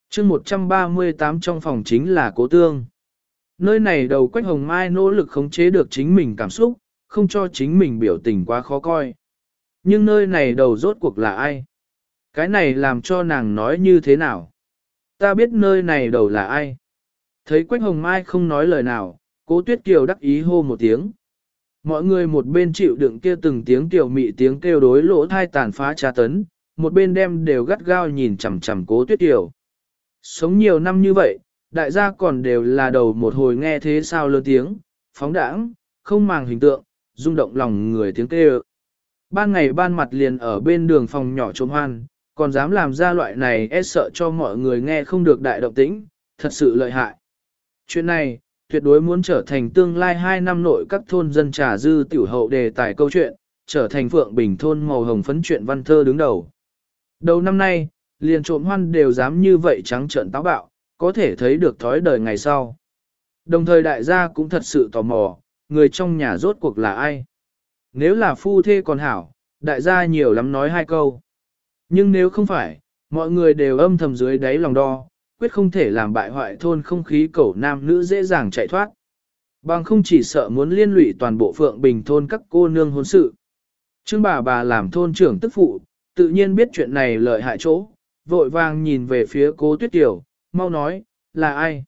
chương 138 trong phòng chính là Cố Tương. Nơi này đầu Quách Hồng Mai nỗ lực khống chế được chính mình cảm xúc, không cho chính mình biểu tình quá khó coi. Nhưng nơi này đầu rốt cuộc là ai? Cái này làm cho nàng nói như thế nào? Ta biết nơi này đầu là ai? Thấy Quách Hồng Mai không nói lời nào, Cố Tuyết Kiều đắc ý hô một tiếng. Mọi người một bên chịu đựng kia từng tiếng tiểu mị tiếng kêu đối lỗ thai tàn phá tra tấn, một bên đem đều gắt gao nhìn chằm chằm Cố Tuyết Kiều. Sống nhiều năm như vậy, đại gia còn đều là đầu một hồi nghe thế sao lơ tiếng, phóng đãng, không màng hình tượng, rung động lòng người tiếng kêu. Ban ngày ban mặt liền ở bên đường phòng nhỏ trộm hoan, còn dám làm ra loại này e sợ cho mọi người nghe không được đại động tĩnh, thật sự lợi hại. Chuyện này, tuyệt đối muốn trở thành tương lai 2 năm nội các thôn dân trà dư tiểu hậu đề tài câu chuyện, trở thành Phượng Bình thôn màu hồng phấn chuyện văn thơ đứng đầu. Đầu năm nay, liền trộm hoan đều dám như vậy trắng trợn táo bạo, có thể thấy được thói đời ngày sau. Đồng thời đại gia cũng thật sự tò mò, người trong nhà rốt cuộc là ai. Nếu là phu thê còn hảo, đại gia nhiều lắm nói 2 câu. Nhưng nếu không phải, mọi người đều âm thầm dưới đáy lòng đo, quyết không thể làm bại hoại thôn không khí cẩu nam nữ dễ dàng chạy thoát. Bằng không chỉ sợ muốn liên lụy toàn bộ Phượng Bình thôn các cô nương hôn sự. Trương bà làm thôn trưởng tức phụ, tự nhiên biết chuyện này lợi hại chỗ, vội vàng nhìn về phía Cố Tuyết Kiều, mau nói, là ai?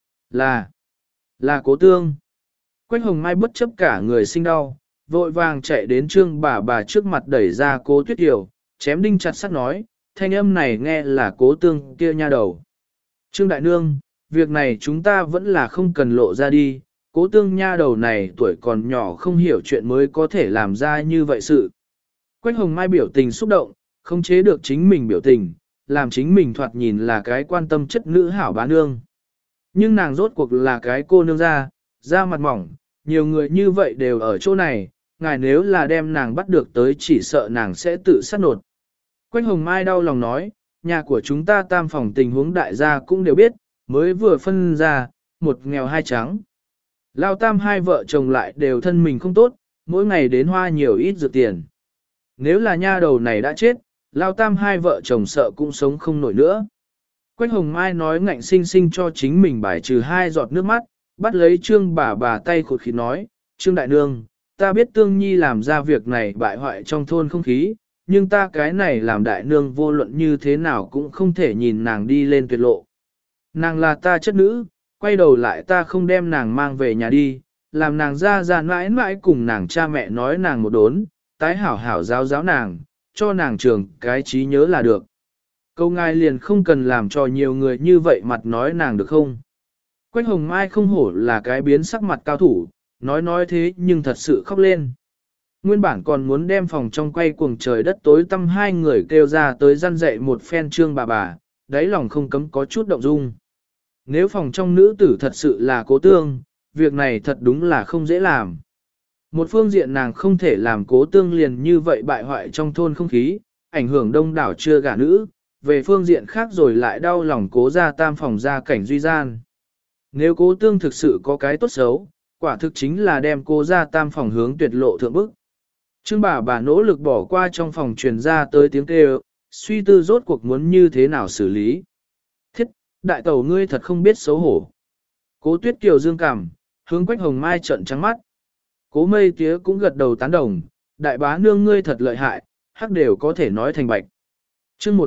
Là Cố Tương. Quách Hồng Mai bất chấp cả người sinh đau, vội vàng chạy đến Trương bà trước mặt đẩy ra Cố Tuyết Kiều, chém đinh chặt sắt nói, thanh âm này nghe là Cố Tương kia nha đầu. Trương Đại Nương, việc này chúng ta vẫn là không cần lộ ra đi, Cố Tương nha đầu này tuổi còn nhỏ không hiểu chuyện mới có thể làm ra như vậy sự. Quách Hồng Mai biểu tình xúc động, không chế được chính mình biểu tình, làm chính mình thoạt nhìn là cái quan tâm chất nữ hảo bá nương. Nhưng nàng rốt cuộc là cái cô nương da mặt mỏng, nhiều người như vậy đều ở chỗ này, ngài nếu là đem nàng bắt được tới chỉ sợ nàng sẽ tự sát nột. Quách Hồng Mai đau lòng nói, nhà của chúng ta tam phòng tình huống đại gia cũng đều biết, mới vừa phân ra, một nghèo hai trắng. Lao tam hai vợ chồng lại đều thân mình không tốt, mỗi ngày đến hoa nhiều ít dược tiền. Nếu là nha đầu này đã chết, Lao tam hai vợ chồng sợ cũng sống không nổi nữa. Quách Hồng Mai nói ngạnh sinh sinh cho chính mình bài trừ 2 giọt nước mắt, bắt lấy Trương bà tay khụt khịt nói, Trương Đại Nương, ta biết Tương Nhi làm ra việc này bại hoại trong thôn không khí, nhưng ta cái này làm Đại Nương vô luận như thế nào cũng không thể nhìn nàng đi lên tuyệt lộ. Nàng là ta chất nữ, quay đầu lại ta không đem nàng mang về nhà đi, làm nàng ra mãi mãi cùng nàng cha mẹ nói nàng một đốn, tái hảo hảo giáo nàng, cho nàng trường cái trí nhớ là được. Câu ngài liền không cần làm cho nhiều người như vậy mặt nói nàng được không? Quách Hồng Mai không hổ là cái biến sắc mặt cao thủ, nói thế nhưng thật sự khóc lên. Nguyên bản còn muốn đem phòng trong quay cuồng trời đất tối tăm 2 người kêu ra tới răn dạy một phen Trương bà, đáy lòng không cấm có chút động dung. Nếu phòng trong nữ tử thật sự là Cố Tương, việc này thật đúng là không dễ làm. Một phương diện nàng không thể làm Cố Tương liền như vậy bại hoại trong thôn không khí, ảnh hưởng đông đảo chưa gả nữ, về phương diện khác rồi lại đau lòng Cố gia tam phòng gia cảnh duy gian. Nếu Cố Tương thực sự có cái tốt xấu, quả thực chính là đem Cố gia tam phòng hướng tuyệt lộ thượng bức. Trương bà nỗ lực bỏ qua trong phòng truyền ra tới tiếng kêu, suy tư rốt cuộc muốn như thế nào xử lý. Thiết, đại tẩu ngươi thật không biết xấu hổ. Cố Tuyết Kiều dương cảm, hướng Quách Hồng Mai trợn trắng mắt. Cố Mây Tía cũng gật đầu tán đồng, đại bá nương ngươi thật lợi hại, hắc đều có thể nói thành bạch. chương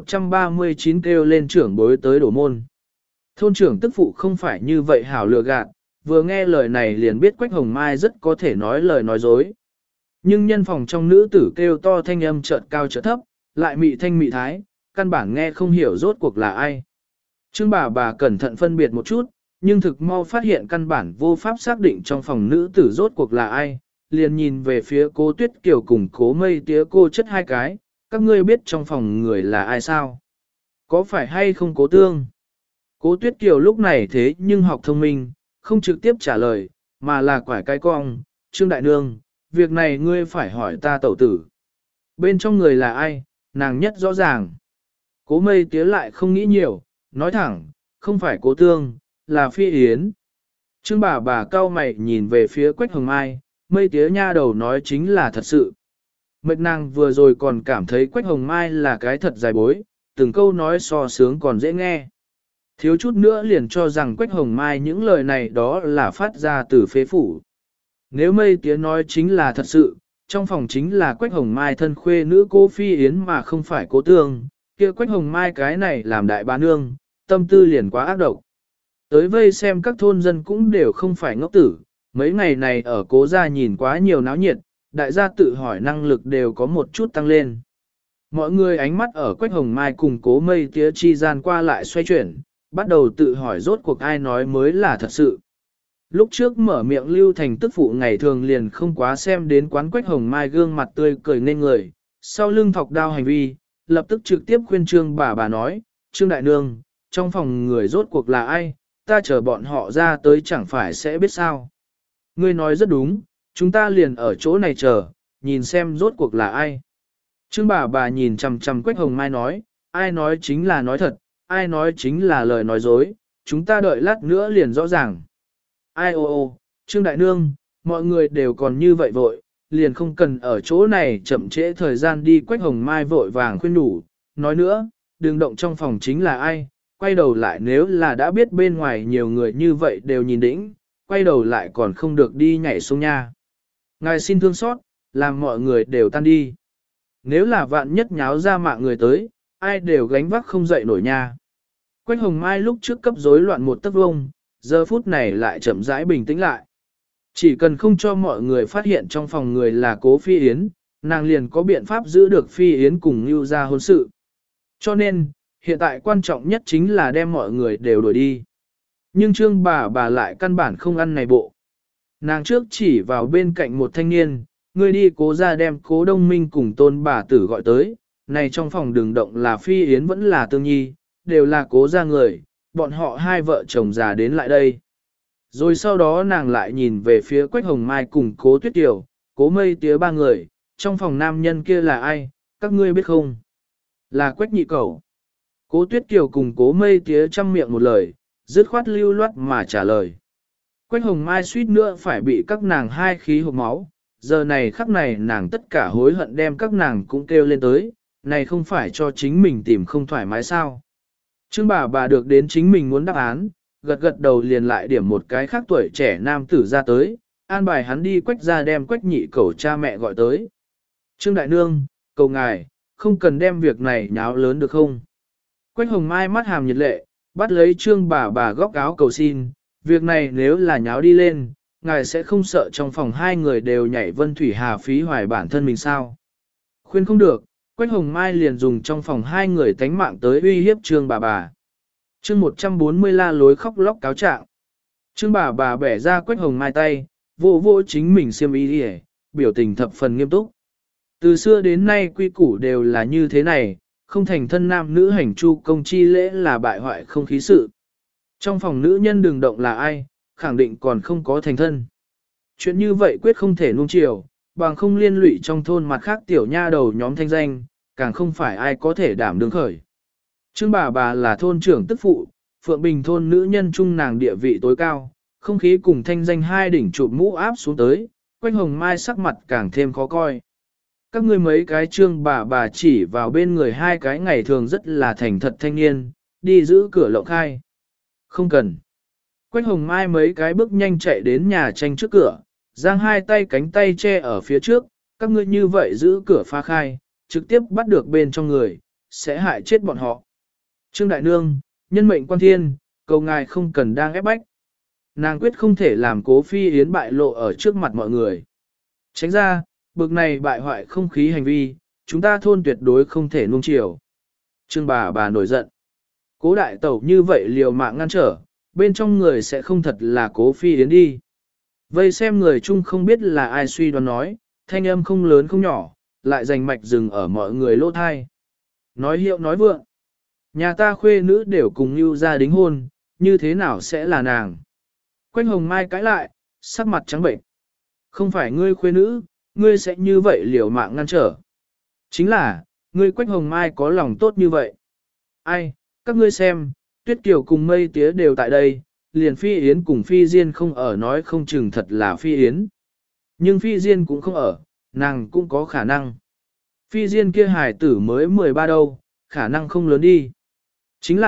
139 kêu lên trưởng bối tới đổ môn. Thôn trưởng tức phụ không phải như vậy hảo lừa gạt, vừa nghe lời này liền biết Quách Hồng Mai rất có thể nói lời nói dối. Nhưng nhân phòng trong nữ tử kêu to thanh âm chợt cao chợt thấp, lại mị thanh mị thái, căn bản nghe không hiểu rốt cuộc là ai. Trương bà cẩn thận phân biệt một chút, nhưng thực mau phát hiện căn bản vô pháp xác định trong phòng nữ tử rốt cuộc là ai, liền nhìn về phía Cố Tuyết Kiều cùng Cố Mây Tía cô chất 2 cái, các ngươi biết trong phòng người là ai sao? Có phải hay không Cố Tương? Cố Tuyết Kiều lúc này thế nhưng học thông minh, không trực tiếp trả lời, mà là quải cái cong, Trương Đại Nương, việc này ngươi phải hỏi ta tẩu tử. Bên trong người là ai, nàng nhất rõ ràng. Cố Mây Tía lại không nghĩ nhiều, nói thẳng, không phải Cố Tương, là Phi Yến. Trương bà cau mày nhìn về phía Quách Hồng Mai, Mây Tía nha đầu nói chính là thật sự. Mệt nàng vừa rồi còn cảm thấy Quách Hồng Mai là cái thật dài bối, từng câu nói so sướng còn dễ nghe. Thiếu chút nữa liền cho rằng Quách Hồng Mai những lời này đó là phát ra từ phế phủ. Nếu mây tía nói chính là thật sự, trong phòng chính là Quách Hồng Mai thân khuê nữ Cố Phi Yến mà không phải Cố Tương, kia Quách Hồng Mai cái này làm đại bá nương, tâm tư liền quá ác độc. Tới vây xem các thôn dân cũng đều không phải ngốc tử, mấy ngày này ở Cố gia nhìn quá nhiều náo nhiệt, đại gia tự hỏi năng lực đều có một chút tăng lên. Mọi người ánh mắt ở Quách Hồng Mai cùng Cố mây tía chi gian qua lại xoay chuyển, bắt đầu tự hỏi rốt cuộc ai nói mới là thật sự. Lúc trước mở miệng Lưu Thành tức phụ ngày thường liền không quá xem đến quán Quách Hồng Mai gương mặt tươi cười nên người, sau lưng thọc đao hành vi, lập tức trực tiếp khuyên Trương bà nói, Trương Đại Nương, trong phòng người rốt cuộc là ai, ta chờ bọn họ ra tới chẳng phải sẽ biết sao. Ngươi nói rất đúng, chúng ta liền ở chỗ này chờ, nhìn xem rốt cuộc là ai. Trương bà nhìn chằm chằm Quách Hồng Mai nói, ai nói chính là nói thật, ai nói chính là lời nói dối, chúng ta đợi lát nữa liền rõ ràng. Ai ô, Trương Đại Nương, mọi người đều còn như vậy vội, liền không cần ở chỗ này chậm trễ thời gian đi. Quách Hồng Mai vội vàng khuyên nhủ, nói nữa, đừng động trong phòng chính là ai, quay đầu lại nếu là đã biết bên ngoài nhiều người như vậy đều nhìn đĩnh, quay đầu lại còn không được đi nhảy xuống nha. Ngài xin thương xót, làm mọi người đều tan đi. Nếu là vạn nhất nháo ra mạng người tới, ai đều gánh vác không dậy nổi nha. Quách Hồng Mai lúc trước cấp rối loạn một tấc vông, giờ phút này lại chậm rãi bình tĩnh lại. Chỉ cần không cho mọi người phát hiện trong phòng người là Cố Phi Yến, nàng liền có biện pháp giữ được Phi Yến cùng Nưu ra hôn sự. Cho nên, hiện tại quan trọng nhất chính là đem mọi người đều đuổi đi. Nhưng Trương bà lại căn bản không ăn này bộ. Nàng trước chỉ vào bên cạnh một thanh niên, người đi Cố ra đem Cố Đông Minh cùng Tôn bà tử gọi tới, này trong phòng đường động là Phi Yến vẫn là Tương Nhi, đều là Cố ra người, bọn họ hai vợ chồng già đến lại đây. Rồi sau đó nàng lại nhìn về phía Quách Hồng Mai cùng Cố Tuyết Kiều, Cố mây tía ba người, trong phòng nam nhân kia là ai, các ngươi biết không? Là Quách nhị cẩu. Cố Tuyết Kiều cùng Cố mây tía chăm miệng một lời, dứt khoát lưu loát mà trả lời. Quách Hồng Mai suýt nữa phải bị các nàng hai khí hộp máu, giờ này khắc này nàng tất cả hối hận đem các nàng cũng kêu lên tới, này không phải cho chính mình tìm không thoải mái sao. Trương bà được đến chính mình muốn đáp án, gật gật đầu liền lại điểm một cái khác tuổi trẻ nam tử ra tới, an bài hắn đi Quách ra đem Quách nhị cẩu cha mẹ gọi tới. Trương Đại Nương, cầu ngài, không cần đem việc này nháo lớn được không? Quách Hồng Mai mắt hàm nhiệt lệ, bắt lấy Trương bà góc áo cầu xin, việc này nếu là nháo đi lên, ngài sẽ không sợ trong phòng hai người đều nhảy vân thủy hà phí hoài bản thân mình sao? Khuyên không được, Quách Hồng Mai liền dùng trong phòng hai người tánh mạng tới uy hiếp Trương bà. Chương 140 la lối khóc lóc cáo trạng. Trương bà bẻ ra Quách Hồng Mai tay, vô chính mình xiêm y đi, biểu tình thập phần nghiêm túc. Từ xưa đến nay quy củ đều là như thế này, không thành thân nam nữ hành chu công chi lễ là bại hoại không khí sự. Trong phòng nữ nhân đừng động là ai, khẳng định còn không có thành thân. Chuyện như vậy quyết không thể nuông chiều, bằng không liên lụy trong thôn mặt khác tiểu nha đầu nhóm thanh danh, càng không phải ai có thể đảm đương khởi. Trương bà là thôn trưởng tức phụ, Phượng Bình thôn nữ nhân trung nàng địa vị tối cao, không khí cùng thanh danh hai đỉnh chụp mũ áp xuống tới, Quách Hồng Mai sắc mặt càng thêm khó coi. Các ngươi mấy cái Trương bà chỉ vào bên người hai cái ngày thường rất là thành thật thanh niên, đi giữ cửa lộng khai. Không cần. Quách Hồng Mai mấy cái bước nhanh chạy đến nhà tranh trước cửa, giang hai tay cánh tay che ở phía trước, các ngươi như vậy giữ cửa phá khai, trực tiếp bắt được bên trong người, sẽ hại chết bọn họ. Trương Đại Nương, nhân mệnh quan thiên, cầu ngài không cần đang ép bách. Nàng quyết không thể làm Cố Phi Yến bại lộ ở trước mặt mọi người. Tránh ra, bực này bại hoại không khí hành vi, chúng ta thôn tuyệt đối không thể nuông chiều. Trương bà nổi giận. Cố đại tẩu như vậy liều mạng ngăn trở, bên trong người sẽ không thật là Cố Phi Yến đi. Vây xem người chung không biết là ai suy đoán nói, thanh âm không lớn không nhỏ, lại giành mạch dừng ở mọi người lỗ thai. Nói hiệu nói vượng. Nhà ta khuê nữ đều cùng Nưu gia đính hôn, như thế nào sẽ là nàng? Quách Hồng Mai cãi lại, sắc mặt trắng bệnh. Không phải ngươi khuê nữ, ngươi sẽ như vậy liều mạng ngăn trở. Chính là, ngươi Quách Hồng Mai có lòng tốt như vậy. Ai, các ngươi xem, Tuyết Kiều cùng Mây Tía đều tại đây, liền Phi Yến cùng Phi Diên không ở nói không chừng thật là Phi Yến. Nhưng Phi Diên cũng không ở, nàng cũng có khả năng. Phi Diên kia hài tử mới 13 đâu, khả năng không lớn đi. Chính là,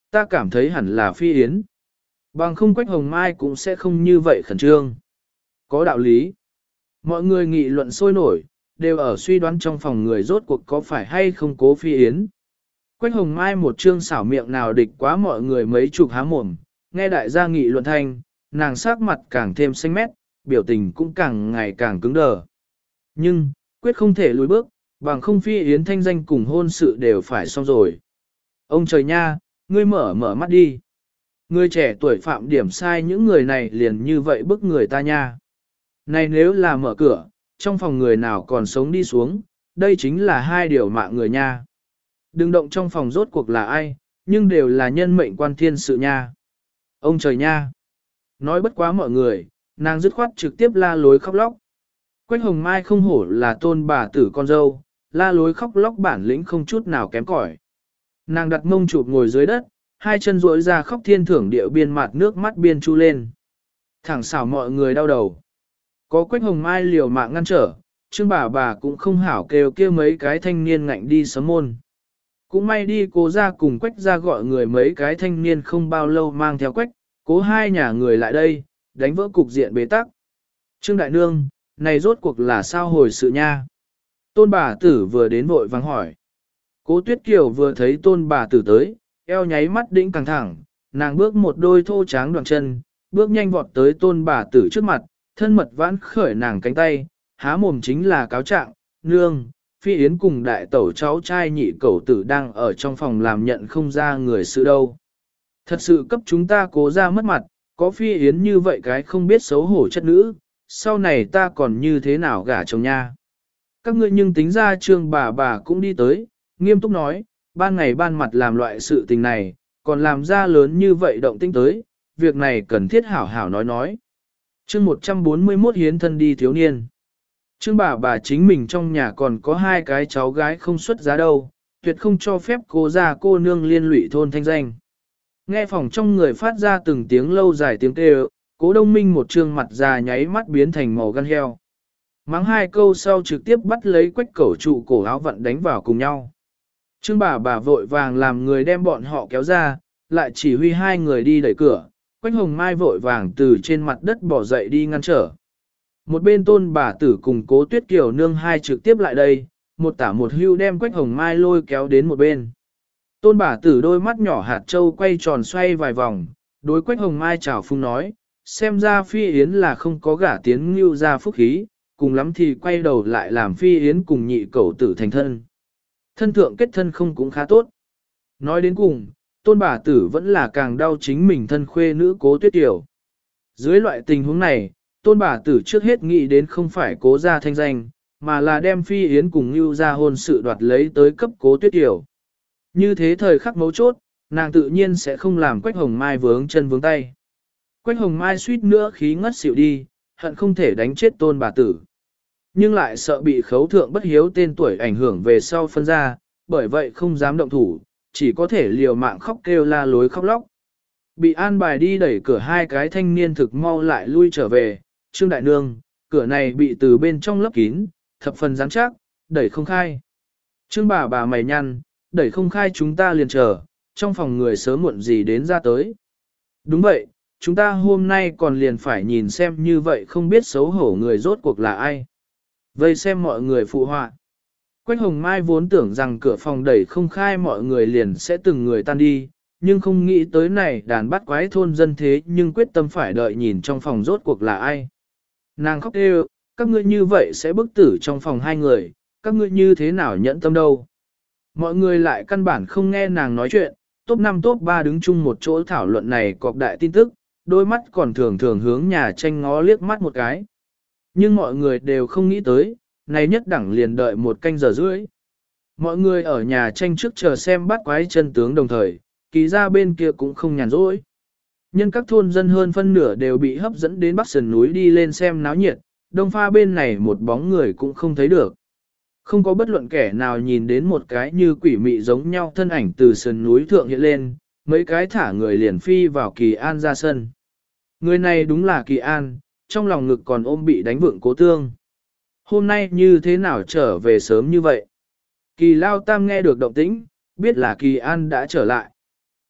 Ta cảm thấy hẳn là Phi Yến. Bằng không Quách Hồng Mai cũng sẽ không như vậy khẩn trương. Có đạo lý. Mọi người nghị luận sôi nổi, đều ở suy đoán trong phòng người rốt cuộc có phải hay không Cố Phi Yến. Quách Hồng Mai một trương xảo miệng nào địch quá mọi người mấy chục há mồm, nghe đại gia nghị luận thanh, nàng sắc mặt càng thêm xanh mét, biểu tình cũng càng ngày càng cứng đờ. Nhưng, quyết không thể lùi bước, bằng không Phi Yến thanh danh cùng hôn sự đều phải xong rồi. Ông trời nha, ngươi mở mắt đi. Người trẻ tuổi phạm điểm sai những người này liền như vậy bức người ta nha. Này nếu là mở cửa, trong phòng người nào còn sống đi xuống, đây chính là hai điều mạng người nha. Đừng động trong phòng rốt cuộc là ai, nhưng đều là nhân mệnh quan thiên sự nha. Ông trời nha. Nói bất quá mọi người, nàng dứt khoát trực tiếp la lối khóc lóc. Quách Hồng Mai không hổ là tôn bà tử con dâu, la lối khóc lóc bản lĩnh không chút nào kém cỏi. Nàng đặt mông chụp ngồi dưới đất, hai chân duỗi ra khóc thiên thưởng địa biên mặt nước mắt biên chu lên. Thẳng xảo mọi người đau đầu. Có Quách Hồng Mai liều mạng ngăn trở, Trương bà cũng không hảo kêu kia mấy cái thanh niên ngạnh đi sớm môn. Cũng may đi Cố ra cùng Quách ra gọi người mấy cái thanh niên không bao lâu mang theo Quách, Cố hai nhà người lại đây, đánh vỡ cục diện bế tắc. Trương Đại Nương, này rốt cuộc là sao hồi sự nha? Tôn bà tử vừa đến vội vắng hỏi. Cố Tuyết Kiều vừa thấy tôn bà tử tới, eo nháy mắt đĩnh căng thẳng, nàng bước một đôi thô tráng đoạn chân, bước nhanh vọt tới tôn bà tử trước mặt, thân mật vãn khởi nàng cánh tay, há mồm chính là cáo trạng, nương, Phi Yến cùng đại tẩu cháu trai nhị cẩu tử đang ở trong phòng làm nhận không ra người sự đâu. Thật sự cấp chúng ta Cố ra mất mặt, có Phi Yến như vậy cái không biết xấu hổ chất nữ, sau này ta còn như thế nào gả chồng nha. Các ngươi nhưng tính ra Trương bà cũng đi tới, nghiêm túc nói, ban ngày ban mặt làm loại sự tình này, còn làm ra lớn như vậy động tinh tới, việc này cần thiết hảo hảo nói. Chương 141 hiến thân đi thiếu niên. Trương bà chính mình trong nhà còn có hai cái cháu gái không xuất giá đâu, tuyệt không cho phép cô ra cô nương liên lụy thôn thanh danh. Nghe phòng trong người phát ra từng tiếng lâu dài tiếng kêu, Cố Đông Minh một trương mặt già nháy mắt biến thành màu gan heo. Mắng hai câu sau trực tiếp bắt lấy Quách Cẩu trụ cổ áo vận đánh vào cùng nhau. Trương bà vội vàng làm người đem bọn họ kéo ra, lại chỉ huy hai người đi đẩy cửa, Quách Hồng Mai vội vàng từ trên mặt đất bỏ dậy đi ngăn trở. Một bên tôn bà tử cùng Cố Tuyết Kiều nương hai trực tiếp lại đây, một tả một hưu đem Quách Hồng Mai lôi kéo đến một bên. Tôn bà tử đôi mắt nhỏ hạt trâu quay tròn xoay vài vòng, đối Quách Hồng Mai chào phung nói, xem ra Phi Yến là không có gả tiến ngưu ra phúc khí, cùng lắm thì quay đầu lại làm Phi Yến cùng nhị cẩu tử thành thân. Thân thượng kết thân không cũng khá tốt. Nói đến cùng, tôn bà tử vẫn là càng đau chính mình thân khuê nữ Cố Tuyết Kiều. Dưới loại tình huống này, tôn bà tử trước hết nghĩ đến không phải Cố ra thanh danh, mà là đem Phi Yến cùng Ngưu ra hôn sự đoạt lấy tới cấp Cố Tuyết Kiều. Như thế thời khắc mấu chốt, nàng tự nhiên sẽ không làm Quách Hồng Mai vướng chân vướng tay. Quách Hồng Mai suýt nữa khí ngất xỉu đi, hận không thể đánh chết tôn bà tử. Nhưng lại sợ bị khấu thượng bất hiếu tên tuổi ảnh hưởng về sau phân ra, bởi vậy không dám động thủ, chỉ có thể liều mạng khóc kêu la lối khóc lóc. Bị an bài đi đẩy cửa hai cái thanh niên thực mau lại lui trở về, Trương Đại Nương, cửa này bị từ bên trong lấp kín, thập phần rắn chắc, đẩy không khai. Trương bà mày nhăn, đẩy không khai chúng ta liền chờ, trong phòng người sớm muộn gì đến ra tới. Đúng vậy, chúng ta hôm nay còn liền phải nhìn xem như vậy không biết xấu hổ người rốt cuộc là ai. Vây xem mọi người phụ họa. Quách Hồng Mai vốn tưởng rằng cửa phòng đẩy không khai mọi người liền sẽ từng người tan đi, nhưng không nghĩ tới này đàn bắt quái thôn dân thế nhưng quyết tâm phải đợi nhìn trong phòng rốt cuộc là ai. Nàng khóc kêu, các ngươi như vậy sẽ bức tử trong phòng hai người, các ngươi như thế nào nhẫn tâm đâu. Mọi người lại căn bản không nghe nàng nói chuyện, top 5 top 3 đứng chung một chỗ thảo luận này cọc đại tin tức, đôi mắt còn thường thường hướng nhà tranh ngó liếc mắt một cái. Nhưng mọi người đều không nghĩ tới, này nhất đẳng liền đợi một canh giờ rưỡi. Mọi người ở nhà tranh trước chờ xem bắt quái chân tướng đồng thời, kỳ ra bên kia cũng không nhàn rỗi. Nhân các thôn dân hơn phân nửa đều bị hấp dẫn đến bắc sườn núi đi lên xem náo nhiệt, đông pha bên này một bóng người cũng không thấy được. Không có bất luận kẻ nào nhìn đến một cái như quỷ mị giống nhau thân ảnh từ sườn núi thượng hiện lên, mấy cái thả người liền phi vào Kỳ An ra sân. Người này đúng là Kỳ An, trong lòng ngực còn ôm bị đánh vượng Cố Tương. Hôm nay như thế nào trở về sớm như vậy? Kỳ Lao Tam nghe được động tĩnh, biết là Kỳ An đã trở lại.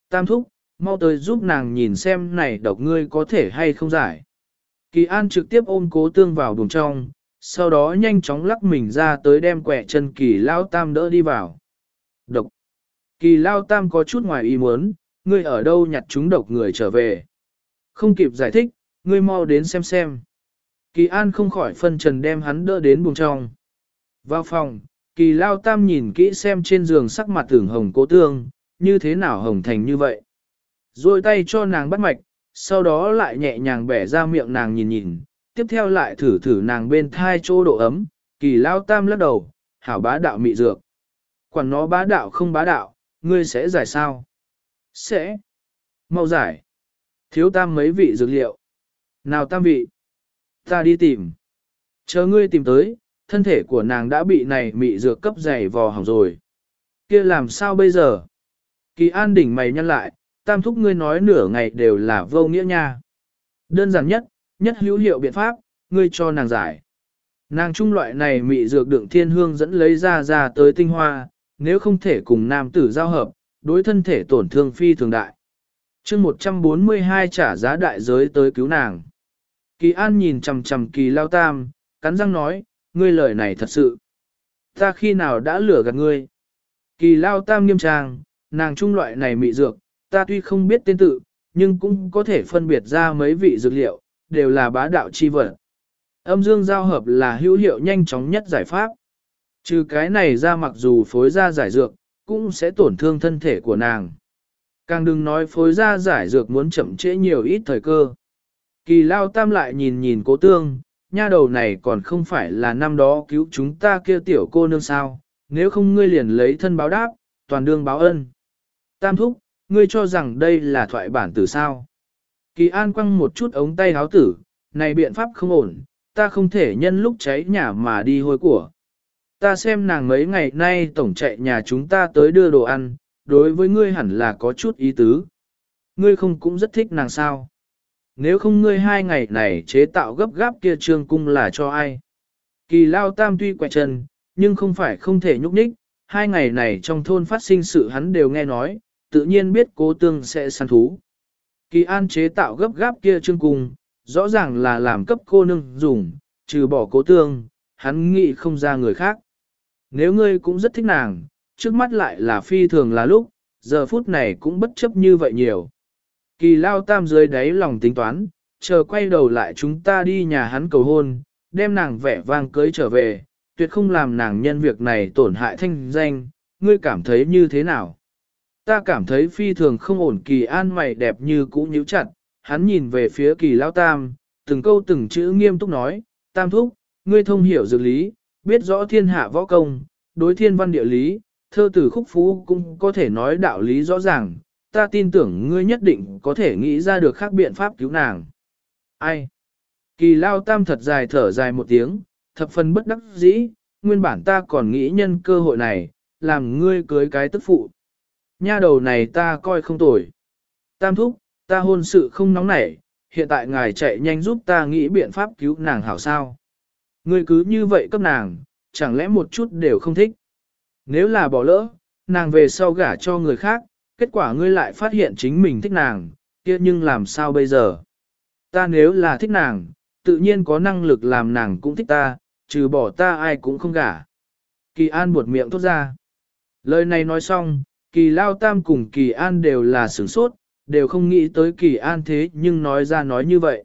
Tam thúc, mau tới giúp nàng nhìn xem này độc ngươi có thể hay không giải. Kỳ An trực tiếp ôm Cố Tương vào buồng trong, sau đó nhanh chóng lắc mình ra tới đem quẹ chân Kỳ Lao Tam đỡ đi vào. Độc. Kỳ Lao Tam có chút ngoài ý muốn, ngươi ở đâu nhặt chúng độc người trở về. Không kịp giải thích, ngươi mau đến xem xem. Kỳ An không khỏi phân trần đem hắn đỡ đến buồng trong. Vào phòng, Kỳ Lao Tam nhìn kỹ xem trên giường sắc mặt tưởng hồng Cố Tương, như thế nào hồng thành như vậy. Rồi tay cho nàng bắt mạch, sau đó lại nhẹ nhàng bẻ ra miệng nàng nhìn nhìn, tiếp theo lại thử thử nàng bên thai chỗ độ ấm, Kỳ Lao Tam lắc đầu, hảo bá đạo mị dược. Quản nó bá đạo không bá đạo, ngươi sẽ giải sao? Sẽ. Mau giải. Thiếu Tam mấy vị dược liệu. Nào Tam vị? Ta đi tìm. Chờ ngươi tìm tới, thân thể của nàng đã bị này mị dược cấp dày vò hỏng rồi. Kia làm sao bây giờ? Kỳ An đỉnh mày nhăn lại, Tam thúc ngươi nói nửa ngày đều là vô nghĩa nha. Đơn giản nhất hữu hiệu biện pháp, ngươi cho nàng giải. Nàng trung loại này mị dược đựng thiên hương dẫn lấy ra tới tinh hoa, nếu không thể cùng nam tử giao hợp, đối thân thể tổn thương phi thường đại. chương 142 trả giá đại giới tới cứu nàng. Kỳ An nhìn chằm chằm Kỳ Lao Tam, cắn răng nói, ngươi lời này thật sự. Ta khi nào đã lừa gạt ngươi? Kỳ Lao Tam nghiêm trang, nàng trung loại này mị dược, ta tuy không biết tên tự, nhưng cũng có thể phân biệt ra mấy vị dược liệu, đều là bá đạo chi vật. Âm dương giao hợp là hữu hiệu nhanh chóng nhất giải pháp. Trừ cái này ra mặc dù phối ra giải dược, cũng sẽ tổn thương thân thể của nàng. Càng đừng nói phối ra giải dược muốn chậm trễ nhiều ít thời cơ. Kỳ Lao Tam lại nhìn nhìn Cố Tương, nha đầu này còn không phải là năm đó cứu chúng ta kia tiểu cô nương sao, nếu không ngươi liền lấy thân báo đáp, toàn đương báo ân. Tam thúc, ngươi cho rằng đây là thoại bản tử sao? Kỳ An quăng một chút ống tay háo tử, này biện pháp không ổn, ta không thể nhân lúc cháy nhà mà đi hôi của. Ta xem nàng mấy ngày nay tổng chạy nhà chúng ta tới đưa đồ ăn, đối với ngươi hẳn là có chút ý tứ. Ngươi không cũng rất thích nàng sao? Nếu không ngươi 2 ngày này chế tạo gấp gáp kia trương cung là cho ai? Kỳ Lao Tam tuy quẹt chân, nhưng không phải không thể nhúc nhích, 2 ngày này trong thôn phát sinh sự hắn đều nghe nói, tự nhiên biết Cố Tương sẽ săn thú. Kỳ An chế tạo gấp gáp kia trương cung, rõ ràng là làm cấp cô nương dùng, trừ bỏ Cố Tương, hắn nghĩ không ra người khác. Nếu ngươi cũng rất thích nàng, trước mắt lại là phi thường là lúc, giờ phút này cũng bất chấp như vậy nhiều. Kỳ Lao Tam dưới đáy lòng tính toán, chờ quay đầu lại chúng ta đi nhà hắn cầu hôn, đem nàng vẻ vang cưới trở về, tuyệt không làm nàng nhân việc này tổn hại thanh danh, ngươi cảm thấy như thế nào? Ta cảm thấy phi thường không ổn. Kỳ An mày đẹp như cũ nhíu chặt, hắn nhìn về phía Kỳ Lao Tam, từng câu từng chữ nghiêm túc nói, Tam thúc, ngươi thông hiểu dược lý, biết rõ thiên hạ võ công, đối thiên văn địa lý, thơ từ khúc phú cũng có thể nói đạo lý rõ ràng, ta tin tưởng ngươi nhất định có thể nghĩ ra được khác biện pháp cứu nàng. Ai? Kỳ Lao Tam thật dài thở dài một tiếng, thập phần bất đắc dĩ, nguyên bản ta còn nghĩ nhân cơ hội này, làm ngươi cưới cái tức phụ. Nha đầu này ta coi không tồi. Tam thúc, ta hôn sự không nóng nảy, hiện tại ngài chạy nhanh giúp ta nghĩ biện pháp cứu nàng hảo sao. Ngươi cứ như vậy cấp nàng, chẳng lẽ một chút đều không thích. Nếu là bỏ lỡ, nàng về sau gả cho người khác, kết quả ngươi lại phát hiện chính mình thích nàng, kia nhưng làm sao bây giờ? Ta nếu là thích nàng, tự nhiên có năng lực làm nàng cũng thích ta, trừ bỏ ta ai cũng không gả. Kỳ An buột miệng thốt ra. Lời này nói xong, Kỳ Lao Tam cùng Kỳ An đều là sửng sốt, đều không nghĩ tới Kỳ An thế nhưng nói ra nói như vậy.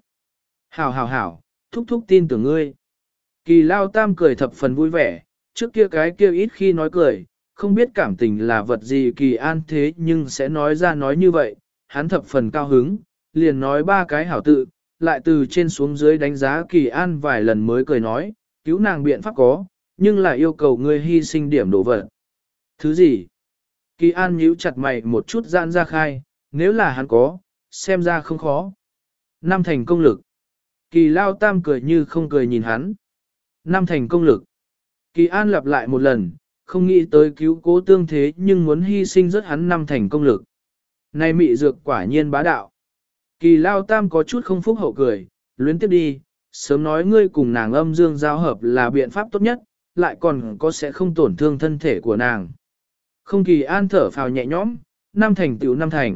Hảo, thúc thúc tin tưởng ngươi. Kỳ Lao Tam cười thập phần vui vẻ, trước kia cái kia ít khi nói cười, không biết cảm tình là vật gì Kỳ An thế nhưng sẽ nói ra nói như vậy, hắn thập phần cao hứng, liền nói 3 cái hảo tự, lại từ trên xuống dưới đánh giá Kỳ An vài lần mới cười nói, cứu nàng biện pháp có, nhưng lại yêu cầu ngươi hy sinh điểm đồ vật. Thứ gì? Kỳ An nhíu chặt mày một chút giãn ra khai, nếu là hắn có, xem ra không khó. 5 thành công lực. Kỳ Lao Tam cười như không cười nhìn hắn. 5 thành công lực. Kỳ An lặp lại một lần, không nghĩ tới cứu Cố Tương thế nhưng muốn hy sinh rất hắn 5 thành công lực. Này mị dược quả nhiên bá đạo. Kỳ Lao Tam có chút không phúc hậu cười, luyến tiếp đi, sớm nói ngươi cùng nàng âm dương giao hợp là biện pháp tốt nhất, lại còn có sẽ không tổn thương thân thể của nàng. Không. Kỳ An thở phào nhẹ nhõm, 5 thành tựu 5 thành,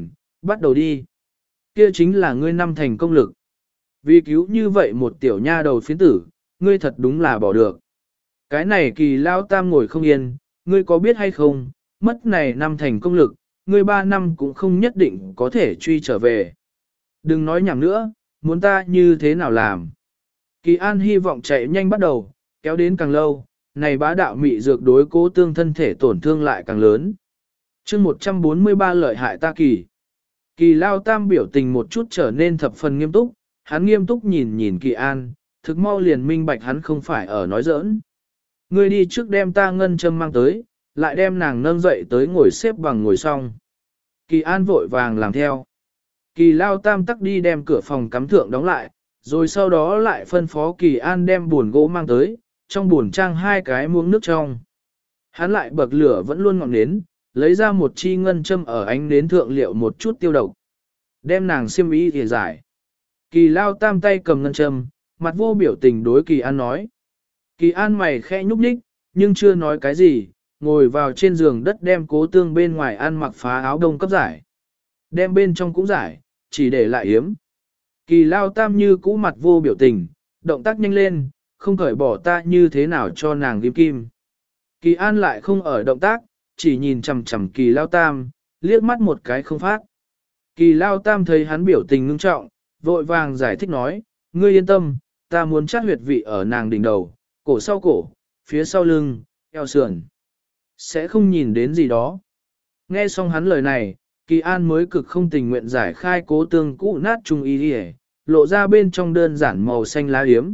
bắt đầu đi. Kia chính là ngươi năm thành công lực. Vì cứu như vậy một tiểu nha đầu phiến tử, ngươi thật đúng là bỏ được. Cái này Kỳ Lao Tam ngồi không yên, ngươi có biết hay không, mất này năm thành công lực, ngươi 3 năm cũng không nhất định có thể truy trở về. Đừng nói nhảm nữa, muốn ta như thế nào làm. Kỳ An hy vọng chạy nhanh bắt đầu, kéo đến càng lâu, này bá đạo mị dược đối Cố Tương thân thể tổn thương lại càng lớn. chương 143 lợi hại ta Kỳ. Kỳ Lao Tam biểu tình một chút trở nên thập phần nghiêm túc, hắn nghiêm túc nhìn nhìn Kỳ An, thực mau liền minh bạch hắn không phải ở nói giỡn. Ngươi đi trước đem ta ngân châm mang tới, lại đem nàng nâng dậy tới ngồi xếp bằng ngồi xong. Kỳ An vội vàng làm theo. Kỳ Lao Tam tắc đi đem cửa phòng cắm thượng đóng lại, rồi sau đó lại phân phó Kỳ An đem buồn gỗ mang tới, trong buồn trang 2 cái muỗng nước trong. Hắn lại bậc lửa vẫn luôn ngọn nến, lấy ra một chi ngân châm ở ánh nến thượng liệu một chút tiêu độc. Đem nàng xiêm y thì giải. Kỳ Lao Tam tay cầm ngân châm, mặt vô biểu tình đối Kỳ An nói. Kỳ An mày khẽ nhúc nhích, nhưng chưa nói cái gì, ngồi vào trên giường đất đem Cố Tương bên ngoài ăn mặc phá áo đông cấp giải. Đem bên trong cũng giải, chỉ để lại yếm. Kỳ Lao Tam như cũ mặt vô biểu tình, động tác nhanh lên, không cởi bỏ ta như thế nào cho nàng ghim kim. Kỳ An lại không ở động tác, chỉ nhìn chằm chằm Kỳ Lao Tam, liếc mắt một cái không phát. Kỳ Lao Tam thấy hắn biểu tình ngưng trọng, vội vàng giải thích nói, ngươi yên tâm, ta muốn chát huyệt vị ở nàng đỉnh đầu, cổ sau cổ, phía sau lưng, eo sườn. Sẽ không nhìn đến gì đó. Nghe xong hắn lời này, Kỳ An mới cực không tình nguyện giải khai Cố Tương cũ nát trung y đi, lộ ra bên trong đơn giản màu xanh lá yếm.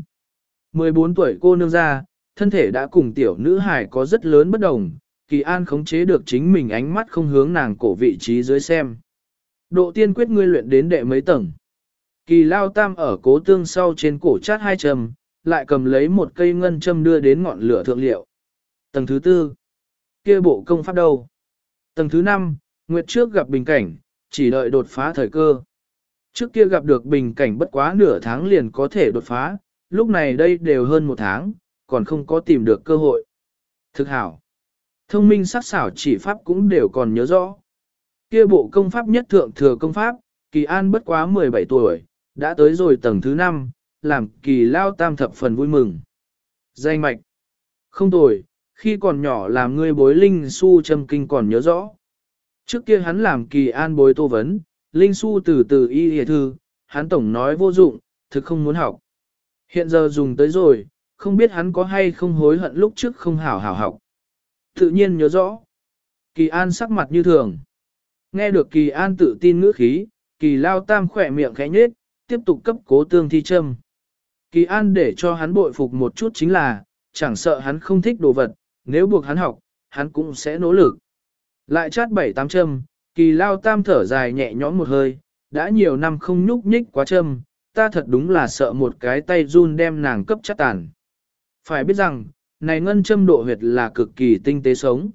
14 tuổi cô nương ra, thân thể đã cùng tiểu nữ hài có rất lớn bất đồng, Kỳ An khống chế được chính mình ánh mắt không hướng nàng cổ vị trí dưới xem. Độ tiên quyết ngươi luyện đến đệ mấy tầng. Kỳ Lao Tam ở Cố Tương sau trên cổ chát 2 châm, lại cầm lấy một cây ngân châm đưa đến ngọn lửa thượng liệu. Tầng thứ 4. Kia bộ công pháp đâu? Tầng thứ 5, Nguyệt trước gặp bình cảnh, chỉ đợi đột phá thời cơ. Trước kia gặp được bình cảnh bất quá nửa tháng liền có thể đột phá, lúc này đây đều hơn 1 tháng, còn không có tìm được cơ hội. Thực hảo. Thông minh sắc xảo chỉ pháp cũng đều còn nhớ rõ. Kia bộ công pháp nhất thượng thừa công pháp, Kỳ An bất quá 17 tuổi, đã tới rồi tầng thứ 5, làm Kỳ Lao Tam thập phần vui mừng. Danh mạch. Không tồi, khi còn nhỏ làm ngươi bối Linh Su châm kinh còn nhớ rõ. Trước kia hắn làm Kỳ An bối tô vấn, Linh Su từ từ y hề thư, hắn tổng nói vô dụng, thực không muốn học. Hiện giờ dùng tới rồi, không biết hắn có hay không hối hận lúc trước không hảo học. Tự nhiên nhớ rõ. Kỳ An sắc mặt như thường. Nghe được Kỳ An tự tin ngữ khí, Kỳ Lao Tam khỏe miệng khẽ nhếch, tiếp tục cấp Cố Tương thi châm. Kỳ An để cho hắn bội phục một chút chính là, chẳng sợ hắn không thích đồ vật, nếu buộc hắn học, hắn cũng sẽ nỗ lực. Lại chát 7-8 châm, Kỳ Lao Tam thở dài nhẹ nhõm một hơi, đã nhiều năm không nhúc nhích quá châm, ta thật đúng là sợ một cái tay run đem nàng cấp chát tàn. Phải biết rằng, này ngân châm độ huyệt là cực kỳ tinh tế sống.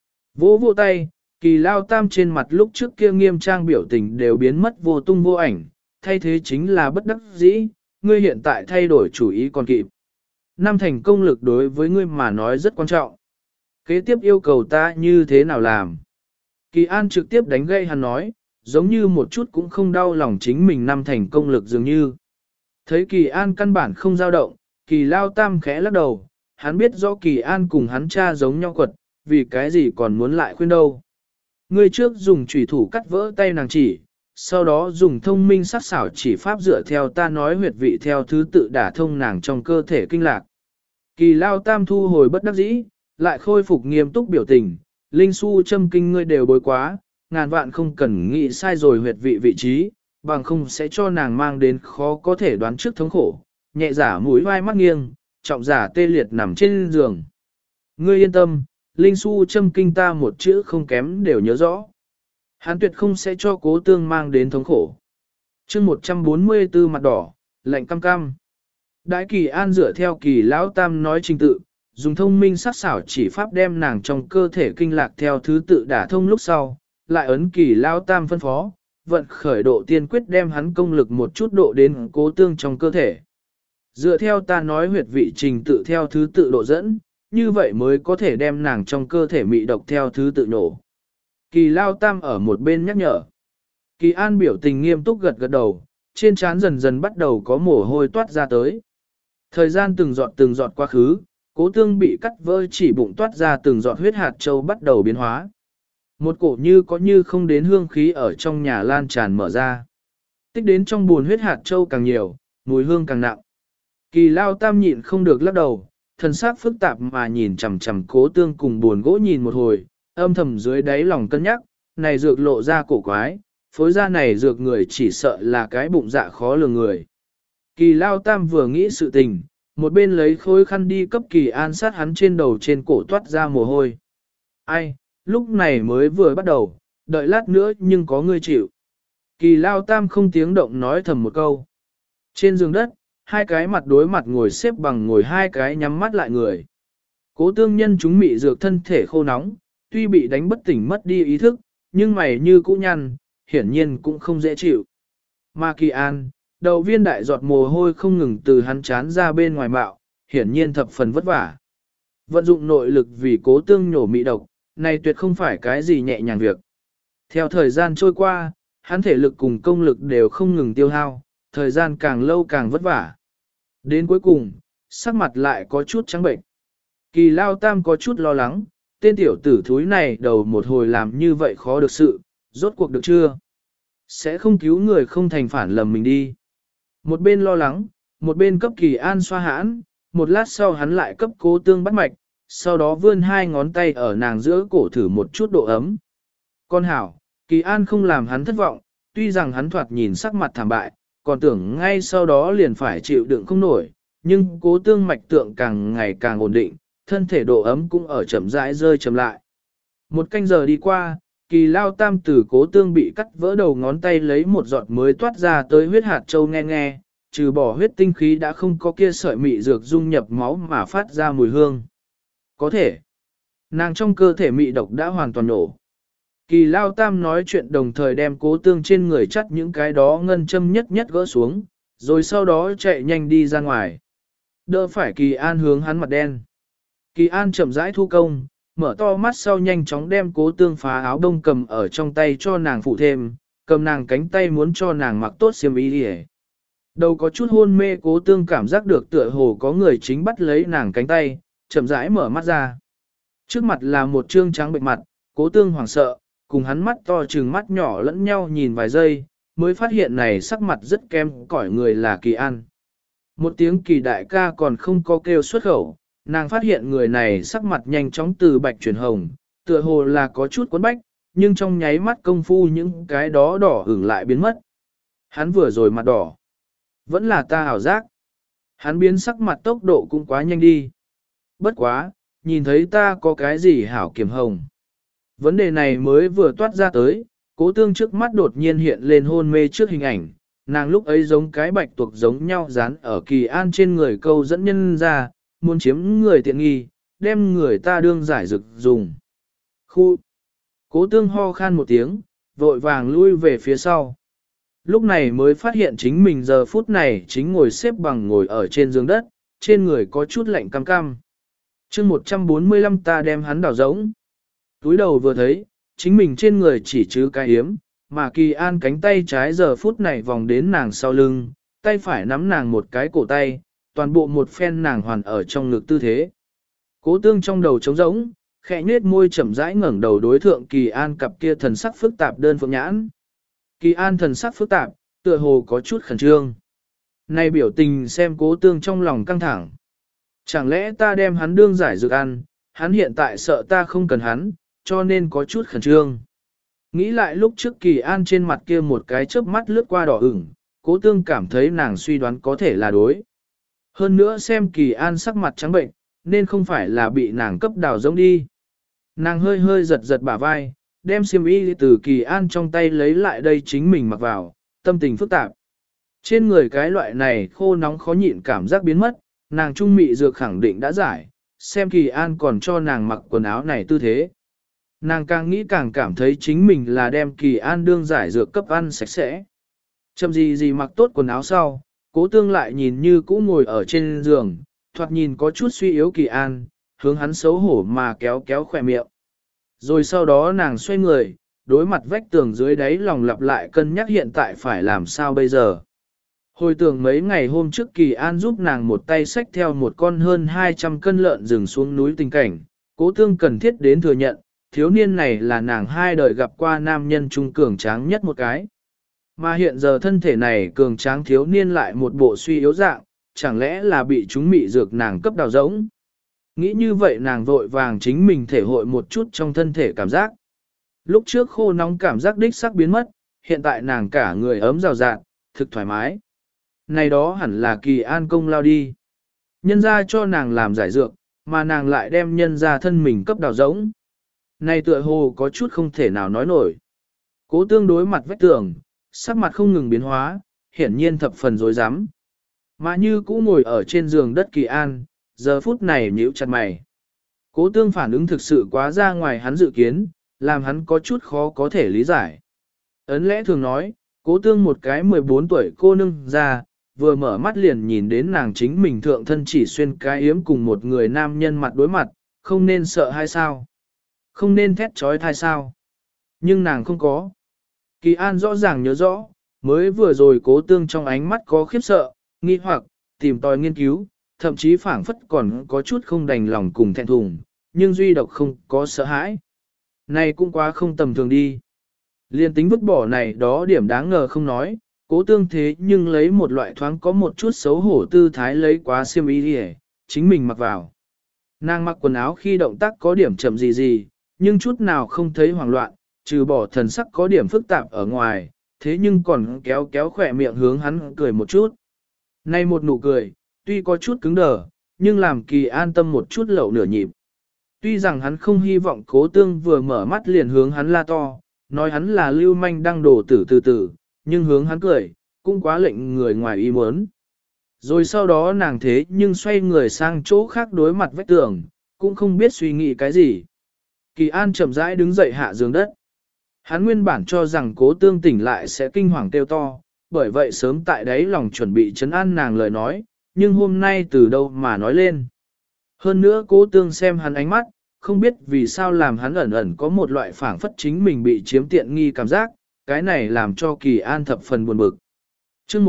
Vỗ vỗ tay, Kỳ Lao Tam trên mặt lúc trước kia nghiêm trang biểu tình đều biến mất vô tung vô ảnh, thay thế chính là bất đắc dĩ, ngươi hiện tại thay đổi chủ ý còn kịp. Năm thành công lực đối với ngươi mà nói rất quan trọng. Kế tiếp yêu cầu ta như thế nào làm? Kỳ An trực tiếp đánh gây hắn nói, giống như một chút cũng không đau lòng chính mình năm thành công lực dường như. Thấy Kỳ An căn bản không dao động, Kỳ Lao Tam khẽ lắc đầu, hắn biết rõ Kỳ An cùng hắn cha giống nhau quật, vì cái gì còn muốn lại khuyên đâu. Ngươi trước dùng chủy thủ cắt vỡ tay nàng chỉ, sau đó dùng thông minh sắc xảo chỉ pháp dựa theo ta nói huyệt vị theo thứ tự đả thông nàng trong cơ thể kinh lạc. Kỳ Lao Tam thu hồi bất đắc dĩ, lại khôi phục nghiêm túc biểu tình, Linh Su châm kinh ngươi đều bối quá, ngàn vạn không cần nghĩ sai rồi huyệt vị trí, bằng không sẽ cho nàng mang đến khó có thể đoán trước thống khổ, nhẹ giả mũi vai mắt nghiêng, trọng giả tê liệt nằm trên giường. Ngươi yên tâm, Linh Su châm kinh ta một chữ không kém đều nhớ rõ. Hắn tuyệt không sẽ cho Cố Tương mang đến thống khổ. chương 144 mặt đỏ, lạnh cam cam. Đãi Kỳ An dựa theo Kỳ Lão Tam nói trình tự, dùng thông minh sắc xảo chỉ pháp đem nàng trong cơ thể kinh lạc theo thứ tự đả thông lúc sau, lại ấn Kỳ Lão Tam phân phó, vận khởi độ tiên quyết đem hắn công lực một chút độ đến Cố Tương trong cơ thể. Dựa theo ta nói huyệt vị trình tự theo thứ tự độ dẫn, như vậy mới có thể đem nàng trong cơ thể mị độc theo thứ tự nổ. Kỳ Lao Tam ở một bên nhắc nhở. Kỳ An biểu tình nghiêm túc gật gật đầu, trên trán dần dần bắt đầu có mồ hôi toát ra tới. Thời gian từng giọt quá khứ, Cố Tương bị cắt vỡ chỉ bụng toát ra từng giọt huyết hạt châu bắt đầu biến hóa. Một cổ như có như không đến hương khí ở trong nhà lan tràn mở ra. Tích đến trong buồn huyết hạt châu càng nhiều, mùi hương càng nặng. Kỳ Lao Tam nhịn không được lắc đầu, thần sắc phức tạp mà nhìn chằm chằm Cố Tương cùng buồn gỗ nhìn một hồi, âm thầm dưới đáy lòng cân nhắc, này dược lộ ra cổ quái, phối ra này dược người chỉ sợ là cái bụng dạ khó lường người. Kỳ Lao Tam vừa nghĩ sự tình, một bên lấy khối khăn đi cấp Kỳ An sát hắn trên đầu trên cổ toát ra mồ hôi. Ai, lúc này mới vừa bắt đầu, đợi lát nữa nhưng có người chịu. Kỳ Lao Tam không tiếng động nói thầm một câu. Trên giường đất, hai cái mặt đối mặt ngồi xếp bằng ngồi hai cái nhắm mắt lại người. Cố Tương nhân chúng mị dược thân thể khô nóng, tuy bị đánh bất tỉnh mất đi ý thức, nhưng mày như cũ nhăn, hiển nhiên cũng không dễ chịu. Mà Kỳ An, đầu viên đại giọt mồ hôi không ngừng từ hắn chán ra bên ngoài mạo, hiển nhiên thập phần vất vả. Vận dụng nội lực vì Cố Tương nhổ mị độc, này tuyệt không phải cái gì nhẹ nhàng việc. Theo thời gian trôi qua, hắn thể lực cùng công lực đều không ngừng tiêu hao, thời gian càng lâu càng vất vả. Đến cuối cùng, sắc mặt lại có chút trắng bệnh. Kỳ Lao Tam có chút lo lắng, tên tiểu tử thúi này đầu một hồi làm như vậy khó được sự, rốt cuộc được chưa? Sẽ không cứu người không thành phản lầm mình đi. Một bên lo lắng, một bên cấp Kỳ An xoa hãn, một lát sau hắn lại cấp Cố Tương bắt mạch, sau đó vươn hai ngón tay ở nàng giữa cổ thử một chút độ ấm. Con hảo, Kỳ An không làm hắn thất vọng, tuy rằng hắn thoạt nhìn sắc mặt thảm bại, còn tưởng ngay sau đó liền phải chịu đựng không nổi, nhưng Cố Tương mạch tượng càng ngày càng ổn định, thân thể độ ấm cũng ở chậm rãi rơi chậm lại. Một canh giờ đi qua, Kỳ Lao Tam từ Cố Tương bị cắt vỡ đầu ngón tay lấy một giọt mới toát ra tới huyết hạt châu nghe nghe, trừ bỏ huyết tinh khí đã không có kia sợi mị dược dung nhập máu mà phát ra mùi hương. Có thể, nàng trong cơ thể mị độc đã hoàn toàn nổ. Kỳ Lao Tam nói chuyện đồng thời đem Cố Tương trên người chắt những cái đó ngân châm nhất nhất gỡ xuống, rồi sau đó chạy nhanh đi ra ngoài. Đỡ phải Kỳ An hướng hắn mặt đen. Kỳ An chậm rãi thu công, mở to mắt sau nhanh chóng đem Cố Tương phá áo đông cầm ở trong tay cho nàng phụ thêm, cầm nàng cánh tay muốn cho nàng mặc tốt xiêm y đi. Đầu có chút hôn mê Cố Tương cảm giác được tựa hồ có người chính bắt lấy nàng cánh tay, chậm rãi mở mắt ra. Trước mặt là một trương trắng bệnh mặt, Cố Tương hoảng sợ, cùng hắn mắt to trừng mắt nhỏ lẫn nhau nhìn vài giây, mới phát hiện này sắc mặt rất kém cỏi người là Kỳ An. Một tiếng Kỳ đại ca còn không có kêu xuất khẩu, nàng phát hiện người này sắc mặt nhanh chóng từ bạch chuyển hồng, tựa hồ là có chút quấn bách, nhưng trong nháy mắt công phu những cái đó đỏ ửng lại biến mất. Hắn vừa rồi mặt đỏ. Vẫn là ta ảo giác. Hắn biến sắc mặt tốc độ cũng quá nhanh đi. Bất quá, nhìn thấy ta có cái gì hảo kiểm hồng. Vấn đề này mới vừa toát ra tới, Cố Tương trước mắt đột nhiên hiện lên hôn mê trước hình ảnh, nàng lúc ấy giống cái bạch tuộc giống nhau dán ở Kỳ An trên người câu dẫn nhân ra, muốn chiếm người tiện nghi, đem người ta đương giải dược dùng. Khu! Cố Tương ho khan một tiếng, vội vàng lui về phía sau. Lúc này mới phát hiện chính mình giờ phút này chính ngồi xếp bằng ngồi ở trên giường đất, trên người có chút lạnh cam cam. chương 145 ta đem hắn đào giống. Túi đầu vừa thấy, chính mình trên người chỉ chứ cái hiếm, mà Kỳ An cánh tay trái giờ phút này vòng đến nàng sau lưng, tay phải nắm nàng một cái cổ tay, toàn bộ một phen nàng hoàn ở trong ngực tư thế. Cố Tương trong đầu trống rỗng, khẽ nhếch môi chậm rãi ngẩng đầu đối thượng Kỳ An cặp kia thần sắc phức tạp đơn phượng nhãn. Kỳ An thần sắc phức tạp, tựa hồ có chút khẩn trương. Này biểu tình xem Cố Tương trong lòng căng thẳng. Chẳng lẽ ta đem hắn đương giải dược ăn, hắn hiện tại sợ ta không cần hắn, cho nên có chút khẩn trương. Nghĩ lại lúc trước Kỳ An trên mặt kia một cái chớp mắt lướt qua đỏ ửng, Cố Tương cảm thấy nàng suy đoán có thể là đối. Hơn nữa xem Kỳ An sắc mặt trắng bệnh, nên không phải là bị nàng cấp đào giống đi. Nàng hơi hơi giật giật bả vai, đem xiêm y từ Kỳ An trong tay lấy lại đây chính mình mặc vào, tâm tình phức tạp. Trên người cái loại này khô nóng khó nhịn cảm giác biến mất, nàng trung mị dược khẳng định đã giải, xem Kỳ An còn cho nàng mặc quần áo này tư thế. Nàng càng nghĩ càng cảm thấy chính mình là đem Kỳ An đương giải dược cấp ăn sạch sẽ. Chậm gì mặc tốt quần áo sau, Cố Tương lại nhìn như cũ ngồi ở trên giường, thoạt nhìn có chút suy yếu Kỳ An, hướng hắn xấu hổ mà kéo kéo khỏe miệng. Rồi sau đó nàng xoay người, đối mặt vách tường dưới đáy lòng lặp lại cân nhắc hiện tại phải làm sao bây giờ. Hồi tưởng mấy ngày hôm trước Kỳ An giúp nàng một tay xách theo một con hơn 200 cân lợn rừng xuống núi tình cảnh, Cố Tương cần thiết đến thừa nhận, thiếu niên này là nàng hai đời gặp qua nam nhân trung cường tráng nhất một cái. Mà hiện giờ thân thể này cường tráng thiếu niên lại một bộ suy yếu dạng, chẳng lẽ là bị chúng mị dược nàng cấp đào rỗng. Nghĩ như vậy nàng vội vàng chính mình thể hội một chút trong thân thể cảm giác. Lúc trước khô nóng cảm giác đích sắc biến mất, hiện tại nàng cả người ấm rào rạt, thực thoải mái. Này đó hẳn là Kỳ An công lao đi. Nhân ra cho nàng làm giải dược, mà nàng lại đem nhân ra thân mình cấp đào rỗng. Này tựa hồ có chút không thể nào nói nổi. Cố Tương đối mặt vách tường, sắc mặt không ngừng biến hóa, hiển nhiên thập phần rối rắm. Mà như cũ ngồi ở trên giường đất Kỳ An, giờ phút này nhíu chặt mày. Cố Tương phản ứng thực sự quá ra ngoài hắn dự kiến, làm hắn có chút khó có thể lý giải. Ấn lẽ thường nói, Cố Tương một cái 14 tuổi cô nương ra, vừa mở mắt liền nhìn đến nàng chính mình thượng thân chỉ xuyên cái yếm cùng một người nam nhân mặt đối mặt, không nên sợ hay sao? Không nên thét trói thai sao? Nhưng nàng không có. Kỳ An rõ ràng nhớ rõ, mới vừa rồi Cố Tương trong ánh mắt có khiếp sợ, nghi hoặc, tìm tòi nghiên cứu, thậm chí phảng phất còn có chút không đành lòng cùng thẹn thùng, nhưng duy độc không có sợ hãi. Này cũng quá không tầm thường đi. Liên tính vứt bỏ này đó điểm đáng ngờ không nói, Cố Tương thế nhưng lấy một loại thoáng có một chút xấu hổ tư thái lấy quá xiêm y đi chính mình mặc vào. Nàng mặc quần áo khi động tác có điểm chậm gì, nhưng chút nào không thấy hoảng loạn, trừ bỏ thần sắc có điểm phức tạp ở ngoài, thế nhưng còn kéo kéo khỏe miệng hướng hắn cười một chút. Này một nụ cười, tuy có chút cứng đờ, nhưng làm Kỳ an tâm một chút lậu nửa nhịp. Tuy rằng hắn không hy vọng Cố Tương vừa mở mắt liền hướng hắn la to, nói hắn là lưu manh đang đổ tử từ từ, nhưng hướng hắn cười, cũng quá lệnh người ngoài ý muốn. Rồi sau đó nàng thế nhưng xoay người sang chỗ khác đối mặt vách tường, cũng không biết suy nghĩ cái gì. Kỳ An chậm rãi đứng dậy hạ giường đất. Hắn nguyên bản cho rằng Cố Tương tỉnh lại sẽ kinh hoàng kêu to, bởi vậy sớm tại đấy lòng chuẩn bị trấn an nàng lời nói, nhưng hôm nay từ đâu mà nói lên. Hơn nữa Cố Tương xem hắn ánh mắt, không biết vì sao làm hắn ẩn ẩn có một loại phảng phất chính mình bị chiếm tiện nghi cảm giác, cái này làm cho Kỳ An thập phần buồn bực. Chương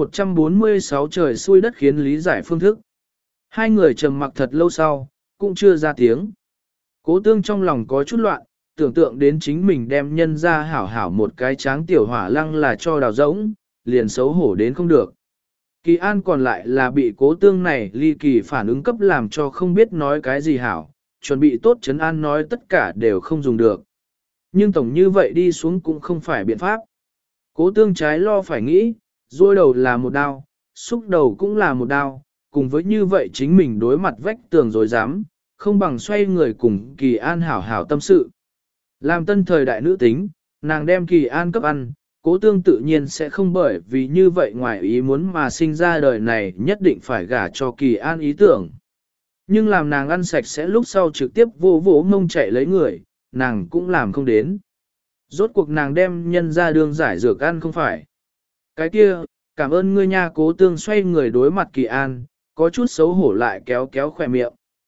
146 trời xui đất khiến lý giải phương thức. Hai người trầm mặc thật lâu sau, cũng chưa ra tiếng. Cố Tương trong lòng có chút loạn, tưởng tượng đến chính mình đem nhân ra hảo hảo một cái tráng tiểu hỏa lăng là cho đào rỗng, liền xấu hổ đến không được. Kỳ An còn lại là bị Cố Tương này ly kỳ phản ứng cấp làm cho không biết nói cái gì hảo, chuẩn bị tốt trấn an nói tất cả đều không dùng được. Nhưng tổng như vậy đi xuống cũng không phải biện pháp. Cố Tương trái lo phải nghĩ, dôi đầu là một đao, xúc đầu cũng là một đao, cùng với như vậy chính mình đối mặt vách tường rồi dám, không bằng xoay người cùng Kỳ An hảo hảo tâm sự. Làm tân thời đại nữ tính, nàng đem Kỳ An cấp ăn, Cố Tương tự nhiên sẽ không bởi vì như vậy ngoài ý muốn mà sinh ra đời này nhất định phải gả cho Kỳ An ý tưởng. Nhưng làm nàng ăn sạch sẽ lúc sau trực tiếp vô vỗ mông chạy lấy người, nàng cũng làm không đến. Rốt cuộc nàng đem nhân ra đường giải dược ăn không phải. Cái kia, cảm ơn ngươi nha. Cố Tương xoay người đối mặt Kỳ An, có chút xấu hổ lại kéo kéo khỏe miệng.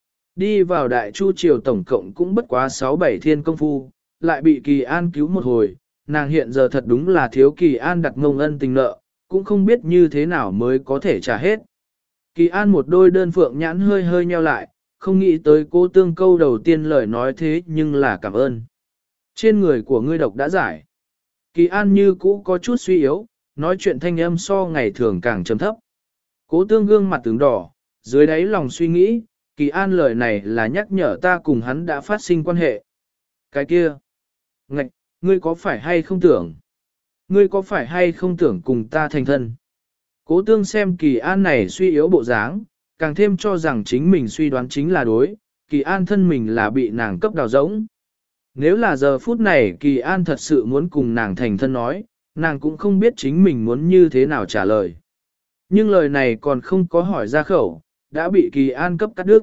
Đi vào Đại Chu Triều tổng cộng cũng bất quá 6-7 thiên công phu, lại bị Kỳ An cứu một hồi, nàng hiện giờ thật đúng là thiếu Kỳ An đặt ngông ân tình nợ, cũng không biết như thế nào mới có thể trả hết. Kỳ An một đôi đơn phượng nhãn hơi hơi nheo lại, không nghĩ tới Cố Tương câu đầu tiên lời nói thế nhưng là cảm ơn. Trên người của ngươi độc đã giải. Kỳ An như cũ có chút suy yếu, nói chuyện thanh âm so ngày thường càng trầm thấp. Cố Tương gương mặt tướng đỏ, dưới đáy lòng suy nghĩ, Kỳ An lời này là nhắc nhở ta cùng hắn đã phát sinh quan hệ. Cái kia, ngạch, ngươi có phải hay không tưởng? Ngươi có phải hay không tưởng cùng ta thành thân? Cố Tương xem Kỳ An này suy yếu bộ dáng, càng thêm cho rằng chính mình suy đoán chính là đối, Kỳ An thân mình là bị nàng cấp đào rỗng. Nếu là giờ phút này Kỳ An thật sự muốn cùng nàng thành thân nói, nàng cũng không biết chính mình muốn như thế nào trả lời. Nhưng lời này còn không có hỏi ra khẩu, đã bị Kỳ An cấp cắt đứt.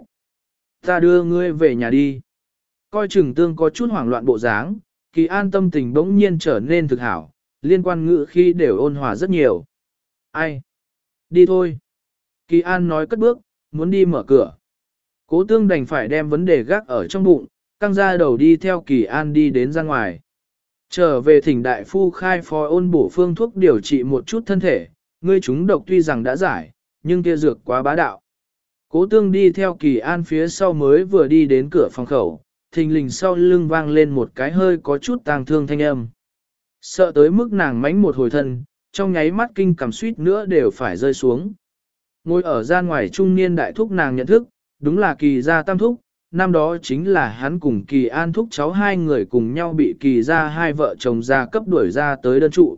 Ta đưa ngươi về nhà đi. Coi chừng Tương có chút hoảng loạn bộ dáng, Kỳ An tâm tình bỗng nhiên trở nên thực hảo, liên quan ngữ khi đều ôn hòa rất nhiều. Ai? Đi thôi. Kỳ An nói cất bước, muốn đi mở cửa. Cố Tương đành phải đem vấn đề gác ở trong bụng, căng ra đầu đi theo Kỳ An đi đến ra ngoài. Trở về thỉnh đại phu khai phó ôn bổ phương thuốc điều trị một chút thân thể, ngươi chúng độc tuy rằng đã giải, nhưng kia dược quá bá đạo. Cố tương đi theo Kỳ An phía sau mới vừa đi đến cửa phòng khẩu, thình lình sau lưng vang lên một cái hơi có chút tang thương thanh âm. Sợ tới mức nàng mánh một hồi thân, trong nháy mắt kinh cảm suýt nữa đều phải rơi xuống. Ngồi ở gian ngoài trung niên đại thúc nàng nhận thức, đúng là Kỳ gia tam thúc, năm đó chính là hắn cùng Kỳ An thúc cháu hai người cùng nhau bị Kỳ gia hai vợ chồng gia cấp đuổi ra tới đơn trụ.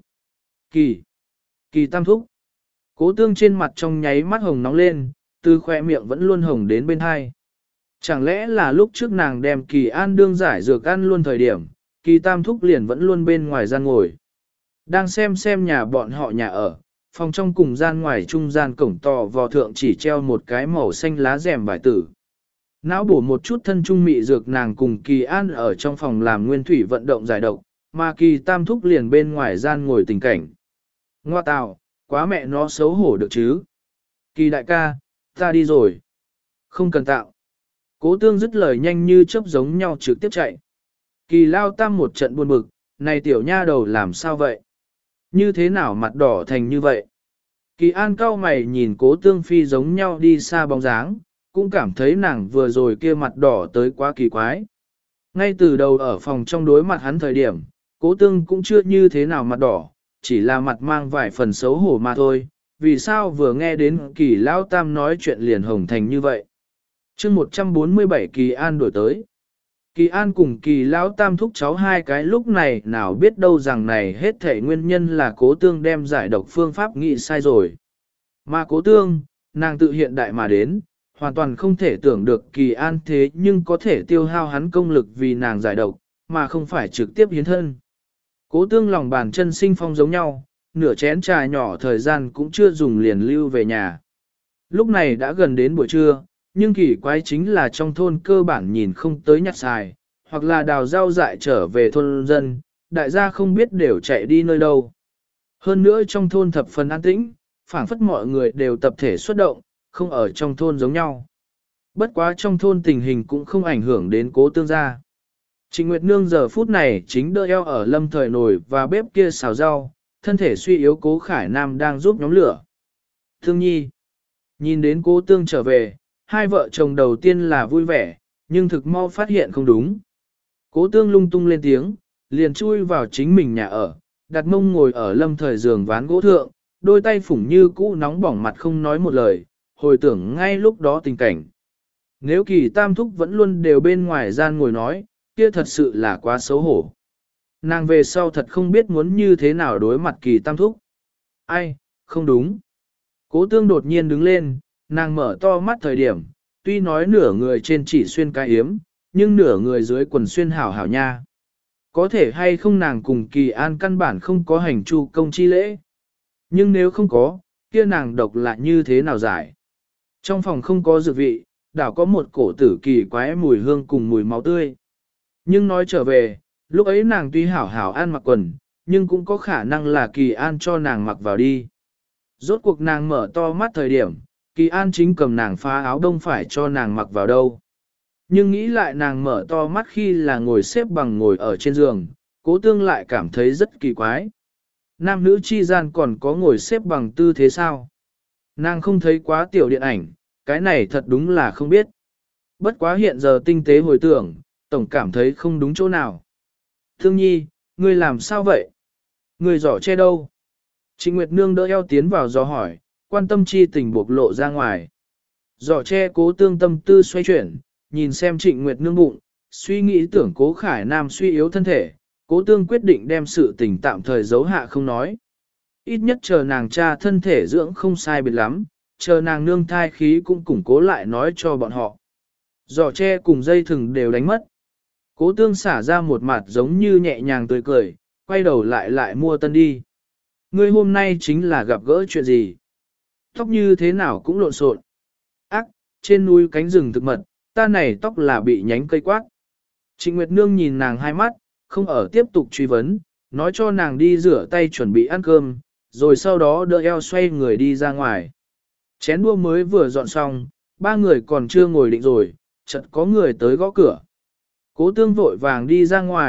Kỳ tam thúc. Cố tương trên mặt trong nháy mắt hồng nóng lên, từ khỏe miệng vẫn luôn hồng đến bên hai. Chẳng lẽ là lúc trước nàng đem Kỳ An đương giải dược ăn luôn thời điểm, Kỳ tam thúc liền vẫn luôn bên ngoài gian ngồi. Đang xem nhà bọn họ nhà ở, phòng trong cùng gian ngoài trung gian cổng to vò thượng chỉ treo một cái màu xanh lá rèm vải tử. Não bổ một chút thân trung mị dược nàng cùng Kỳ An ở trong phòng làm nguyên thủy vận động giải độc, mà Kỳ tam thúc liền bên ngoài gian ngồi tình cảnh. Ngoa tào, quá mẹ nó xấu hổ được chứ. Kỳ đại ca, ta đi rồi. Không cần tạo. Cố tương dứt lời nhanh như chớp giống nhau trực tiếp chạy. Kỳ lao tam một trận buồn bực, này tiểu nha đầu làm sao vậy? Như thế nào mặt đỏ thành như vậy? Kỳ An cau mày nhìn cố tương phi giống nhau đi xa bóng dáng, cũng cảm thấy nàng vừa rồi kia mặt đỏ tới quá kỳ quái. Ngay từ đầu ở phòng trong đối mặt hắn thời điểm, cố tương cũng chưa như thế nào mặt đỏ, chỉ là mặt mang vài phần xấu hổ mà thôi. Vì sao vừa nghe đến Kỳ Lao Tam nói chuyện liền hồng thành như vậy? chương 147 Kỳ An đổi tới. Kỳ An cùng Kỳ Lão Tam thúc cháu hai cái lúc này nào biết đâu rằng này hết thể nguyên nhân là cố tương đem giải độc phương pháp nghĩ sai rồi. Mà cố tương, nàng tự hiện đại mà đến, hoàn toàn không thể tưởng được Kỳ An thế nhưng có thể tiêu hao hắn công lực vì nàng giải độc, mà không phải trực tiếp hiến thân. Cố tương lòng bàn chân sinh phong giống nhau, nửa chén trà nhỏ thời gian cũng chưa dùng liền lưu về nhà. Lúc này đã gần đến buổi trưa, nhưng kỳ quái chính là trong thôn cơ bản nhìn không tới nhặt xài, hoặc là đào rau dại trở về thôn dân, đại gia không biết đều chạy đi nơi đâu. Hơn nữa trong thôn thập phần an tĩnh, phảng phất mọi người đều tập thể xuất động, không ở trong thôn giống nhau. Bất quá trong thôn tình hình cũng không ảnh hưởng đến cố tương gia. Trịnh Nguyệt Nương giờ phút này chính đỡ eo ở lâm thời nồi và bếp kia xào rau, thân thể suy yếu cố Khải Nam đang giúp nhóm lửa. Thương nhi, nhìn đến cố tương trở về, hai vợ chồng đầu tiên là vui vẻ, nhưng thực mau phát hiện không đúng. Cố tương lung tung lên tiếng, liền chui vào chính mình nhà ở, đặt mông ngồi ở lâm thời giường ván gỗ thượng, đôi tay phủng như cũ nóng bỏng mặt không nói một lời, hồi tưởng ngay lúc đó tình cảnh. Nếu Kỳ tam thúc vẫn luôn đều bên ngoài gian ngồi nói, kia thật sự là quá xấu hổ. Nàng về sau thật không biết muốn như thế nào đối mặt Kỳ tam thúc. Ai, không đúng. Cố tương đột nhiên đứng lên, nàng mở to mắt thời điểm, tuy nói nửa người trên chỉ xuyên cái yếm, nhưng nửa người dưới quần xuyên hảo hảo nha. Có thể hay không nàng cùng Kỳ An căn bản không có hành chu công chi lễ. Nhưng nếu không có, kia nàng độc lại như thế nào giải? Trong phòng không có dược vị, đảo có một cổ tử kỳ quái mùi hương cùng mùi máu tươi. Nhưng nói trở về, lúc ấy nàng tuy hảo hảo ăn mặc quần, nhưng cũng có khả năng là Kỳ An cho nàng mặc vào đi. Rốt cuộc nàng mở to mắt thời điểm, Kỳ An chính cầm nàng phá áo đông phải cho nàng mặc vào đâu. Nhưng nghĩ lại nàng mở to mắt khi là ngồi xếp bằng ngồi ở trên giường, cố tương lại cảm thấy rất kỳ quái. Nam nữ chi gian còn có ngồi xếp bằng tư thế sao? Nàng không thấy quá tiểu điện ảnh, cái này thật đúng là không biết. Bất quá hiện giờ tinh tế hồi tưởng, tổng cảm thấy không đúng chỗ nào. Thương nhi, ngươi làm sao vậy? Ngươi giỏ che đâu? Trịnh Nguyệt Nương đỡ eo tiến vào dò hỏi, quan tâm chi tình bộc lộ ra ngoài. Giỏ che cố tương tâm tư xoay chuyển, nhìn xem Trịnh Nguyệt Nương bụng, suy nghĩ tưởng cố Khải Nam suy yếu thân thể, cố tương quyết định đem sự tình tạm thời giấu hạ không nói. Ít nhất chờ nàng cha thân thể dưỡng không sai biệt lắm, chờ nàng nương thai khí cũng củng cố lại nói cho bọn họ. Giỏ tre cùng dây thừng đều đánh mất. Cố tương xả ra một mặt giống như nhẹ nhàng tươi cười, quay đầu lại mua tân đi. Ngươi hôm nay chính là gặp gỡ chuyện gì? Tóc như thế nào cũng lộn xộn. Ác, trên núi cánh rừng thực mật, ta này tóc là bị nhánh cây quát. Trịnh Nguyệt Nương nhìn nàng hai mắt, không ở tiếp tục truy vấn, nói cho nàng đi rửa tay chuẩn bị ăn cơm, rồi sau đó đỡ eo xoay người đi ra ngoài. Chén đua mới vừa dọn xong, ba người còn chưa ngồi định rồi, chợt có người tới gõ cửa. Cố tương vội vàng đi ra ngoài,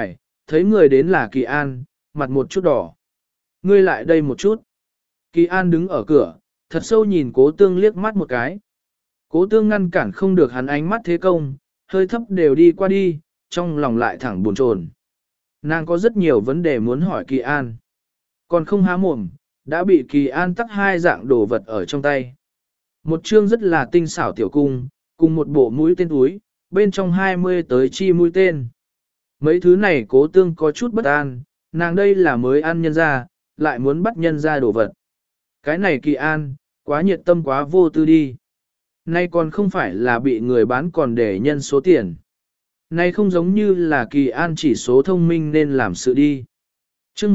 thấy người đến là Kỳ An, mặt một chút đỏ. Ngươi lại đây một chút. Kỳ An đứng ở cửa, thật sâu nhìn Cố Tương liếc mắt một cái. Cố Tương ngăn cản không được hắn ánh mắt thế công, hơi thấp đều đi qua đi, trong lòng lại thẳng buồn chồn. Nàng có rất nhiều vấn đề muốn hỏi Kỳ An. Còn không há mồm, đã bị Kỳ An tắc hai dạng đồ vật ở trong tay. Một chương rất là tinh xảo tiểu cung, cùng một bộ mũi tên túi, bên trong 20 tới chi mũi tên. Mấy thứ này Cố Tương có chút bất an, nàng đây là mới ăn nhân ra, lại muốn bắt nhân ra đồ vật. Cái này Kỳ An, quá nhiệt tâm quá vô tư đi. Nay còn không phải là bị người bán còn để nhân số tiền. Nay không giống như là Kỳ An chỉ số thông minh nên làm sự đi. Chương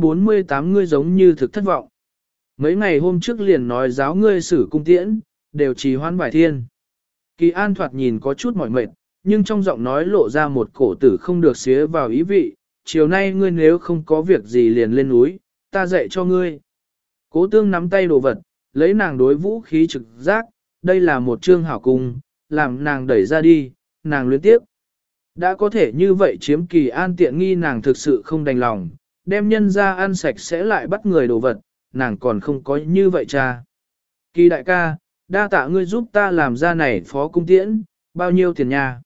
148 ngươi giống như thực thất vọng. Mấy ngày hôm trước liền nói giáo ngươi xử cung tiễn, đều trì hoãn vài thiên. Kỳ An thoạt nhìn có chút mỏi mệt, nhưng trong giọng nói lộ ra một cổ tử không được xía vào ý vị. Chiều nay ngươi nếu không có việc gì liền lên núi, ta dạy cho ngươi. Cố Tương nắm tay đồ vật, lấy nàng đối vũ khí trực giác, đây là một chương hảo cung, làm nàng đẩy ra đi, nàng luyến tiếp. Đã có thể như vậy chiếm Kỳ An tiện nghi nàng thực sự không đành lòng, đem nhân ra ăn sạch sẽ lại bắt người đồ vật, nàng còn không có như vậy cha. Kỳ đại ca, đa tạ ngươi giúp ta làm ra này phó cung tiễn, bao nhiêu tiền nha?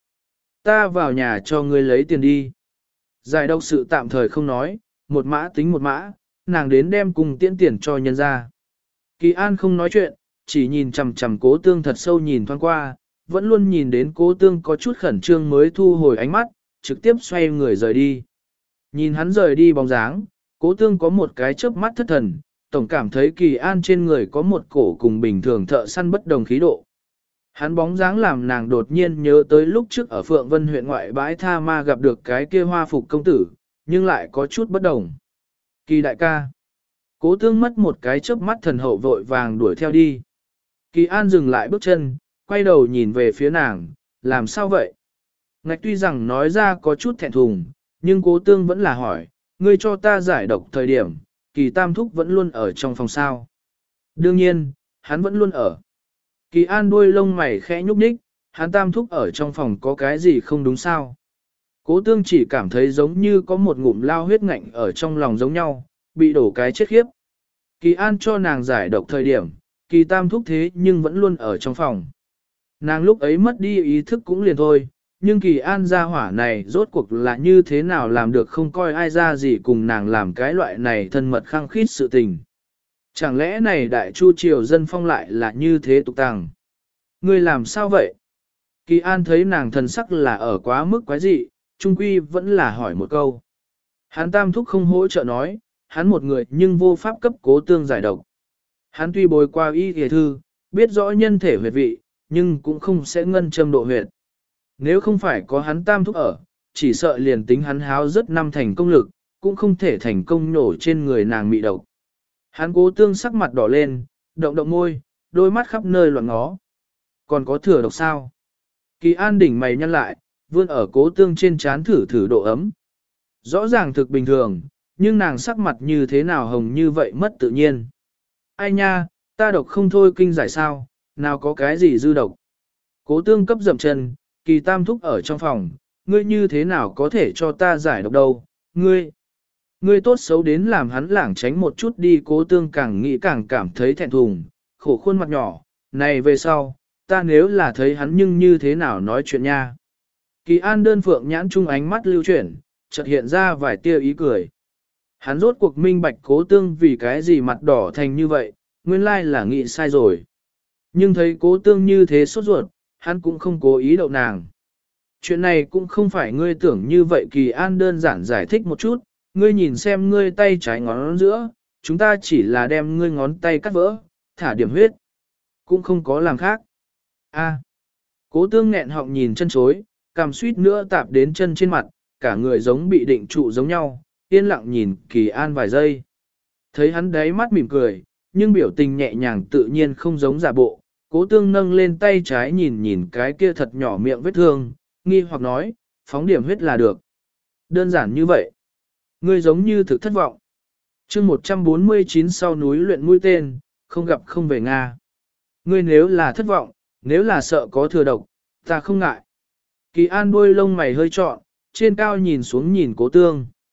Ta vào nhà cho ngươi lấy tiền đi. Giải độc sự tạm thời không nói, một mã tính một mã, nàng đến đem cung tiễn tiền cho nhân ra. Kỳ An không nói chuyện, chỉ nhìn chằm chằm Cố Tương thật sâu nhìn thoáng qua, vẫn luôn nhìn đến Cố Tương có chút khẩn trương mới thu hồi ánh mắt, trực tiếp xoay người rời đi. Nhìn hắn rời đi bóng dáng, Cố Tương có một cái chớp mắt thất thần, tổng cảm thấy Kỳ An trên người có một cổ cùng bình thường thợ săn bất đồng khí độ. Hắn bóng dáng làm nàng đột nhiên nhớ tới lúc trước ở Phượng Vân huyện ngoại bãi Tha Ma gặp được cái kia hoa phục công tử, nhưng lại có chút bất đồng. Kỳ đại ca. Cố Tương mất một cái chớp mắt thần hậu vội vàng đuổi theo đi. Kỳ An dừng lại bước chân, quay đầu nhìn về phía nàng, làm sao vậy? Ngạch tuy rằng nói ra có chút thẹn thùng, nhưng Cố Tương vẫn là hỏi, ngươi cho ta giải độc thời điểm, Kỳ Tam Thúc vẫn luôn ở trong phòng sao? Đương nhiên, hắn vẫn luôn ở. Kỳ An đuôi lông mày khẽ nhúc nhích, hắn Tam Thúc ở trong phòng có cái gì không đúng sao? Cố Tương chỉ cảm thấy giống như có một ngụm lao huyết ngạnh ở trong lòng giống nhau, bị đổ cái chết khiếp. Kỳ An cho nàng giải độc thời điểm, Kỳ Tam Thúc thế nhưng vẫn luôn ở trong phòng. Nàng lúc ấy mất đi ý thức cũng liền thôi, nhưng Kỳ An gia hỏa này rốt cuộc là như thế nào làm được không coi ai ra gì cùng nàng làm cái loại này thân mật khăng khít sự tình. Chẳng lẽ này đại chu triều dân phong lại là như thế tục tàng? Ngươi làm sao vậy? Kỳ An thấy nàng thần sắc là ở quá mức quái dị, trung quy vẫn là hỏi một câu. Hắn Tam Thúc không hỗ trợ nói, hắn một người nhưng vô pháp cấp Cố Tương giải độc. Hắn tuy bồi qua y y thư, biết rõ nhân thể huyệt vị, nhưng cũng không sẽ ngân châm độ huyệt. Nếu không phải có hắn Tam Thúc ở, chỉ sợ liền tính hắn háo rất năm thành công lực, cũng không thể thành công nổ trên người nàng mị độc. Hắn Cố Tương sắc mặt đỏ lên, động động môi, đôi mắt khắp nơi loạn ngó. Còn có thừa độc sao? Kỳ An đỉnh mày nhăn lại, vươn ở Cố Tương trên trán thử thử độ ấm. Rõ ràng thực bình thường, nhưng nàng sắc mặt như thế nào hồng như vậy mất tự nhiên. Ai nha, ta độc không thôi kinh giải sao, nào có cái gì dư độc. Cố Tương cấp dậm chân, Kỳ Tam Thúc ở trong phòng, ngươi như thế nào có thể cho ta giải độc đâu, ngươi tốt xấu đến làm hắn lảng tránh một chút đi. Cố Tương càng nghĩ càng cảm thấy thẹn thùng, khổ khuôn mặt nhỏ, này về sau, ta nếu là thấy hắn nhưng như thế nào nói chuyện nha. Kỳ An đơn phượng nhãn trung ánh mắt lưu chuyển, chợt hiện ra vài tia ý cười. Hắn rốt cuộc minh bạch Cố Tương vì cái gì mặt đỏ thành như vậy, nguyên lai là nghĩ sai rồi. Nhưng thấy Cố Tương như thế sốt ruột, hắn cũng không cố ý đậu nàng. Chuyện này cũng không phải ngươi tưởng như vậy. Kỳ An đơn giản giải thích một chút, ngươi nhìn xem ngươi tay trái ngón giữa, chúng ta chỉ là đem ngươi ngón tay cắt vỡ, thả điểm huyết, cũng không có làm khác. A. Cố Tương nghẹn họng nhìn chân chối, cằm suýt nữa tạp đến chân trên mặt, cả người giống bị định trụ giống nhau, yên lặng nhìn Kỳ An vài giây. Thấy hắn đáy mắt mỉm cười, nhưng biểu tình nhẹ nhàng tự nhiên không giống giả bộ. Cố Tương nâng lên tay trái nhìn nhìn cái kia thật nhỏ miệng vết thương, nghi hoặc nói, phóng điểm huyết là được. Đơn giản như vậy. Ngươi giống như thực thất vọng. Chương 149 sau núi luyện mũi tên, không gặp không về Nga. Ngươi nếu là thất vọng, nếu là sợ có thừa độc, ta không ngại. Kỳ An đuôi lông mày hơi trọn, trên cao nhìn xuống nhìn Cố Tương.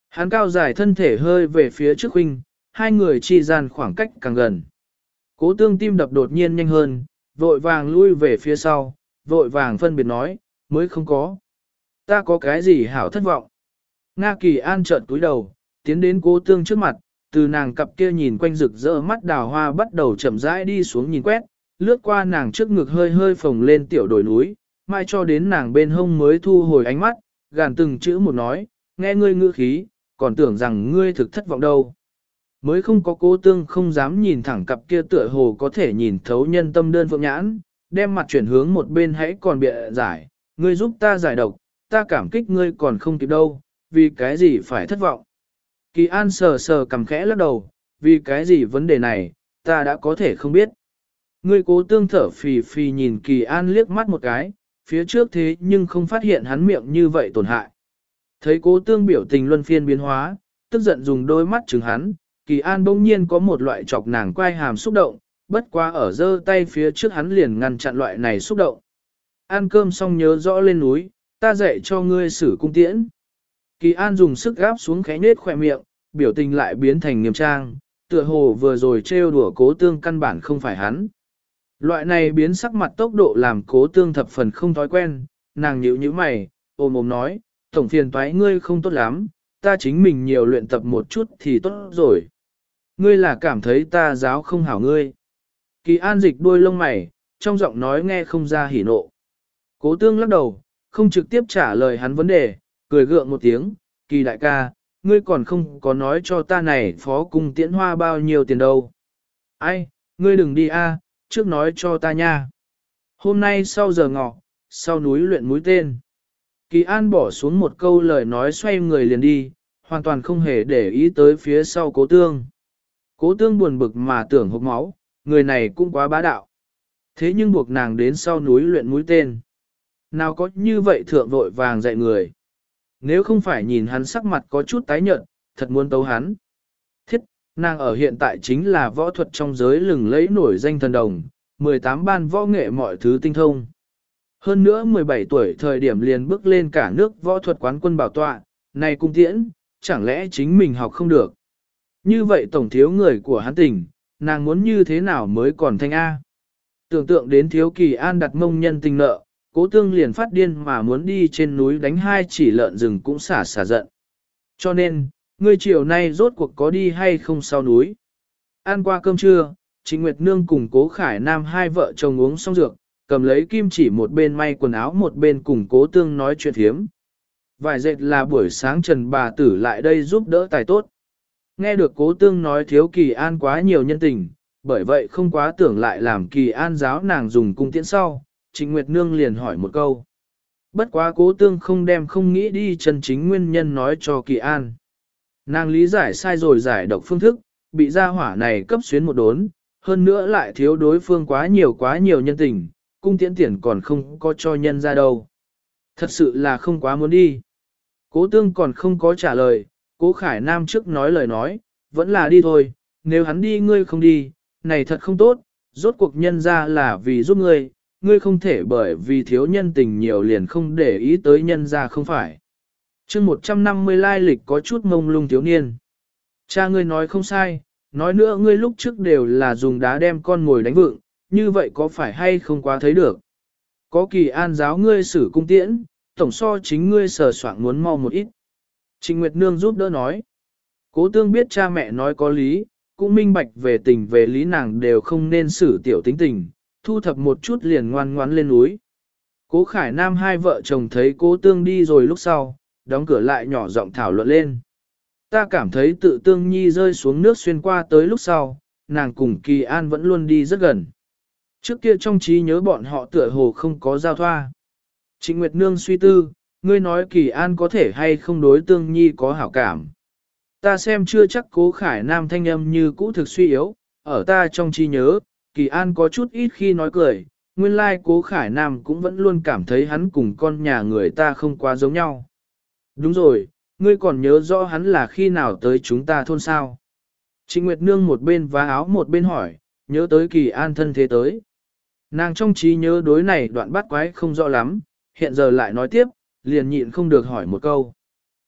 Hắn cao dài thân thể hơi về phía trước huynh, hai người chi gian khoảng cách càng gần. Cố tương tim đập đột nhiên nhanh hơn, vội vàng lui về phía sau, vội vàng phân biệt nói, mới không có. Ta có cái gì hảo thất vọng. Nga Kỳ An trợn túi đầu, tiến đến cố tương trước mặt, từ nàng cặp kia nhìn quanh rực rỡ mắt đào hoa bắt đầu chậm rãi đi xuống nhìn quét, lướt qua nàng trước ngực hơi hơi phồng lên tiểu đồi núi, mai cho đến nàng bên hông mới thu hồi ánh mắt, gàn từng chữ một nói, nghe ngươi ngữ khí, còn tưởng rằng ngươi thực thất vọng đâu. Mới không có cố tương không dám nhìn thẳng cặp kia tựa hồ có thể nhìn thấu nhân tâm đơn phượng nhãn, đem mặt chuyển hướng một bên hãy còn bịa giải, ngươi giúp ta giải độc, ta cảm kích ngươi còn không kịp đâu, vì cái gì phải thất vọng. Kỳ An sờ sờ cầm khẽ lắc đầu, vì cái gì vấn đề này, ta đã có thể không biết. Ngươi cố tương thở phì phì nhìn Kỳ An liếc mắt một cái, phía trước thế nhưng không phát hiện hắn miệng như vậy tổn hại. Thấy cố tương biểu tình luân phiên biến hóa, tức giận dùng đôi mắt chừng hắn, Kỳ An bỗng nhiên có một loại chọc nàng quay hàm xúc động, bất quá ở giơ tay phía trước hắn liền ngăn chặn loại này xúc động. Ăn cơm xong nhớ rõ lên núi, ta dạy cho ngươi xử cung tiễn. Kỳ An dùng sức gáp xuống khẽ nết khỏe miệng, biểu tình lại biến thành nghiêm trang, tựa hồ vừa rồi trêu đùa cố tương căn bản không phải hắn. Loại này biến sắc mặt tốc độ làm cố tương thập phần không thói quen, nàng nhíu nhíu mày, ôm ôm nói, tổng phiền toái ngươi không tốt lắm, ta chính mình nhiều luyện tập một chút thì tốt rồi. Ngươi là cảm thấy ta giáo không hảo ngươi. Kỳ An dịch đuôi lông mày, trong giọng nói nghe không ra hỉ nộ. Cố tương lắc đầu, không trực tiếp trả lời hắn vấn đề, cười gượng một tiếng, Kỳ đại ca, ngươi còn không có nói cho ta này phó cung tiễn hoa bao nhiêu tiền đâu. Ai, ngươi đừng đi a, trước nói cho ta nha. Hôm nay sau giờ ngọ, sau núi luyện mũi tên. Kỳ An bỏ xuống một câu lời nói xoay người liền đi, hoàn toàn không hề để ý tới phía sau cố tương. Cố tương buồn bực mà tưởng hộc máu, người này cũng quá bá đạo. Thế nhưng buộc nàng đến sau núi luyện mũi tên. Nào có như vậy thượng vội vàng dạy người. Nếu không phải nhìn hắn sắc mặt có chút tái nhợt, thật muốn tấu hắn. Thiết, nàng ở hiện tại chính là võ thuật trong giới lừng lẫy nổi danh thần đồng, 18 ban võ nghệ mọi thứ tinh thông. Hơn nữa 17 tuổi thời điểm liền bước lên cả nước võ thuật quán quân bảo tọa, này cung tiễn, chẳng lẽ chính mình học không được. Như vậy tổng thiếu người của hắn tỉnh, nàng muốn như thế nào mới còn thanh A. Tưởng tượng đến thiếu Kỳ An đặt mông nhân tình nợ, cố tương liền phát điên mà muốn đi trên núi đánh hai chỉ lợn rừng cũng xả giận. Cho nên, ngươi chiều nay rốt cuộc có đi hay không sau núi. Ăn qua cơm trưa, Trịnh Nguyệt Nương cùng Cố Khải Nam hai vợ chồng uống xong dược, cầm lấy kim chỉ một bên may quần áo một bên cùng cố tương nói chuyện thiếm. Vài dệt là buổi sáng Trần bà tử lại đây giúp đỡ tài tốt. Nghe được cố tương nói thiếu Kỳ An quá nhiều nhân tình, bởi vậy không quá tưởng lại làm Kỳ An giáo nàng dùng cung tiễn sau, Trịnh Nguyệt Nương liền hỏi một câu. Bất quá cố tương không đem không nghĩ đi chân chính nguyên nhân nói cho Kỳ An. Nàng lý giải sai rồi giải độc phương thức, bị gia hỏa này cấp xuyến một đốn, hơn nữa lại thiếu đối phương quá nhiều nhân tình, cung tiễn tiền còn không có cho nhân ra đâu. Thật sự là không quá muốn đi. Cố tương còn không có trả lời, cố Khải Nam trước nói lời nói, vẫn là đi thôi, nếu hắn đi ngươi không đi, này thật không tốt, rốt cuộc nhân ra là vì giúp ngươi, ngươi không thể bởi vì thiếu nhân tình nhiều liền không để ý tới nhân ra không phải. chương 150 lai lịch có chút mông lung thiếu niên. Cha ngươi nói không sai, nói nữa ngươi lúc trước đều là dùng đá đem con ngồi đánh vựng, như vậy có phải hay không quá thấy được. Có Kỳ An giáo ngươi xử cung tiễn, tổng so chính ngươi sờ soạn muốn mau một ít. Trịnh Nguyệt Nương giúp đỡ nói. Cố tương biết cha mẹ nói có lý, cũng minh bạch về tình về lý nàng đều không nên xử tiểu tính tình, thu thập một chút liền ngoan ngoãn lên núi. Cố Khải Nam hai vợ chồng thấy cố tương đi rồi lúc sau, đóng cửa lại nhỏ giọng thảo luận lên. Ta cảm thấy tự tương nhi rơi xuống nước xuyên qua tới lúc sau, nàng cùng Kỳ An vẫn luôn đi rất gần. Trước kia trong trí nhớ bọn họ tựa hồ không có giao thoa. Trịnh Nguyệt Nương suy tư, ngươi nói Kỳ An có thể hay không đối tương nhi có hảo cảm. Ta xem chưa chắc. Cố Khải Nam thanh âm như cũ thực suy yếu, ở ta trong trí nhớ, Kỳ An có chút ít khi nói cười, nguyên lai Cố Khải Nam cũng vẫn luôn cảm thấy hắn cùng con nhà người ta không quá giống nhau. Đúng rồi, ngươi còn nhớ rõ hắn là khi nào tới chúng ta thôn sao. Trịnh Nguyệt Nương một bên vá áo một bên hỏi, nhớ tới Kỳ An thân thế tới. Nàng trong trí nhớ đối này đoạn bắt quái không rõ lắm, hiện giờ lại nói tiếp, liền nhịn không được hỏi một câu.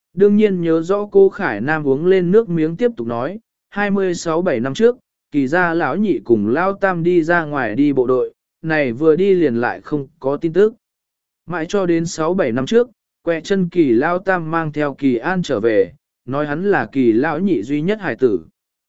Đương nhiên nhớ rõ cô Khải Nam uống lên nước miếng tiếp tục nói, 26-7 năm trước, kỳ ra lão nhị cùng lao tam đi ra ngoài đi bộ đội, này vừa đi liền lại không có tin tức. Mãi cho đến 6-7 năm trước, quẹ chân kỳ lao tam mang theo kỳ an trở về, nói hắn là kỳ lão nhị duy nhất hải tử.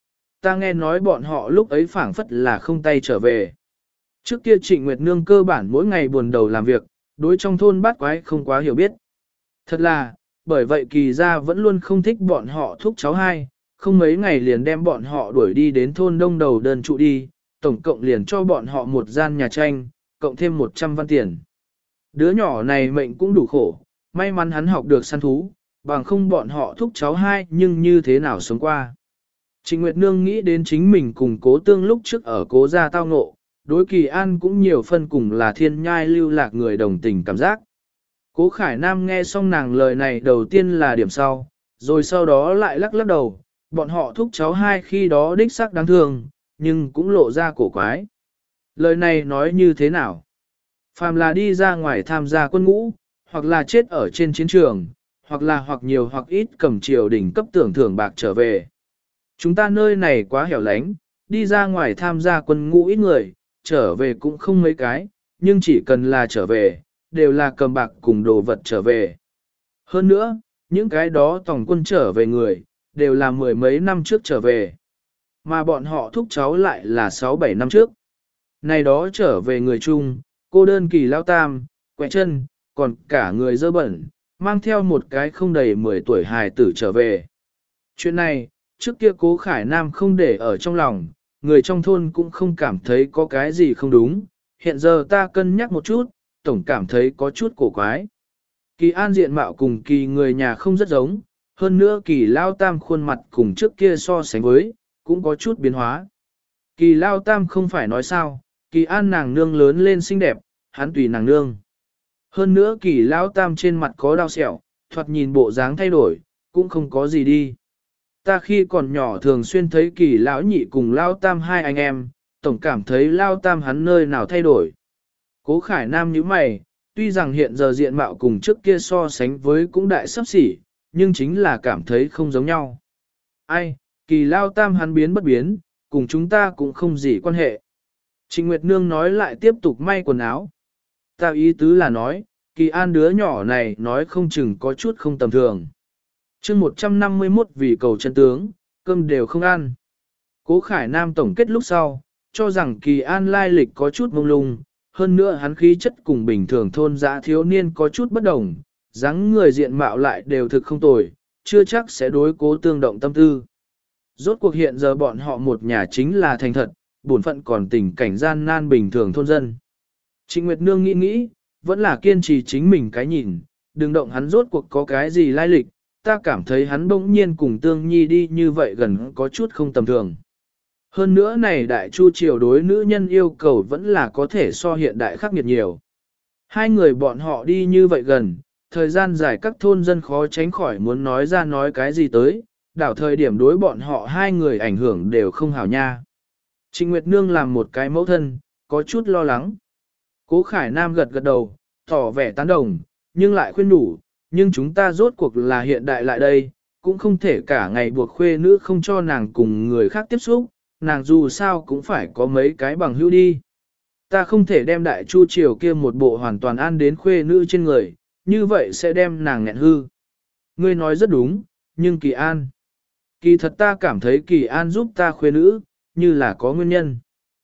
Ta nghe nói bọn họ lúc ấy phảng phất là không tay trở về. Trước kia Trịnh Nguyệt Nương cơ bản mỗi ngày buồn đầu làm việc, đối trong thôn bát quái không quá hiểu biết. Thật là, bởi vậy kỳ ra vẫn luôn không thích bọn họ thúc cháu hai, không mấy ngày liền đem bọn họ đuổi đi đến thôn đông đầu đơn trụ đi, tổng cộng liền cho bọn họ một gian nhà tranh, cộng thêm 100 văn tiền. Đứa nhỏ này mệnh cũng đủ khổ, may mắn hắn học được săn thú, bằng không bọn họ thúc cháu hai nhưng như thế nào sống qua. Trịnh Nguyệt Nương nghĩ đến chính mình cùng Cố Tương lúc trước ở Cố gia tao ngộ, đối Kỳ An cũng nhiều phân cùng là thiên nhai lưu lạc người đồng tình cảm giác. Cố Khải Nam nghe xong nàng lời này đầu tiên là điểm sau, rồi sau đó lại lắc lắc đầu, bọn họ thúc cháu hai khi đó đích xác đáng thương, nhưng cũng lộ ra cổ quái. Lời này nói như thế nào? Phàm là đi ra ngoài tham gia quân ngũ, hoặc là chết ở trên chiến trường, hoặc nhiều hoặc ít cầm triều đỉnh cấp tưởng thưởng bạc trở về. Chúng ta nơi này quá hẻo lánh, đi ra ngoài tham gia quân ngũ ít người, trở về cũng không mấy cái, nhưng chỉ cần là trở về, đều là cầm bạc cùng đồ vật trở về. Hơn nữa, những cái đó tổng quân trở về người, đều là mười mấy năm trước trở về. Mà bọn họ thúc cháu lại là 6-7 năm trước. Này đó trở về người chung, cô đơn kỳ lao tam, quẹ chân, còn cả người dơ bẩn, mang theo một cái không đầy 10 tuổi hài tử trở về. Chuyện này, trước kia Cố Khải Nam không để ở trong lòng, người trong thôn cũng không cảm thấy có cái gì không đúng, hiện giờ ta cân nhắc một chút, tổng cảm thấy có chút cổ quái. Kỳ An diện mạo cùng kỳ người nhà không rất giống, hơn nữa kỳ lao tam khuôn mặt cùng trước kia so sánh với, cũng có chút biến hóa. Kỳ lao tam không phải nói sao, kỳ an nàng nương lớn lên xinh đẹp, hắn tùy nàng nương. Hơn nữa kỳ lao tam trên mặt có đau sẹo, thoạt nhìn bộ dáng thay đổi, cũng không có gì đi. Ta khi còn nhỏ thường xuyên thấy kỳ lão nhị cùng lao tam hai anh em, tổng cảm thấy lao tam hắn nơi nào thay đổi. Cố Khải Nam như mày, tuy rằng hiện giờ diện mạo cùng trước kia so sánh với cũng đại sắp xỉ, nhưng chính là cảm thấy không giống nhau. Ai, kỳ lao tam hắn biến bất biến, cùng chúng ta cũng không gì quan hệ. Trịnh Nguyệt Nương nói lại tiếp tục may quần áo. Ta ý tứ là nói, kỳ an đứa nhỏ này nói không chừng có chút không tầm thường. chương 151 vì cầu chân tướng, cơm đều không ăn. Cố Khải Nam tổng kết lúc sau, cho rằng kỳ an lai lịch có chút mông lung, hơn nữa hắn khí chất cùng bình thường thôn dã thiếu niên có chút bất đồng, dáng người diện mạo lại đều thực không tồi, chưa chắc sẽ đối Cố Tương động tâm tư. Rốt cuộc hiện giờ bọn họ một nhà chính là thành thật, bổn phận còn tình cảnh gian nan bình thường thôn dân. Trịnh Nguyệt Nương nghĩ, vẫn là kiên trì chính mình cái nhìn, đừng động hắn rốt cuộc có cái gì lai lịch, ta cảm thấy hắn bỗng nhiên cùng Tương Nhi đi như vậy gần có chút không tầm thường. Hơn nữa này đại chu triều đối nữ nhân yêu cầu vẫn là có thể so hiện đại khắc nghiệt nhiều. Hai người bọn họ đi như vậy gần, thời gian dài các thôn dân khó tránh khỏi muốn nói ra nói cái gì tới, đảo thời điểm đối bọn họ hai người ảnh hưởng đều không hảo nha. Trịnh Nguyệt Nương làm một cái mẫu thân, có chút lo lắng. Cố Khải Nam gật gật đầu, tỏ vẻ tán đồng, nhưng lại khuyên đủ, nhưng chúng ta rốt cuộc là hiện đại lại đây, cũng không thể cả ngày buộc khuê nữ không cho nàng cùng người khác tiếp xúc, nàng dù sao cũng phải có mấy cái bằng hữu đi. Ta không thể đem đại chu triều kia một bộ hoàn toàn an đến khuê nữ trên người, như vậy sẽ đem nàng nghẹn hư. Ngươi nói rất đúng, nhưng Kỳ An. Kỳ thật ta cảm thấy Kỳ An giúp ta khuê nữ, như là có nguyên nhân.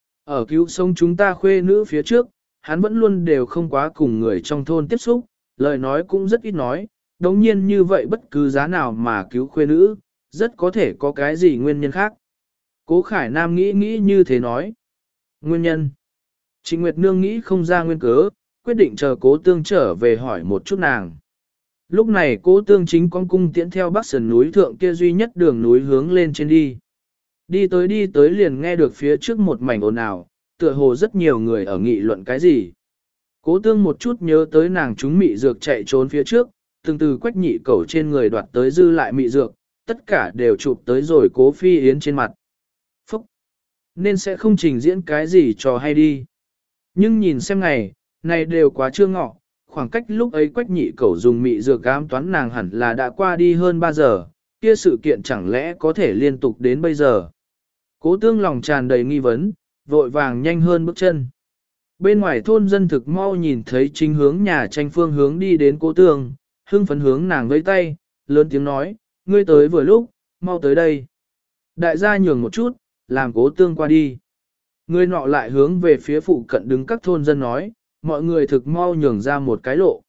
Ở cứu sống chúng ta khuê nữ phía trước, hắn vẫn luôn đều không quá cùng người trong thôn tiếp xúc, lời nói cũng rất ít nói, đồng nhiên như vậy bất cứ giá nào mà cứu khuê nữ, rất có thể có cái gì nguyên nhân khác. Cố Khải Nam nghĩ như thế nói. Nguyên nhân. Trịnh Nguyệt Nương nghĩ không ra nguyên cớ, quyết định chờ Cố Tương trở về hỏi một chút nàng. Lúc này Cố Tương chính con cung tiễn theo bắc sườn núi thượng kia duy nhất đường núi hướng lên trên đi. Đi tới liền nghe được phía trước một mảnh ồn ào, tựa hồ rất nhiều người ở nghị luận cái gì. Cố Tương một chút nhớ tới nàng chúng mị dược chạy trốn phía trước, từng từ quách nhị cẩu trên người đoạt tới dư lại mị dược, tất cả đều chụp tới rồi Cố Phi Yến trên mặt. Phúc! Nên sẽ không trình diễn cái gì cho hay đi. Nhưng nhìn xem này đều quá trưa ngọ, khoảng cách lúc ấy Quách Nhị Cẩu dùng mị dược ám toán nàng hẳn là đã qua đi hơn 3 giờ, kia sự kiện chẳng lẽ có thể liên tục đến bây giờ. Cố Tương lòng tràn đầy nghi vấn, vội vàng nhanh hơn bước chân. Bên ngoài thôn dân thực mau nhìn thấy chính hướng nhà tranh phương hướng đi đến Cố Tương, hưng phấn hướng nàng vẫy tay, lớn tiếng nói, ngươi tới vừa lúc, mau tới đây. Đại gia nhường một chút, làm Cố Tương qua đi. Người nọ lại hướng về phía phụ cận đứng các thôn dân nói, mọi người thực mau nhường ra một cái lộ.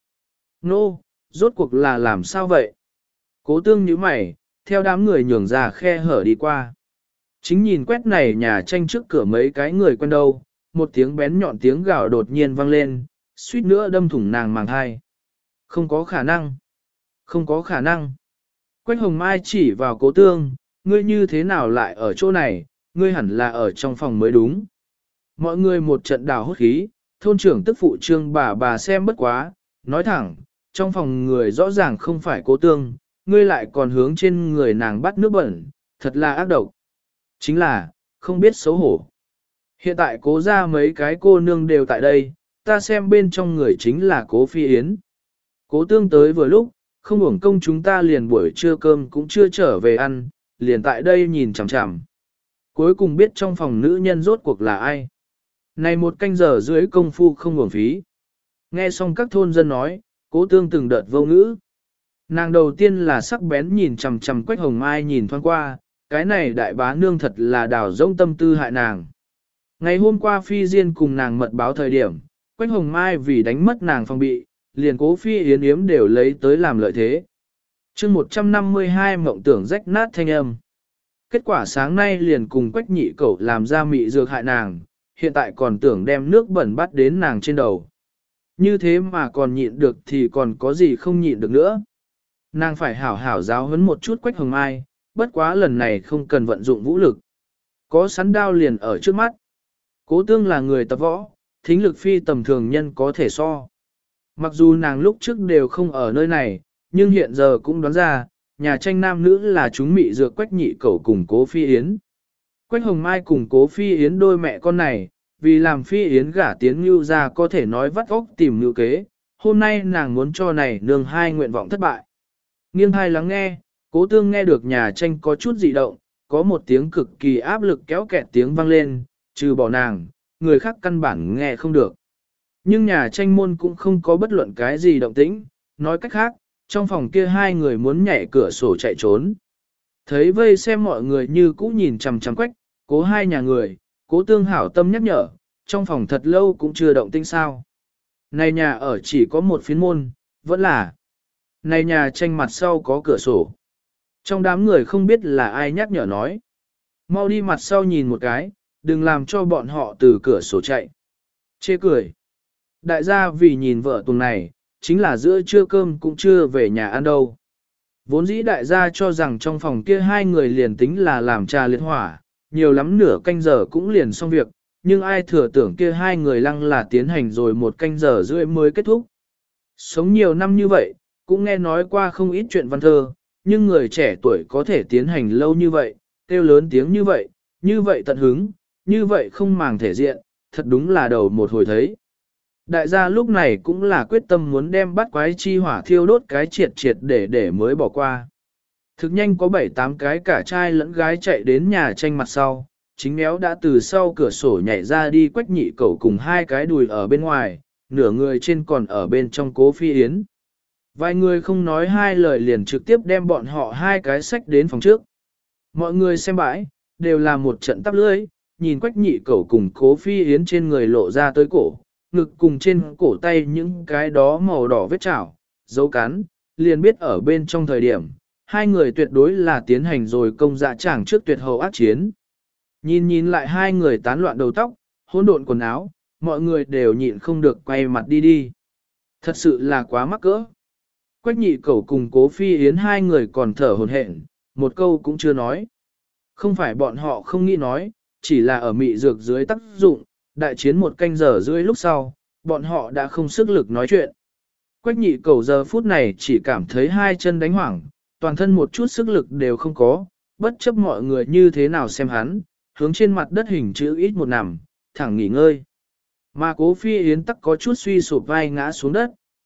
Nô, rốt cuộc là làm sao vậy? Cố Tương nhíu mày, theo đám người nhường ra khe hở đi qua. Chính nhìn quét này nhà tranh trước cửa mấy cái người quen đâu, một tiếng bén nhọn tiếng gào đột nhiên vang lên, suýt nữa đâm thủng nàng màng hai. Không có khả năng. Không có khả năng. Quách Hồng Mai chỉ vào Cố Tương, ngươi như thế nào lại ở chỗ này, ngươi hẳn là ở trong phòng mới đúng. Mọi người một trận đào hốt khí, thôn trưởng tức phụ trương bà xem bất quá, nói thẳng, trong phòng người rõ ràng không phải Cố Tương, ngươi lại còn hướng trên người nàng bắt nước bẩn, thật là ác độc. Chính là, không biết xấu hổ. Hiện tại Cố ra mấy cái cô nương đều tại đây, ta xem bên trong người chính là Cố Phi Yến. Cố Tương tới vừa lúc, không uổng công chúng ta liền buổi trưa cơm cũng chưa trở về ăn, liền tại đây nhìn chằm chằm. Cuối cùng biết trong phòng nữ nhân rốt cuộc là ai. Này một canh giờ dưới công phu không uổng phí. Nghe xong các thôn dân nói, Cố Tương từng đợt vô ngữ. Nàng đầu tiên là sắc bén nhìn chằm chằm Quách Hồng Mai nhìn thoáng qua, cái này đại bá nương thật là đào rông tâm tư hại nàng. Ngày hôm qua Phi Diên cùng nàng mật báo thời điểm, Quách Hồng Mai vì đánh mất nàng phòng bị, liền Cố Phi Yến yếm đều lấy tới làm lợi thế. chương 152 mộng tưởng rách nát thanh âm. Kết quả sáng nay liền cùng Quách Nhị Cẩu làm ra mị dược hại nàng, hiện tại còn tưởng đem nước bẩn bắt đến nàng trên đầu. Như thế mà còn nhịn được thì còn có gì không nhịn được nữa. Nàng phải hảo hảo giáo huấn một chút Quách Hồng Mai, bất quá lần này không cần vận dụng vũ lực. Có sắn đao liền ở trước mắt. Cố Tương là người tập võ, thính lực phi tầm thường nhân có thể so. Mặc dù nàng lúc trước đều không ở nơi này, nhưng hiện giờ cũng đoán ra, nhà tranh nam nữ là chúng mị dược Quách Nhị Cẩu cùng Cố Phi Yến. Quách Hồng Mai cùng Cố Phi Yến đôi mẹ con này, vì làm Phi Yến gả tiến Ngưu ra có thể nói vắt óc tìm ngữ kế, hôm nay nàng muốn cho này nương hai nguyện vọng thất bại. Nghiêng hai lắng nghe, Cố Tương nghe được nhà tranh có chút dị động, có một tiếng cực kỳ áp lực kéo kẹt tiếng vang lên, trừ bỏ nàng, người khác căn bản nghe không được. Nhưng nhà tranh môn cũng không có bất luận cái gì động tĩnh, nói cách khác, trong phòng kia hai người muốn nhảy cửa sổ chạy trốn. Thấy vây xem mọi người như cũ nhìn chằm chằm Quách, Cố hai nhà người, Cố Tương hảo tâm nhắc nhở, trong phòng thật lâu cũng chưa động tĩnh sao. Này nhà ở chỉ có một phiến môn, vẫn là. Này nhà tranh mặt sau có cửa sổ. Trong đám người không biết là ai nhắc nhở nói. Mau đi mặt sau nhìn một cái, đừng làm cho bọn họ từ cửa sổ chạy. Chê cười. Đại gia vì nhìn vợ tuần này, chính là giữa trưa cơm cũng chưa về nhà ăn đâu. Vốn dĩ đại gia cho rằng trong phòng kia hai người liền tính là làm trà liệt hỏa, nhiều lắm nửa canh giờ cũng liền xong việc, nhưng ai thừa tưởng kia hai người lăng là tiến hành rồi một canh giờ rưỡi mới kết thúc. Sống nhiều năm như vậy, cũng nghe nói qua không ít chuyện văn thơ, nhưng người trẻ tuổi có thể tiến hành lâu như vậy, kêu lớn tiếng như vậy tận hứng, như vậy không màng thể diện, thật đúng là đầu một hồi thấy. Đại gia lúc này cũng là quyết tâm muốn đem bắt quái chi hỏa thiêu đốt cái triệt để mới bỏ qua. Thực nhanh có 7-8 cái cả trai lẫn gái chạy đến nhà tranh mặt sau, chính méo đã từ sau cửa sổ nhảy ra đi Quách Nhị Cẩu cùng hai cái đùi ở bên ngoài, nửa người trên còn ở bên trong Cố Phi Yến. Vài người không nói hai lời liền trực tiếp đem bọn họ hai cái sách đến phòng trước. Mọi người xem bãi, đều là một trận tắp lưỡi, nhìn Quách Nhị Cẩu cùng Cố Phi Yến trên người lộ ra tới cổ, ngực cùng trên cổ tay những cái đó màu đỏ vết chảo, dấu cắn, liền biết ở bên trong thời điểm, hai người tuyệt đối là tiến hành rồi công dạ chẳng trước tuyệt hậu ác chiến. Nhìn lại hai người tán loạn đầu tóc, hỗn độn quần áo, mọi người đều nhịn không được quay mặt đi. Thật sự là quá mắc cỡ. Quách Nhị Cẩu cùng Cố Phi Yến hai người còn thở hổn hển, một câu cũng chưa nói. Không phải bọn họ không nghĩ nói, chỉ là ở mị dược dưới tác dụng, đại chiến một canh giờ rưỡi lúc sau, bọn họ đã không sức lực nói chuyện. Quách Nhị Cẩu giờ phút này chỉ cảm thấy hai chân đánh hoảng, toàn thân một chút sức lực đều không có, bất chấp mọi người như thế nào xem hắn, hướng trên mặt đất hình chữ ít một nằm, thẳng nghỉ ngơi. Mà Cố Phi Yến tắc có chút suy sụp vai ngã xuống đất,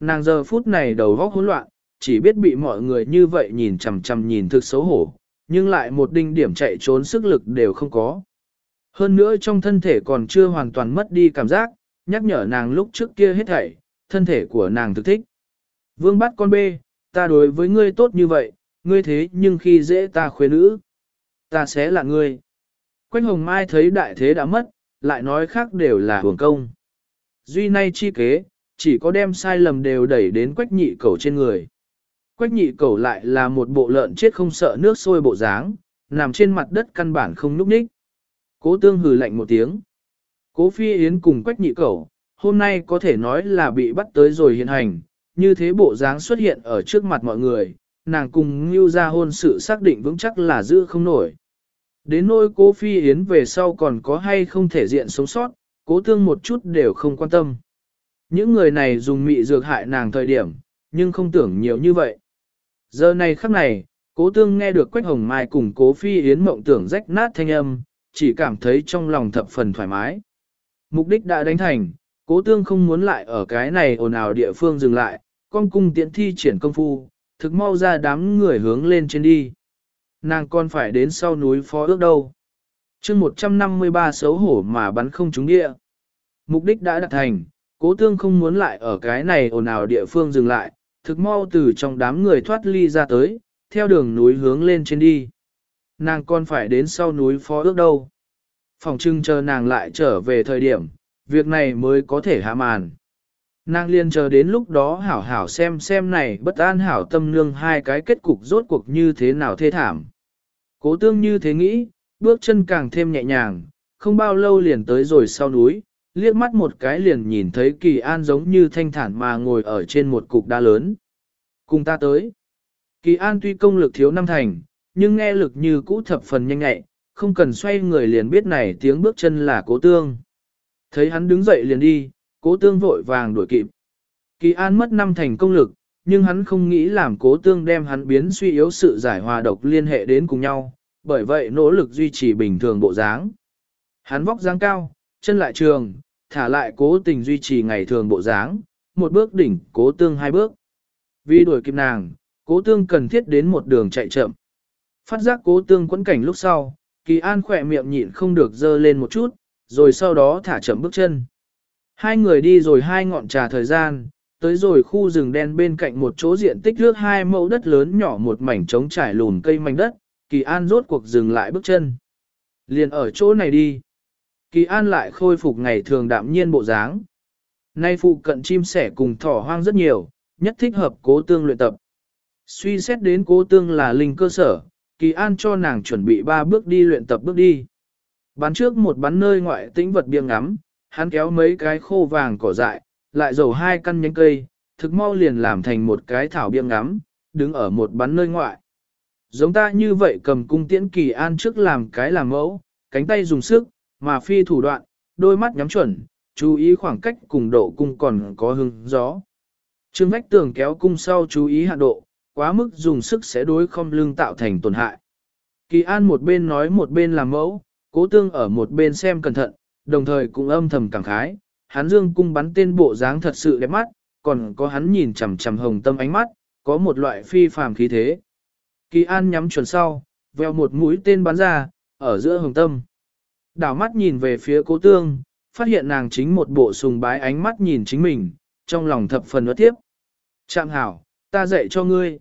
Nàng giờ phút này đầu óc hỗn loạn, chỉ biết bị mọi người như vậy nhìn chằm chằm nhìn thực xấu hổ, nhưng lại một đinh điểm chạy trốn sức lực đều không có. Hơn nữa trong thân thể còn chưa hoàn toàn mất đi cảm giác, nhắc nhở nàng lúc trước kia hết thảy, thân thể của nàng thực thích. Vương bắt con bê, ta đối với ngươi tốt như vậy, ngươi thế nhưng khi dễ ta khuê nữ, ta sẽ là ngươi. Quách Hồng Mai thấy đại thế đã mất, lại nói khác đều là hưởng công. Duy nay chi kế, chỉ có đem sai lầm đều đẩy đến Quách nhị cẩu trên người. Quách nhị cẩu lại là một bộ lợn chết không sợ nước sôi bộ dáng, nằm trên mặt đất căn bản không núp ních. Cố tương hừ lạnh một tiếng. Cố Phi Yến cùng Quách nhị cẩu, hôm nay có thể nói là bị bắt tới rồi hiện hành, như thế bộ dáng xuất hiện ở trước mặt mọi người, nàng cùng Ngưu ra hôn sự xác định vững chắc là giữ không nổi. Đến nỗi Cố Phi Yến về sau còn có hay không thể diện sống sót, Cố tương một chút đều không quan tâm. Những người này dùng mị dược hại nàng thời điểm, nhưng không tưởng nhiều như vậy. Giờ này khắc này, Cố tương nghe được Quách Hồng Mai cùng Cố Phi Yến mộng tưởng rách nát thanh âm, chỉ cảm thấy trong lòng thập phần thoải mái. Mục đích đã đánh thành, Cố tương không muốn lại ở cái này ồn ào địa phương dừng lại, con cung tiễn thi triển công phu, thực mau ra đám người hướng lên trên đi. Nàng còn phải đến sau núi phó ước đâu. chương 153 xấu hổ mà bắn không trúng địa. Mục đích đã đạt thành, Cố tương không muốn lại ở cái này ồn ào địa phương dừng lại, thực mau từ trong đám người thoát ly ra tới, theo đường núi hướng lên trên đi. Nàng còn phải đến sau núi phó ước đâu. Phòng trưng chờ nàng lại trở về thời điểm, việc này mới có thể hạ màn. Nàng liền chờ đến lúc đó hảo hảo xem này bất an hảo tâm nương hai cái kết cục rốt cuộc như thế nào thê thảm. Cố tương như thế nghĩ, bước chân càng thêm nhẹ nhàng, không bao lâu liền tới rồi sau núi, liếc mắt một cái liền nhìn thấy Kỳ An giống như thanh thản mà ngồi ở trên một cục đá lớn. Cùng ta tới. Kỳ An tuy công lực thiếu năm thành, nhưng nghe lực như cũ thập phần nhanh nhẹ, không cần xoay người liền biết này tiếng bước chân là Cố tương. Thấy hắn đứng dậy liền đi, Cố tương vội vàng đuổi kịp. Kỳ An mất năm thành công lực, nhưng hắn không nghĩ làm Cố tương đem hắn biến suy yếu sự giải hòa độc liên hệ đến cùng nhau, bởi vậy nỗ lực duy trì bình thường bộ dáng. Hắn vóc dáng cao, chân lại trường, thả lại cố tình duy trì ngày thường bộ dáng, một bước đỉnh Cố tương hai bước. Vì đuổi kịp nàng, Cố tương cần thiết đến một đường chạy chậm. Phát giác Cố tương quẫn cảnh lúc sau, Kỳ An khỏe miệng nhịn không được dơ lên một chút, rồi sau đó thả chậm bước chân. Hai người đi rồi hai ngọn trà thời gian, tới rồi khu rừng đen bên cạnh một chỗ diện tích nước 2 mẫu đất lớn nhỏ một mảnh trống trải lùn cây mảnh đất, Kỳ An rốt cuộc dừng lại bước chân. Liền ở chỗ này đi. Kỳ An lại khôi phục ngày thường đạm nhiên bộ dáng. Nay phụ cận chim sẻ cùng thỏ hoang rất nhiều, nhất thích hợp Cố tương luyện tập. Suy xét đến Cố tương là linh cơ sở, Kỳ An cho nàng chuẩn bị 3 bước đi luyện tập bước đi. Bắn trước một bắn nơi ngoại tĩnh vật biếng ngắm, hắn kéo mấy cái khô vàng cỏ dại, lại dầu 2 căn nhánh cây, thực mau liền làm thành một cái thảo biếng ngắm, đứng ở một bắn nơi ngoại. Giống ta như vậy cầm cung tiễn Kỳ An trước làm cái làm mẫu, cánh tay dùng sức, mà phi thủ đoạn, đôi mắt nhắm chuẩn, chú ý khoảng cách cùng độ cung còn có hứng gió. Trương vách tường kéo cung sau chú ý hạ độ, quá mức dùng sức sẽ đối không lưng tạo thành tổn hại. Kỳ An một bên nói một bên làm mẫu, Cố tương ở một bên xem cẩn thận, đồng thời cũng âm thầm cảm khái, hắn dương cung bắn tên bộ dáng thật sự đẹp mắt, còn có hắn nhìn chằm chằm hồng tâm ánh mắt, có một loại phi phàm khí thế. Kỳ An nhắm chuẩn sau, veo một mũi tên bắn ra, ở giữa hồng tâm. Đảo mắt nhìn về phía Cố tương, phát hiện nàng chính một bộ sùng bái ánh mắt nhìn chính mình, trong lòng thập phần ớt tiếp. Trạng hảo, ta dạy cho ngươi.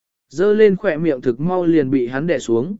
Dơ lên khỏe miệng thực mau liền bị hắn đè xuống.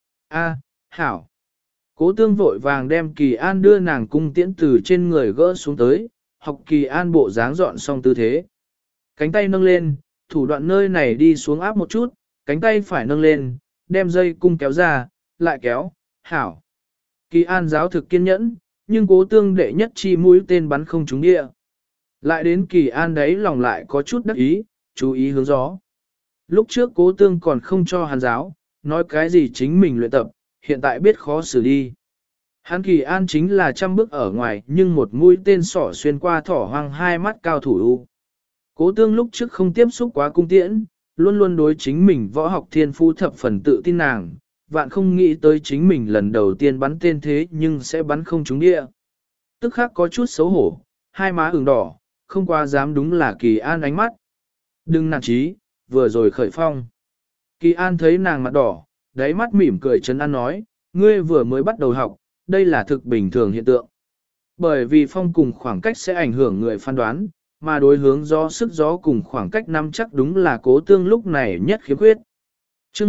A, hảo. Cố tương vội vàng đem Kỳ An đưa nàng cung tiễn từ trên người gỡ xuống tới, học Kỳ An bộ dáng dọn xong tư thế. Cánh tay nâng lên, thủ đoạn nơi này đi xuống áp một chút, cánh tay phải nâng lên, đem dây cung kéo ra, lại kéo, hảo. Kỳ An giáo thực kiên nhẫn, nhưng Cố tương đệ nhất chi mũi tên bắn không trúng địa. Lại đến Kỳ An đấy lòng lại có chút đắc ý, chú ý hướng gió. Lúc trước Cố tương còn không cho hắn giáo, nói cái gì chính mình luyện tập, hiện tại biết khó xử đi. Hắn Kỳ An chính là trăm bước ở ngoài nhưng một mũi tên sỏ xuyên qua thỏ hoang hai mắt cao thủ u. Cố tương lúc trước không tiếp xúc quá cung tiễn, luôn luôn đối chính mình võ học thiên phú thập phần tự tin nàng, vạn không nghĩ tới chính mình lần đầu tiên bắn tên thế nhưng sẽ bắn không trúng địa. Tức khắc có chút xấu hổ, hai má ửng đỏ, không quá dám đúng là Kỳ An ánh mắt. Đừng nản chí, vừa rồi khởi phong. Kỳ An thấy nàng mặt đỏ, đáy mắt mỉm cười trấn an nói, ngươi vừa mới bắt đầu học, đây là thực bình thường hiện tượng. Bởi vì phong cùng khoảng cách sẽ ảnh hưởng người phán đoán, mà đối hướng gió sức gió cùng khoảng cách nắm chắc đúng là Cố Tương lúc này nhất khiếm khuyết. chương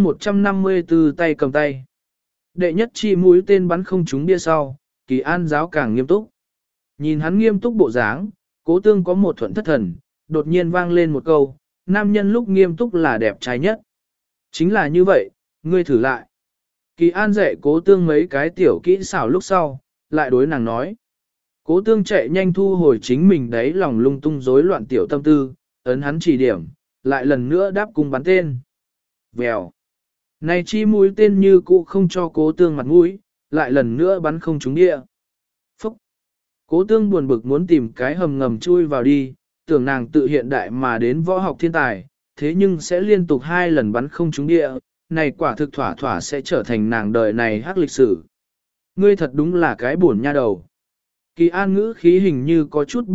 154 tay cầm tay. Đệ nhất chi mũi tên bắn không trúng bia sau, Kỳ An giáo càng nghiêm túc. Nhìn hắn nghiêm túc bộ dáng, Cố Tương có một thuận thất thần, đột nhiên vang lên một câu, nam nhân lúc nghiêm túc là đẹp trai nhất. Chính là như vậy, ngươi thử lại. Kỳ An dạy Cố Tương mấy cái tiểu kỹ xảo lúc sau, lại đối nàng nói. Cố Tương chạy nhanh thu hồi chính mình đấy lòng lung tung rối loạn tiểu tâm tư, ấn hắn chỉ điểm, lại lần nữa đáp cung bắn tên. Vèo. Này chi mũi tên như cũ không cho Cố Tương mặt mũi, lại lần nữa bắn không trúng địa. Phúc. Cố Tương buồn bực muốn tìm cái hầm ngầm chui vào đi, tưởng nàng tự hiện đại mà đến võ học thiên tài, thế nhưng sẽ liên tục 2 lần bắn không trúng địa, này quả thực thỏa thỏa sẽ trở thành nàng đời này hắc lịch sử. Ngươi thật đúng là cái buồn nha đầu. Kỳ An ngữ khí hình như có chút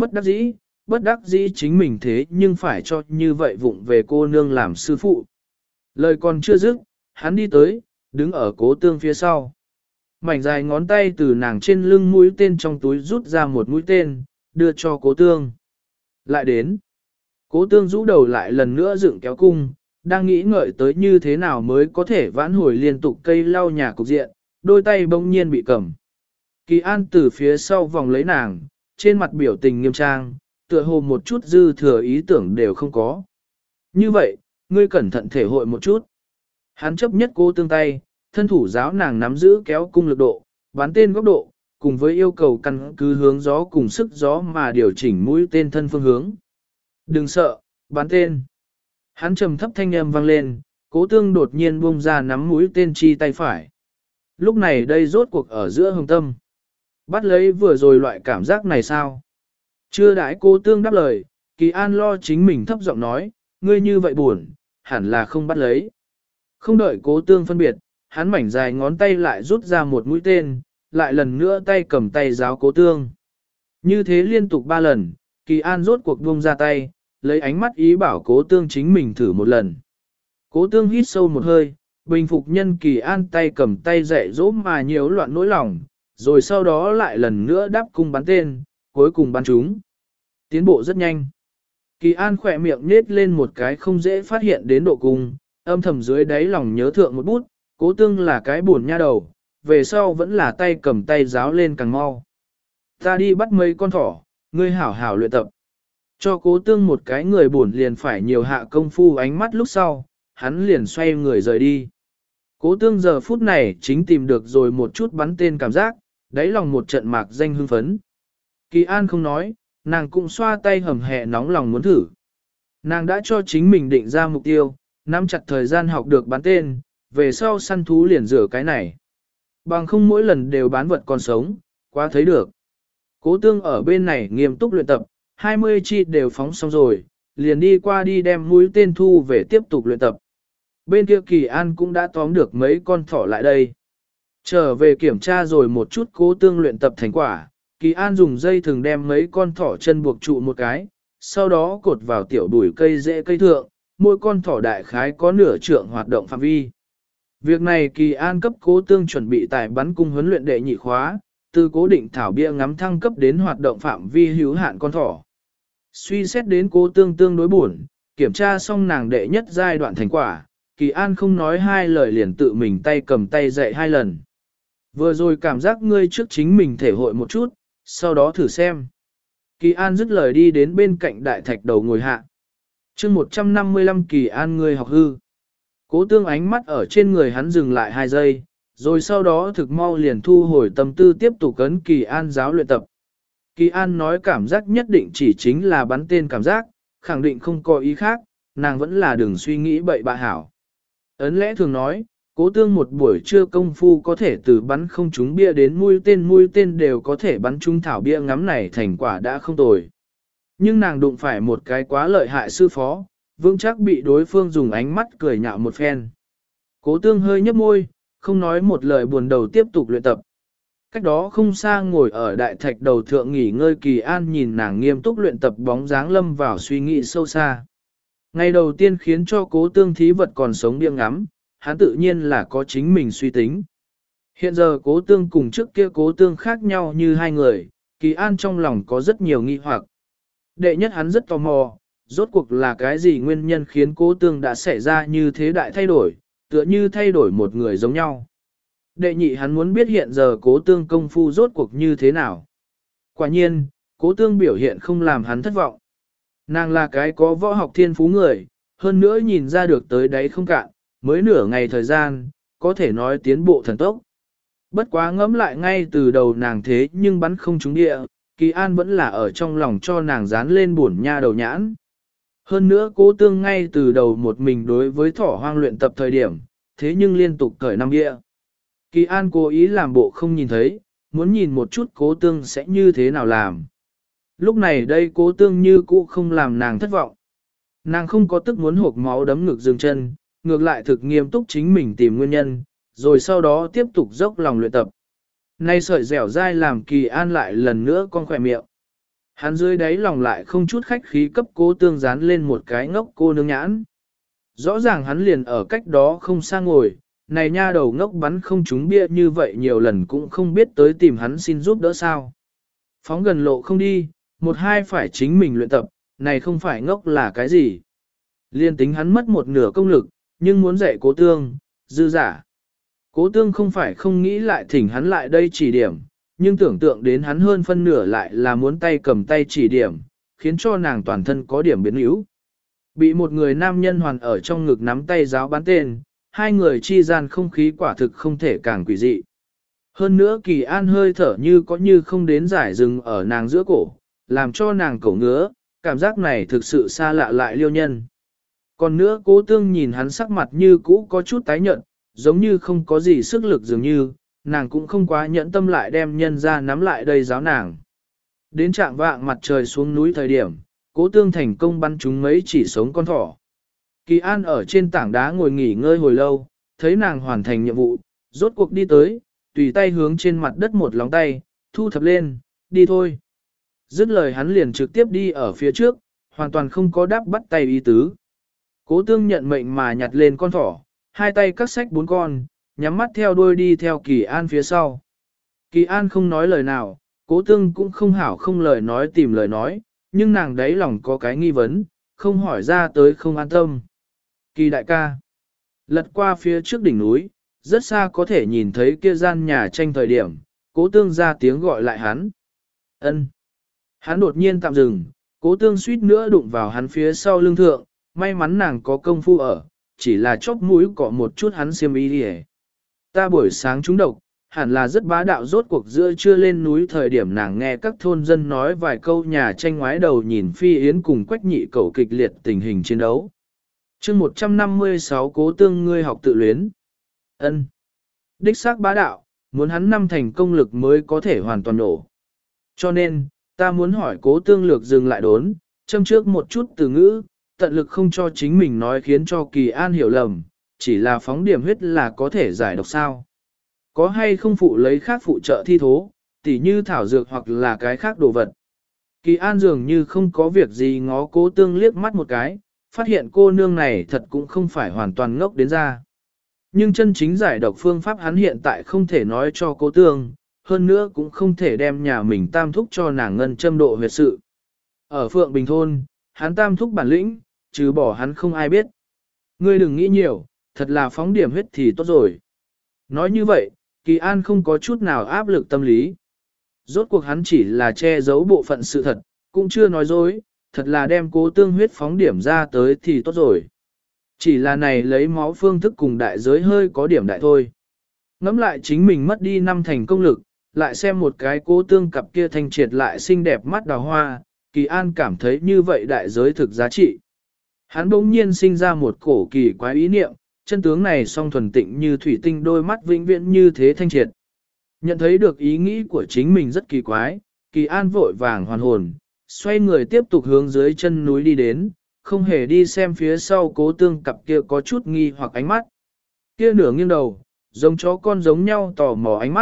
bất đắc dĩ chính mình thế nhưng phải cho như vậy vụng về cô nương làm sư phụ. Lời còn chưa dứt, hắn đi tới, đứng ở Cố Tương phía sau. Mảnh dài ngón tay từ nàng trên lưng mũi tên trong túi rút ra một mũi tên, đưa cho Cố Tương. Lại đến. Cố Tương rũ đầu lại lần nữa dựng kéo cung, đang nghĩ ngợi tới như thế nào mới có thể vãn hồi liên tục cây lau nhà cục diện, đôi tay bỗng nhiên bị cầm. Kỳ An từ phía sau vòng lấy nàng, trên mặt biểu tình nghiêm trang, tựa hồ một chút dư thừa ý tưởng đều không có. Như vậy, ngươi cẩn thận thể hội một chút. Hắn chấp nhất Cố Tương tay, thân thủ giáo nàng nắm giữ kéo cung lực độ, bắn tên góc độ, cùng với yêu cầu căn cứ hướng gió cùng sức gió mà điều chỉnh mũi tên thân phương hướng. Đừng sợ, bắn tên. Hắn trầm thấp thanh âm vang lên, Cố Tương đột nhiên buông ra nắm mũi tên chi tay phải. Lúc này đây rốt cuộc ở giữa hồng tâm. Bắt lấy vừa rồi loại cảm giác này sao? Chưa đãi Cố Tương đáp lời, Kỳ An lo chính mình thấp giọng nói, ngươi như vậy buồn, hẳn là không bắt lấy. Không đợi Cố Tương phân biệt, hắn mảnh dài ngón tay lại rút ra một mũi tên, lại lần nữa tay cầm tay giáo Cố Tương. Như thế liên tục 3 lần, Kỳ An rốt cuộc buông ra tay, lấy ánh mắt ý bảo Cố Tương chính mình thử một lần. Cố Tương hít sâu một hơi, bình phục nhân Kỳ An tay cầm tay dạy dỗ mà nhiều loạn nỗi lòng, rồi sau đó lại lần nữa đáp cung bắn tên, cuối cùng bắn trúng. Tiến bộ rất nhanh. Kỳ An khỏe miệng nết lên một cái không dễ phát hiện đến độ cung, âm thầm dưới đáy lòng nhớ thượng một bút, Cố Tương là cái buồn nha đầu, về sau vẫn là tay cầm tay giáo lên càng mau. Ta đi bắt mấy con thỏ, ngươi hảo hảo luyện tập. Cho Cố Tương một cái người buồn liền phải nhiều hạ công phu ánh mắt lúc sau, hắn liền xoay người rời đi. Cố Tương giờ phút này chính tìm được rồi một chút bắn tên cảm giác, đáy lòng một trận mạc danh hưng phấn. Kỳ An không nói, nàng cũng xoa tay hầm hẹ nóng lòng muốn thử. Nàng đã cho chính mình định ra mục tiêu, nắm chặt thời gian học được bắn tên, về sau săn thú liền rửa cái này. Bằng không mỗi lần đều bán vật còn sống, quá thấy được. Cố Tương ở bên này nghiêm túc luyện tập, 20 chi đều phóng xong rồi, liền đi qua đi đem mũi tên thu về tiếp tục luyện tập. Bên kia Kỳ An cũng đã tóm được mấy con thỏ lại đây. Trở về kiểm tra rồi một chút Cố Tương luyện tập thành quả, Kỳ An dùng dây thừng đem mấy con thỏ chân buộc trụ một cái, sau đó cột vào tiểu bùi cây rễ cây thượng, mỗi con thỏ đại khái có nửa trượng hoạt động phạm vi. Việc này Kỳ An cấp Cố Tương chuẩn bị tại bắn cung huấn luyện đệ nhị khóa, từ cố định thảo bia ngắm thăng cấp đến hoạt động phạm vi hữu hạn con thỏ. Suy xét đến Cố Tương tương đối buồn, kiểm tra xong nàng đệ nhất giai đoạn thành quả, Kỳ An không nói hai lời liền tự mình tay cầm tay dạy 2 lần. Vừa rồi cảm giác ngươi trước chính mình thể hội một chút, sau đó thử xem. Kỳ An dứt lời đi đến bên cạnh đại thạch đầu ngồi hạ. chương 155 Kỳ An ngươi học hư. Cố Tương ánh mắt ở trên người hắn dừng lại 2 giây, rồi sau đó thực mau liền thu hồi tâm tư tiếp tục cấn Kỳ An giáo luyện tập. Kỳ An nói cảm giác nhất định chỉ chính là bắn tên cảm giác, khẳng định không có ý khác, nàng vẫn là đừng suy nghĩ bậy bạ hảo. Ấn lẽ thường nói, Cố Tương một buổi trưa công phu có thể từ bắn không trúng bia đến mũi tên đều có thể bắn trúng thảo bia ngắm này thành quả đã không tồi. Nhưng nàng đụng phải một cái quá lợi hại sư phó, vững chắc bị đối phương dùng ánh mắt cười nhạo một phen. Cố Tương hơi nhấp môi, không nói một lời buồn đầu tiếp tục luyện tập. Cách đó không xa ngồi ở đại thạch đầu thượng nghỉ ngơi Kỳ An nhìn nàng nghiêm túc luyện tập bóng dáng lâm vào suy nghĩ sâu xa. Ngày đầu tiên khiến cho Cố Tương thí vật còn sống điên ngắm, hắn tự nhiên là có chính mình suy tính. Hiện giờ Cố Tương cùng trước kia Cố Tương khác nhau như hai người, Kỳ An trong lòng có rất nhiều nghi hoặc. Đệ nhất hắn rất tò mò, rốt cuộc là cái gì nguyên nhân khiến Cố Tương đã xảy ra như thế đại thay đổi, tựa như thay đổi một người giống nhau. Đệ nhị hắn muốn biết hiện giờ Cố Tương công phu rốt cuộc như thế nào. Quả nhiên, Cố Tương biểu hiện không làm hắn thất vọng. Nàng là cái có võ học thiên phú người, hơn nữa nhìn ra được tới đấy không cạn, mới nửa ngày thời gian, có thể nói tiến bộ thần tốc. Bất quá ngẫm lại ngay từ đầu nàng thế nhưng bắn không trúng địa, Kỳ An vẫn là ở trong lòng cho nàng dán lên buồn nha đầu nhãn. Hơn nữa Cố Tương ngay từ đầu một mình đối với thỏ hoang luyện tập thời điểm, thế nhưng liên tục cởi năm địa. Kỳ An cố ý làm bộ không nhìn thấy, muốn nhìn một chút Cố Tương sẽ như thế nào làm. Lúc này đây Cố Tương như cũ không làm nàng thất vọng. Nàng không có tức muốn hộc máu đấm ngực dừng chân, ngược lại thực nghiêm túc chính mình tìm nguyên nhân, rồi sau đó tiếp tục dốc lòng luyện tập. Nay sợi dẻo dai làm Kỳ An lại lần nữa con khỏe miệng. Hắn dưới đáy lòng lại không chút khách khí cấp Cố Tương dán lên một cái ngốc cô nương nhãn. Rõ ràng hắn liền ở cách đó không xa ngồi, này nha đầu ngốc bắn không trúng bia như vậy nhiều lần cũng không biết tới tìm hắn xin giúp đỡ sao. Phóng gần lộ không đi, một hai phải chính mình luyện tập, này không phải ngốc là cái gì. Liên tính hắn mất một nửa công lực, nhưng muốn dạy Cố Tương, dư giả. Cố Tương không phải không nghĩ lại thỉnh hắn lại đây chỉ điểm, nhưng tưởng tượng đến hắn hơn phân nửa lại là muốn tay cầm tay chỉ điểm, khiến cho nàng toàn thân có điểm biến yếu. Bị một người nam nhân hoàn ở trong ngực nắm tay giáo bán tên, hai người chi gian không khí quả thực không thể càng quỷ dị. Hơn nữa Kỳ An hơi thở như có như không đến giải rừng ở nàng giữa cổ, làm cho nàng cổ ngứa, cảm giác này thực sự xa lạ lại liêu nhân. Còn nữa Cố Tương nhìn hắn sắc mặt như cũ có chút tái nhợt, giống như không có gì sức lực dường như, nàng cũng không quá nhẫn tâm lại đem nhân ra nắm lại đây giáo nàng. Đến trạng vạng mặt trời xuống núi thời điểm, Cố Tương thành công bắn trúng mấy chỉ sống con thỏ. Kỳ An ở trên tảng đá ngồi nghỉ ngơi hồi lâu, thấy nàng hoàn thành nhiệm vụ, rốt cuộc đi tới, tùy tay hướng trên mặt đất một lóng tay, thu thập lên, đi thôi. Dứt lời hắn liền trực tiếp đi ở phía trước, hoàn toàn không có đáp bắt tay ý tứ. Cố Tương nhận mệnh mà nhặt lên con thỏ, hai tay cắt sách bốn con, nhắm mắt theo đuôi đi theo Kỳ An phía sau. Kỳ An không nói lời nào, Cố Tương cũng không hảo không lời nói tìm lời nói, nhưng nàng đấy lòng có cái nghi vấn, không hỏi ra tới không an tâm. Kỳ đại ca, lật qua phía trước đỉnh núi, rất xa có thể nhìn thấy kia gian nhà tranh thời điểm, Cố Tương ra tiếng gọi lại hắn. Ân. Hắn đột nhiên tạm dừng, Cố Tương suýt nữa đụng vào hắn phía sau lưng thượng, may mắn nàng có công phu ở, chỉ là chóp mũi cọ một chút hắn xiêm y đi. Ta buổi sáng trúng độc, hẳn là rất bá đạo, rốt cuộc giữa trưa lên núi thời điểm nàng nghe các thôn dân nói vài câu nhà tranh ngoái đầu nhìn Phi Yến cùng Quách Nhị Cẩu kịch liệt tình hình chiến đấu. Chương 156 Cố Tương ngươi học tự luyến. Ân. Đích xác bá đạo, muốn hắn năm thành công lực mới có thể hoàn toàn nổ. Cho nên, ta muốn hỏi Cố Tương lược dừng lại đốn, châm trước một chút từ ngữ, tận lực không cho chính mình nói khiến cho Kỳ An hiểu lầm, chỉ là phóng điểm huyết là có thể giải độc sao. Có hay không phụ lấy khác phụ trợ thi thố, tỉ như thảo dược hoặc là cái khác đồ vật. Kỳ An dường như không có việc gì ngó Cố Tương liếc mắt một cái, phát hiện cô nương này thật cũng không phải hoàn toàn ngốc đến ra. Nhưng chân chính giải độc phương pháp hắn hiện tại không thể nói cho Cố Tương, hơn nữa cũng không thể đem nhà mình tam thúc cho nàng ngân châm độ huyệt sự. Ở Phượng Bình Thôn, hắn tam thúc bản lĩnh, trừ bỏ hắn không ai biết. Ngươi đừng nghĩ nhiều, thật là phóng điểm huyết thì tốt rồi. Nói như vậy, Kỳ An không có chút nào áp lực tâm lý. Rốt cuộc hắn chỉ là che giấu bộ phận sự thật, cũng chưa nói dối, thật là đem Cố Tương huyết phóng điểm ra tới thì tốt rồi. Chỉ là này lấy máu phương thức cùng đại giới hơi có điểm đại thôi. Ngắm lại chính mình mất đi năm thành công lực, lại xem một cái Cố Tương cặp kia thanh triệt lại xinh đẹp mắt đào hoa, Kỳ An cảm thấy như vậy đại giới thực giá trị. Hắn bỗng nhiên sinh ra một cổ kỳ quái ý niệm, chân tướng này song thuần tịnh như thủy tinh, đôi mắt vĩnh viễn như thế thanh triệt. Nhận thấy được ý nghĩ của chính mình rất kỳ quái, Kỳ An vội vàng hoàn hồn, xoay người tiếp tục hướng dưới chân núi đi đến, không hề đi xem phía sau Cố Tương cặp kia có chút nghi hoặc ánh mắt. Kia nửa nghiêng đầu, giống chó con giống nhau tò mò ánh mắt,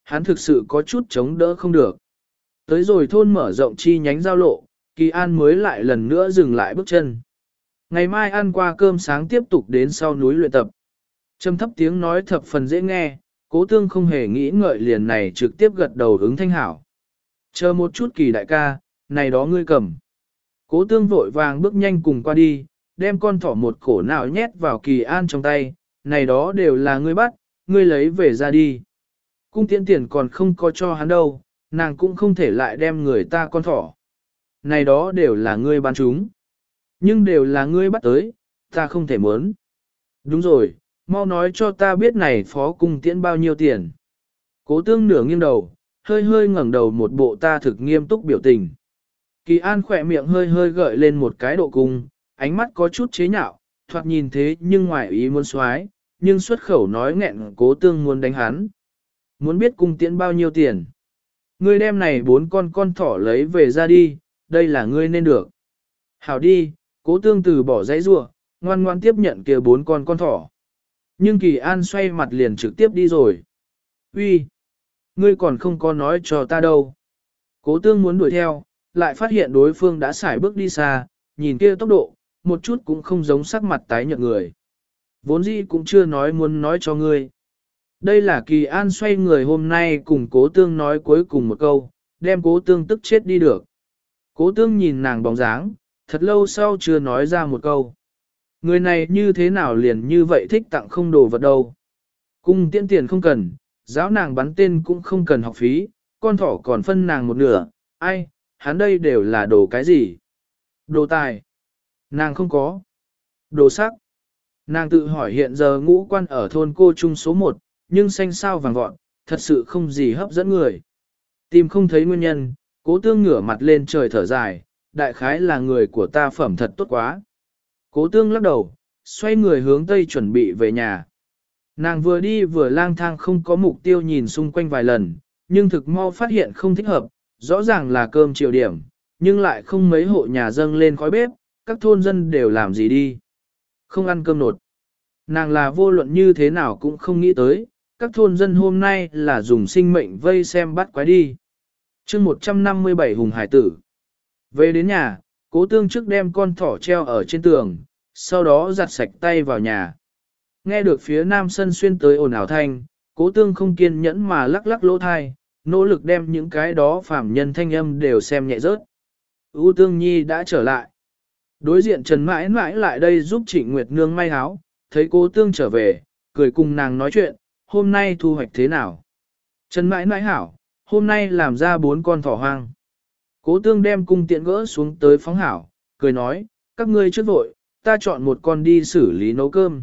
hắn thực sự có chút chống đỡ không được. Tới rồi thôn mở rộng chi nhánh giao lộ, Kỳ An mới lại lần nữa dừng lại bước chân. Ngày mai ăn qua cơm sáng tiếp tục đến sau núi luyện tập. Trầm thấp tiếng nói thập phần dễ nghe, Cố Tương không hề nghĩ ngợi liền này trực tiếp gật đầu ứng thanh hảo. Chờ một chút Kỳ đại ca, này đó ngươi cầm. Cố Tương vội vàng bước nhanh cùng qua đi, đem con thỏ một cổ nào nhét vào Kỳ An trong tay, này đó đều là ngươi bắt, ngươi lấy về ra đi. Cung tiễn tiền còn không có cho hắn đâu, nàng cũng không thể lại đem người ta con thỏ. Này đó đều là ngươi bán chúng. Nhưng đều là ngươi bắt tới, ta không thể muốn. Đúng rồi, mau nói cho ta biết này phó cung tiễn bao nhiêu tiền. Cố Tương nửa nghiêng đầu, hơi hơi ngẩng đầu một bộ ta thực nghiêm túc biểu tình. Kỳ An khỏe miệng hơi hơi gợi lên một cái độ cung, ánh mắt có chút chế nhạo, thoạt nhìn thế nhưng ngoài ý muốn xoái, nhưng xuất khẩu nói nghẹn Cố Tương muốn đánh hắn. Muốn biết cung tiễn bao nhiêu tiền. Ngươi đem này 4 con thỏ lấy về ra đi, đây là ngươi nên được. Hảo đi, Cố Tương từ bỏ giấy rua, ngoan ngoan tiếp nhận kia 4 con thỏ. Nhưng Kỳ An xoay mặt liền trực tiếp đi rồi. Uy, ngươi còn không có nói cho ta đâu. Cố Tương muốn đuổi theo, lại phát hiện đối phương đã xài bước đi xa, nhìn kia tốc độ, một chút cũng không giống sắc mặt tái nhợt người. Vốn dĩ cũng chưa nói muốn nói cho ngươi. Đây là Kỳ An xoay người hôm nay cùng Cố Tương nói cuối cùng một câu, đem Cố Tương tức chết đi được. Cố Tương nhìn nàng bóng dáng, thật lâu sau chưa nói ra một câu. Người này như thế nào liền như vậy thích tặng không đồ vật đâu. Cung tiễn tiền không cần, giáo nàng bắn tên cũng không cần học phí, con thỏ còn phân nàng một nửa, ai, hắn đây đều là đồ cái gì? Đồ tài. Nàng không có. Đồ sắc. Nàng tự hỏi hiện giờ ngũ quan ở thôn cô trung số 1, nhưng xanh sao vàng vọt, thật sự không gì hấp dẫn người. Tìm không thấy nguyên nhân, Cố Tương ngửa mặt lên trời thở dài, đại khái là người của ta phẩm thật tốt quá. Cố Tương lắc đầu, xoay người hướng tây chuẩn bị về nhà. Nàng vừa đi vừa lang thang không có mục tiêu nhìn xung quanh vài lần, nhưng thực mau phát hiện không thích hợp, rõ ràng là cơm chiều điểm, nhưng lại không mấy hộ nhà dâng lên khói bếp, các thôn dân đều làm gì đi. Không ăn cơm nột. Nàng là vô luận như thế nào cũng không nghĩ tới, các thôn dân hôm nay là dùng sinh mệnh vây xem bắt quái đi. chương 157 Hùng Hải Tử. Về đến nhà, Cố Tương trước đem con thỏ treo ở trên tường, sau đó giặt sạch tay vào nhà. Nghe được phía nam sân xuyên tới ồn ào thanh, Cố Tương không kiên nhẫn mà lắc lắc lỗ thai, nỗ lực đem những cái đó phàm nhân thanh âm đều xem nhẹ rớt. U Tương Nhi đã trở lại. Đối diện Trần mãi mãi lại đây giúp Trịnh Nguyệt Nương may áo, thấy Cố Tương trở về, cười cùng nàng nói chuyện, hôm nay thu hoạch thế nào. Trần mãi mãi hảo, hôm nay làm ra 4 con thỏ hoang. Cố Tương đem cung tiện gỡ xuống tới phóng hảo, cười nói, các ngươi trước vội, ta chọn một con đi xử lý nấu cơm.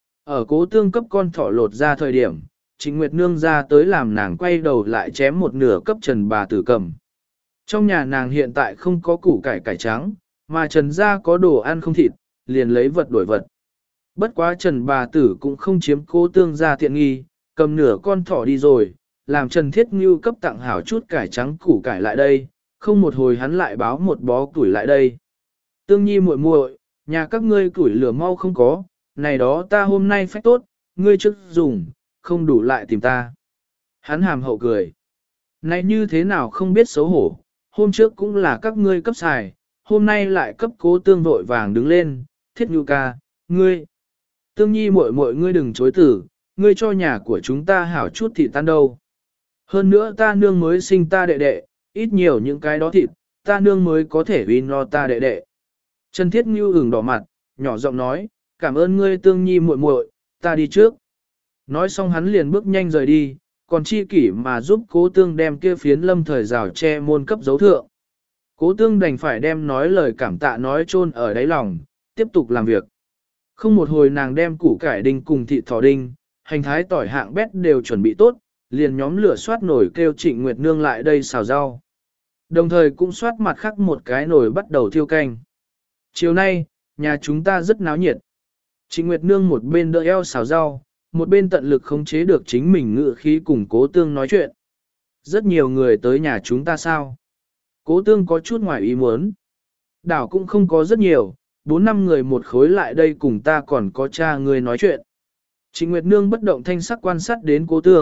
Ở Cố Tương cấp con thỏ lột ra thời điểm, Trịnh Nguyệt Nương ra tới làm nàng quay đầu lại chém một nửa cấp Trần bà tử cầm. Trong nhà nàng hiện tại không có củ cải cải trắng, mà Trần gia có đồ ăn không thịt, liền lấy vật đổi vật. Bất quá Trần bà tử cũng không chiếm Cố Tương ra tiện nghi, cầm nửa con thỏ đi rồi, làm Trần Thiết Ngưu cấp tặng hảo chút cải trắng củ cải lại đây, không một hồi hắn lại báo một bó củi lại đây. Tương Nhi muội muội, nhà các ngươi củi lửa mau không có, này đó ta hôm nay phách tốt, ngươi trước dùng, không đủ lại tìm ta. Hắn hàm hậu cười. Này như thế nào không biết xấu hổ, hôm trước cũng là các ngươi cấp xài, hôm nay lại cấp Cố Tương vội vàng đứng lên, Thiết Ngưu ca, ngươi. Tương Nhi muội muội ngươi đừng chối từ, ngươi cho nhà của chúng ta hảo chút thịt tan đâu. Hơn nữa ta nương mới sinh ta đệ đệ, ít nhiều những cái đó thịt, ta nương mới có thể uy no ta đệ đệ. Trần Thiết Ngưu ửng đỏ mặt, nhỏ giọng nói, cảm ơn ngươi Tương Nhi muội muội, ta đi trước. Nói xong hắn liền bước nhanh rời đi, còn chi kỷ mà giúp Cố Tương đem kia phiến lâm thời rào che môn cấp dấu thượng. Cố Tương đành phải đem nói lời cảm tạ nói chôn ở đáy lòng, tiếp tục làm việc. Không một hồi nàng đem củ cải đinh cùng thịt thỏ đinh, hành thái tỏi hạng bét đều chuẩn bị tốt, liền nhóm lửa soát nổi kêu Trịnh Nguyệt Nương lại đây xào rau. Đồng thời cũng soát mặt khác một cái nồi bắt đầu thiêu canh. Chiều nay, nhà chúng ta rất náo nhiệt. Trịnh Nguyệt Nương một bên đỡ eo xào rau, một bên tận lực khống chế được chính mình ngự khí cùng Cố Tương nói chuyện. Rất nhiều người tới nhà chúng ta sao? Cố Tương có chút ngoài ý muốn. Đảo cũng không có rất nhiều, 4-5 người một khối lại đây cùng ta còn có cha người nói chuyện. Trịnh Nguyệt Nương bất động thanh sắc quan sát đến Cố Tương,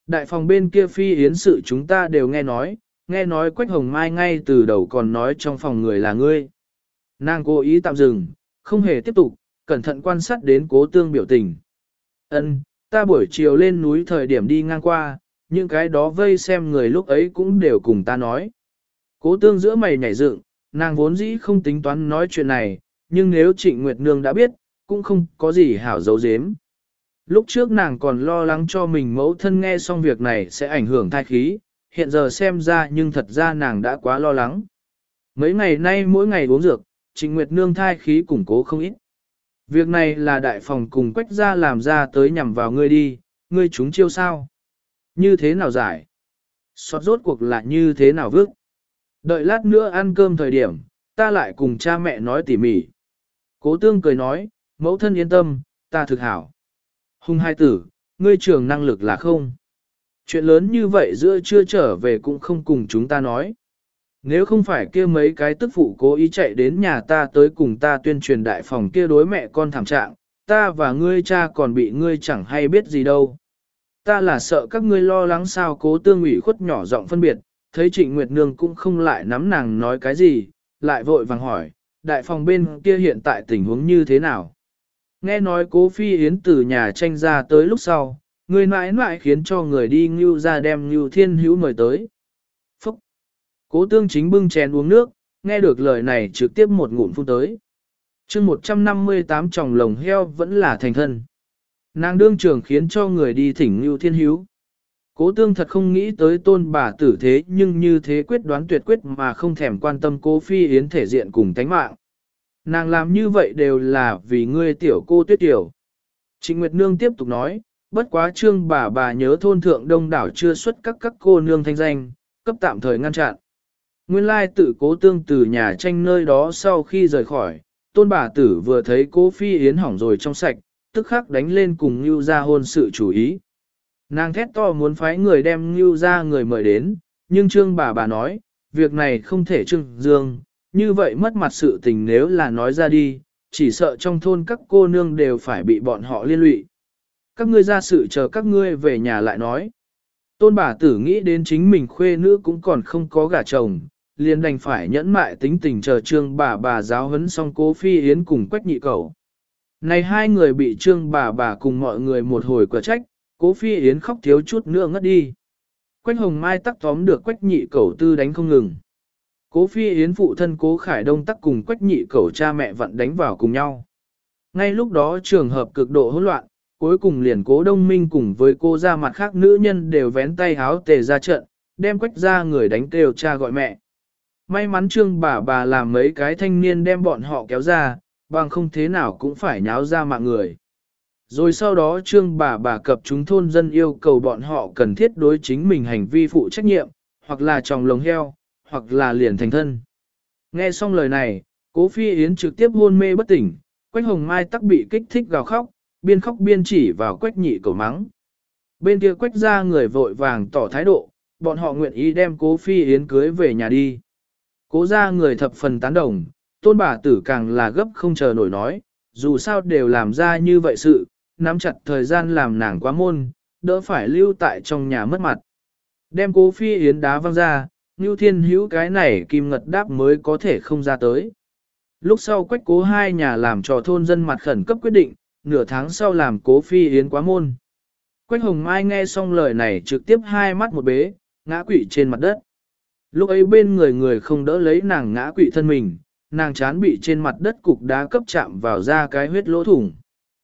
đại phòng bên kia phi yến sự chúng ta đều nghe nói Quách Hồng Mai ngay từ đầu còn nói trong phòng người là ngươi. Nàng cố ý tạm dừng, không hề tiếp tục, cẩn thận quan sát đến Cố Tương biểu tình. Ân, ta buổi chiều lên núi thời điểm đi ngang qua, những cái đó vây xem người lúc ấy cũng đều cùng ta nói. Cố Tương giữa mày nhảy dựng, nàng vốn dĩ không tính toán nói chuyện này, nhưng nếu Trịnh Nguyệt Nương đã biết, cũng không có gì hảo giấu giếm. Lúc trước nàng còn lo lắng cho mình mẫu thân nghe xong việc này sẽ ảnh hưởng thai khí, hiện giờ xem ra nhưng thật ra nàng đã quá lo lắng. Mấy ngày nay mỗi ngày uống dược, Trịnh Nguyệt Nương thai khí củng cố không ít. Việc này là đại phòng cùng Quách gia làm ra tới nhằm vào ngươi đi, ngươi chúng chiêu sao? Như thế nào giải? Xót rốt cuộc là như thế nào vước? Đợi lát nữa ăn cơm thời điểm, ta lại cùng cha mẹ nói tỉ mỉ. Cố Tương cười nói, mẫu thân yên tâm, ta thực hảo. Hùng hai tử, ngươi trường năng lực là không? Chuyện lớn như vậy giữa chưa trở về cũng không cùng chúng ta nói. Nếu không phải kia mấy cái tức phụ cố ý chạy đến nhà ta tới cùng ta tuyên truyền đại phòng kia đối mẹ con thảm trạng, ta và ngươi cha còn bị ngươi chẳng hay biết gì đâu. Ta là sợ các ngươi lo lắng sao. Cố Tương ủy khuất nhỏ giọng phân biệt, thấy Trịnh Nguyệt Nương cũng không lại nắm nàng nói cái gì, lại vội vàng hỏi, đại phòng bên kia hiện tại tình huống như thế nào? Nghe nói Cố Phi Yến từ nhà tranh ra tới lúc sau, người mãi mãi khiến cho người đi Ngưu ra đem Ngưu Thiên Hữu mời tới. Phúc! Cố Tương chính bưng chén uống nước, nghe được lời này trực tiếp một ngụm phun tới. chương 158 tròng lồng heo vẫn là thành thân. Nàng đương trưởng khiến cho người đi thỉnh Ngưu Thiên Hữu. Cố Tương thật không nghĩ tới tôn bà tử thế nhưng như thế quyết đoán tuyệt quyết mà không thèm quan tâm Cố Phi Yến thể diện cùng tánh mạng. Nàng làm như vậy đều là vì ngươi tiểu cô Tuyết Tiểu. Trịnh Nguyệt Nương tiếp tục nói, bất quá Trương bà nhớ thôn thượng đông đảo chưa xuất các cô nương thanh danh, cấp tạm thời ngăn chặn. Nguyên lai tự Cố Tương từ nhà tranh nơi đó sau khi rời khỏi, tôn bà tử vừa thấy Cố Phi Yến hỏng rồi trong sạch, tức khắc đánh lên cùng Ngưu ra hôn sự chủ ý. Nàng thét to muốn phái người đem Ngưu ra người mời đến, nhưng Trương bà nói, việc này không thể trưng dương, như vậy mất mặt sự tình nếu là nói ra đi, chỉ sợ trong thôn các cô nương đều phải bị bọn họ liên lụy. Các ngươi ra sự chờ các ngươi về nhà lại nói. Tôn bà tử nghĩ đến chính mình khuê nữ cũng còn không có gả chồng, liền đành phải nhẫn mại tính tình chờ Trương bà giáo huấn xong Cố Phi Yến cùng Quách Nhị Cẩu. Này hai người bị Trương bà cùng mọi người một hồi quả trách, Cố Phi Yến khóc thiếu chút nữa ngất đi. Quách Hồng Mai tắc tóm được Quách Nhị Cẩu tư đánh không ngừng. Cố Phi Yến phụ thân Cố Khải Đông tắc cùng Quách Nhị Cẩu cha mẹ vặn đánh vào cùng nhau. Ngay lúc đó trường hợp cực độ hỗn loạn, cuối cùng liền Cố Đông Minh cùng với cô ra mặt khác nữ nhân đều vén tay háo tề ra trận, đem Quách ra người đánh kêu cha gọi mẹ. May mắn Trương bà làm mấy cái thanh niên đem bọn họ kéo ra, bằng không thế nào cũng phải nháo ra mạng người. Rồi sau đó Trương bà cập chúng thôn dân yêu cầu bọn họ cần thiết đối chính mình hành vi phụ trách nhiệm, hoặc là tròng lồng heo, hoặc là liền thành thân. Nghe xong lời này, Cố Phi Yến trực tiếp hôn mê bất tỉnh, Quách Hồng Mai tắc bị kích thích gào khóc biên chỉ vào Quách Nhị Cẩu mắng. Bên kia Quách ra người vội vàng tỏ thái độ, bọn họ nguyện ý đem Cố Phi Yến cưới về nhà đi. Cố ra người thập phần tán đồng, tôn bà tử càng là gấp không chờ nổi nói, dù sao đều làm ra như vậy sự, nắm chặt thời gian làm nàng quá môn, đỡ phải lưu tại trong nhà mất mặt. Đem Cố Phi Yến đá văng ra, Ngưu Thiên Hữu cái này kim ngật đáp mới có thể không ra tới. Lúc sau Quách Cố hai nhà làm cho thôn dân mặt khẩn cấp quyết định, nửa tháng sau làm Cố Phi Yến quá môn. Quách Hồng Mai nghe xong lời này trực tiếp hai mắt một bế, ngã quỵ trên mặt đất. Lúc ấy bên người không đỡ lấy nàng ngã quỵ thân mình, nàng chán bị trên mặt đất cục đá cấp chạm vào ra cái huyết lỗ thủng.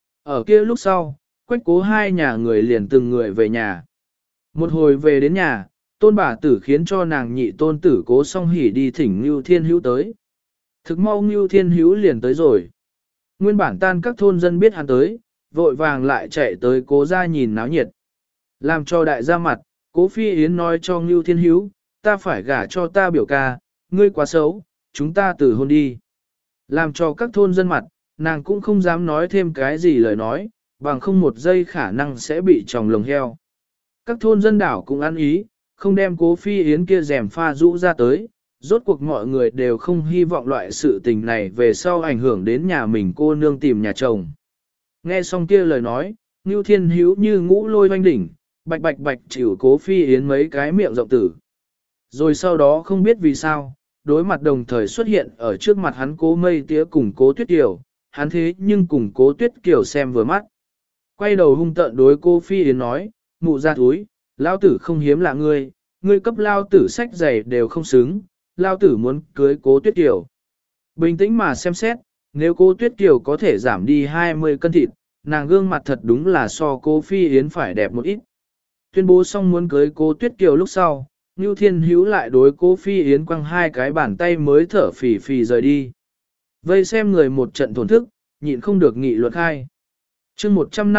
Ở kia lúc sau, Quách Cố hai nhà người liền từng người về nhà. Một hồi về đến nhà, tôn bà tử khiến cho nàng nhị tôn tử Cố Song Hỉ đi thỉnh Ngưu Thiên Hữu tới. Thực mau Ngưu Thiên Hữu liền tới rồi. Nguyên bản tan các thôn dân biết hắn tới, vội vàng lại chạy tới Cố ra nhìn náo nhiệt. Làm cho đại gia mặt, Cố Phi Yến nói cho Ngưu Thiên Hữu, ta phải gả cho ta biểu ca, ngươi quá xấu, chúng ta từ hôn đi. Làm cho các thôn dân mặt, nàng cũng không dám nói thêm cái gì lời nói, bằng không một giây khả năng sẽ bị tròng lồng heo. Các thôn dân đảo cũng ăn ý, không đem Cố Phi Yến kia rèm pha rũ ra tới, rốt cuộc mọi người đều không hy vọng loại sự tình này về sau ảnh hưởng đến nhà mình cô nương tìm nhà chồng. Nghe xong kia lời nói, Ngưu Thiên Hữu như ngũ lôi oanh đỉnh, Bạch bạch bạch chịu Cố Phi Yến mấy cái miệng rộng tử. Rồi sau đó không biết vì sao, đối mặt đồng thời xuất hiện ở trước mặt hắn Cố Mây Tía cùng Cố Tuyết Kiều, hắn thế nhưng cùng Cố Tuyết Kiều xem vừa mắt. Quay đầu hung tợn đối Cố Phi Yến nói, mụ ra túi, lao tử không hiếm lạ ngươi cấp lao tử sách giày đều không xứng, lao tử muốn cưới Cố Tuyết Kiều. Bình tĩnh mà xem xét, nếu Cố Tuyết Kiều có thể giảm đi 20 cân thịt, nàng gương mặt thật đúng là so Cố Phi Yến phải đẹp một ít. Tuyên bố xong muốn cưới Cố Tuyết Kiều lúc sau, Nưu Thiên Hữu lại đối Cố Phi Yến quăng hai cái bàn tay mới thở phì phì rời đi. Vây xem người một trận thổn thức, nhịn không được nghị luận khai. Chương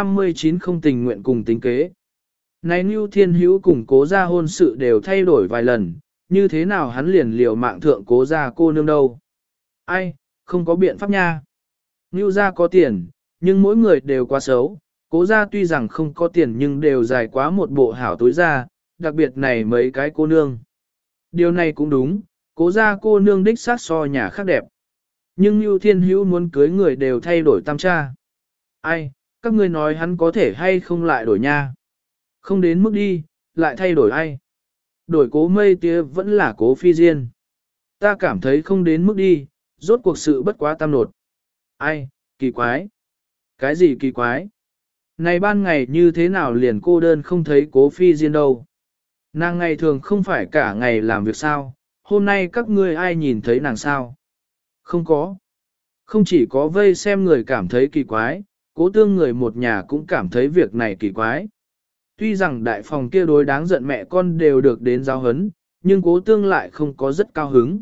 159 không tình nguyện cùng tính kế. Này Nưu Thiên Hữu cùng Cố gia hôn sự đều thay đổi vài lần, như thế nào hắn liền liều mạng thượng Cố gia cô nương đâu. Ai, không có biện pháp nha. Nưu gia có tiền, nhưng mỗi người đều quá xấu. Cố gia tuy rằng không có tiền nhưng đều dài quá một bộ hảo túi ra, đặc biệt này mấy cái cô nương. Điều này cũng đúng, Cố gia cô nương đích sát so nhà khác đẹp. Nhưng Nưu Thiên Hữu muốn cưới người đều thay đổi tam tra. Ai, các ngươi nói hắn có thể hay không lại đổi nha. Không đến mức đi, lại thay đổi ai. Đổi Cố Mây Tía vẫn là Cố Phi Diên. Ta cảm thấy không đến mức đi, rốt cuộc sự bất quá tam nột. Ai, kỳ quái. Cái gì kỳ quái? Này ban ngày như thế nào liền cô đơn không thấy Cố Phi Diên đâu. Nàng ngày thường không phải cả ngày làm việc sao, hôm nay các ngươi ai nhìn thấy nàng sao? Không có. Không chỉ có vây xem người cảm thấy kỳ quái, Cố Tương người một nhà cũng cảm thấy việc này kỳ quái. Tuy rằng đại phòng kia đối đáng giận mẹ con đều được đến giáo huấn, nhưng Cố Tương lại không có rất cao hứng.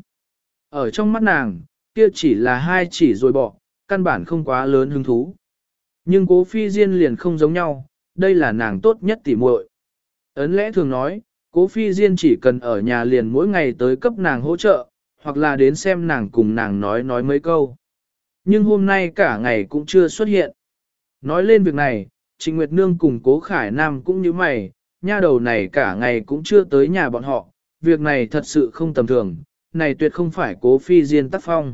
Ở trong mắt nàng, kia chỉ là hai chỉ rồi bỏ, căn bản không quá lớn hứng thú. Nhưng Cố Phi Diên liền không giống nhau, đây là nàng tốt nhất tỉ muội. Ấn lẽ thường nói, Cố Phi Diên chỉ cần ở nhà liền mỗi ngày tới cấp nàng hỗ trợ, hoặc là đến xem nàng cùng nàng nói mấy câu. Nhưng hôm nay cả ngày cũng chưa xuất hiện. Nói lên việc này, Trịnh Nguyệt Nương cùng Cố Khải Nam cũng như mày, nha đầu này cả ngày cũng chưa tới nhà bọn họ, việc này thật sự không tầm thường, này tuyệt không phải Cố Phi Diên tác phong.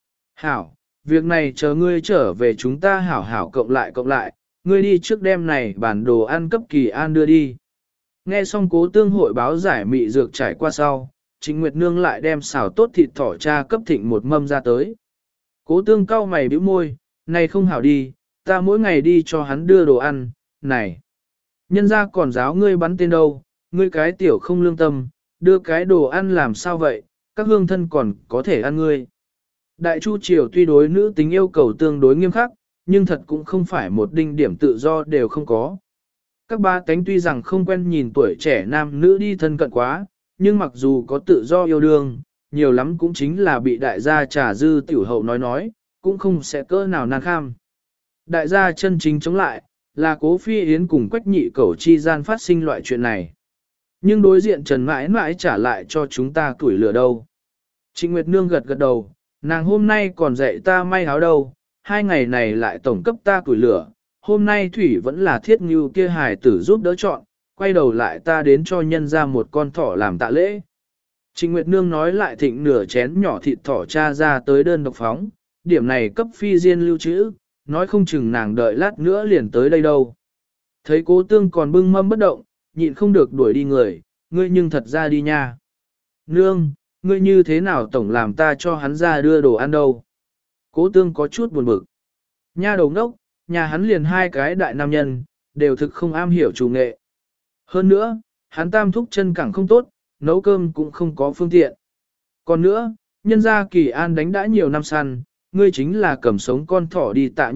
Hảo, việc này chờ ngươi trở về chúng ta hảo hảo cộng lại, ngươi đi trước đêm này bản đồ ăn cấp Kỳ An đưa đi. Nghe xong Cố Tương hội báo giải mị dược trải qua sau, Trịnh Nguyệt Nương lại đem xào tốt thịt thỏ cha cấp thịnh một mâm ra tới. Cố Tương cau mày bĩu môi, này không hảo đi, ta mỗi ngày đi cho hắn đưa đồ ăn, này. Nhân ra còn giáo ngươi bắn tên đâu, ngươi cái tiểu không lương tâm, đưa cái đồ ăn làm sao vậy, các hương thân còn có thể ăn ngươi. Đại Chu Triều tuy đối nữ tính yêu cầu tương đối nghiêm khắc, nhưng thật cũng không phải một đinh điểm tự do đều không có. Các ba tánh tuy rằng không quen nhìn tuổi trẻ nam nữ đi thân cận quá, nhưng mặc dù có tự do yêu đương, nhiều lắm cũng chính là bị đại gia trà dư tiểu hậu nói, cũng không sẽ cỡ nào nan kham. Đại gia chân chính chống lại, là Cố Phi Yến cùng Quách Nhị Cẩu chi gian phát sinh loại chuyện này. Nhưng đối diện Trần mãi mãi trả lại cho chúng ta tuổi lửa đâu. Trịnh Nguyệt Nương gật gật đầu, nàng hôm nay còn dạy ta may áo đâu, 2 ngày này lại tổng cấp ta tuổi lửa, hôm nay Thủy vẫn là thiết như kia hài tử giúp đỡ chọn, quay đầu lại ta đến cho nhân ra một con thỏ làm tạ lễ. Trịnh Nguyệt Nương nói lại thịnh nửa chén nhỏ thịt thỏ cha ra tới đơn độc phóng, điểm này cấp Phi Diên lưu trữ, nói không chừng nàng đợi lát nữa liền tới đây đâu. Thấy Cố Tương còn bưng mâm bất động, nhịn không được đuổi đi người, ngươi nhưng thật ra đi nha. Nương, ngươi như thế nào tổng làm ta cho hắn ra đưa đồ ăn đâu. Cố Tương có chút buồn bực. Nha đầu ngốc, nhà hắn liền 2 cái đại nam nhân, đều thực không am hiểu chủ nghệ. Hơn nữa, hắn tam thúc chân cẳng không tốt, nấu cơm cũng không có phương tiện. Còn nữa, nhân gia Kỳ An đánh đã nhiều năm săn, ngươi chính là cầm sống con thỏ đi tạ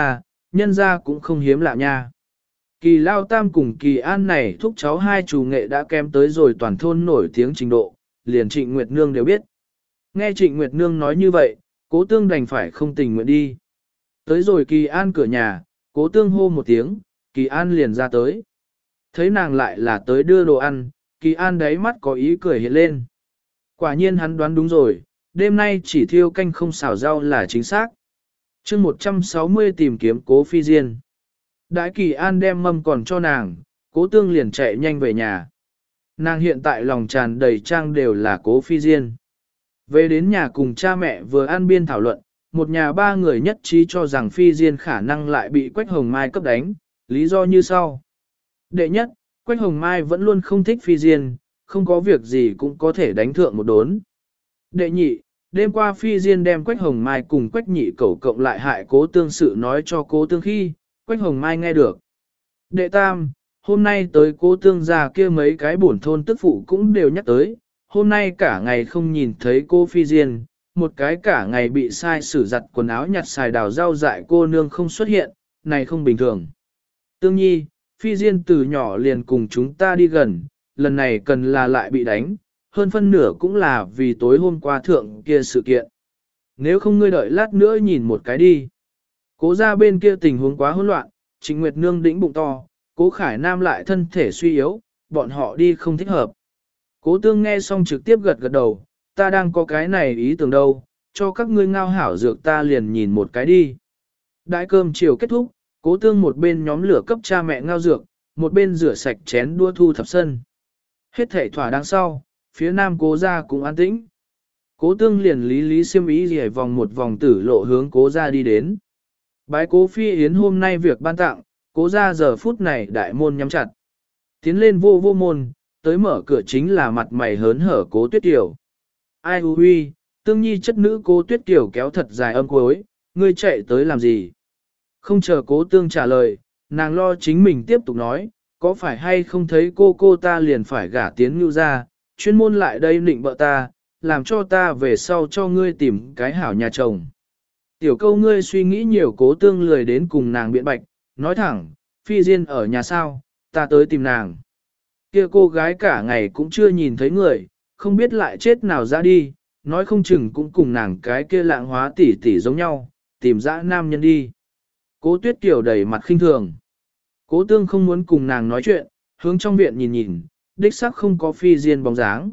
nhân gia cũng không hiếm lạ nha. Kỳ Lao Tam cùng Kỳ An này thúc cháu hai chủ nghệ đã kém tới rồi toàn thôn nổi tiếng trình độ, liền Trịnh Nguyệt Nương đều biết. Nghe Trịnh Nguyệt Nương nói như vậy, Cố Tương đành phải không tình nguyện đi. Tới rồi Kỳ An cửa nhà, Cố Tương hô một tiếng, Kỳ An liền ra tới. Thấy nàng lại là tới đưa đồ ăn, Kỳ An đáy mắt có ý cười hiện lên. Quả nhiên hắn đoán đúng rồi, đêm nay chỉ thiêu canh không xào rau là chính xác. chương 160 tìm kiếm Cố Phi Diên. Đãi Kỳ An đem mâm còn cho nàng, Cố Tương liền chạy nhanh về nhà. Nàng hiện tại lòng tràn đầy trang đều là Cố Phi Diên. Về đến nhà cùng cha mẹ vừa ăn biên thảo luận, một nhà 3 người nhất trí cho rằng Phi Diên khả năng lại bị Quách Hồng Mai cấp đánh, lý do như sau. Đệ nhất, Quách Hồng Mai vẫn luôn không thích Phi Diên, không có việc gì cũng có thể đánh thượng một đốn. Đệ nhị, đêm qua Phi Diên đem Quách Hồng Mai cùng Quách Nhị Cẩu cộng lại hại Cố Tương sự nói cho Cố Tương khi, Quách Hồng Mai nghe được. Đệ tam, hôm nay tới Cố Tương già kia mấy cái bổn thôn tức phụ cũng đều nhắc tới, hôm nay cả ngày không nhìn thấy cô Phi Diên, một cái cả ngày bị sai sử giặt quần áo nhặt xài đào rau dại cô nương không xuất hiện, này không bình thường. Tương Nhi, Phi Diên từ nhỏ liền cùng chúng ta đi gần, lần này cần là lại bị đánh, hơn phân nửa cũng là vì tối hôm qua thượng kia sự kiện. Nếu không ngươi đợi lát nữa nhìn một cái đi. Cố ra bên kia tình huống quá hỗn loạn, Trịnh Nguyệt Nương đĩnh bụng to, Cố Khải Nam lại thân thể suy yếu, bọn họ đi không thích hợp. Cố Tương nghe xong trực tiếp gật gật đầu, ta đang có cái này ý tưởng đâu, cho các ngươi ngao hảo dược ta liền nhìn một cái đi. Đại cơm chiều kết thúc, Cố Tương một bên nhóm lửa cấp cha mẹ ngao dược, một bên rửa sạch chén đua thu thập sân. Hết thảy thỏa đáng sau, phía nam Cố gia cũng an tĩnh. Cố Tương liền lý lý xiêm ý rỉa vòng một vòng tử lộ hướng Cố gia đi đến. Bái Cố Phi Yến hôm nay việc ban tặng, Cố gia giờ phút này đại môn nhắm chặt. Tiến lên vô vô môn, tới mở cửa chính là mặt mày hớn hở Cố Tuyết Kiều. Ai hư huy, Tương Nhi chất nữ Cố Tuyết Kiều kéo thật dài âm cuối, ngươi chạy tới làm gì? Không chờ Cố Tương trả lời, nàng lo chính mình tiếp tục nói, có phải hay không thấy cô ta liền phải gả tiến Ngưu ra, chuyên môn lại đây định bợ ta, làm cho ta về sau cho ngươi tìm cái hảo nhà chồng. Tiểu câu ngươi suy nghĩ nhiều. Cố Tương lười đến cùng nàng biện bạch, nói thẳng, Phi Diên ở nhà sao, ta tới tìm nàng. Kia cô gái cả ngày cũng chưa nhìn thấy người, không biết lại chết nào ra đi, nói không chừng cũng cùng nàng cái kia lạng hóa tỷ tỷ giống nhau, tìm dã nam nhân đi. Cố Tuyết Kiều đầy mặt khinh thường. Cố Tương không muốn cùng nàng nói chuyện, hướng trong viện nhìn nhìn, đích xác không có Phi Diên bóng dáng.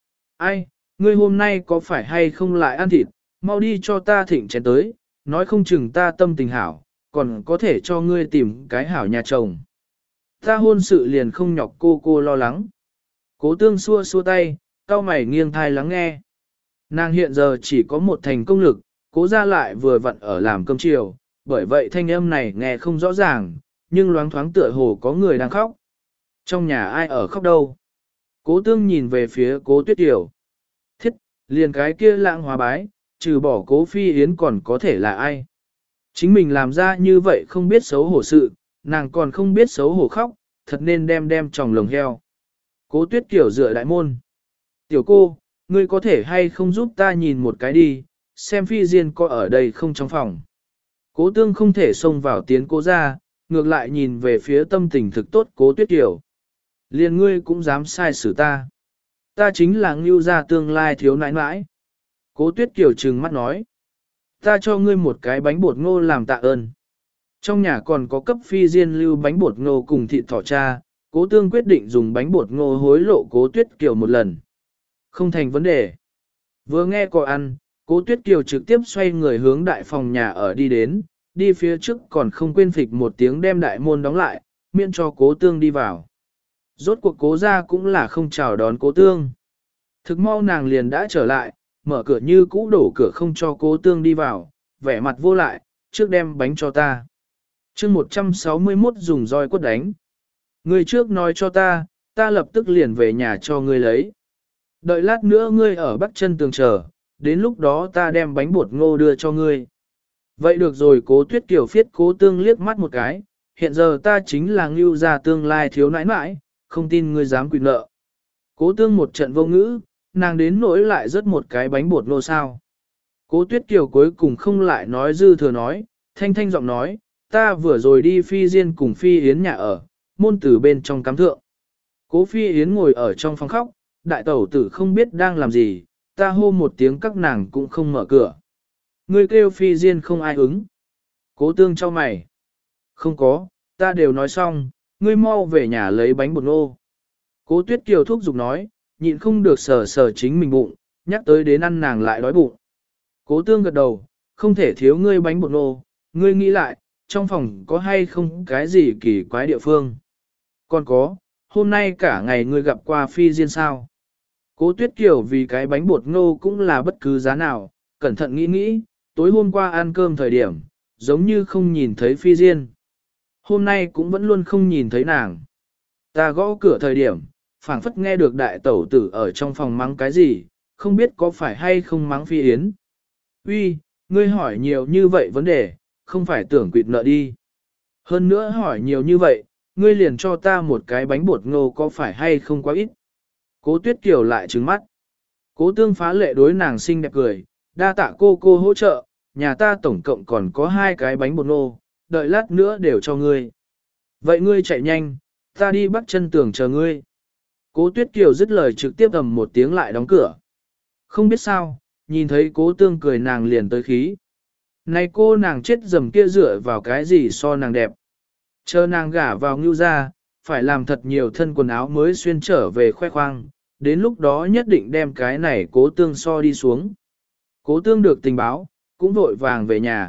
Ai, ngươi hôm nay có phải hay không lại ăn thịt, mau đi cho ta thịnh chén tới, nói không chừng ta tâm tình hảo, còn có thể cho ngươi tìm cái hảo nhà chồng. Ta hôn sự liền không nhọc cô lo lắng. Cố Tương xua xua tay, cau mày nghiêng thai lắng nghe. Nàng hiện giờ chỉ có một thành công lực, Cố ra lại vừa vặn ở làm cơm chiều, bởi vậy thanh âm này nghe không rõ ràng, nhưng loáng thoáng tựa hồ có người đang khóc. Trong nhà ai ở khóc đâu? Cố Tương nhìn về phía Cố Tuyết Kiều. Thiết, liền cái kia lãng hóa bái, trừ bỏ Cố Phi Yến còn có thể là ai? Chính mình làm ra như vậy không biết xấu hổ sự, nàng còn không biết xấu hổ khóc, thật nên đem tròng lồng heo. Cố Tuyết Kiều dựa đại môn. Tiểu cô, ngươi có thể hay không giúp ta nhìn một cái đi, xem Phi Diên có ở đây không trong phòng. Cố Tương không thể xông vào tiến Cố ra, ngược lại nhìn về phía tâm tình thực tốt Cố Tuyết Kiều. Liền ngươi cũng dám sai xử ta. Ta chính là Ngưu gia tương lai thiếu nãi nãi. Cố Tuyết Kiều trừng mắt nói. Ta cho ngươi một cái bánh bột ngô làm tạ ơn. Trong nhà còn có cấp Phi Diên lưu bánh bột ngô cùng thịt thỏ cha, Cố Tương quyết định dùng bánh bột ngô hối lộ Cố Tuyết Kiều một lần. Không thành vấn đề. Vừa nghe có ăn, Cố Tuyết Kiều trực tiếp xoay người hướng đại phòng nhà ở đi đến, đi phía trước còn không quên phịch một tiếng đem đại môn đóng lại, miễn cho Cố Tương đi vào. Rốt cuộc Cố ra cũng là không chào đón Cố Tương. Thực mau nàng liền đã trở lại, mở cửa như cũ đổ cửa không cho Cố Tương đi vào, vẻ mặt vô lại, trước đem bánh cho ta. chương 161 dùng roi quất đánh. Ngươi trước nói cho ta lập tức liền về nhà cho ngươi lấy. Đợi lát nữa ngươi ở Bắc Chân Tường chờ, đến lúc đó ta đem bánh bột ngô đưa cho ngươi. Vậy được rồi. Cố Tuyết Kiều phiết Cố Tương liếc mắt một cái, hiện giờ ta chính là Ngưu gia tương lai thiếu nãi nãi, không tin ngươi dám quỵt nợ. Cố Tương một trận vô ngữ, nàng đến nỗi lại rớt một cái bánh bột ngô sao. Cố Tuyết Kiều cuối cùng không lại nói dư thừa nói, thanh thanh giọng nói, ta vừa rồi đi Phi Diên cùng Phi Yến nhà ở, môn tử bên trong cắm thượng. Cố Phi Yến ngồi ở trong phòng khóc, đại tẩu tử không biết đang làm gì, ta hô một tiếng các nàng cũng không mở cửa. Ngươi kêu Phi Diên không ai ứng. Cố Tương cho mày. Không có, ta đều nói xong, ngươi mau về nhà lấy bánh bột ngô. Cố Tuyết Kiều thúc giục nói, nhịn không được sờ sờ chính mình bụng, nhắc tới đến ăn nàng lại đói bụng. Cố Tương gật đầu, không thể thiếu ngươi bánh bột ngô, ngươi nghĩ lại, trong phòng có hay không cái gì kỳ quái địa phương. Còn có, hôm nay cả ngày ngươi gặp qua Phi Diên sao. Cố Tuyết Kiều vì cái bánh bột ngô cũng là bất cứ giá nào, cẩn thận nghĩ, tối hôm qua ăn cơm thời điểm, giống như không nhìn thấy Phi Diên. Hôm nay cũng vẫn luôn không nhìn thấy nàng. Ta gõ cửa thời điểm, phảng phất nghe được đại tẩu tử ở trong phòng mắng cái gì, không biết có phải hay không mắng Phi Yến. Uy, ngươi hỏi nhiều như vậy vấn đề, không phải tưởng quỵt nợ đi. Hơn nữa hỏi nhiều như vậy, ngươi liền cho ta một cái bánh bột ngô có phải hay không quá ít. Cố Tuyết Kiều lại trừng mắt. Cố Tương phá lệ đối nàng xinh đẹp cười, đa tạ cô hỗ trợ, nhà ta tổng cộng còn có 2 cái bánh bột ngô, đợi lát nữa đều cho ngươi. Vậy ngươi chạy nhanh, ta đi bắt chân tường chờ ngươi. Cố Tuyết Kiều dứt lời trực tiếp ầm một tiếng lại đóng cửa. Không biết sao, nhìn thấy Cố Tương cười nàng liền tới khí. Này cô nàng chết dầm kia dựa vào cái gì so nàng đẹp. Chờ nàng gả vào ngưu ra, phải làm thật nhiều thân quần áo mới xuyên trở về khoe khoang, đến lúc đó nhất định đem cái này Cố Tương so đi xuống. Cố Tương được tình báo, cũng vội vàng về nhà.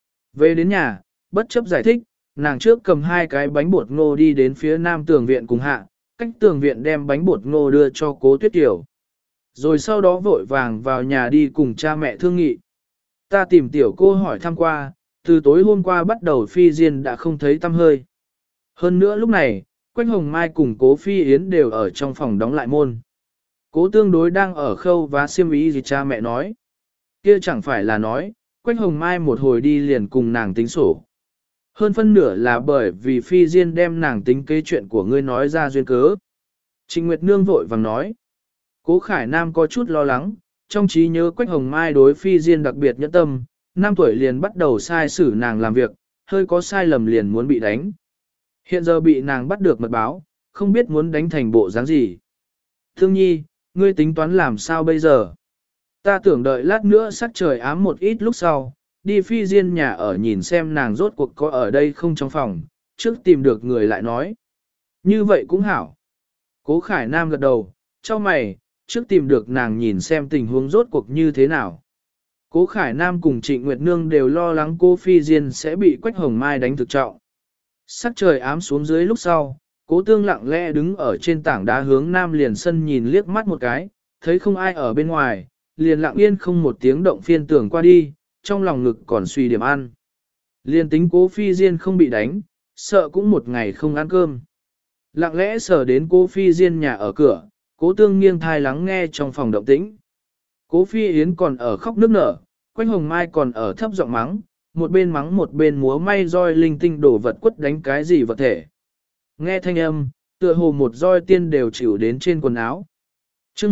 Về đến nhà, bất chấp giải thích, nàng trước cầm 2 cái bánh bột ngô đi đến phía nam tường viện cùng hạ, cách tường viện đem bánh bột ngô đưa cho Cố Tuyết Kiều. Rồi sau đó vội vàng vào nhà đi cùng cha mẹ thương nghị. Ta tìm tiểu cô hỏi thăm qua, từ tối hôm qua bắt đầu Phi Diên đã không thấy tăm hơi. Hơn nữa lúc này, Quách Hồng Mai cùng Cố Phi Yến đều ở trong phòng đóng lại môn. Cố Tương đối đang ở khâu vá xiêm y gì cha mẹ nói. Kia chẳng phải là nói, Quách Hồng Mai một hồi đi liền cùng nàng tính sổ. Hơn phân nửa là bởi vì Phi Diên đem nàng tính kế chuyện của ngươi nói ra duyên cớ. Trịnh Nguyệt Nương vội vàng nói. Cố Khải Nam có chút lo lắng, trong trí nhớ Quách Hồng Mai đối Phi Diên đặc biệt nhẫn tâm, 5 tuổi liền bắt đầu sai xử nàng làm việc, hơi có sai lầm liền muốn bị đánh. Hiện giờ bị nàng bắt được mật báo, không biết muốn đánh thành bộ dáng gì. Thương Nhi, ngươi tính toán làm sao bây giờ? Ta tưởng đợi lát nữa sắc trời ám một ít lúc sau, đi Phi Diên nhà ở nhìn xem nàng rốt cuộc có ở đây không trong phòng, trước tìm được người lại nói. Như vậy cũng hảo. Cố Khải Nam gật đầu, cho mày, trước tìm được nàng nhìn xem tình huống rốt cuộc như thế nào. Cố Khải Nam cùng Trịnh Nguyệt Nương đều lo lắng cô Phi Diên sẽ bị Quách Hồng Mai đánh thực trọng. Sắc trời ám xuống dưới lúc sau, Cố Tương lặng lẽ đứng ở trên tảng đá hướng nam liền sân nhìn liếc mắt một cái, thấy không ai ở bên ngoài, liền lặng yên không một tiếng động phiên tưởng qua đi, trong lòng ngực còn suy điểm ăn. Liền tính Cố Phi Diên không bị đánh, sợ cũng một ngày không ăn cơm. Lặng lẽ sờ đến Cố Phi Diên nhà ở cửa, Cố Tương nghiêng thai lắng nghe trong phòng động tĩnh. Cố Phi Yến còn ở khóc nức nở, Quách Hồng Mai còn ở thấp giọng mắng, một bên mắng một bên múa may roi linh tinh đổ vật quất đánh cái gì vật thể. Nghe thanh âm, tựa hồ một roi tiên đều chịu đến trên quần áo. chương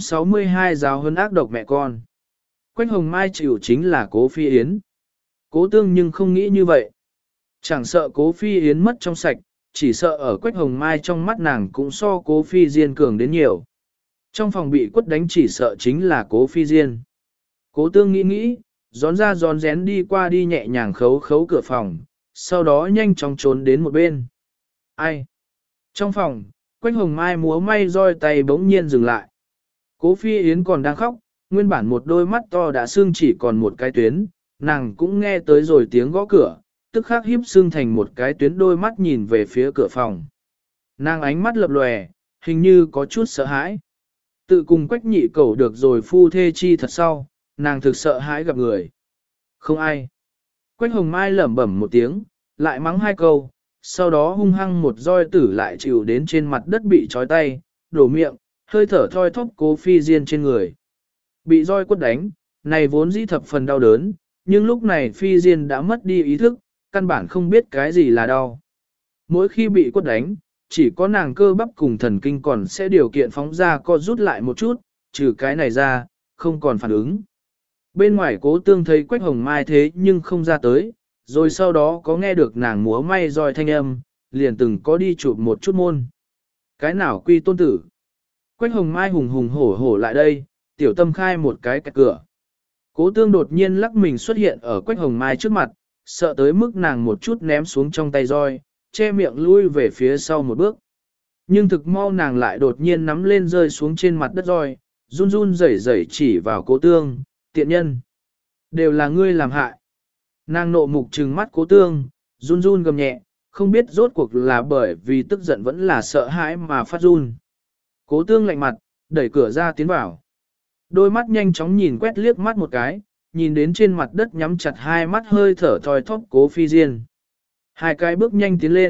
162 giáo huấn ác độc mẹ con. Quách Hồng Mai chịu chính là Cố Phi Yến. Cố Tương nhưng không nghĩ như vậy. Chẳng sợ Cố Phi Yến mất trong sạch, chỉ sợ ở Quách Hồng Mai trong mắt nàng cũng so Cố Phi Diên cường đến nhiều. Trong phòng bị quất đánh chỉ sợ chính là Cố Phi Diên. Cố Tương nghĩ, gión ra gión rén đi qua đi nhẹ nhàng khấu cửa phòng, sau đó nhanh chóng trốn đến một bên. Ai? Trong phòng, Quách Hồng Mai múa may roi tay bỗng nhiên dừng lại. Cố Phi Yến còn đang khóc, nguyên bản một đôi mắt to đã sưng chỉ còn một cái tuyến, nàng cũng nghe tới rồi tiếng gõ cửa, tức khắc híp sưng thành một cái tuyến đôi mắt nhìn về phía cửa phòng. Nàng ánh mắt lập lòe, hình như có chút sợ hãi. Tự cùng Quách nhị cẩu được rồi phu thê chi thật sau, nàng thực sợ hãi gặp người. Không ai. Quách Hồng Mai lẩm bẩm một tiếng, lại mắng 2 câu, sau đó hung hăng một roi tử lại chịu đến trên mặt đất bị trói tay, đổ miệng, hơi thở thoi thóp Cố Phi Diên trên người. Bị roi quất đánh, này vốn dĩ thập phần đau đớn, nhưng lúc này Phi Diên đã mất đi ý thức, căn bản không biết cái gì là đau. Mỗi khi bị quất đánh, chỉ có nàng cơ bắp cùng thần kinh còn sẽ điều kiện phóng ra co rút lại một chút, trừ cái này ra, không còn phản ứng. Bên ngoài Cố Tương thấy Quách Hồng Mai thế nhưng không ra tới, rồi sau đó có nghe được nàng múa may roi thanh âm, liền từng có đi chụp một chút môn. Cái nào quy tôn tử? Quách Hồng Mai hùng hùng hổ hổ lại đây, tiểu tâm khai một cái cạch cửa. Cố Tương đột nhiên lắc mình xuất hiện ở Quách Hồng Mai trước mặt, sợ tới mức nàng một chút ném xuống trong tay roi, che miệng lui về phía sau một bước. Nhưng thực mau nàng lại đột nhiên nắm lên rơi xuống trên mặt đất roi, run run rẩy rẩy chỉ vào Cố Tương, tiện nhân. Đều là ngươi làm hại. Nàng nộ mục trừng mắt Cố Tương, run run gầm nhẹ, không biết rốt cuộc là bởi vì tức giận vẫn là sợ hãi mà phát run. Cố Tương lạnh mặt, đẩy cửa ra tiến vào. Đôi mắt nhanh chóng nhìn quét liếc mắt một cái, nhìn đến trên mặt đất nhắm chặt 2 mắt hơi thở thoi thóp Cố Phi Diên. 2 cái bước nhanh tiến lên,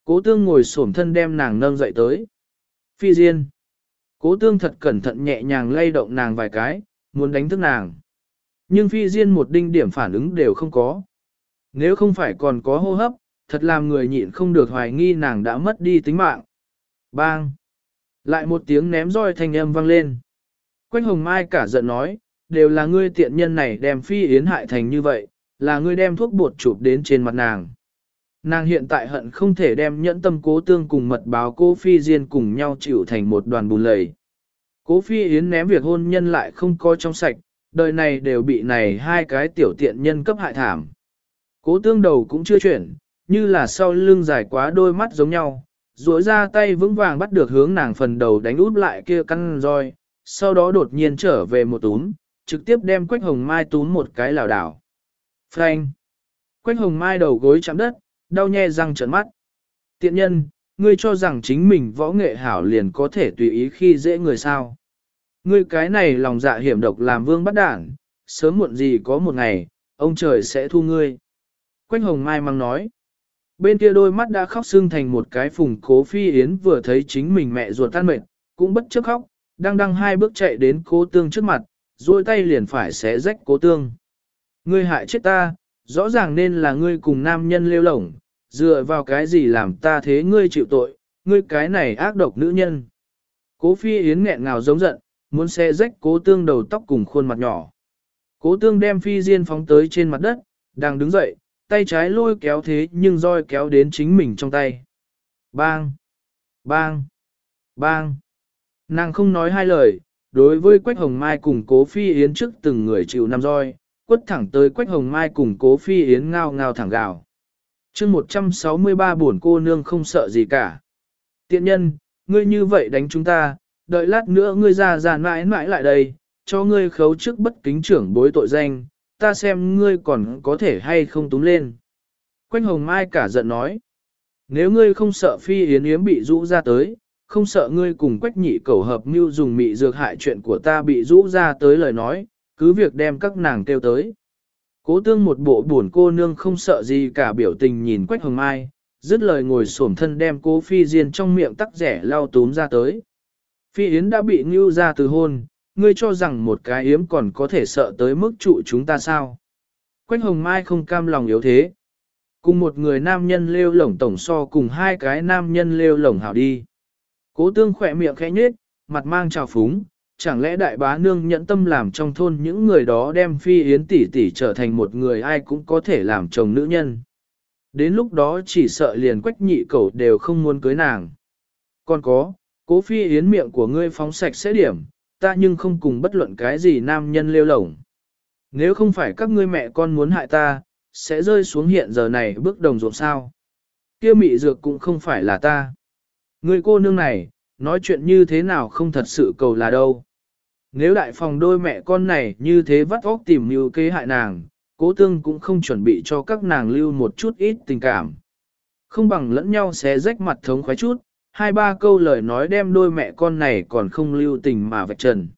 Cố tương ngồi xổm thân đem nàng nâng dậy tới. Phi Diên. Cố tương thật cẩn thận nhẹ nhàng lay động nàng vài cái, muốn đánh thức nàng. Nhưng Phi Diên một đinh điểm phản ứng đều không có. Nếu không phải còn có hô hấp, thật làm người nhịn không được hoài nghi nàng đã mất đi tính mạng. Bang! Lại một tiếng ném roi thanh âm vang lên. Quách Hồng Mai cả giận nói, đều là ngươi tiện nhân này đem Phi Yến hại thành như vậy, là ngươi đem thuốc bột chụp đến trên mặt nàng. Nàng hiện tại hận không thể đem nhẫn tâm Cố tương cùng mật báo cô Phi Diên cùng nhau chịu thành một đoàn bùn lầy. Cố Phi Yến ném việc hôn nhân lại không có trong sạch, đời này đều bị này hai cái tiểu tiện nhân cấp hại thảm. Cố tương đầu cũng chưa chuyển, như là sau lưng dài quá đôi mắt giống nhau, duỗi ra tay vững vàng bắt được hướng nàng phần đầu đánh út lại kia căn roi, sau đó đột nhiên trở về một túm, trực tiếp đem Quách Hồng Mai túm một cái lảo đảo. Phanh! Quách Hồng Mai đầu gối chạm đất, đau nhe răng trợn mắt. Tiện nhân, ngươi cho rằng chính mình võ nghệ hảo liền có thể tùy ý khi dễ người sao. Ngươi cái này lòng dạ hiểm độc làm vương bắt đảng, sớm muộn gì có một ngày, ông trời sẽ thu ngươi. Quách Hồng Mai mang nói. Bên kia đôi mắt đã khóc sưng thành một cái phùng. Cố Phi Yến vừa thấy chính mình mẹ ruột tan mệt, cũng bất chấp khóc, đang hai bước chạy đến Cố tương trước mặt, duỗi tay liền phải xé rách Cố tương. Ngươi hại chết ta, rõ ràng nên là ngươi cùng nam nhân lêu lổng, dựa vào cái gì làm ta thế ngươi chịu tội, ngươi cái này ác độc nữ nhân. Cố Phi Yến nghẹn ngào giống giận, muốn xé rách Cố tương đầu tóc cùng khuôn mặt nhỏ. Cố tương đem Phi Diên phóng tới trên mặt đất, đang đứng dậy, tay trái lôi kéo thế nhưng roi kéo đến chính mình trong tay. Bang! Bang! Bang! Nàng không nói hai lời, đối với Quách Hồng Mai cùng Cố Phi Yến trước từng người chịu năm roi, quất thẳng tới Quách Hồng Mai cùng Cố Phi Yến ngao ngao thẳng gào. chương 163 buồn cô nương không sợ gì cả. Tiện nhân, ngươi như vậy đánh chúng ta, đợi lát nữa ngươi ra mãi mãi lại đây, cho ngươi khấu trước bất kính trưởng bối tội danh, ta xem ngươi còn có thể hay không túm lên. Quách Hồng Mai cả giận nói, nếu ngươi không sợ Phi Yến Yếm bị rũ ra tới, không sợ ngươi cùng Quách nhị cẩu hợp mưu dùng mị dược hại chuyện của ta bị rũ ra tới lời nói, cứ việc đem các nàng kêu tới. Cố tương một bộ buồn cô nương không sợ gì cả biểu tình nhìn Quách Hồng Mai, dứt lời ngồi xổm thân đem Cố Phi Diên trong miệng tắc rẻ lau túm ra tới. Phi Yến đã bị ngưu ra từ hôn, ngươi cho rằng một cái yếm còn có thể sợ tới mức trụ chúng ta sao? Quách Hồng Mai không cam lòng yếu thế. Cùng một người nam nhân lêu lổng tổng so cùng hai cái nam nhân lêu lổng hảo đi. Cố tương khỏe miệng khẽ nhếch, mặt mang trào phúng, chẳng lẽ đại bá nương nhẫn tâm làm trong thôn những người đó đem Phi Yến tỷ tỷ trở thành một người ai cũng có thể làm chồng nữ nhân. Đến lúc đó chỉ sợ liền Quách nhị cẩu đều không muốn cưới nàng. Còn có, Cố Phi Yến miệng của ngươi phóng sạch sẽ điểm, ta nhưng không cùng bất luận cái gì nam nhân lêu lổng. Nếu không phải các ngươi mẹ con muốn hại ta, sẽ rơi xuống hiện giờ này bước đồng ruộng sao. Kia mị dược cũng không phải là ta. Người cô nương này, nói chuyện như thế nào không thật sự cầu là đâu. Nếu đại phòng đôi mẹ con này như thế vắt óc tìm mưu kế hại nàng, Cố tương cũng không chuẩn bị cho các nàng lưu một chút ít tình cảm. Không bằng lẫn nhau xé rách mặt thống khoái chút, hai ba câu lời nói đem đôi mẹ con này còn không lưu tình mà vạch trần.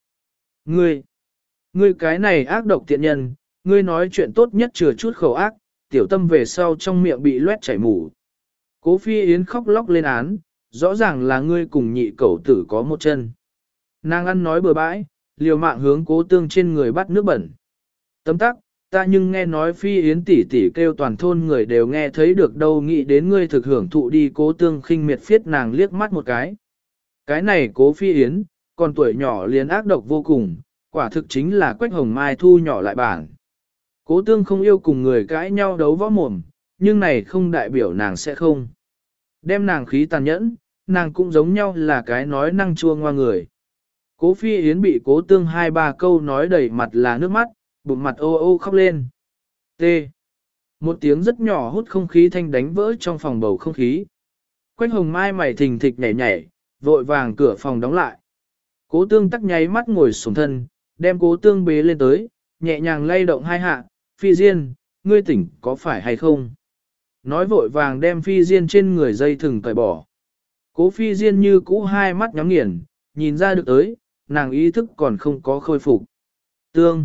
Ngươi cái này ác độc tiện nhân, ngươi nói chuyện tốt nhất chừa chút khẩu ác, tiểu tâm về sau trong miệng bị loét chảy mủ. Cố Phi Yến khóc lóc lên án, rõ ràng là ngươi cùng nhị cẩu tử có một chân. Nàng ăn nói bừa bãi, liều mạng hướng Cố tương trên người bắt nước bẩn. Tấm tắc, ta nhưng nghe nói Phi Yến tỷ tỷ kêu toàn thôn người đều nghe thấy được đâu, nghĩ đến ngươi thực hưởng thụ đi. Cố tương khinh miệt phiết nàng liếc mắt một cái. Cái này Cố Phi Yến, còn tuổi nhỏ liền ác độc vô cùng, quả thực chính là Quách Hồng Mai thu nhỏ lại bản. Cố tương không yêu cùng người cãi nhau đấu võ mồm, nhưng này không đại biểu nàng sẽ không. Đem nàng khí tàn nhẫn, nàng cũng giống nhau là cái nói năng chua ngoa người. Cố Phi Yến bị Cố tương hai ba câu nói đầy mặt là nước mắt, bụng mặt ô ô khóc lên. T. Một tiếng rất nhỏ hút không khí thanh đánh vỡ trong phòng bầu không khí. Quách Hồng Mai mày thình thịch nhảy nhảy, vội vàng cửa phòng đóng lại. Cố tương tắc nháy mắt ngồi xuống thân, đem Cố tương bế lên tới, nhẹ nhàng lay động hai hạ. Phi Diên, ngươi tỉnh có phải hay không? Nói vội vàng đem Phi Diên trên người dây thừng cởi bỏ. Cố Phi Diên như cũ hai mắt nhắm nghiền, nhìn ra được tới, nàng ý thức còn không có khôi phục. Tương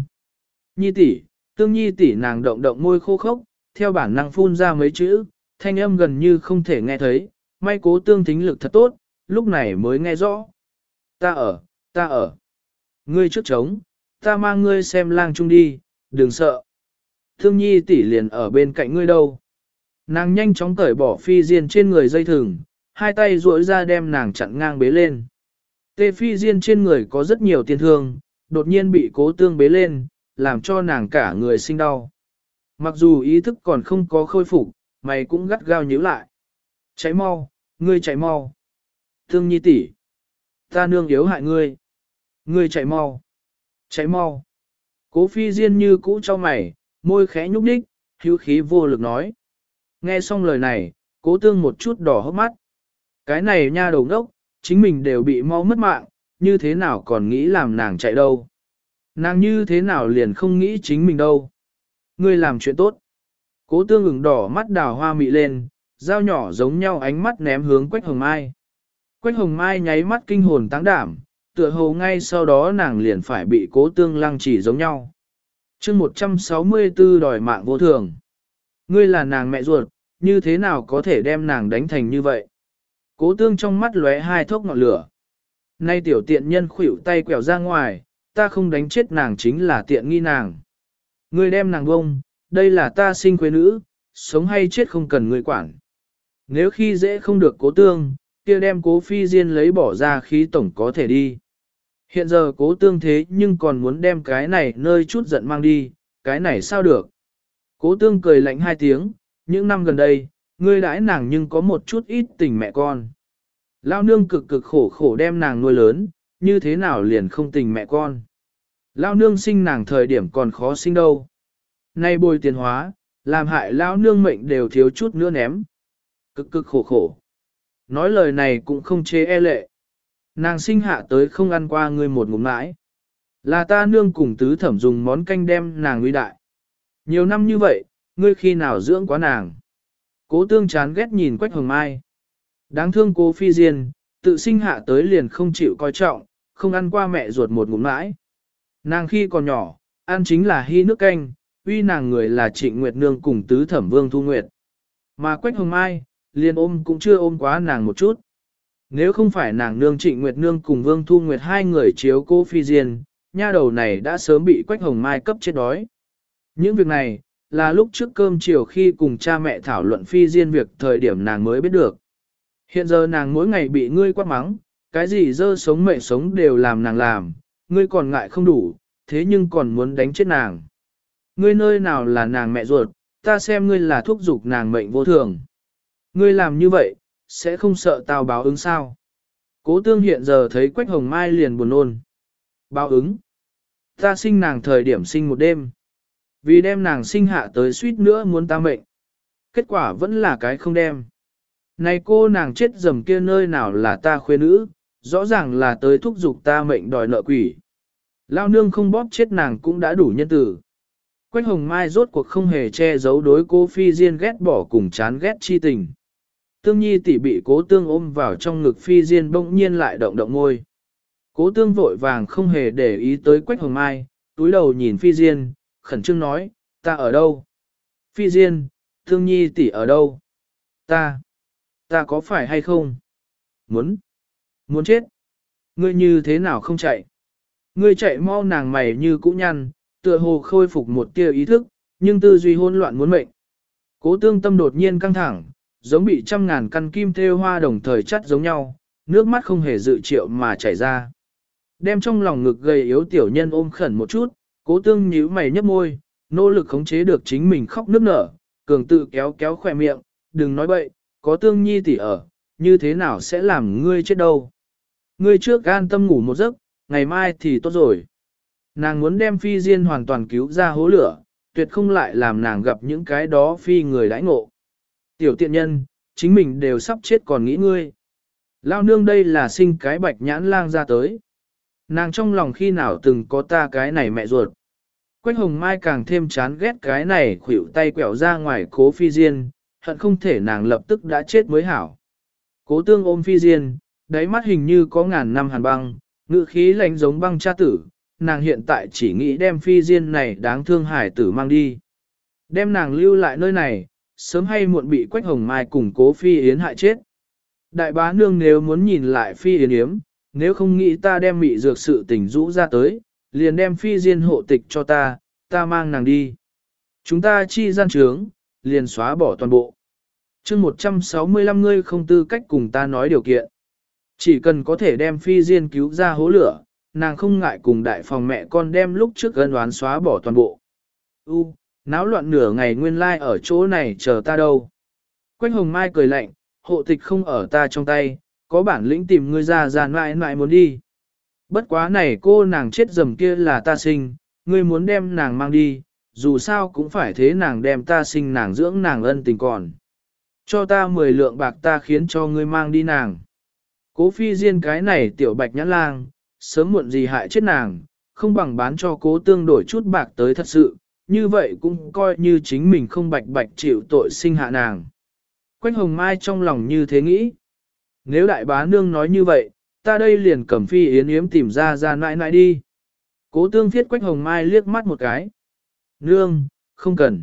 Nhi tỷ nàng động động môi khô khốc, theo bản năng phun ra mấy chữ, thanh âm gần như không thể nghe thấy, May Cố Tương thính lực thật tốt, lúc này mới nghe rõ. Ta ở. Ngươi trước trống, ta mang ngươi xem lang trung đi, đừng sợ. Thương Nhi tỷ liền ở bên cạnh ngươi đâu. Nàng nhanh chóng cởi bỏ Phi Diên trên người dây thừng, hai tay duỗi ra đem nàng chặn ngang bế lên. Tê Phi Diên trên người có rất nhiều tiên thương, đột nhiên bị Cố Tương bế lên, làm cho nàng cả người sinh đau. Mặc dù ý thức còn không có khôi phục, mày cũng gắt gao nhíu lại. Cháy mau, ngươi chạy mau. Thương Nhi tỷ, ta nương yếu hại ngươi. Ngươi chạy mau. Chạy mau. Cố Phi Diên như cũ cho mày, môi khẽ nhúc nhích, hữu khí vô lực nói. Nghe xong lời này, Cố Tương một chút đỏ hốc mắt. Cái này nha đầu ngốc, chính mình đều bị mau mất mạng, như thế nào còn nghĩ làm nàng chạy đâu. Nàng như thế nào liền không nghĩ chính mình đâu. Ngươi làm chuyện tốt. Cố Tương ửng đỏ mắt đào hoa mị lên, dao nhỏ giống nhau ánh mắt ném hướng Quách Hồng Mai. Quách Hồng Mai nháy mắt kinh hồn táng đảm, tựa hồ ngay sau đó nàng liền phải bị Cố Tương lăng chỉ giống nhau. chương 164 đòi mạng vô thường. Ngươi là nàng mẹ ruột, như thế nào có thể đem nàng đánh thành như vậy? Cố Tương trong mắt lóe hai thốc ngọn lửa. Nay tiểu tiện nhân khuỷu tay quẹo ra ngoài, ta không đánh chết nàng chính là tiện nghi nàng. Ngươi đem nàng bông, đây là ta sinh quê nữ, sống hay chết không cần ngươi quản. Nếu khi dễ không được Cố Tương, kia đem Cố Phi Diên lấy bỏ ra khí tổng có thể đi. Hiện giờ Cố Tương thế nhưng còn muốn đem cái này nơi chút giận mang đi, cái này sao được? Cố Tương cười lạnh hai tiếng, những năm gần đây, ngươi đãi nàng nhưng có một chút ít tình mẹ con. Lao nương cực cực khổ khổ đem nàng nuôi lớn, như thế nào liền không tình mẹ con. Lao nương sinh nàng thời điểm còn khó sinh đâu. Nay bồi tiền hóa, làm hại Lao nương mệnh đều thiếu chút nữa ném. Cực cực khổ khổ. Nói lời này cũng không chê e lệ. Nàng sinh hạ tới không ăn qua ngươi một ngụm mãi. Là ta nương cùng tứ thẩm dùng món canh đem nàng uy đại. Nhiều năm như vậy, ngươi khi nào dưỡng quá nàng. Cố Tương chán ghét nhìn Quách Hồng Mai. Đáng thương Cố Phi Diên, tự sinh hạ tới liền không chịu coi trọng, không ăn qua mẹ ruột một ngụm mãi. Nàng khi còn nhỏ, ăn chính là hy nước canh, uy nàng người là Trịnh Nguyệt Nương cùng tứ thẩm Vương Thu Nguyệt. Mà Quách Hồng Mai, liền ôm cũng chưa ôm quá nàng một chút. Nếu không phải nàng nương Trịnh Nguyệt Nương cùng Vương Thu Nguyệt hai người chiếu Cố Phi Diên, nha đầu này đã sớm bị Quách Hồng Mai cấp chết đói. Những việc này, là lúc trước cơm chiều khi cùng cha mẹ thảo luận Phi Diên việc thời điểm nàng mới biết được. Hiện giờ nàng mỗi ngày bị ngươi quát mắng, cái gì dơ sống mẹ sống đều làm nàng làm, ngươi còn ngại không đủ, thế nhưng còn muốn đánh chết nàng. Ngươi nơi nào là nàng mẹ ruột, ta xem ngươi là thúc giục nàng mệnh vô thường. Ngươi làm như vậy, sẽ không sợ tao báo ứng sao. Cố Tương hiện giờ thấy Quách Hồng Mai liền buồn nôn. Báo ứng. Ta sinh nàng thời điểm sinh một đêm. Vì đem nàng sinh hạ tới suýt nữa muốn ta mệnh. Kết quả vẫn là cái không đem. Này cô nàng chết dầm kia nơi nào là ta khuê nữ, rõ ràng là tới thúc giục ta mệnh đòi nợ quỷ. Lao nương không bóp chết nàng cũng đã đủ nhân tử. Quách Hồng Mai rốt cuộc không hề che giấu đối Cố Phi Diên ghét bỏ cùng chán ghét chi tình. Tương Nhi tỷ bị Cố Tương ôm vào trong ngực Phi Diên bỗng nhiên lại động động môi. Cố Tương vội vàng không hề để ý tới Quách Hồng Mai, túi đầu nhìn Phi Diên, khẩn trương nói, ta ở đâu? Phi Diên, Tương Nhi tỷ ở đâu? Ta có phải hay không? Muốn chết. Ngươi như thế nào không chạy? Ngươi chạy mau nàng mày như cũ nhăn, tựa hồ khôi phục một tia ý thức, nhưng tư duy hỗn loạn muốn mệnh. Cố Tương tâm đột nhiên căng thẳng, giống bị trăm ngàn căn kim thêu hoa đồng thời chắt giống nhau, nước mắt không hề dự triệu mà chảy ra. Đem trong lòng ngực gầy yếu tiểu nhân ôm khẩn một chút, Cố Tương nhíu mày nhấp môi, nỗ lực khống chế được chính mình khóc nức nở, cường tự kéo kéo khỏe miệng, đừng nói bậy, có Tương Nhi tỷ ở, như thế nào sẽ làm ngươi chết đâu. Ngươi trước an tâm ngủ một giấc, ngày mai thì tốt rồi. Nàng muốn đem Phi Diên hoàn toàn cứu ra hố lửa, tuyệt không lại làm nàng gặp những cái đó phi người đãi ngộ. Tiểu tiện nhân, chính mình đều sắp chết còn nghĩ ngươi. Lao nương đây là sinh cái bạch nhãn lang ra tới. Nàng trong lòng khi nào từng có ta cái này mẹ ruột. Quách Hồng Mai càng thêm chán ghét cái này khuỷu tay quẹo ra ngoài Cố Phi Diên, hận không thể nàng lập tức đã chết mới hảo. Cố Tương ôm Phi Diên, đáy mắt hình như có ngàn năm hàn băng, ngữ khí lạnh giống băng cha tử, nàng hiện tại chỉ nghĩ đem Phi Diên này đáng thương hải tử mang đi. Đem nàng lưu lại nơi này, sớm hay muộn bị Quách Hồng Mai cùng Cố Phi Yến hại chết. Đại bá nương nếu muốn nhìn lại Phi Yến Yếm, nếu không nghĩ ta đem mị dược sự tình rũ ra tới, liền đem Phi Diên hộ tịch cho ta, ta mang nàng đi. Chúng ta chi gian trướng, liền xóa bỏ toàn bộ. chương 165 ngươi không tư cách cùng ta nói điều kiện. Chỉ cần có thể đem Phi Diên cứu ra hố lửa, nàng không ngại cùng đại phòng mẹ con đem lúc trước ân oán xóa bỏ toàn bộ. Náo loạn nửa ngày nguyên lai ở chỗ này chờ ta đâu. Quách Hồng Mai cười lạnh, hộ tịch không ở ta trong tay, có bản lĩnh tìm ngươi ra mãi mãi muốn đi. Bất quá này cô nàng chết dầm kia là ta sinh, ngươi muốn đem nàng mang đi, dù sao cũng phải thế nàng đem ta sinh nàng dưỡng nàng ân tình còn. Cho ta 10 lượng bạc ta khiến cho ngươi mang đi nàng. Cố Phi Diên cái này tiểu bạch nhãn lang, sớm muộn gì hại chết nàng, không bằng bán cho cố tương đổi chút bạc tới thật sự, như vậy cũng coi như chính mình không bạch bạch chịu tội sinh hạ nàng. Quách Hồng Mai trong lòng như thế nghĩ. Nếu đại bá nương nói như vậy, ta đây liền cầm Phi Yến Yếm tìm ra nãi nãi đi. Cố tương thiết Quách Hồng Mai liếc mắt một cái. Nương, không cần.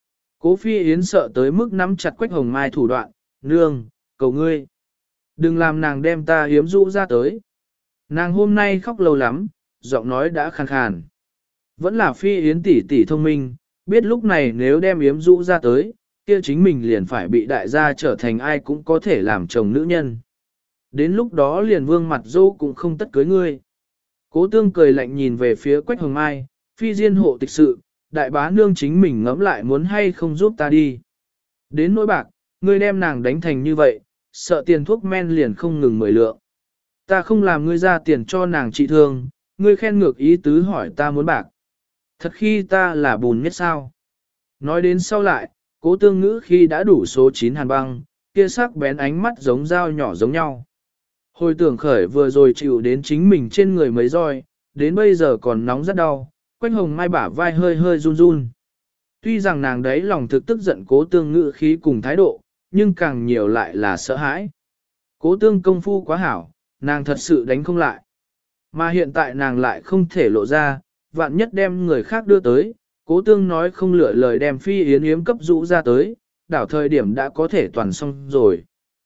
Cố Phi Yến sợ tới mức nắm chặt Quách Hồng Mai thủ đoạn. Nương, cầu ngươi. Đừng làm nàng đem ta Yếm rũ ra tới. Nàng hôm nay khóc lâu lắm, giọng nói đã khàn khàn. Vẫn là Phi Yến tỷ tỷ thông minh, biết lúc này nếu đem Yếm rũ ra tới, kia chính mình liền phải bị đại gia trở thành ai cũng có thể làm chồng nữ nhân. Đến lúc đó liền vương mặt dâu cũng không tất cưới ngươi. Cố tương cười lạnh nhìn về phía Quách Hồng Mai, Phi Diên hộ tịch sự, đại bá nương chính mình ngẫm lại muốn hay không giúp ta đi. Đến nỗi bạc, ngươi đem nàng đánh thành như vậy, sợ tiền thuốc men liền không ngừng 10 lượng. Ta không làm ngươi ra tiền cho nàng trị thương, ngươi khen ngược ý tứ hỏi ta muốn bạc. Thật khi ta là bùn nhất sao? Nói đến sau lại, cố tương ngữ khi đã đủ số 9 hàn băng, kia sắc bén ánh mắt giống dao nhỏ giống nhau. Hồi tưởng khởi vừa rồi chịu đến chính mình trên người mấy roi, đến bây giờ còn nóng rất đau, Quách Hồng Mai bả vai hơi hơi run run. Tuy rằng nàng đấy lòng thực tức giận cố tương ngữ khí cùng thái độ, nhưng càng nhiều lại là sợ hãi. Cố tương công phu quá hảo, nàng thật sự đánh không lại. Mà hiện tại nàng lại không thể lộ ra, vạn nhất đem người khác đưa tới, cố tương nói không lựa lời đem Phi Yến Yếm cấp rũ ra tới, đảo thời điểm đã có thể toàn xong rồi.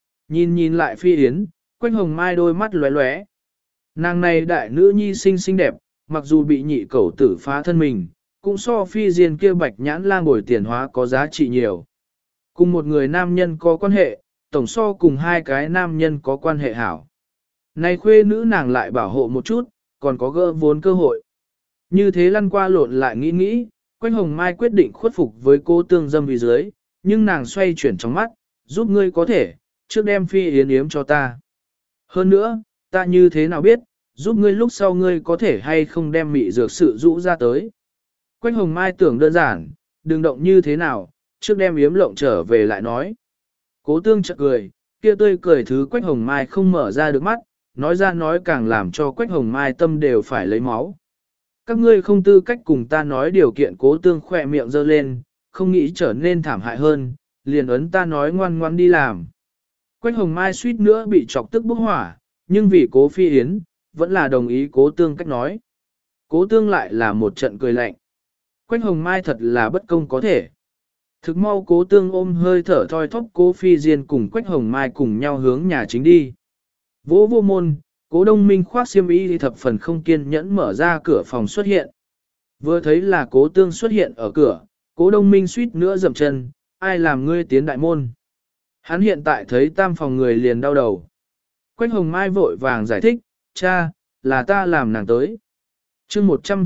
Nhìn lại Phi Yến, Quách Hồng Mai đôi mắt lóe lóe. Nàng này đại nữ nhi xinh đẹp, mặc dù bị nhị cẩu tử phá thân mình, cũng so Phi Diên kia bạch nhãn lang bồi tiền hóa có giá trị nhiều. Cùng một người nam nhân có quan hệ, tổng so cùng hai cái nam nhân có quan hệ hảo. Này khuê nữ nàng lại bảo hộ một chút, còn có gỡ vốn cơ hội. Như thế lăn qua lộn lại nghĩ, Quách Hồng Mai quyết định khuất phục với cô tương dâm vì dưới, nhưng nàng xoay chuyển trong mắt, giúp ngươi có thể, trước đem Phi Yến Yếm cho ta. Hơn nữa, ta như thế nào biết, giúp ngươi lúc sau ngươi có thể hay không đem mị dược sự rũ ra tới. Quách Hồng Mai tưởng đơn giản, đừng động như thế nào, trước đem Yếm lộng trở về lại nói. Cố tương chợt cười, kia tươi cười thứ Quách Hồng Mai không mở ra được mắt, nói ra nói càng làm cho Quách Hồng Mai tâm đều phải lấy máu. Các ngươi không tư cách cùng ta nói điều kiện cố tương khỏe miệng giơ lên, không nghĩ trở nên thảm hại hơn, liền ấn ta nói ngoan ngoan đi làm. Quách Hồng Mai suýt nữa bị chọc tức bốc hỏa, nhưng vì cố Phi Yến, vẫn là đồng ý cố tương cách nói. Cố tương lại là một trận cười lạnh. Quách Hồng Mai thật là bất công có thể. Thực mau cố tương ôm hơi thở thoi thóp cố Phi Diên cùng Quách Hồng Mai cùng nhau hướng nhà chính đi. Vỗ vô môn, cố Đông Minh khoác xiêm y đi thập phần không kiên nhẫn mở ra cửa phòng xuất hiện. Vừa thấy là cố tương xuất hiện ở cửa, cố Đông Minh suýt nữa dậm chân, ai làm ngươi tiến đại môn. Hắn hiện tại thấy tam phòng người liền đau đầu. Quách Hồng Mai vội vàng giải thích, cha, là ta làm nàng tới. chương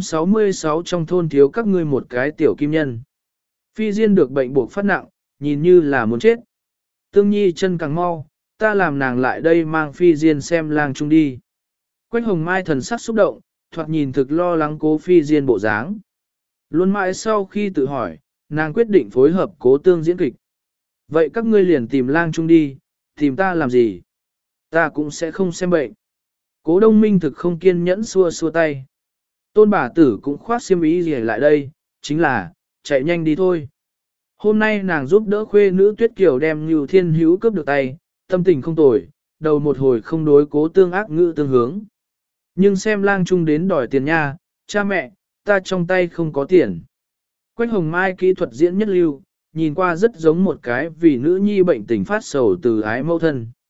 166 trong thôn thiếu các ngươi một cái tiểu kim nhân. Phi Diên được bệnh buộc phát nặng, nhìn như là muốn chết. Tương Nhi chân càng mau, ta làm nàng lại đây mang Phi Diên xem lang trung đi. Quách Hồng Mai thần sắc xúc động, thoạt nhìn thực lo lắng cố Phi Diên bộ dáng. Luôn mãi sau khi tự hỏi, nàng quyết định phối hợp cố tương diễn kịch. Vậy các ngươi liền tìm lang trung đi, tìm ta làm gì? Ta cũng sẽ không xem bệnh. Cố Đông Minh thực không kiên nhẫn xua xua tay. Tôn bà tử cũng khoác xiêm ý gì lại đây, chính là, chạy nhanh đi thôi. Hôm nay nàng giúp đỡ khuê nữ Tuyết Kiều đem Nưu Thiên Hữu cướp được tay, tâm tình không tồi, đầu một hồi không đối cố tương ác ngữ tương hướng. Nhưng xem lang trung đến đòi tiền nha, cha mẹ, ta trong tay không có tiền. Quách Hồng Mai kỹ thuật diễn nhất lưu, nhìn qua rất giống một cái vì nữ nhi bệnh tình phát sầu từ ái mẫu thân.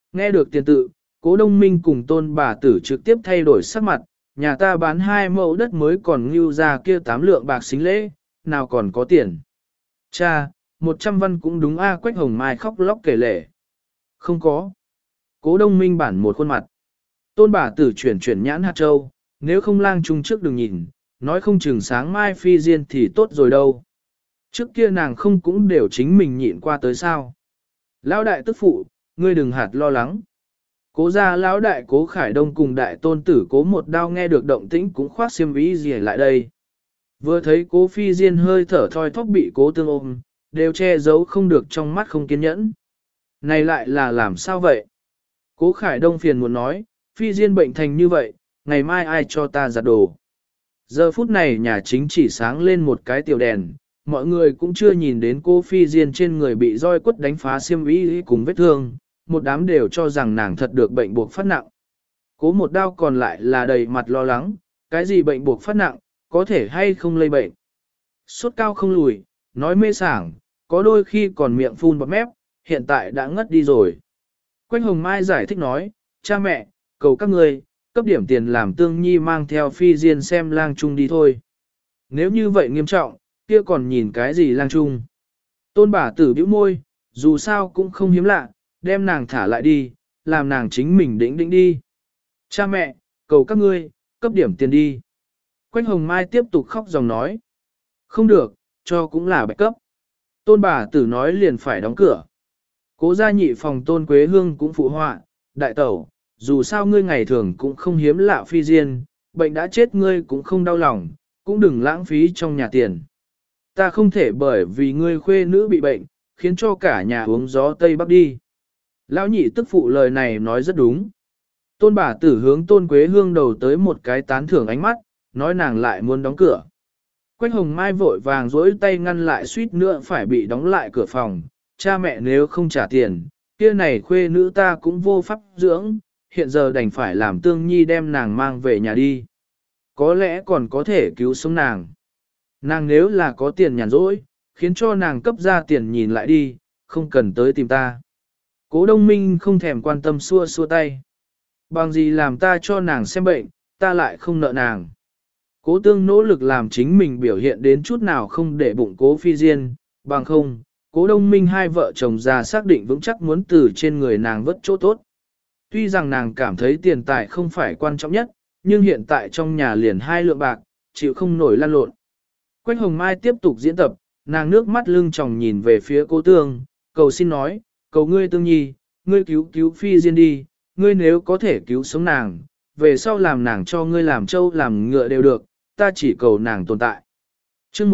Nghe được tiền tự, Cố Đông Minh cùng Tôn bà tử trực tiếp thay đổi sắc mặt, nhà ta bán 2 mẫu đất mới còn ngưu ra kia 8 lượng bạc xính lễ, nào còn có tiền. Cha, 100 văn cũng đúng a. Quách Hồng Mai khóc lóc kể lể. Không có. Cố Đông Minh bản một khuôn mặt. Tôn bà tử chuyển nhãn hạt châu, nếu không lang trung trước đừng nhìn, nói không chừng sáng mai phi diên thì tốt rồi đâu. Trước kia nàng không cũng đều chính mình nhịn qua tới sao. Lão đại tức phụ, ngươi đừng hạt lo lắng. Cố gia lão đại Cố Khải Đông cùng đại tôn tử Cố Một Đao nghe được động tĩnh cũng khoác xiêm y gì lại đây. Vừa thấy Cố Phi Diên hơi thở thoi thóp bị Cố Tương ôm, đều che giấu không được trong mắt không kiên nhẫn. Này lại là làm sao vậy? Cố Khải Đông phiền muốn nói, Phi Diên bệnh thành như vậy, ngày mai ai cho ta giặt đồ. Giờ phút này nhà chính chỉ sáng lên một cái tiểu đèn, mọi người cũng chưa nhìn đến cô Phi Diên trên người bị roi quất đánh phá xiêm y cùng vết thương, một đám đều cho rằng nàng thật được bệnh buộc phát nặng. Cố Một Đao còn lại là đầy mặt lo lắng, cái gì bệnh buộc phát nặng, có thể hay không lây bệnh. Sốt cao không lùi, nói mê sảng, có đôi khi còn miệng phun bọt mép, hiện tại đã ngất đi rồi. Quách Hồng Mai giải thích nói, cha mẹ, cầu các ngươi cấp điểm tiền làm Tương Nhi mang theo Phi Diên xem lang trung đi thôi. Nếu như vậy nghiêm trọng, kia còn nhìn cái gì lang trung. Tôn bà tử bĩu môi, dù sao cũng không hiếm lạ, đem nàng thả lại đi, làm nàng chính mình đĩnh đi. Cha mẹ, cầu các ngươi, cấp điểm tiền đi. Quách Hồng Mai tiếp tục khóc dòng nói. Không được, cho cũng là bạch cấp. Tôn bà tử nói liền phải đóng cửa. Cố gia nhị phòng Tôn Quế Hương cũng phụ họa, đại tẩu, dù sao ngươi ngày thường cũng không hiếm lạ Phi Diên, bệnh đã chết ngươi cũng không đau lòng, cũng đừng lãng phí trong nhà tiền. Ta không thể bởi vì ngươi khuê nữ bị bệnh, khiến cho cả nhà uống gió Tây Bắc đi. Lão nhị tức phụ lời này nói rất đúng. Tôn bà tử hướng Tôn Quế Hương đầu tới một cái tán thưởng ánh mắt, nói nàng lại muốn đóng cửa. Quách Hồng Mai vội vàng dỗi tay ngăn lại suýt nữa phải bị đóng lại cửa phòng, cha mẹ nếu không trả tiền, kia này khuê nữ ta cũng vô pháp dưỡng, hiện giờ đành phải làm Tương Nhi đem nàng mang về nhà đi. Có lẽ còn có thể cứu sống nàng. Nàng nếu là có tiền nhàn rỗi, khiến cho nàng cấp ra tiền nhìn lại đi, không cần tới tìm ta. Cố Đông Minh không thèm quan tâm xua xua tay. Bằng gì làm ta cho nàng xem bệnh, ta lại không nợ nàng. Cố Tương nỗ lực làm chính mình biểu hiện đến chút nào không để bụng Cố Phi Diên, bằng không, Cố Đông Minh hai vợ chồng già xác định vững chắc muốn từ trên người nàng vớt chỗ tốt. Tuy rằng nàng cảm thấy tiền tài không phải quan trọng nhất, nhưng hiện tại trong nhà liền 2 lượng bạc, chịu không nổi lăn lộn. Quách Hồng Mai tiếp tục diễn tập, nàng nước mắt lưng tròng nhìn về phía Cố Tương, cầu xin nói, cầu ngươi Tương Nhi, ngươi cứu Phi Diên đi, ngươi nếu có thể cứu sống nàng, về sau làm nàng cho ngươi làm trâu làm ngựa đều được, ta chỉ cầu nàng tồn tại. chương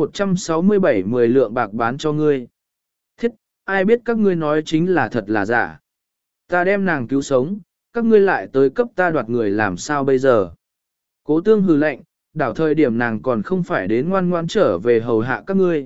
167 10 lượng bạc bán cho ngươi. Thiết, ai biết các ngươi nói chính là thật là giả. Ta đem nàng cứu sống, các ngươi lại tới cấp ta đoạt người làm sao bây giờ. Cố Tương hừ lạnh, đảo thời điểm nàng còn không phải đến ngoan ngoan trở về hầu hạ các ngươi.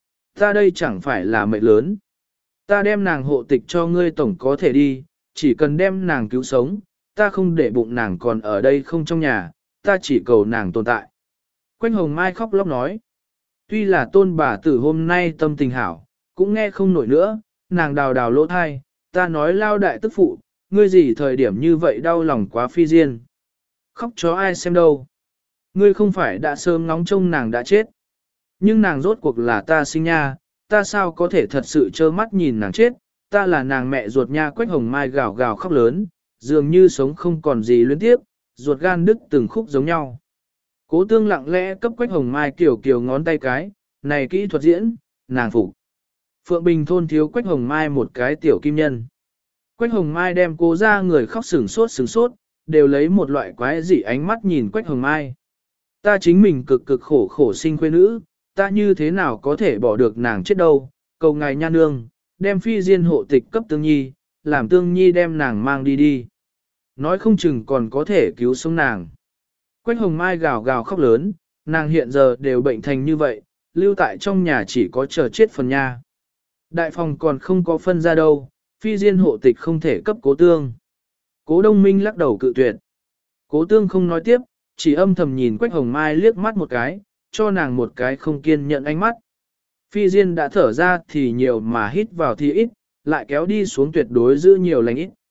Ta đây chẳng phải là mệnh lớn. Ta đem nàng hộ tịch cho ngươi tổng có thể đi, chỉ cần đem nàng cứu sống, ta không để bụng nàng còn ở đây không trong nhà, ta chỉ cầu nàng tồn tại. Quách Hồng Mai khóc lóc nói. Tuy là Tôn bà tử hôm nay tâm tình hảo, cũng nghe không nổi nữa, nàng đào đào lỗ thai, ta nói lao đại tức phụ, ngươi gì thời điểm như vậy đau lòng quá Phi Diên. Khóc cho ai xem đâu. Ngươi không phải đã sớm ngóng trông nàng đã chết. Nhưng nàng rốt cuộc là ta sinh nha, ta sao có thể thật sự trơ mắt nhìn nàng chết, ta là nàng mẹ ruột nha. Quách Hồng Mai gào gào khóc lớn, dường như sống không còn gì luyến tiếp, ruột gan đứt từng khúc giống nhau. Cố Tương lặng lẽ cấp Quách Hồng Mai kiểu ngón tay cái, này kỹ thuật diễn, nàng phục. Phượng Bình thôn thiếu Quách Hồng Mai một cái tiểu kim nhân. Quách Hồng Mai đem Cố ra người khóc sừng sốt, đều lấy một loại quái dị ánh mắt nhìn Quách Hồng Mai. Ta chính mình cực khổ sinh khuê nữ, ta như thế nào có thể bỏ được nàng chết đâu, cầu ngài nha nương, đem Phi Diên hộ tịch cấp Tương Nhi, làm Tương Nhi đem nàng mang đi. Nói không chừng còn có thể cứu sống nàng. Quách Hồng Mai gào gào khóc lớn, nàng hiện giờ đều bệnh thành như vậy, lưu tại trong nhà chỉ có chờ chết phần nha. Đại phòng còn không có phân ra đâu, Phi Diên hộ tịch không thể cấp Cố Tương. Cố Đông Minh lắc đầu cự tuyệt. Cố Tương không nói tiếp, chỉ âm thầm nhìn Quách Hồng Mai liếc mắt một cái, cho nàng một cái không kiên nhận ánh mắt. Phi Diên đã thở ra thì nhiều mà hít vào thì ít, lại kéo đi xuống tuyệt đối giữ nhiều lành ít.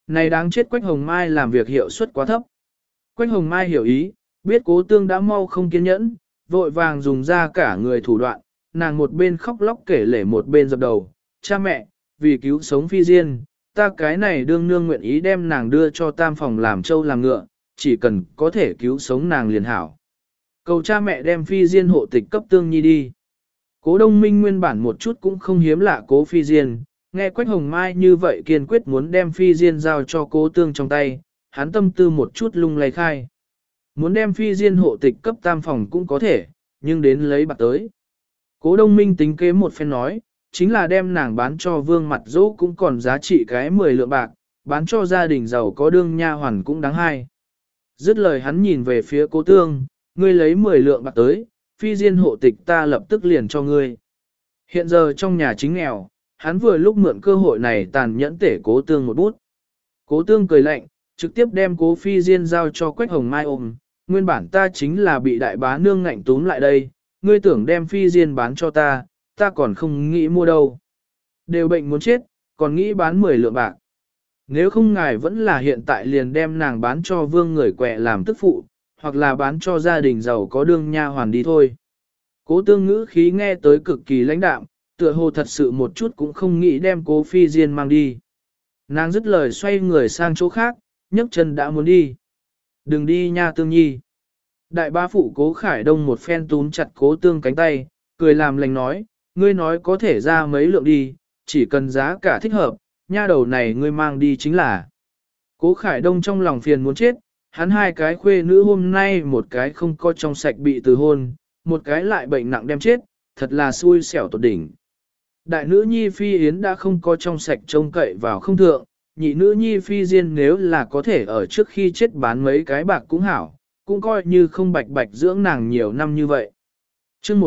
Này đáng chết Quách Hồng Mai làm việc hiệu suất quá thấp. Quách Hồng Mai hiểu ý, biết Cố Tương đã mau không kiên nhẫn, vội vàng dùng ra cả người thủ đoạn, nàng một bên khóc lóc kể lể một bên dập đầu, cha mẹ, vì cứu sống Phi Diên, ta cái này đương nương nguyện ý đem nàng đưa cho tam phòng làm trâu làm ngựa, chỉ cần có thể cứu sống nàng liền hảo. Cầu cha mẹ đem Phi Diên hộ tịch cấp Tương Nhi đi. Cố Đông Minh nguyên bản một chút cũng không hiếm lạ Cố Phi Diên, nghe Quách Hồng Mai như vậy kiên quyết muốn đem Phi Diên giao cho Cố Tương trong tay, hắn tâm tư một chút lung lay khai. Muốn đem Phi Diên hộ tịch cấp tam phòng cũng có thể, nhưng đến lấy bạc tới. Cố Đông Minh tính kế một phen nói, chính là đem nàng bán cho Vương Mặt Dỗ cũng còn giá trị cái 10 lượng bạc, bán cho gia đình giàu có đương nha hoàn cũng đáng hay. Dứt lời hắn nhìn về phía Cố Tương, ngươi lấy 10 lượng bạc tới, Phi Diên hộ tịch ta lập tức liền cho ngươi. Hiện giờ trong nhà chính nghèo, hắn vừa lúc mượn cơ hội này tàn nhẫn tể Cố Tương một bút. Cố Tương cười lạnh, trực tiếp đem Cố Phi Diên giao cho Quách Hồng Mai ôm, nguyên bản ta chính là bị đại bá nương ngạnh túm lại đây, ngươi tưởng đem Phi Diên bán cho ta, ta còn không nghĩ mua đâu. Đều bệnh muốn chết, còn nghĩ bán 10 lượng bạc. Nếu không ngài vẫn là hiện tại liền đem nàng bán cho vương người quẹ làm tức phụ, hoặc là bán cho gia đình giàu có đương nha hoàn đi thôi. Cố Tương ngữ khí nghe tới cực kỳ lãnh đạm, tựa hồ thật sự một chút cũng không nghĩ đem Cố Phi Diên mang đi. Nàng dứt lời xoay người sang chỗ khác, nhấc chân đã muốn đi. Đừng đi nha Tương Nhi. Đại bá phụ Cố Khải Đông một phen túm chặt Cố Tương cánh tay, cười làm lành nói, ngươi nói có thể ra mấy lượng đi, chỉ cần giá cả thích hợp, nha đầu này ngươi mang đi chính là. Cố Khải Đông trong lòng phiền muốn chết, hắn hai cái khuê nữ hôm nay một cái không có trong sạch bị từ hôn, một cái lại bệnh nặng đem chết, thật là xui xẻo tột đỉnh. Đại nữ nhi Phi Yến đã không có trong sạch trông cậy vào không thượng, nhị nữ nhi Phi Diên nếu là có thể ở trước khi chết bán mấy cái bạc cũng hảo, cũng coi như không bạch bạch dưỡng nàng nhiều năm như vậy. chương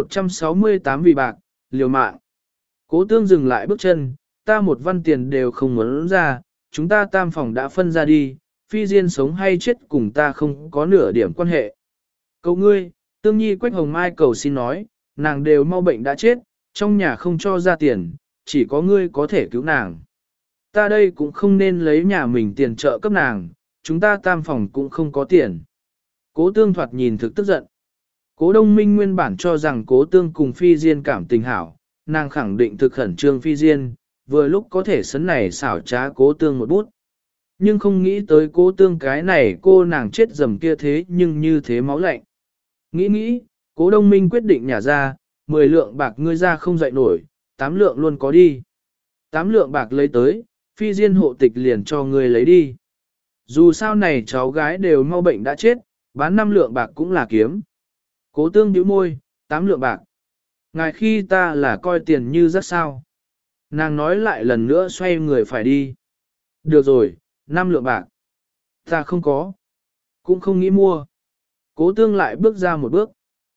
168 vì bạc, liều mạng. Cố Tương dừng lại bước chân, ta một văn tiền đều không muốn ra, chúng ta tam phòng đã phân ra đi, Phi Diên sống hay chết cùng ta không có nửa điểm quan hệ. Cầu ngươi, Tương Nhi Quách Hồng Mai cầu xin nói, nàng đều mau bệnh đã chết, trong nhà không cho ra tiền, chỉ có ngươi có thể cứu nàng. Ta đây cũng không nên lấy nhà mình tiền trợ cấp nàng, chúng ta tam phòng cũng không có tiền. Cố Tương thoạt nhìn thực tức giận. Cố Đông Minh nguyên bản cho rằng Cố Tương cùng Phi Diên cảm tình hảo, nàng khẳng định thực khẩn trương Phi Diên, vừa lúc có thể sấn này xảo trá Cố Tương một bút. Nhưng không nghĩ tới Cố Tương cái này cô nàng chết dầm kia thế nhưng như thế máu lạnh. Nghĩ, Cố Đông Minh quyết định nhả ra, 10 lượng bạc ngươi ra không dậy nổi, 8 lượng luôn có đi. 8 lượng bạc lấy tới, Phi Diên hộ tịch liền cho ngươi lấy đi. Dù sao này cháu gái đều mau bệnh đã chết, bán 5 lượng bạc cũng là kiếm. Cố Tương bĩu môi, 8 lượng bạc. Ngài khi ta là coi tiền như rất sao. Nàng nói lại lần nữa xoay người phải đi. Được rồi, 5 lượng bạc. Ta không có. Cũng không nghĩ mua. Cố Tương lại bước ra một bước.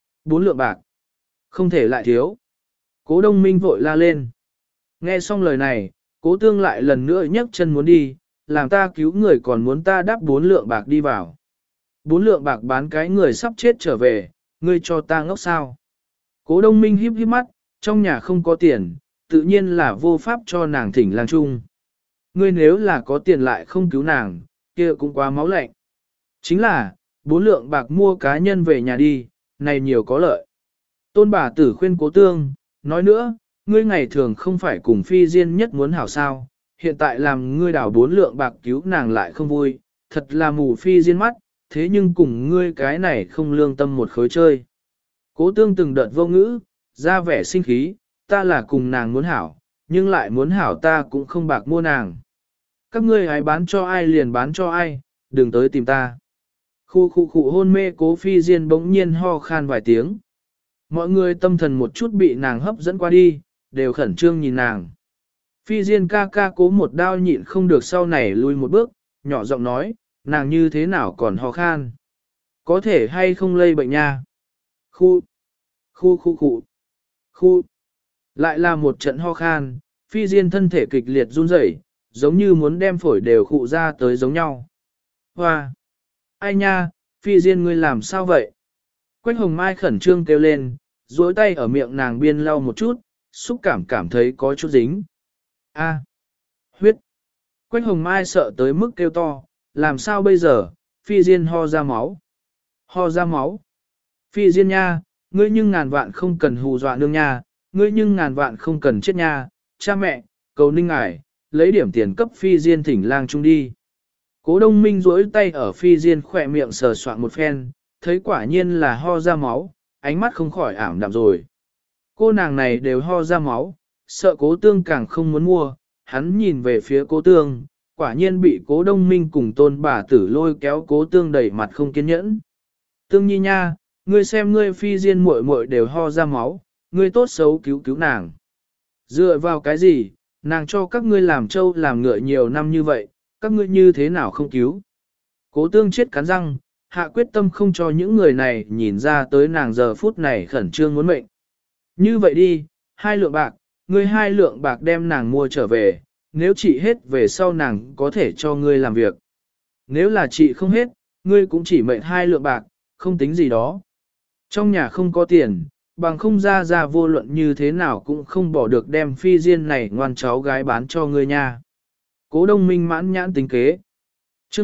4 lượng bạc. Không thể lại thiếu. Cố Đông Minh vội la lên. Nghe xong lời này, Cố Tương lại lần nữa nhấc chân muốn đi, làm ta cứu người còn muốn ta đáp 4 lượng bạc đi vào. 4 lượng bạc bán cái người sắp chết trở về, ngươi cho ta ngốc sao. Cố Đông Minh híp híp mắt, trong nhà không có tiền, tự nhiên là vô pháp cho nàng thỉnh lang trung. Ngươi nếu là có tiền lại không cứu nàng, kia cũng quá máu lạnh. Chính là, 4 lượng bạc mua cá nhân về nhà đi, này nhiều có lợi. Tôn bà tử khuyên Cố Tương, nói nữa, ngươi ngày thường không phải cùng Phi Diên nhất muốn hảo sao, hiện tại làm ngươi đảo 4 lượng bạc cứu nàng lại không vui, thật là mù Phi Diên mắt, thế nhưng cùng ngươi cái này không lương tâm một khối chơi. Cố Tương từng đợt vô ngữ, ra vẻ sinh khí, ta là cùng nàng muốn hảo, nhưng lại muốn hảo ta cũng không bạc mua nàng. Các ngươi hãy bán cho ai liền bán cho ai, đừng tới tìm ta. Khu hôn mê Cố Phi Diên bỗng nhiên ho khan vài tiếng. Mọi người tâm thần một chút bị nàng hấp dẫn qua đi, đều khẩn trương nhìn nàng. Phi Diên ca ca Cố một đao nhịn không được sau này lui một bước, nhỏ giọng nói, nàng như thế nào còn ho khan. Có thể hay không lây bệnh nha. Khu. Lại là một trận ho khan, Phi Diên thân thể kịch liệt run rẩy, giống như muốn đem phổi đều khụ ra tới giống nhau. Hoa! Ai nha, Phi Diên ngươi làm sao vậy? Quách Hồng Mai khẩn trương kêu lên, duỗi tay ở miệng nàng biên lau một chút, xúc cảm thấy có chút dính. A! Huyết! Quách Hồng Mai sợ tới mức kêu to, làm sao bây giờ, Phi Diên ho ra máu. Ho ra máu. Phi Diên nha, ngươi nhưng ngàn vạn không cần hù dọa nương nha, ngươi nhưng ngàn vạn không cần chết nha, cha mẹ, cầu ninh ải, lấy điểm tiền cấp Phi Diên thỉnh lang trung đi. Cố Đông Minh duỗi tay ở Phi Diên khỏe miệng sờ soạn một phen, thấy quả nhiên là ho ra máu, ánh mắt không khỏi ảm đạm rồi. Cô nàng này đều ho ra máu, sợ Cố Tương càng không muốn mua, hắn nhìn về phía Cố Tương, quả nhiên bị Cố Đông Minh cùng tôn bà tử lôi kéo Cố Tương đẩy mặt không kiên nhẫn. Tương Nhi nha, ngươi xem ngươi Phi Diên muội muội đều ho ra máu, ngươi tốt xấu cứu cứu nàng. Dựa vào cái gì, nàng cho các ngươi làm trâu làm ngựa nhiều năm như vậy, các ngươi như thế nào không cứu. Cố Tương chết cắn răng, hạ quyết tâm không cho những người này nhìn ra tới nàng giờ phút này khẩn trương muốn mệnh. Như vậy đi, 2 lượng bạc, ngươi 2 lượng bạc đem nàng mua trở về, nếu chị hết về sau nàng có thể cho ngươi làm việc. Nếu là chị không hết, ngươi cũng chỉ mệnh 2 lượng bạc, không tính gì đó. Trong nhà không có tiền, bằng không ra vô luận như thế nào cũng không bỏ được đem Phi Diên này ngoan cháu gái bán cho ngươi nha. Cố Đông Minh mãn nhãn tính kế. chương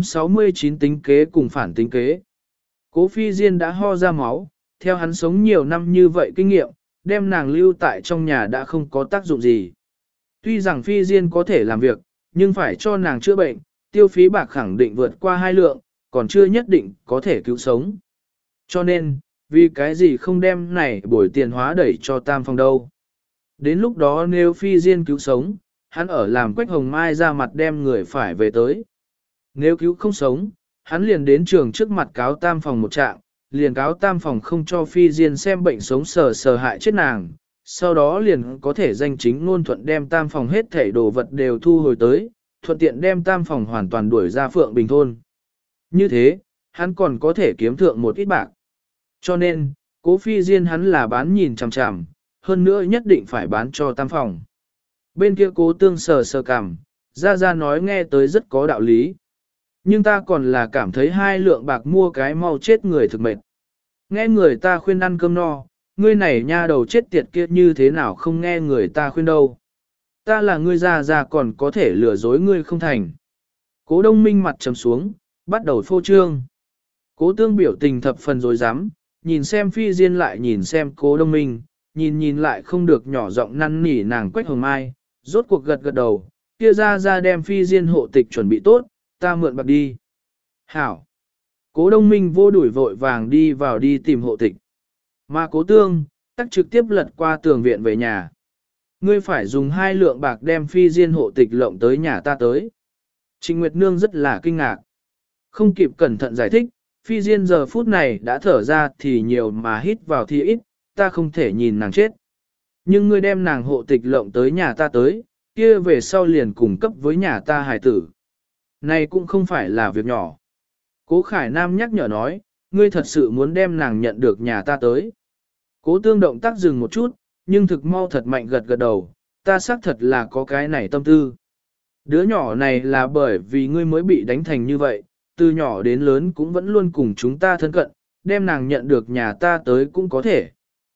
169 tính kế cùng phản tính kế. Cố Phi Diên đã ho ra máu, theo hắn sống nhiều năm như vậy kinh nghiệm, đem nàng lưu tại trong nhà đã không có tác dụng gì. Tuy rằng Phi Diên có thể làm việc, nhưng phải cho nàng chữa bệnh, tiêu phí bạc khẳng định vượt qua 2 lượng, còn chưa nhất định có thể cứu sống. Cho nên, vì cái gì không đem này bồi tiền hóa đẩy cho tam phòng đâu. Đến lúc đó nếu Phi Diên cứu sống, hắn ở làm Quách Hồng Mai ra mặt đem người phải về tới. Nếu cứu không sống, hắn liền đến trường trước mặt cáo tam phòng một trạng, liền cáo tam phòng không cho Phi Diên xem bệnh sống sờ hại chết nàng, sau đó liền có thể danh chính ngôn thuận đem tam phòng hết thảy đồ vật đều thu hồi tới, thuận tiện đem tam phòng hoàn toàn đuổi ra Phượng Bình thôn. Như thế, hắn còn có thể kiếm thượng một ít bạc. Cho nên, Cố Phi Diên hắn là bán nhìn chằm chằm, hơn nữa nhất định phải bán cho tam phòng. Bên kia Cố Tương sờ cằm, ra nói nghe tới rất có đạo lý. Nhưng ta còn là cảm thấy 2 lượng bạc mua cái mau chết người thực mệt. Nghe người ta khuyên ăn cơm no, ngươi này nha đầu chết tiệt kia như thế nào không nghe người ta khuyên đâu. Ta là ngươi già còn có thể lừa dối ngươi không thành. Cố Đông Minh mặt trầm xuống, bắt đầu phô trương. Cố Tương biểu tình thập phần dối rắm, nhìn xem Phi Diên lại nhìn xem Cố Đông Minh, nhìn lại không được nhỏ giọng năn nỉ nàng Quách Hồng Mai, rốt cuộc gật đầu, kia ra đem Phi Diên hộ tịch chuẩn bị tốt, ta mượn bạc đi. Hảo. Cố Đông Minh vô đuổi vội vàng đi vào đi tìm hộ tịch. Mà Cố Tương, tắc trực tiếp lật qua tường viện về nhà. Ngươi phải dùng 2 lượng bạc đem Phi Diên hộ tịch lộng tới nhà ta tới. Trịnh Nguyệt Nương rất là kinh ngạc. Không kịp cẩn thận giải thích, Phi Diên giờ phút này đã thở ra thì nhiều mà hít vào thì ít, ta không thể nhìn nàng chết. Nhưng ngươi đem nàng hộ tịch lộng tới nhà ta tới, kia về sau liền cùng cấp với nhà ta hài tử. Này cũng không phải là việc nhỏ. Cố Khải Nam nhắc nhở nói, ngươi thật sự muốn đem nàng nhận được nhà ta tới. Cố Tương động tác dừng một chút, nhưng thực mau thật mạnh gật đầu, ta xác thật là có cái này tâm tư. Đứa nhỏ này là bởi vì ngươi mới bị đánh thành như vậy, từ nhỏ đến lớn cũng vẫn luôn cùng chúng ta thân cận, đem nàng nhận được nhà ta tới cũng có thể.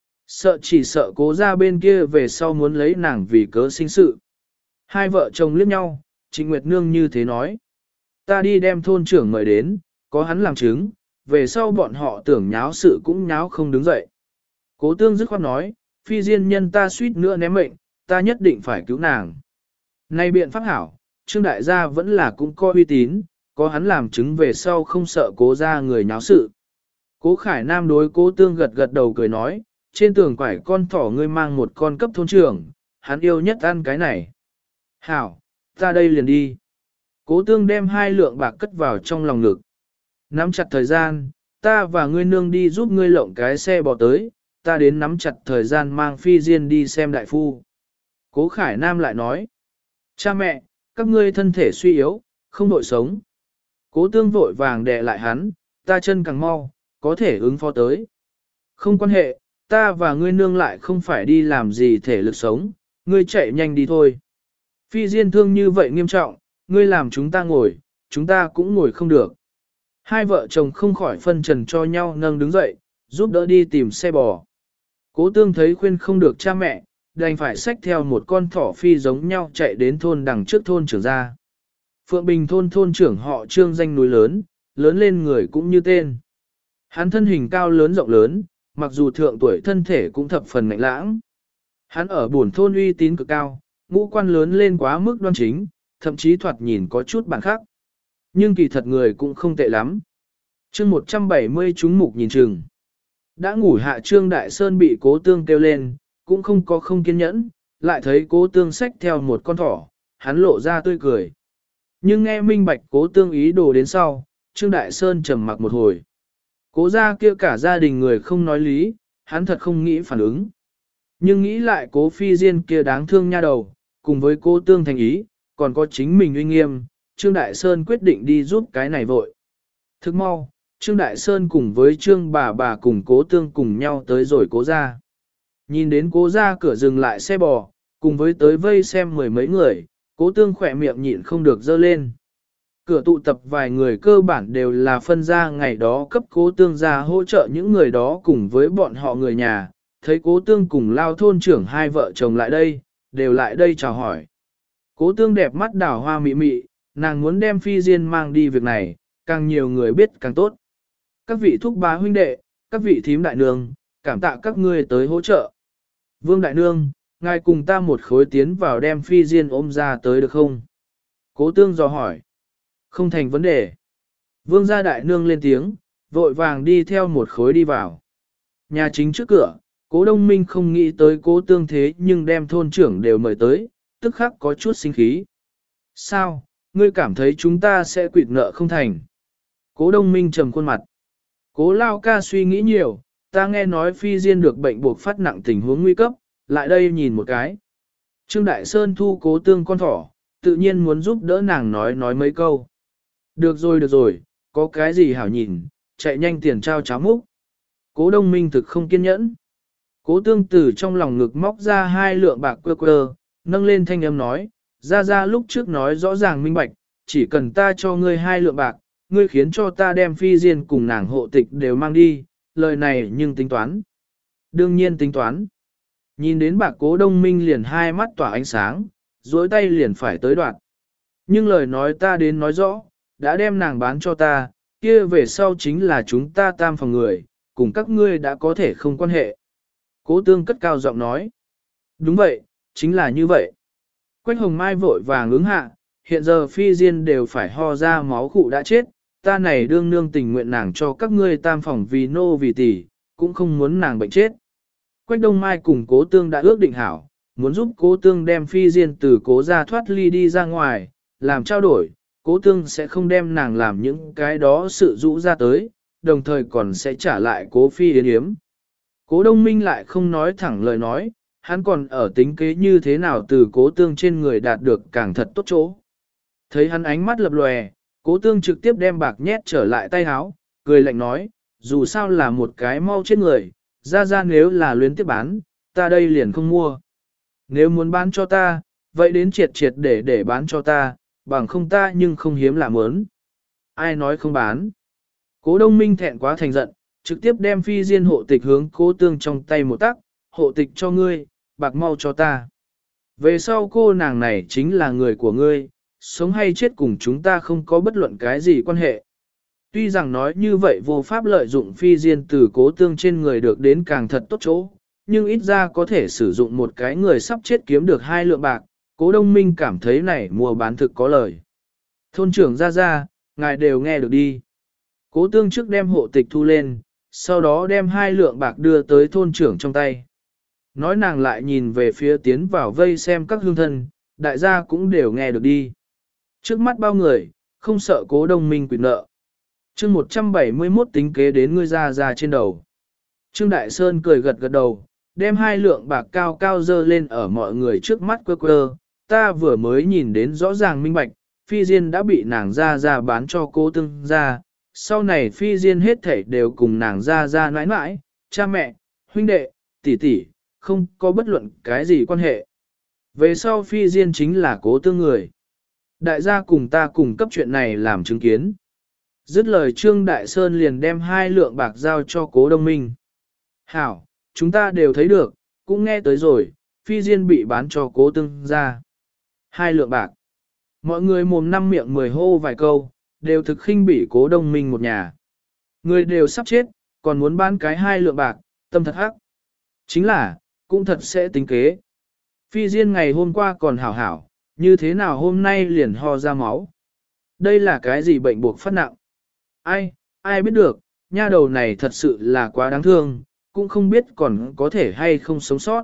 Chỉ sợ Cố ra bên kia về sau muốn lấy nàng vì cớ sinh sự. Hai vợ chồng liếc nhau, Trịnh Nguyệt Nương như thế nói. Ta đi đem thôn trưởng mời đến, có hắn làm chứng, về sau bọn họ tưởng nháo sự cũng nháo không đứng dậy. Cố Tương dứt khoát nói, Phi Diên nhân ta suýt nữa ném mệnh, ta nhất định phải cứu nàng. Này biện pháp hảo, Trương đại gia vẫn là cũng có uy tín, có hắn làm chứng về sau không sợ Cố ra người nháo sự. Cố Khải Nam đối Cố Tương gật đầu cười nói, trên tường quải con thỏ ngươi mang một con cấp thôn trưởng, hắn yêu nhất ăn cái này. Hảo, ta đây liền đi. Cố Tương đem 2 lượng bạc cất vào trong lòng ngực. Nắm chặt thời gian, ta và ngươi nương đi giúp ngươi lộng cái xe bò tới, ta đến nắm chặt thời gian mang Phi Diên đi xem đại phu. Cố Khải Nam lại nói, cha mẹ, các ngươi thân thể suy yếu, không đội sống. Cố Tương vội vàng đè lại hắn, ta chân càng mau, có thể ứng phó tới. Không quan hệ, ta và ngươi nương lại không phải đi làm gì thể lực sống, ngươi chạy nhanh đi thôi. Phi Diên thương như vậy nghiêm trọng, ngươi làm chúng ta ngồi, chúng ta cũng ngồi không được. Hai vợ chồng không khỏi phân trần cho nhau nâng đứng dậy, giúp đỡ đi tìm xe bò. Cố Tương thấy khuyên không được cha mẹ, đành phải xách theo một con thỏ phi giống nhau chạy đến thôn đằng trước thôn trưởng ra. Phượng Bình thôn thôn trưởng họ Trương danh núi lớn, lớn lên người cũng như tên. Hắn thân hình cao lớn rộng lớn, mặc dù thượng tuổi thân thể cũng thập phần mạnh lãng. Hắn ở buồn thôn uy tín cực cao, ngũ quan lớn lên quá mức đoan chính, thậm chí thoạt nhìn có chút bản khác. Nhưng kỳ thật người cũng không tệ lắm. Chương 170 chúng mục nhìn chừng. Đã ngủ hạ Trương Đại Sơn bị Cố Tương kêu lên, cũng không có không kiên nhẫn, lại thấy Cố Tương xách theo một con thỏ, hắn lộ ra tươi cười. Nhưng nghe minh bạch Cố Tương ý đồ đến sau, Trương Đại Sơn trầm mặc một hồi. Cố ra kia cả gia đình người không nói lý, hắn thật không nghĩ phản ứng. Nhưng nghĩ lại Cố Phi Diên kia đáng thương nha đầu, cùng với Cố Tương thành ý, còn có chính mình uy nghiêm, Trương Đại Sơn quyết định đi giúp cái này vội. Thức mau, Trương Đại Sơn cùng với Trương bà cùng Cố Tương cùng nhau tới rồi Cố ra. Nhìn đến Cố ra cửa dừng lại xe bò, cùng với tới vây xem mười mấy người, Cố Tương khỏe miệng nhịn không được dơ lên. Cửa tụ tập vài người cơ bản đều là phân ra ngày đó cấp Cố Tương ra hỗ trợ những người đó cùng với bọn họ người nhà, thấy Cố Tương cùng lao thôn trưởng hai vợ chồng lại đây, đều lại đây chào hỏi. Cố Tương đẹp mắt đào hoa mị mị, nàng muốn đem Phi Diên mang đi việc này, càng nhiều người biết càng tốt. Các vị thúc bá huynh đệ, các vị thím đại nương, cảm tạ các ngươi tới hỗ trợ. Vương đại nương, ngài cùng ta một khối tiến vào đem Phi Diên ôm ra tới được không? Cố Tương dò hỏi. Không thành vấn đề. Vương gia đại nương lên tiếng, vội vàng đi theo một khối đi vào. Nhà chính trước cửa, Cố Đông Minh không nghĩ tới Cố Tương thế nhưng đem thôn trưởng đều mời tới, tức khắc có chút sinh khí. Sao, ngươi cảm thấy chúng ta sẽ quỵt nợ không thành? Cố Đông Minh trầm khuôn mặt. Cố Lao ca suy nghĩ nhiều, ta nghe nói Phi Diên được bệnh buộc phát nặng tình huống nguy cấp, lại đây nhìn một cái. Trương Đại Sơn thu Cố Tương con thỏ, tự nhiên muốn giúp đỡ nàng nói mấy câu. Được rồi, có cái gì hảo nhìn, chạy nhanh tiền trao cháo múc. Cố Đông Minh thực không kiên nhẫn. Cố Tương từ trong lòng ngực móc ra 2 lượng bạc quơ, nâng lên thanh âm nói, ra lúc trước nói rõ ràng minh bạch, chỉ cần ta cho ngươi 2 lượng bạc, ngươi khiến cho ta đem Phi Diên cùng nàng hộ tịch đều mang đi, lời này nhưng tính toán. Đương nhiên tính toán. Nhìn đến bạc Cố Đông Minh liền hai mắt tỏa ánh sáng, dối tay liền phải tới đoạn. Nhưng lời nói ta đến nói rõ, đã đem nàng bán cho ta, kia về sau chính là chúng ta tam phòng người, cùng các ngươi đã có thể không quan hệ. Cố Tương cất cao giọng nói. Đúng vậy, chính là như vậy. Quách Hồng Mai vội vàng ứng hạ, hiện giờ Phi Diên đều phải ho ra máu khụ đã chết, ta này đương nương tình nguyện nàng cho các ngươi tam phòng vì nô vì tỷ, cũng không muốn nàng bệnh chết. Quách Đông Mai cùng Cố Tương đã ước định hảo, muốn giúp Cố Tương đem Phi Diên từ Cố gia thoát ly đi ra ngoài, làm trao đổi, Cố Tương sẽ không đem nàng làm những cái đó sự rũ ra tới, đồng thời còn sẽ trả lại Cố Phi Yến Yếm. Cố Đông Minh lại không nói thẳng lời nói, hắn còn ở tính kế như thế nào từ Cố Tương trên người đạt được càng thật tốt chỗ. Thấy hắn ánh mắt lập lòe, Cố Tương trực tiếp đem bạc nhét trở lại tay áo, cười lạnh nói, dù sao là một cái mau chết người, ra nếu là luyến tiếp bán, ta đây liền không mua. Nếu muốn bán cho ta, vậy đến triệt để bán cho ta, bằng không ta nhưng không hiếm là mớn. Ai nói không bán? Cố Đông Minh thẹn quá thành giận, trực tiếp đem Phi Diên hộ tịch hướng Cố Tương trong tay một tắc, hộ tịch cho ngươi, bạc mau cho ta. Về sau cô nàng này chính là người của ngươi, sống hay chết cùng chúng ta không có bất luận cái gì quan hệ. Tuy rằng nói như vậy vô pháp lợi dụng Phi Diên từ Cố Tương trên người được đến càng thật tốt chỗ, nhưng ít ra có thể sử dụng một cái người sắp chết kiếm được 2 lượng bạc, Cố Đông Minh cảm thấy này mua bán thực có lời. Thôn trưởng ra, ngài đều nghe được đi. Cố Tương trước đem hộ tịch thu lên, sau đó đem 2 lượng bạc đưa tới thôn trưởng trong tay. Nói nàng lại nhìn về phía tiến vào vây xem các hương thân, đại gia cũng đều nghe được đi. Trước mắt bao người, không sợ Cố Đông Minh quỵt nợ. Chương 171 tính kế đến ngươi ra trên đầu. Trương Đại Sơn cười gật đầu, đem 2 lượng bạc cao dơ lên ở mọi người trước mắt quơ, ta vừa mới nhìn đến rõ ràng minh bạch, Phi Diên đã bị nàng ra bán cho Cố Tương ra, sau này Phi Diên hết thảy đều cùng nàng ra nãi nãi, cha mẹ, huynh đệ, tỷ tỷ, không có bất luận cái gì quan hệ. Về sau Phi Diên chính là Cố Tương người. Đại gia cùng ta cùng cấp chuyện này làm chứng kiến. Dứt lời Trương Đại Sơn liền đem 2 lượng bạc giao cho Cố Đông Minh. Hảo, chúng ta đều thấy được, cũng nghe tới rồi, Phi Diên bị bán cho Cố Tương ra. 2 lượng bạc. Mọi người mồm năm miệng mười hô vài câu, đều thực khinh bỉ Cố Đông Minh một nhà. Người đều sắp chết, còn muốn bán cái 2 lượng bạc, tâm thật hắc. Chính là, cũng thật sẽ tính kế. Phi Diên ngày hôm qua còn hảo hảo, như thế nào hôm nay liền ho ra máu. Đây là cái gì bệnh buộc phát nặng? Ai biết được, nha đầu này thật sự là quá đáng thương, cũng không biết còn có thể hay không sống sót.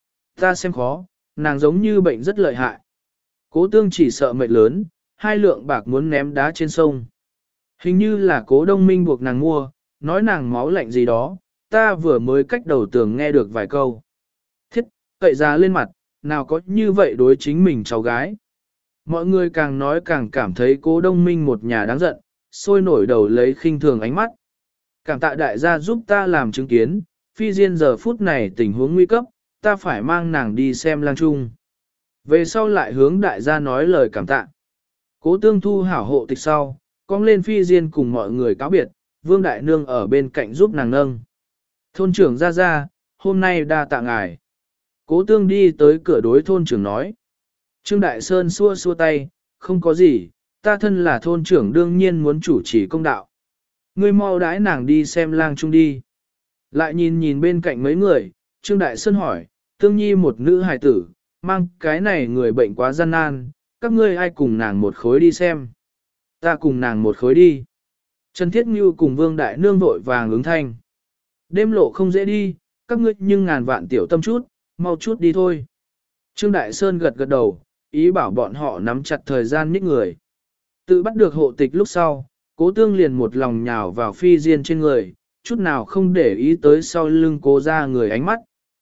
Ta xem khó, nàng giống như bệnh rất lợi hại. Cố Tương chỉ sợ mệt lớn, 2 lượng bạc muốn ném đá trên sông. Hình như là Cố Đông Minh buộc nàng mua, nói nàng máu lạnh gì đó, ta vừa mới cách đầu tường nghe được vài câu. Thiết, cậy ra lên mặt, nào có như vậy đối chính mình cháu gái. Mọi người càng nói càng cảm thấy Cố Đông Minh một nhà đáng giận, sôi nổi đầu lấy khinh thường ánh mắt. Cảm tạ đại gia giúp ta làm chứng kiến, Phi Diên giờ phút này tình huống nguy cấp, ta phải mang nàng đi xem lang trung. Về sau lại hướng đại gia nói lời cảm tạ. Cố Tương thu hảo hộ tịch sau, cong lên Phi Diên cùng mọi người cáo biệt, Vương Đại Nương ở bên cạnh giúp nàng nâng. Thôn trưởng ra, hôm nay đa tạ ngài. Cố Tương đi tới cửa đối thôn trưởng nói. Trương Đại Sơn xua xua tay, không có gì, ta thân là thôn trưởng đương nhiên muốn chủ trì công đạo. Ngươi mau đãi nàng đi xem lang trung đi. Lại nhìn bên cạnh mấy người, Trương Đại Sơn hỏi, Tương Nhi một nữ hài tử, mang cái này người bệnh quá gian nan, các ngươi ai cùng nàng một khối đi xem. Ta cùng nàng một khối đi. Trần Thiết Ngưu cùng Vương Đại Nương vội vàng ứng thanh. Đêm lộ không dễ đi, các ngươi nhưng ngàn vạn tiểu tâm chút, mau chút đi thôi. Trương Đại Sơn gật gật đầu, ý bảo bọn họ nắm chặt thời gian nhích người. Tự bắt được hộ tịch lúc sau, Cố Tương liền một lòng nhào vào Phi Diên trên người, chút nào không để ý tới sau lưng Cố ra người ánh mắt.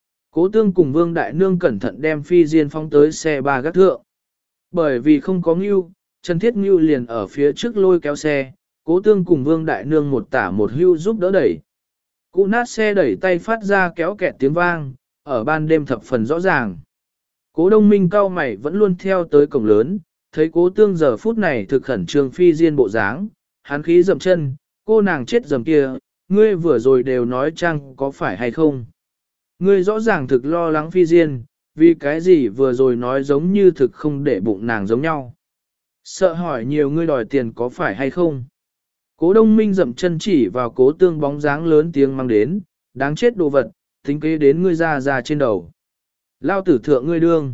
Cố Tương cùng Vương Đại Nương cẩn thận đem Phi Diên phóng tới xe ba gác thượng. Bởi vì không có Ngưu, Trần Thiết Ngưu liền ở phía trước lôi kéo xe, Cố Tương cùng Vương Đại Nương một tả một hưu giúp đỡ đẩy. Cụ nát xe đẩy tay phát ra kéo kẹt tiếng vang, ở ban đêm thập phần rõ ràng. Cố Đông Minh cao mày vẫn luôn theo tới cổng lớn, thấy Cố Tương giờ phút này thực khẩn trương Phi Diên bộ dáng, hắn khí dậm chân, cô nàng chết dầm kia, ngươi vừa rồi đều nói chăng có phải hay không. Ngươi rõ ràng thực lo lắng Phi Diên, vì cái gì vừa rồi nói giống như thực không để bụng nàng giống nhau. Sợ hỏi nhiều ngươi đòi tiền có phải hay không. Cố Đông Minh dậm chân chỉ vào Cố Tương bóng dáng lớn tiếng mang đến, đáng chết đồ vật, tính kế đến ngươi ra trên đầu. Lao tử thượng ngươi đương.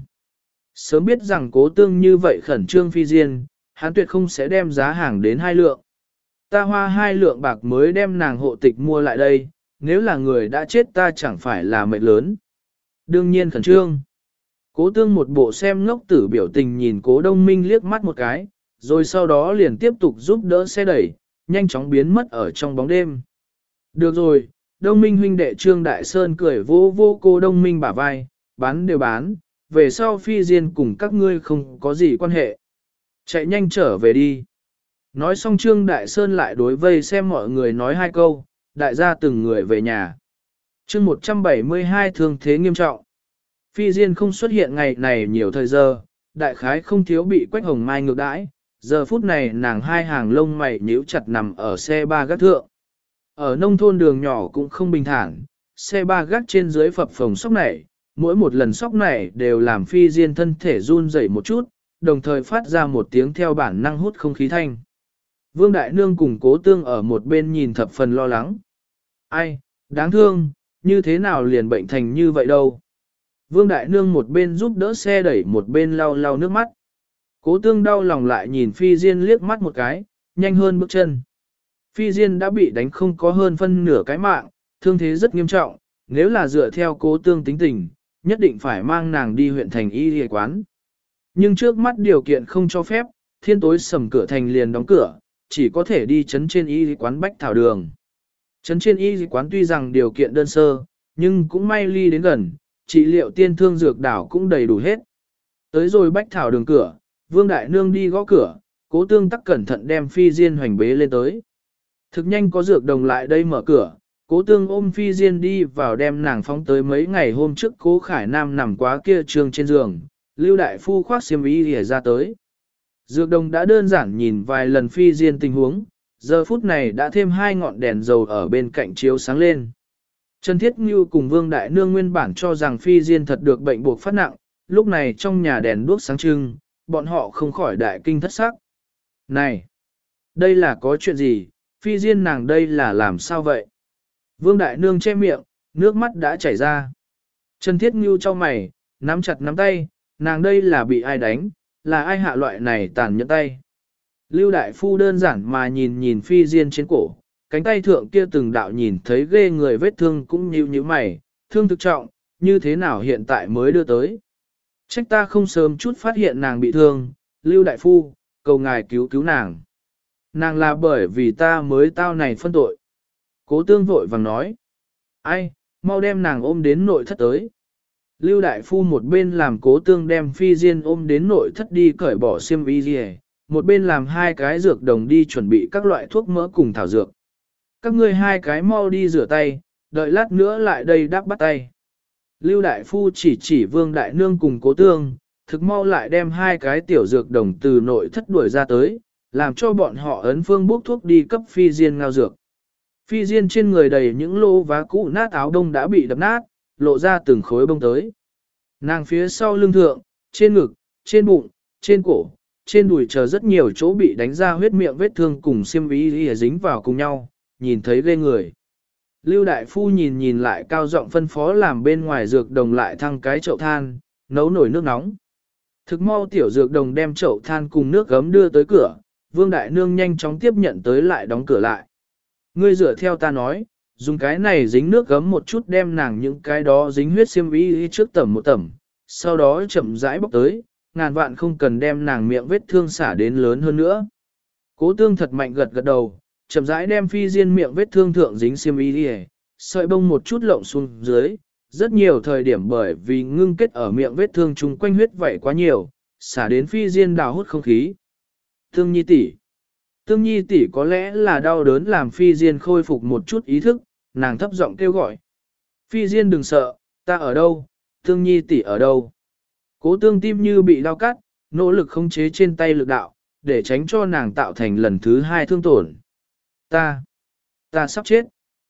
Sớm biết rằng Cố Tương như vậy khẩn trương Phi Diên, hắn tuyệt không sẽ đem giá hàng đến 2 lượng. Ta hoa 2 lượng bạc mới đem nàng hộ tịch mua lại đây, nếu là người đã chết ta chẳng phải là mệnh lớn. Đương nhiên khẩn trương. Cố Tương một bộ xem ngốc tử biểu tình nhìn Cố Đông Minh liếc mắt một cái, rồi sau đó liền tiếp tục giúp đỡ xe đẩy, nhanh chóng biến mất ở trong bóng đêm. Được rồi, Đông Minh huynh đệ Trương Đại Sơn cười vô vô Cố Đông Minh bả vai, bán đều bán, về sau Phi Diên cùng các ngươi không có gì quan hệ. Chạy nhanh trở về đi. Nói xong Trương Đại Sơn lại đối vây xem mọi người nói 2 câu, đại gia từng người về nhà. Chương 172 thương thế nghiêm trọng. Phi Diên không xuất hiện ngày này nhiều thời giờ, đại khái không thiếu bị Quách Hồng Mai ngược đãi, giờ phút này nàng 2 hàng lông mày nhíu chặt nằm ở xe ba gác thượng. Ở nông thôn đường nhỏ cũng không bình thản, xe ba gác trên dưới phập phồng sóc nảy, mỗi một lần sóc nảy đều làm Phi Diên thân thể run rẩy một chút, đồng thời phát ra một tiếng theo bản năng hút không khí thanh. Vương Đại Nương cùng Cố Tương ở một bên nhìn thập phần lo lắng. Ai, đáng thương, như thế nào liền bệnh thành như vậy đâu. Vương Đại Nương một bên giúp đỡ xe đẩy một bên lau lau nước mắt. Cố Tương đau lòng lại nhìn Phi Diên liếc mắt một cái, nhanh hơn bước chân. Phi Diên đã bị đánh không có hơn phân nửa cái mạng, thương thế rất nghiêm trọng, nếu là dựa theo Cố Tương tính tình, nhất định phải mang nàng đi huyện thành y y quán. Nhưng trước mắt điều kiện không cho phép, thiên tối sầm cửa thành liền đóng cửa, chỉ có thể đi chấn trên y quán Bách Thảo Đường. Chấn trên y quán tuy rằng điều kiện đơn sơ, nhưng cũng may ly đến gần, trị liệu tiên thương dược đảo cũng đầy đủ hết. Tới rồi Bách Thảo Đường cửa, Vương Đại Nương đi gõ cửa, Cố Tương tắc cẩn thận đem Phi Diên hoành bế lên tới. Thực nhanh có dược đồng lại đây mở cửa, Cố Tương ôm Phi Diên đi vào đem nàng phóng tới mấy ngày hôm trước Cố Khải Nam nằm quá kia trường trên giường, Lưu Đại Phu khoác xiêm y lìa ra tới. Dược đồng đã đơn giản nhìn vài lần Phi Diên tình huống, giờ phút này đã thêm 2 ngọn đèn dầu ở bên cạnh chiếu sáng lên. Trần Thiết Ngưu cùng Vương Đại Nương nguyên bản cho rằng Phi Diên thật được bệnh buộc phát nặng, lúc này trong nhà đèn đuốc sáng trưng, bọn họ không khỏi đại kinh thất sắc. Này, đây là có chuyện gì, phi diên nàng đây là làm sao vậy? Vương Đại Nương che miệng, nước mắt đã chảy ra. Trần Thiết Ngưu cho mày, nắm chặt nắm tay, nàng đây là bị ai đánh, là ai hạ loại này tàn nhẫn tay. Lưu Đại Phu đơn giản mà nhìn nhìn phi diên trên cổ, cánh tay thượng kia từng đạo nhìn thấy ghê người vết thương cũng như mày, thương thực trọng, như thế nào hiện tại mới đưa tới. Trách ta không sớm chút phát hiện nàng bị thương, Lưu Đại Phu, cầu ngài cứu cứu nàng. Nàng là bởi vì ta mới tao này phân tội. Cố Tương vội vàng nói. Ai, mau đem nàng ôm đến nội thất tới. Lưu Đại Phu một bên làm Cố Tương đem phi diên ôm đến nội thất đi cởi bỏ xiêm y gì, một bên làm hai cái dược đồng đi chuẩn bị các loại thuốc mỡ cùng thảo dược. Các ngươi hai cái mau đi rửa tay, đợi lát nữa lại đây đáp bắt tay. Lưu Đại Phu chỉ Vương Đại Nương cùng Cố Tương, thực mau lại đem hai cái tiểu dược đồng từ nội thất đuổi ra tới, làm cho bọn họ ấn phương bốc thuốc đi cấp phi diên ngao dược. Phi diên trên người đầy những lô vá cũ nát áo đông đã bị đập nát, lộ ra từng khối bông tới. Nàng phía sau lưng thượng, trên ngực, trên bụng, trên cổ, trên đùi chờ rất nhiều chỗ bị đánh ra huyết miệng vết thương cùng xiêm y dính vào cùng nhau, nhìn thấy ghê người. Lưu Đại Phu nhìn lại cao giọng phân phó làm bên ngoài dược đồng lại thăng cái chậu than, nấu nổi nước nóng. Thực mau tiểu dược đồng đem chậu than cùng nước gấm đưa tới cửa, Vương Đại Nương nhanh chóng tiếp nhận tới lại đóng cửa lại. Ngươi dựa theo ta nói, dùng cái này dính nước gấm một chút đem nàng những cái đó dính huyết xiêm y trước tẩm một tẩm, sau đó chậm rãi bóc tới, ngàn vạn không cần đem nàng miệng vết thương xả đến lớn hơn nữa. Cố Tương thật mạnh gật gật đầu, chậm rãi đem phi diên miệng vết thương thượng dính xiêm y đi, sợi bông một chút lộng xuống dưới, rất nhiều thời điểm bởi vì ngưng kết ở miệng vết thương chung quanh huyết vậy quá nhiều, xả đến phi diên đào hút không khí. Tương Nhi tỷ có lẽ là đau đớn làm phi diên khôi phục một chút ý thức, nàng thấp giọng kêu gọi. Phi diên đừng sợ, ta ở đâu, Tương Nhi tỷ ở đâu. Cố Tương tim như bị đau cắt, nỗ lực khống chế trên tay lực đạo, để tránh cho nàng tạo thành lần thứ hai thương tổn. Ta sắp chết.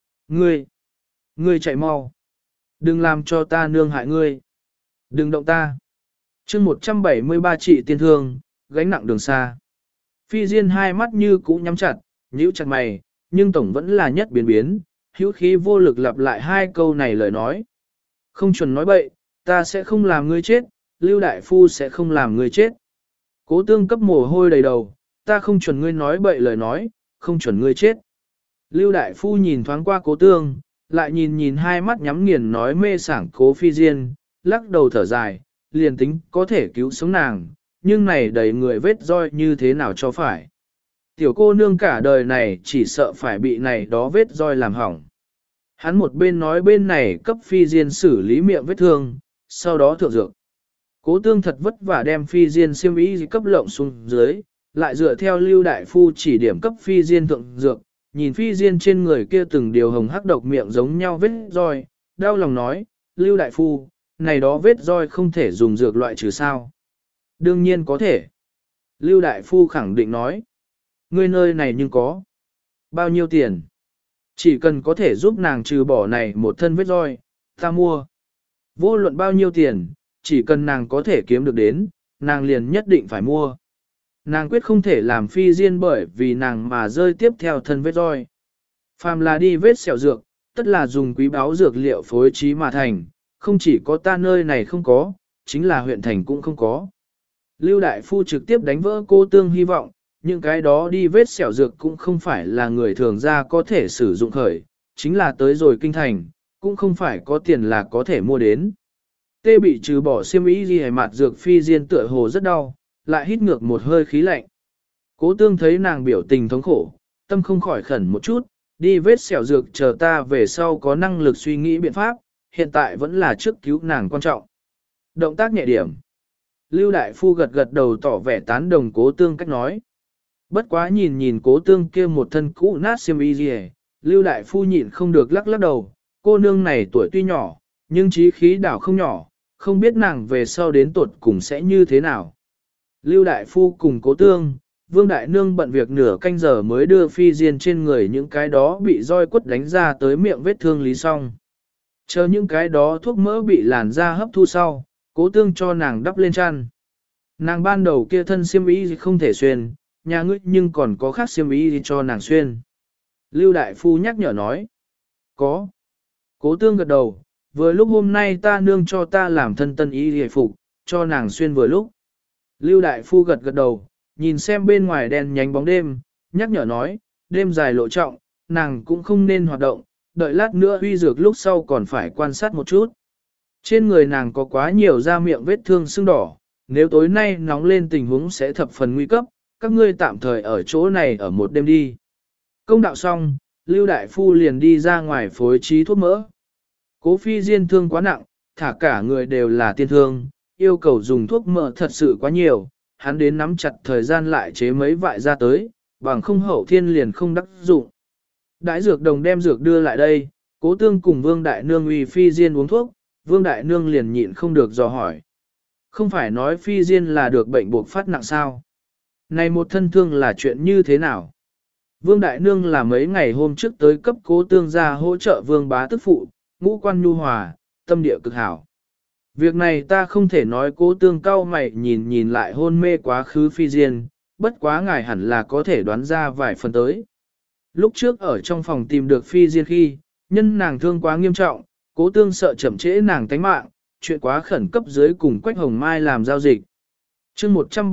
Ngươi chạy mau. Đừng làm cho ta nương hại ngươi. Đừng động ta. chương 173 trị tiên thương, gánh nặng đường xa. Phi diên hai mắt như cũ nhắm chặt, nhíu chặt mày, nhưng tổng vẫn là nhất biến, hữu khí vô lực lặp lại hai câu này lời nói. Không chuẩn nói bậy, ta sẽ không làm ngươi chết, Lưu Đại Phu sẽ không làm ngươi chết. Cố Tương cấp mồ hôi đầy đầu, ta không chuẩn ngươi nói bậy lời nói, không chuẩn ngươi chết. Lưu Đại Phu nhìn thoáng qua Cố Tương, lại nhìn hai mắt nhắm nghiền nói mê sảng Cố Phi diên, lắc đầu thở dài, liền tính có thể cứu sống nàng, nhưng này đầy người vết roi như thế nào cho phải. Tiểu cô nương cả đời này chỉ sợ phải bị này đó vết roi làm hỏng. Hắn một bên nói bên này cấp phi diên xử lý miệng vết thương, sau đó thượng dược. Cố Tương thật vất vả đem phi diên xiêm y cấp lộng xuống dưới, lại dựa theo Lưu Đại Phu chỉ điểm cấp phi diên thượng dược, nhìn phi diên trên người kia từng điều hồng hắc độc miệng giống nhau vết roi, đau lòng nói, Lưu Đại Phu, này đó vết roi không thể dùng dược loại trừ sao. Đương nhiên có thể. Lưu Đại Phu khẳng định nói. Ngươi nơi này nhưng có. Bao nhiêu tiền? Chỉ cần có thể giúp nàng trừ bỏ này một thân vết roi, ta mua. Vô luận bao nhiêu tiền, chỉ cần nàng có thể kiếm được đến, nàng liền nhất định phải mua. Nàng quyết không thể làm phi diên bởi vì nàng mà rơi tiếp theo thân vết roi. Phàm là đi vết sẹo dược, tất là dùng quý báu dược liệu phối trí mà thành, không chỉ có ta nơi này không có, chính là huyện thành cũng không có. Lưu Đại Phu trực tiếp đánh vỡ Cố Tương hy vọng, những cái đó đi vết sẹo dược cũng không phải là người thường ra có thể sử dụng khởi, chính là tới rồi kinh thành, cũng không phải có tiền là có thể mua đến. Tê bị trừ bỏ xiêm y gì mặt dược phi diên tựa hồ rất đau, lại hít ngược một hơi khí lạnh. Cố Tương thấy nàng biểu tình thống khổ, tâm không khỏi khẩn một chút, đi vết sẹo dược chờ ta về sau có năng lực suy nghĩ biện pháp, hiện tại vẫn là trước cứu nàng quan trọng. Động tác nhẹ điểm. Lưu Đại Phu gật gật đầu tỏ vẻ tán đồng Cố Tương cách nói. Bất quá nhìn Cố Tương kia một thân cũ nát xiêm y gì, Lưu Đại Phu nhịn không được lắc đầu, cô nương này tuổi tuy nhỏ, nhưng trí khí đảo không nhỏ, không biết nàng về sau đến tuột cùng sẽ như thế nào. Lưu Đại Phu cùng Cố Tương, Vương Đại Nương bận việc nửa canh giờ mới đưa phi diên trên người những cái đó bị roi quất đánh ra tới miệng vết thương lý xong. Chờ những cái đó thuốc mỡ bị làn da hấp thu sau, Cố Tương cho nàng đắp lên chăn. Nàng ban đầu kia thân xiêm y không thể xuyên, nhà ngươi nhưng còn có khác xiêm y cho nàng xuyên. Lưu Đại Phu nhắc nhở nói. Có. Cố Tương gật đầu, vừa lúc hôm nay ta nương cho ta làm thân tân y hề phục, cho nàng xuyên vừa lúc. Lưu Đại Phu gật gật đầu, nhìn xem bên ngoài đèn nhánh bóng đêm, nhắc nhở nói, đêm dài lộ trọng, nàng cũng không nên hoạt động, đợi lát nữa huy dược lúc sau còn phải quan sát một chút. Trên người nàng có quá nhiều da miệng vết thương sưng đỏ, nếu tối nay nóng lên tình huống sẽ thập phần nguy cấp, các ngươi tạm thời ở chỗ này ở một đêm đi. Công đạo xong, Lưu Đại Phu liền đi ra ngoài phối trí thuốc mỡ. Cố Phi Diên thương quá nặng, thả cả người đều là tiên thương, yêu cầu dùng thuốc mỡ thật sự quá nhiều, hắn đến nắm chặt thời gian lại chế mấy vại ra tới, bằng không hậu thiên liền không đắc dụng. Đại dược đồng đem dược đưa lại đây, Cố Tương cùng Vương Đại Nương uy Phi Diên uống thuốc, Vương Đại Nương liền nhịn không được dò hỏi. Không phải nói Phi Diên là được bệnh buộc phát nặng sao? Này một thân thương là chuyện như thế nào? Vương Đại Nương là mấy ngày hôm trước tới cấp Cố Tương ra hỗ trợ Vương Bá tức phụ, ngũ quan nhu hòa, tâm địa cực hảo. Việc này ta không thể nói. Cố Tương cau mày nhìn lại hôn mê quá khứ Phi Diên, bất quá ngài hẳn là có thể đoán ra vài phần tới. Lúc trước ở trong phòng tìm được Phi Diên khi, nhân nàng thương quá nghiêm trọng, Cố Tương sợ chậm trễ nàng tánh mạng, chuyện quá khẩn cấp dưới cùng Quách Hồng Mai làm giao dịch. chương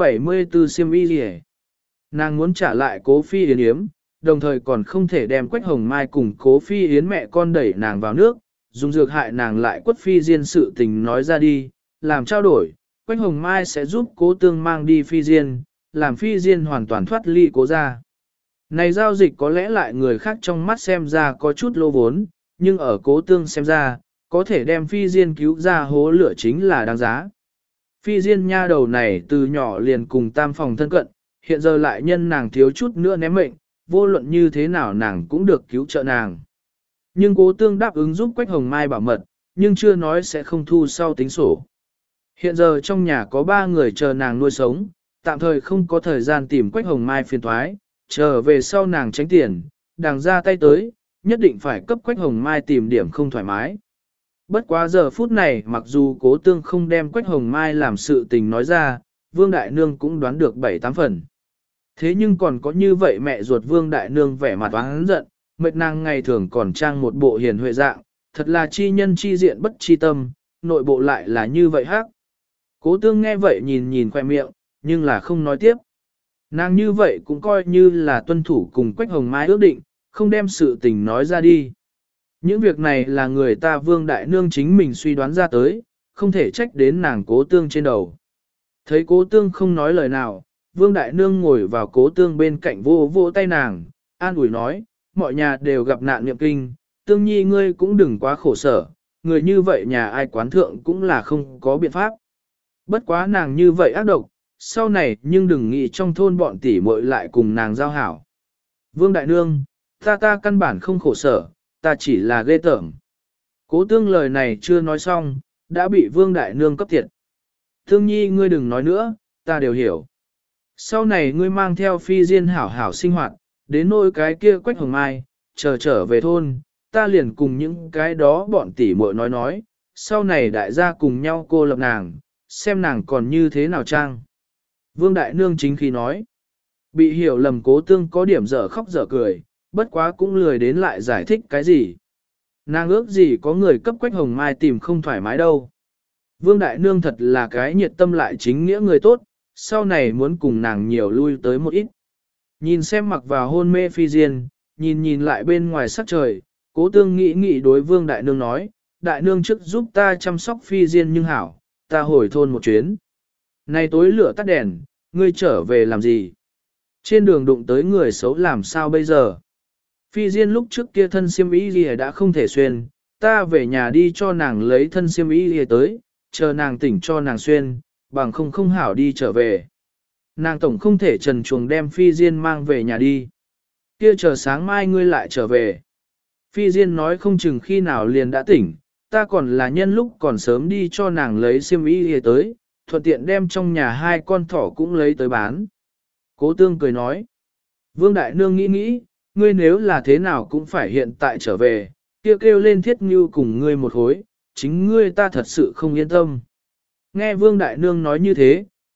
174 Siêm Y Lìa. Nàng muốn trả lại Cố Phi Yến Yếm, đồng thời còn không thể đem Quách Hồng Mai cùng Cố Phi Yến mẹ con đẩy nàng vào nước, dùng dược hại nàng lại quất Phi Diên sự tình nói ra đi, làm trao đổi, Quách Hồng Mai sẽ giúp Cố Tương mang đi Phi Diên, làm Phi Diên hoàn toàn thoát ly Cố gia. Này giao dịch có lẽ lại người khác trong mắt xem ra có chút lô vốn, nhưng ở Cố Tương xem ra, có thể đem Phi Diên cứu ra hố lửa chính là đáng giá. Phi Diên nha đầu này từ nhỏ liền cùng tam phòng thân cận, hiện giờ lại nhân nàng thiếu chút nữa ném mệnh, vô luận như thế nào nàng cũng được cứu trợ nàng. Nhưng Cố Tương đáp ứng giúp Quách Hồng Mai bảo mật, nhưng chưa nói sẽ không thu sau tính sổ. Hiện giờ trong nhà có 3 người chờ nàng nuôi sống, tạm thời không có thời gian tìm Quách Hồng Mai phiền thoái, chờ về sau nàng tránh tiền, đàng ra tay tới, nhất định phải cấp Quách Hồng Mai tìm điểm không thoải mái. Bất quá giờ phút này mặc dù Cố Tương không đem Quách Hồng Mai làm sự tình nói ra, Vương Đại Nương cũng đoán được 7-8 phần. Thế nhưng còn có như vậy mẹ ruột Vương Đại Nương vẻ mặt oán giận, mệt nàng ngày thường còn trang một bộ hiền huệ dạng, thật là chi nhân chi diện bất chi tâm, nội bộ lại là như vậy hắc. Cố Tương nghe vậy nhìn khoe miệng, nhưng là không nói tiếp. Nàng như vậy cũng coi như là tuân thủ cùng Quách Hồng Mai ước định, không đem sự tình nói ra đi. Những việc này là người ta Vương Đại Nương chính mình suy đoán ra tới, không thể trách đến nàng Cố Tương trên đầu. Thấy Cố Tương không nói lời nào, Vương Đại Nương ngồi vào Cố Tương bên cạnh vô vô tay nàng, an ủi nói, mọi nhà đều gặp nạn niệm kinh, Tương Nhi ngươi cũng đừng quá khổ sở, người như vậy nhà ai quán thượng cũng là không có biện pháp. Bất quá nàng như vậy ác độc, sau này nhưng đừng nghĩ trong thôn bọn tỷ muội lại cùng nàng giao hảo. Vương Đại Nương, ta căn bản không khổ sở, ta chỉ là ghê tởm. Cố Tương lời này chưa nói xong, đã bị Vương Đại Nương cấp tiệt. Tương Nhi ngươi đừng nói nữa, ta đều hiểu. Sau này ngươi mang theo Phi Diên hảo hảo sinh hoạt, đến nỗi cái kia Quách Hồng Mai, trở về thôn, ta liền cùng những cái đó bọn tỷ muội nói, sau này đại gia cùng nhau cô lập nàng, xem nàng còn như thế nào trang. Vương Đại Nương chính khi nói, bị hiểu lầm Cố Tương có điểm dở khóc dở cười, bất quá cũng lười đến lại giải thích cái gì. Nàng ước gì có người cấp Quách Hồng Mai tìm không thoải mái đâu. Vương Đại Nương thật là cái nhiệt tâm lại chính nghĩa người tốt, sau này muốn cùng nàng nhiều lui tới một ít. Nhìn xem mặc vào hôn mê Phi Diên, nhìn lại bên ngoài sắc trời, Cố Tương nghĩ đối Vương Đại Nương nói, Đại Nương trước giúp ta chăm sóc Phi Diên nhưng hảo, ta hồi thôn một chuyến. Này tối lửa tắt đèn, ngươi trở về làm gì? Trên đường đụng tới người xấu làm sao bây giờ? Phi Diên lúc trước kia thân xiêm y gì đã không thể xuyên, ta về nhà đi cho nàng lấy thân xiêm y gì tới, chờ nàng tỉnh cho nàng xuyên, bằng không hảo đi trở về. Nàng tổng không thể trần chuồng đem Phi Diên mang về nhà đi. Kia chờ sáng mai ngươi lại trở về. Phi Diên nói không chừng khi nào liền đã tỉnh, ta còn là nhân lúc còn sớm đi cho nàng lấy xiêm y gì tới, thuận tiện đem trong nhà 2 con thỏ cũng lấy tới bán. Cố Tương cười nói. Vương Đại Nương nghĩ, ngươi nếu là thế nào cũng phải hiện tại trở về, kêu lên Thiết Ngưu cùng ngươi một hối, chính ngươi ta thật sự không yên tâm. Nghe Vương Đại Nương nói như thế,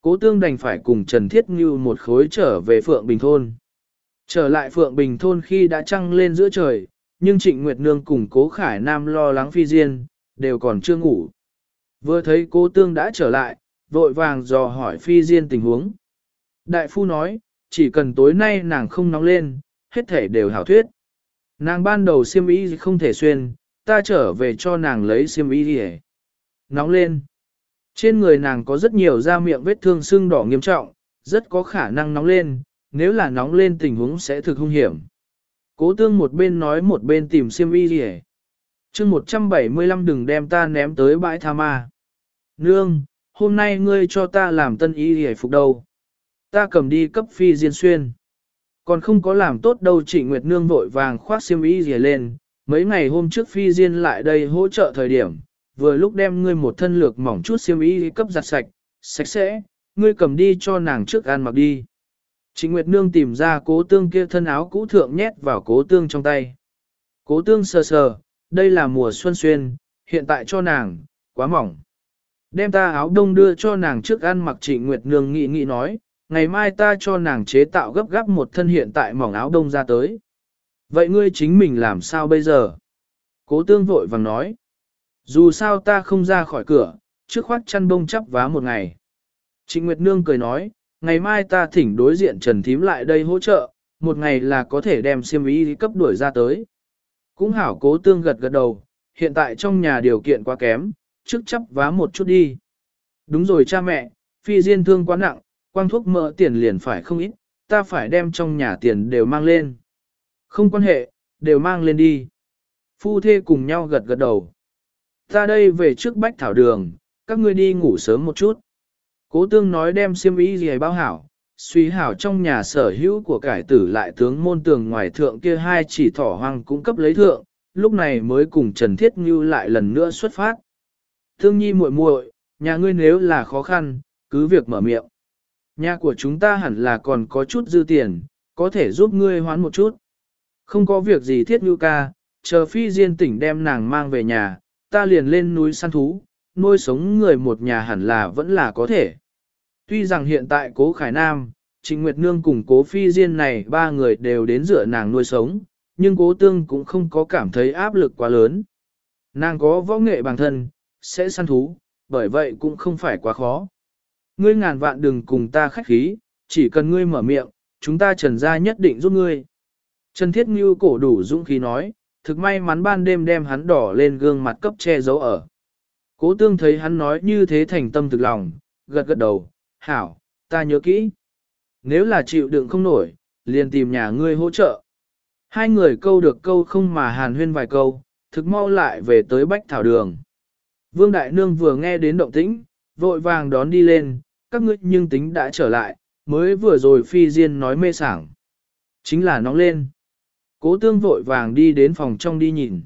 Cố tương đành phải cùng Trần Thiết Ngưu một khối trở về Phượng Bình Thôn. Trở lại Phượng Bình Thôn khi đã trăng lên giữa trời, nhưng Trịnh Nguyệt Nương cùng Cố Khải Nam lo lắng Phi Diên, đều còn chưa ngủ. Vừa thấy Cố tương đã trở lại, vội vàng dò hỏi Phi Diên tình huống. Đại phu nói, chỉ cần tối nay nàng không nóng lên, hết thể đều hảo thuyết. Nàng ban đầu xiêm y không thể xuyên, ta trở về cho nàng lấy xiêm y đi. Nóng lên. Trên người nàng có rất nhiều da miệng vết thương sưng đỏ nghiêm trọng, rất có khả năng nóng lên, nếu là nóng lên tình huống sẽ thực hung hiểm. Cố tương một bên nói một bên tìm xiêm y đi. Chương 175 đừng đem ta ném tới bãi tha ma. Nương, hôm nay ngươi cho ta làm tân y đi phục đâu. Ta cầm đi cấp Phi Diên xuyên. Còn không có làm tốt đâu. Trịnh Nguyệt Nương vội vàng khoác xiêm y gì lên. Mấy ngày hôm trước Phi Diên lại đây hỗ trợ thời điểm, vừa lúc đem ngươi một thân lược mỏng chút xiêm y cấp giặt sạch, sạch sẽ, ngươi cầm đi cho nàng trước ăn mặc đi. Trịnh Nguyệt Nương tìm ra Cố tương kia thân áo cũ thượng nhét vào Cố tương trong tay. Cố tương sờ sờ, đây là mùa xuân xuyên, hiện tại cho nàng, quá mỏng. Đem ta áo đông đưa cho nàng trước ăn mặc. Trịnh Nguyệt Nương nghĩ nói, ngày mai ta cho nàng chế tạo gấp gáp một thân hiện tại mỏng áo đông ra tới. Vậy ngươi chính mình làm sao bây giờ? Cố tương vội vàng nói. Dù sao ta không ra khỏi cửa, trước khoác chăn bông chắp vá một ngày. Trịnh Nguyệt Nương cười nói, ngày mai ta thỉnh đối diện Trần Thím lại đây hỗ trợ, một ngày là có thể đem xiêm y cấp đuổi ra tới. Cũng hảo. Cố tương gật gật đầu, hiện tại trong nhà điều kiện quá kém, trước chắp vá một chút đi. Đúng rồi cha mẹ, Phi Diên thương quá nặng, quang thuốc mỡ tiền liền phải không ít, ta phải đem trong nhà tiền đều mang lên. Không quan hệ, đều mang lên đi. Phu thê cùng nhau gật gật đầu. Ta đây về trước Bách Thảo Đường, các ngươi đi ngủ sớm một chút. Cố tương nói đem xiêm y gì bao hảo, suy hảo trong nhà sở hữu của cải tử lại tướng môn tường ngoài thượng kia hai chỉ thỏ hoang cũng cấp lấy thượng, lúc này mới cùng Trần Thiết Ngưu lại lần nữa xuất phát. Thương nhi muội muội, nhà ngươi nếu là khó khăn, cứ việc mở miệng. Nhà của chúng ta hẳn là còn có chút dư tiền, có thể giúp ngươi hoán một chút. Không có việc gì Thiết Ngưu ca, chờ Phi Diên tỉnh đem nàng mang về nhà, ta liền lên núi săn thú, nuôi sống người một nhà hẳn là vẫn là có thể. Tuy rằng hiện tại Cố Khải Nam, Trịnh Nguyệt Nương cùng Cố Phi Diên này ba người đều đến dựa nàng nuôi sống, nhưng Cố tương cũng không có cảm thấy áp lực quá lớn. Nàng có võ nghệ bản thân, sẽ săn thú, bởi vậy cũng không phải quá khó. Ngươi ngàn vạn đừng cùng ta khách khí, chỉ cần ngươi mở miệng, chúng ta Trần gia nhất định giúp ngươi. Trần Thiết Ngưu cổ đủ dũng khí nói, thực may mắn ban đêm đem hắn đỏ lên gương mặt cấp che giấu ở. Cố tương thấy hắn nói như thế thành tâm thực lòng, gật gật đầu, hảo, ta nhớ kỹ. Nếu là chịu đựng không nổi, liền tìm nhà ngươi hỗ trợ. Hai người câu được câu không mà hàn huyên vài câu, thực mau lại về tới Bách Thảo Đường. Vương Đại Nương vừa nghe đến động tĩnh, vội vàng đón đi lên, các ngươi nhưng tính đã trở lại, mới vừa rồi Phi Diên nói mê sảng. Chính là nóng lên. Cố tương vội vàng đi đến phòng trong đi nhìn.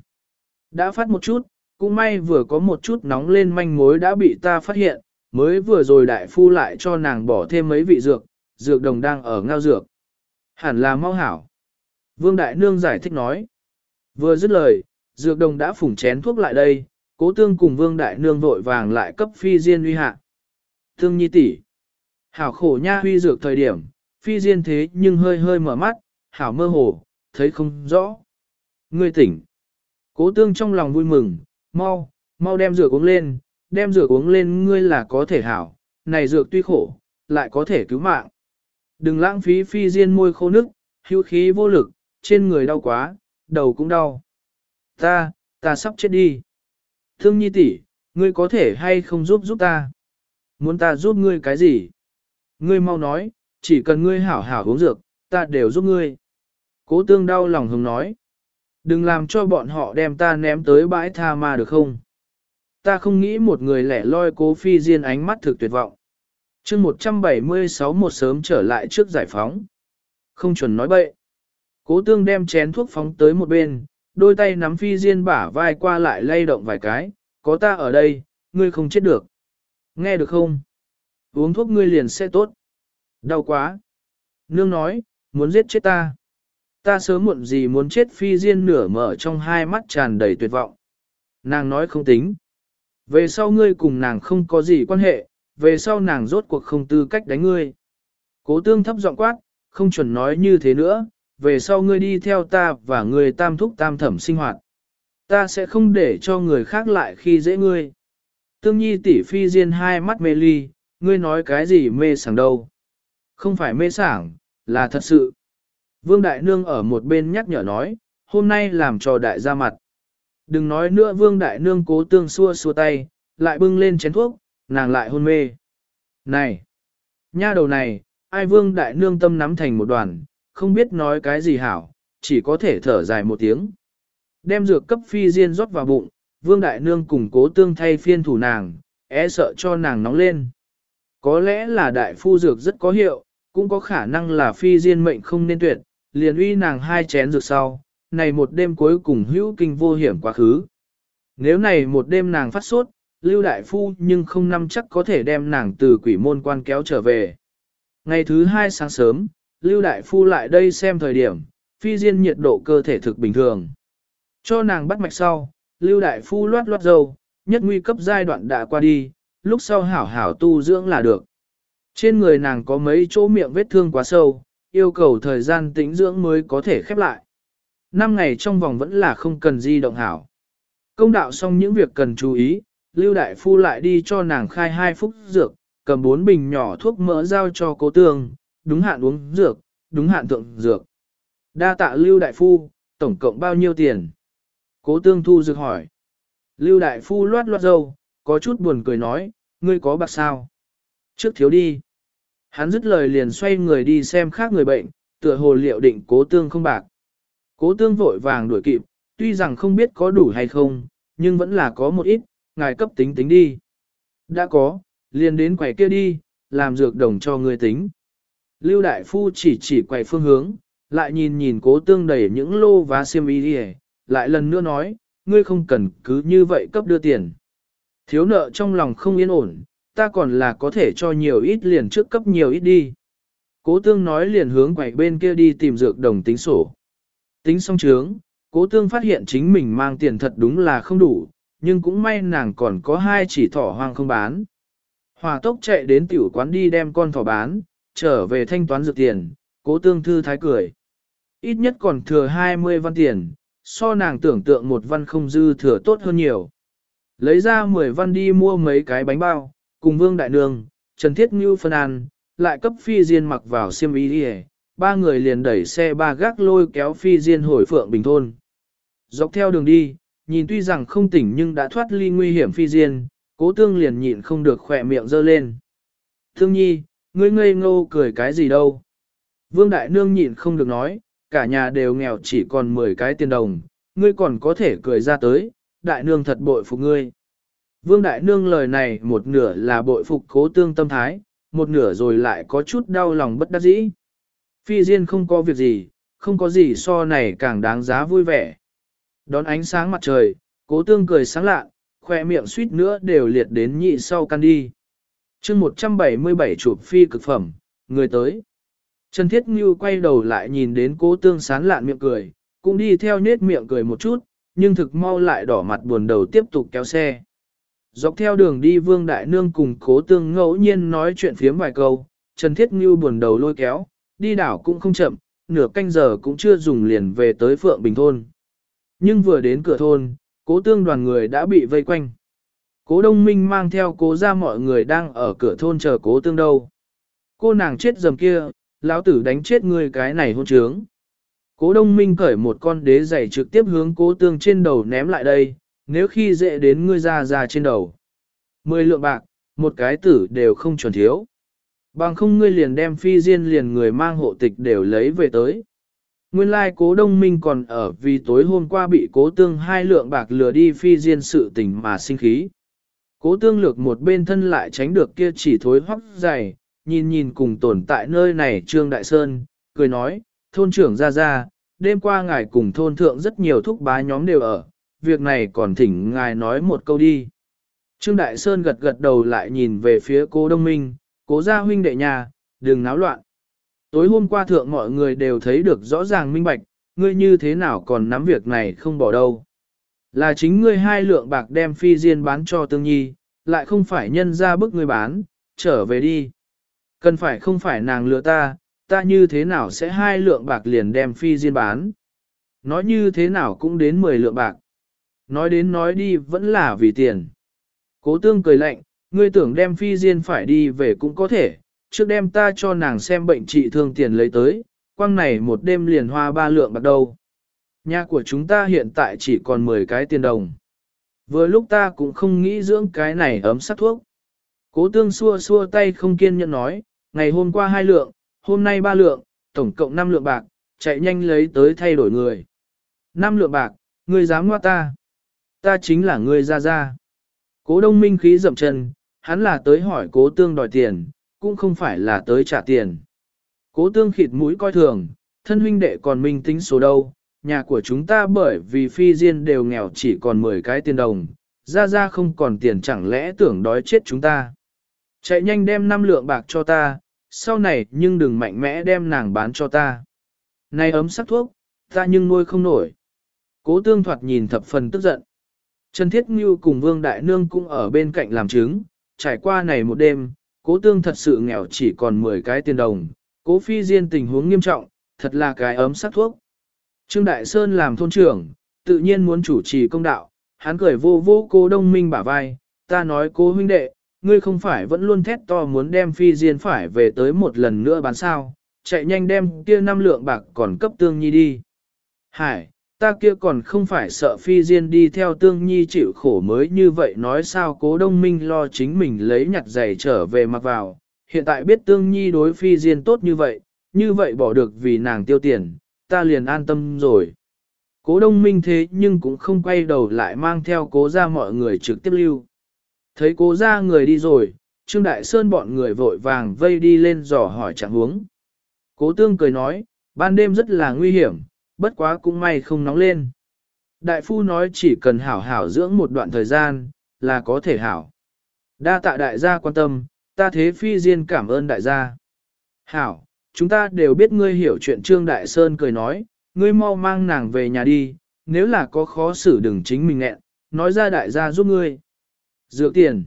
Đã phát một chút, cũng may vừa có một chút nóng lên manh mối đã bị ta phát hiện, mới vừa rồi đại phu lại cho nàng bỏ thêm mấy vị dược, dược đồng đang ở ngao dược. Hẳn là mau hảo. Vương Đại Nương giải thích nói. Vừa dứt lời, dược đồng đã phủng chén thuốc lại đây, Cố tương cùng Vương Đại Nương vội vàng lại cấp Phi Diên uy hạ. Thương nhi tỷ, hảo khổ nha huy dược thời điểm, Phi Diên thế nhưng hơi hơi mở mắt, hảo mơ hồ, thấy không rõ. Ngươi tỉnh. Cố tương trong lòng vui mừng, mau đem dược uống lên, đem dược uống lên ngươi là có thể hảo, này dược tuy khổ, lại có thể cứu mạng. Đừng lãng phí. Phi Diên môi khô nức, hữu khí vô lực, trên người đau quá, đầu cũng đau. Ta sắp chết đi. Thương nhi tỷ, ngươi có thể hay không giúp ta? Muốn ta giúp ngươi cái gì? Ngươi mau nói, chỉ cần ngươi hảo hảo uống dược, ta đều giúp ngươi. Cố tương đau lòng hùng nói. Đừng làm cho bọn họ đem ta ném tới bãi tha ma được không? Ta không nghĩ một người lẻ loi. Cố Phi Diên ánh mắt thực tuyệt vọng. chương 176 một sớm trở lại trước giải phóng. Không chuẩn nói bậy. Cố tương đem chén thuốc phóng tới một bên, đôi tay nắm Phi Diên bả vai qua lại lay động vài cái, có ta ở đây, ngươi không chết được. Nghe được không? Uống thuốc ngươi liền sẽ tốt. Đau quá. Nương nói, muốn giết chết ta. Ta sớm muộn gì muốn chết. Phi Diên nửa mở trong hai mắt tràn đầy tuyệt vọng. Nàng nói không tính. Về sau ngươi cùng nàng không có gì quan hệ, về sau nàng rốt cuộc không tư cách đánh ngươi. Cố tương thấp giọng quát, không chuẩn nói như thế nữa, về sau ngươi đi theo ta và người tam thúc tam thẩm sinh hoạt. Ta sẽ không để cho người khác lại khi dễ ngươi. Tương Nhi tỷ phi diên hai mắt mê ly, ngươi nói cái gì mê sảng đâu. Không phải mê sảng, là thật sự. Vương Đại Nương ở một bên nhắc nhở nói, hôm nay làm trò đại ra mặt. Đừng nói nữa Vương Đại Nương cố tương xua xua tay, lại bưng lên chén thuốc, nàng lại hôn mê. Này! Nha đầu này, ai Vương Đại Nương tâm nắm thành một đoàn, không biết nói cái gì hảo, chỉ có thể thở dài một tiếng. Đem dược cấp phi diên rót vào bụng, Vương Đại Nương cùng cố tương thay phiên thủ nàng, sợ cho nàng nóng lên. Có lẽ là đại phu dược rất có hiệu, cũng có khả năng là phi diên mệnh không nên tuyệt, liền uy nàng hai chén dược sau, này một đêm cuối cùng hữu kinh vô hiểm quá khứ. Nếu này một đêm nàng phát sốt, Lưu Đại Phu nhưng không nắm chắc có thể đem nàng từ quỷ môn quan kéo trở về. Ngày thứ hai sáng sớm, Lưu Đại Phu lại đây xem thời điểm, phi diên nhiệt độ cơ thể thực bình thường. Cho nàng bắt mạch sau, Lưu Đại Phu loát loát dầu, nhất nguy cấp giai đoạn đã qua đi, lúc sau hảo hảo tu dưỡng là được. Trên người nàng có mấy chỗ miệng vết thương quá sâu, yêu cầu thời gian tĩnh dưỡng mới có thể khép lại. 5 ngày trong vòng vẫn là không cần di động hảo. Công đạo xong những việc cần chú ý, Lưu Đại Phu lại đi cho nàng khai 2 phút dược, cầm 4 bình nhỏ thuốc mỡ giao cho cố tương, đúng hạn uống dược, đúng hạn thượng dược. Đa tạ Lưu Đại Phu, tổng cộng bao nhiêu tiền? Cố tương thu dược hỏi. Lưu Đại Phu loát loát dâu, có chút buồn cười nói, ngươi có bạc sao? Trước thiếu đi. Hắn dứt lời liền xoay người đi xem khác người bệnh, tựa hồ liệu định cố tương không bạc. Cố tương vội vàng đuổi kịp, tuy rằng không biết có đủ hay không, nhưng vẫn là có một ít, ngài cấp tính tính đi. Đã có, liền đến quầy kia đi, làm dược đồng cho người tính. Lưu Đại Phu chỉ quầy phương hướng, lại nhìn nhìn cố tương đầy những lô vá xiêm y đi, lại lần nữa nói, ngươi không cần cứ như vậy cấp đưa tiền. Thiếu nợ trong lòng không yên ổn, ta còn là có thể cho nhiều ít liền trước cấp nhiều ít đi. Cố tương nói liền hướng quầy bên kia đi tìm dược đồng tính sổ. Tính xong chướng, cố tương phát hiện chính mình mang tiền thật đúng là không đủ, nhưng cũng may nàng còn có 2 chỉ thỏ hoang không bán. Hòa tốc chạy đến tiểu quán đi đem con thỏ bán, trở về thanh toán dược tiền, cố tương thư thái cười. Ít nhất còn thừa 20 văn tiền, so nàng tưởng tượng một văn không dư thừa tốt hơn nhiều. Lấy ra 10 văn đi mua mấy cái bánh bao, cùng Vương Đại Nương, Trần Thiết Ngưu phân ăn, lại cấp phi diên mặc vào xiêm y đi, 3 người liền đẩy xe ba gác lôi kéo phi diên hồi Phượng Bình Thôn. Dọc theo đường đi, nhìn tuy rằng không tỉnh nhưng đã thoát ly nguy hiểm phi diên, cố tương liền nhịn không được khỏe miệng dơ lên. Thương nhi, ngươi ngây ngô cười cái gì đâu? Vương Đại Nương nhịn không được nói, cả nhà đều nghèo chỉ còn 10 cái tiền đồng, ngươi còn có thể cười ra tới, Đại Nương thật bội phục ngươi. Vương Đại Nương lời này một nửa là bội phục cố tương tâm thái, một nửa rồi lại có chút đau lòng bất đắc dĩ. Phi diên không có việc gì, không có gì so này càng đáng giá vui vẻ. Đón ánh sáng mặt trời, cố tương cười sáng lạ, khoe miệng suýt nữa đều liệt đến nhị sau căn đi. chương 177 chụp phi cực phẩm, người tới. Trần Thiết Ngưu quay đầu lại nhìn đến cố tương sán lạn miệng cười, cũng đi theo nết miệng cười một chút, nhưng thực mau lại đỏ mặt buồn đầu tiếp tục kéo xe. Dọc theo đường đi Vương Đại Nương cùng cố tương ngẫu nhiên nói chuyện phiếm vài câu, Trần Thiết Ngưu buồn đầu lôi kéo, đi đảo cũng không chậm, nửa canh giờ cũng chưa dùng liền về tới Phượng Bình Thôn. Nhưng vừa đến cửa thôn, cố tương đoàn người đã bị vây quanh. Cố Đông Minh mang theo cố ra mọi người đang ở cửa thôn chờ cố tương đâu. Cô nàng chết dầm kia, lão tử đánh chết người cái này hôn trướng. Cố Đông Minh cởi một con đế giày trực tiếp hướng cố tương trên đầu ném lại đây, nếu khi dễ đến ngươi ra trên đầu. 10 lượng bạc, một cái tử đều không chuẩn thiếu. Bằng không ngươi liền đem phi diên liền người mang hộ tịch đều lấy về tới. Nguyên lai cố Đông Minh còn ở vì tối hôm qua bị cố tương 2 lượng bạc lừa đi phi diên sự tình mà sinh khí. Cố tương lược một bên thân lại tránh được kia chỉ thối hoắc dày, nhìn cùng tồn tại nơi này Trương Đại Sơn, cười nói, thôn trưởng ra, đêm qua ngài cùng thôn thượng rất nhiều thúc bá nhóm đều ở, việc này còn thỉnh ngài nói một câu đi. Trương Đại Sơn gật đầu lại nhìn về phía cố Đông Minh, cố gia huynh đệ nhà, đừng náo loạn. Tối hôm qua thượng mọi người đều thấy được rõ ràng minh bạch, ngươi như thế nào còn nắm việc này không bỏ đâu. Là chính ngươi 2 lượng bạc đem phi diên bán cho tương nhi, lại không phải nhân ra bức ngươi bán, trở về đi. Cần phải không phải nàng lừa ta, ta như thế nào sẽ 2 lượng bạc liền đem phi diên bán. Nói như thế nào cũng đến 10 lượng bạc. Nói đến nói đi vẫn là vì tiền. Cố tương cười lạnh, ngươi tưởng đem phi diên phải đi về cũng có thể, trước đem ta cho nàng xem bệnh trị thương tiền lấy tới, quăng này một đêm liền hoa 3 lượng bạc đâu. Nhà của chúng ta hiện tại chỉ còn 10 cái tiền đồng. Vừa lúc ta cũng không nghĩ dưỡng cái này ấm sắc thuốc. Cố tương xua xua tay không kiên nhẫn nói, ngày hôm qua 2 lượng, hôm nay 3 lượng, tổng cộng 5 lượng bạc, chạy nhanh lấy tới thay đổi người. 5 lượng bạc, ngươi dám ngoa ta. Ta chính là ngươi ra ra. Cố đông minh khí dậm chân, hắn là tới hỏi cố tương đòi tiền, cũng không phải là tới trả tiền. Cố tương khịt mũi coi thường, thân huynh đệ còn minh tính số đâu, nhà của chúng ta bởi vì phi diên đều nghèo chỉ còn 10 cái tiền đồng, ra ra không còn tiền chẳng lẽ tưởng đói chết chúng ta. Chạy nhanh đem 5 lượng bạc cho ta, sau này nhưng đừng mạnh mẽ đem nàng bán cho ta. Này ấm sắc thuốc, ta nhưng nuôi không nổi. Cố tương thoạt nhìn thập phần tức giận. Trần Thiết Ngưu cùng Vương Đại Nương cũng ở bên cạnh làm chứng, trải qua này một đêm, cố tương thật sự nghèo chỉ còn 10 cái tiền đồng, cố phi diên tình huống nghiêm trọng, thật là cái ấm sắc thuốc. Trương Đại Sơn làm thôn trưởng, tự nhiên muốn chủ trì công đạo, hắn cười vô vô cố đông minh bả vai, ta nói cố huynh đệ, ngươi không phải vẫn luôn thét to muốn đem phi diên phải về tới một lần nữa bán sao, chạy nhanh đem kia 5 lượng bạc còn cấp tương nhi đi. Hải, ta kia còn không phải sợ phi diên đi theo tương nhi chịu khổ mới như vậy nói sao cố đông minh lo chính mình lấy nhặt giày trở về mặc vào, hiện tại biết tương nhi đối phi diên tốt như vậy bỏ được vì nàng tiêu tiền, ta liền an tâm rồi. Cố đông minh thế nhưng cũng không quay đầu lại mang theo cố ra mọi người trực tiếp lưu. Thấy cố ra người đi rồi, Trương Đại Sơn bọn người vội vàng vây đi lên dò hỏi trạng huống. Cố tương cười nói, ban đêm rất là nguy hiểm, bất quá cũng may không nóng lên. Đại phu nói chỉ cần hảo hảo dưỡng một đoạn thời gian, là có thể hảo. Đa tạ đại gia quan tâm, ta thế phi diên cảm ơn đại gia. Hảo, chúng ta đều biết ngươi hiểu chuyện Trương Đại Sơn cười nói, ngươi mau mang nàng về nhà đi, nếu là có khó xử đừng chính mình nghẹn, nói ra đại gia giúp ngươi. Dược tiền.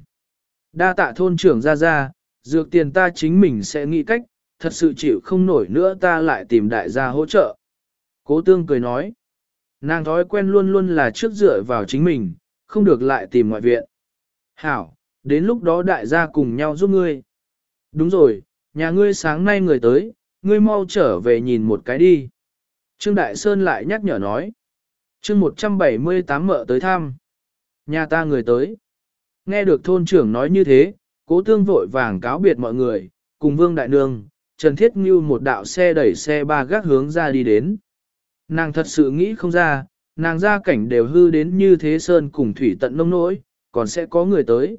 Đa tạ thôn trưởng ra, dược tiền ta chính mình sẽ nghĩ cách, thật sự chịu không nổi nữa ta lại tìm đại gia hỗ trợ. Cố tương cười nói, nàng thói quen luôn luôn là trước dựa vào chính mình, không được lại tìm ngoại viện. Hảo, đến lúc đó đại gia cùng nhau giúp ngươi. Đúng rồi, nhà ngươi sáng nay người tới, ngươi mau trở về nhìn một cái đi. Trương Đại Sơn lại nhắc nhở nói. Chương 178 mợ tới thăm. Nhà ta người tới. Nghe được thôn trưởng nói như thế, cố tương vội vàng cáo biệt mọi người, cùng Vương Đại Nương, Trần Thiết Ngưu một đạo xe đẩy xe ba gác hướng ra đi đến. Nàng thật sự nghĩ không ra, nàng gia cảnh đều hư đến như thế sơn cùng thủy tận nông nỗi, còn sẽ có người tới.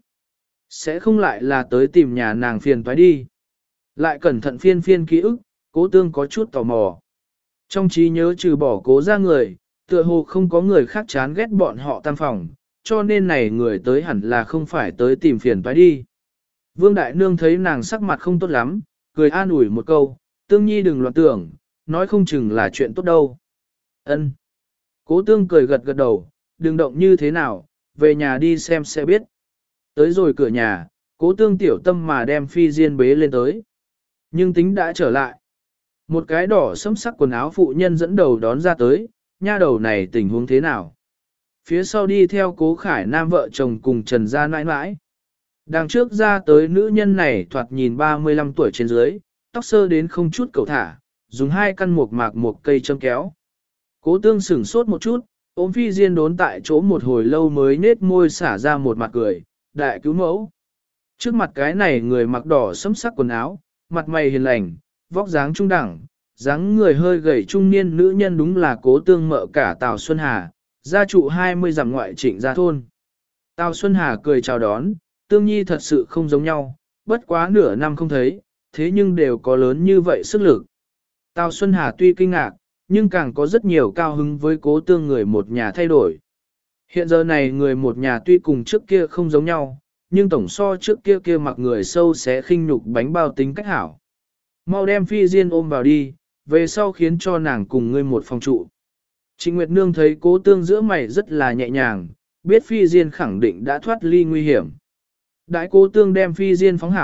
Sẽ không lại là tới tìm nhà nàng phiền toái đi. Lại cẩn thận phiên phiên ký ức, cố tương có chút tò mò. Trong trí nhớ trừ bỏ cố ra người, tựa hồ không có người khác chán ghét bọn họ tam phòng, cho nên này người tới hẳn là không phải tới tìm phiền toái đi. Vương Đại Nương thấy nàng sắc mặt không tốt lắm, cười an ủi một câu, tương nhi đừng loạn tưởng, nói không chừng là chuyện tốt đâu. Ân. Cố tương cười gật gật đầu, đừng động như thế nào, về nhà đi xem sẽ biết. Tới rồi cửa nhà, cố tương tiểu tâm mà đem phi diên bế lên tới. Nhưng tính đã trở lại. Một cái đỏ sẫm sắc quần áo phụ nhân dẫn đầu đón ra tới, nha đầu này tình huống thế nào. Phía sau đi theo cố khải nam vợ chồng cùng Trần gia nãi nãi. Đằng trước ra tới nữ nhân này thoạt nhìn 35 tuổi trên dưới, tóc sơ đến không chút cầu thả, dùng 2 căn mục mạc một cây châm kéo. Cố tương sửng sốt một chút, ôm phi diên đốn tại chỗ một hồi lâu mới nết môi xả ra một mặt cười, đại cứu mẫu. Trước mặt cái này người mặc đỏ sẫm sắc quần áo, mặt mày hiền lành, vóc dáng trung đẳng, dáng người hơi gầy trung niên nữ nhân đúng là cố tương mợ cả Tào Xuân Hà, gia trụ 20 dặm ngoại Trịnh gia thôn. Tào Xuân Hà cười chào đón, tương nhi thật sự không giống nhau, bất quá nửa năm không thấy, thế nhưng đều có lớn như vậy sức lực. Tào Xuân Hà tuy kinh ngạc, nhưng càng có rất nhiều cao hứng với cố tương người một nhà thay đổi. Hiện giờ này người một nhà tuy cùng trước kia không giống nhau, nhưng tổng so trước kia kia mặc người sâu xé khinh nhục bánh bao tính cách hảo. Mau đem phi diên ôm vào đi, về sau khiến cho nàng cùng ngươi một phòng trụ. Trịnh Nguyệt Nương thấy cố tương giữa mày rất là nhẹ nhàng, biết phi diên khẳng định đã thoát ly nguy hiểm. Đại cố tương đem phi diên phóng hảo,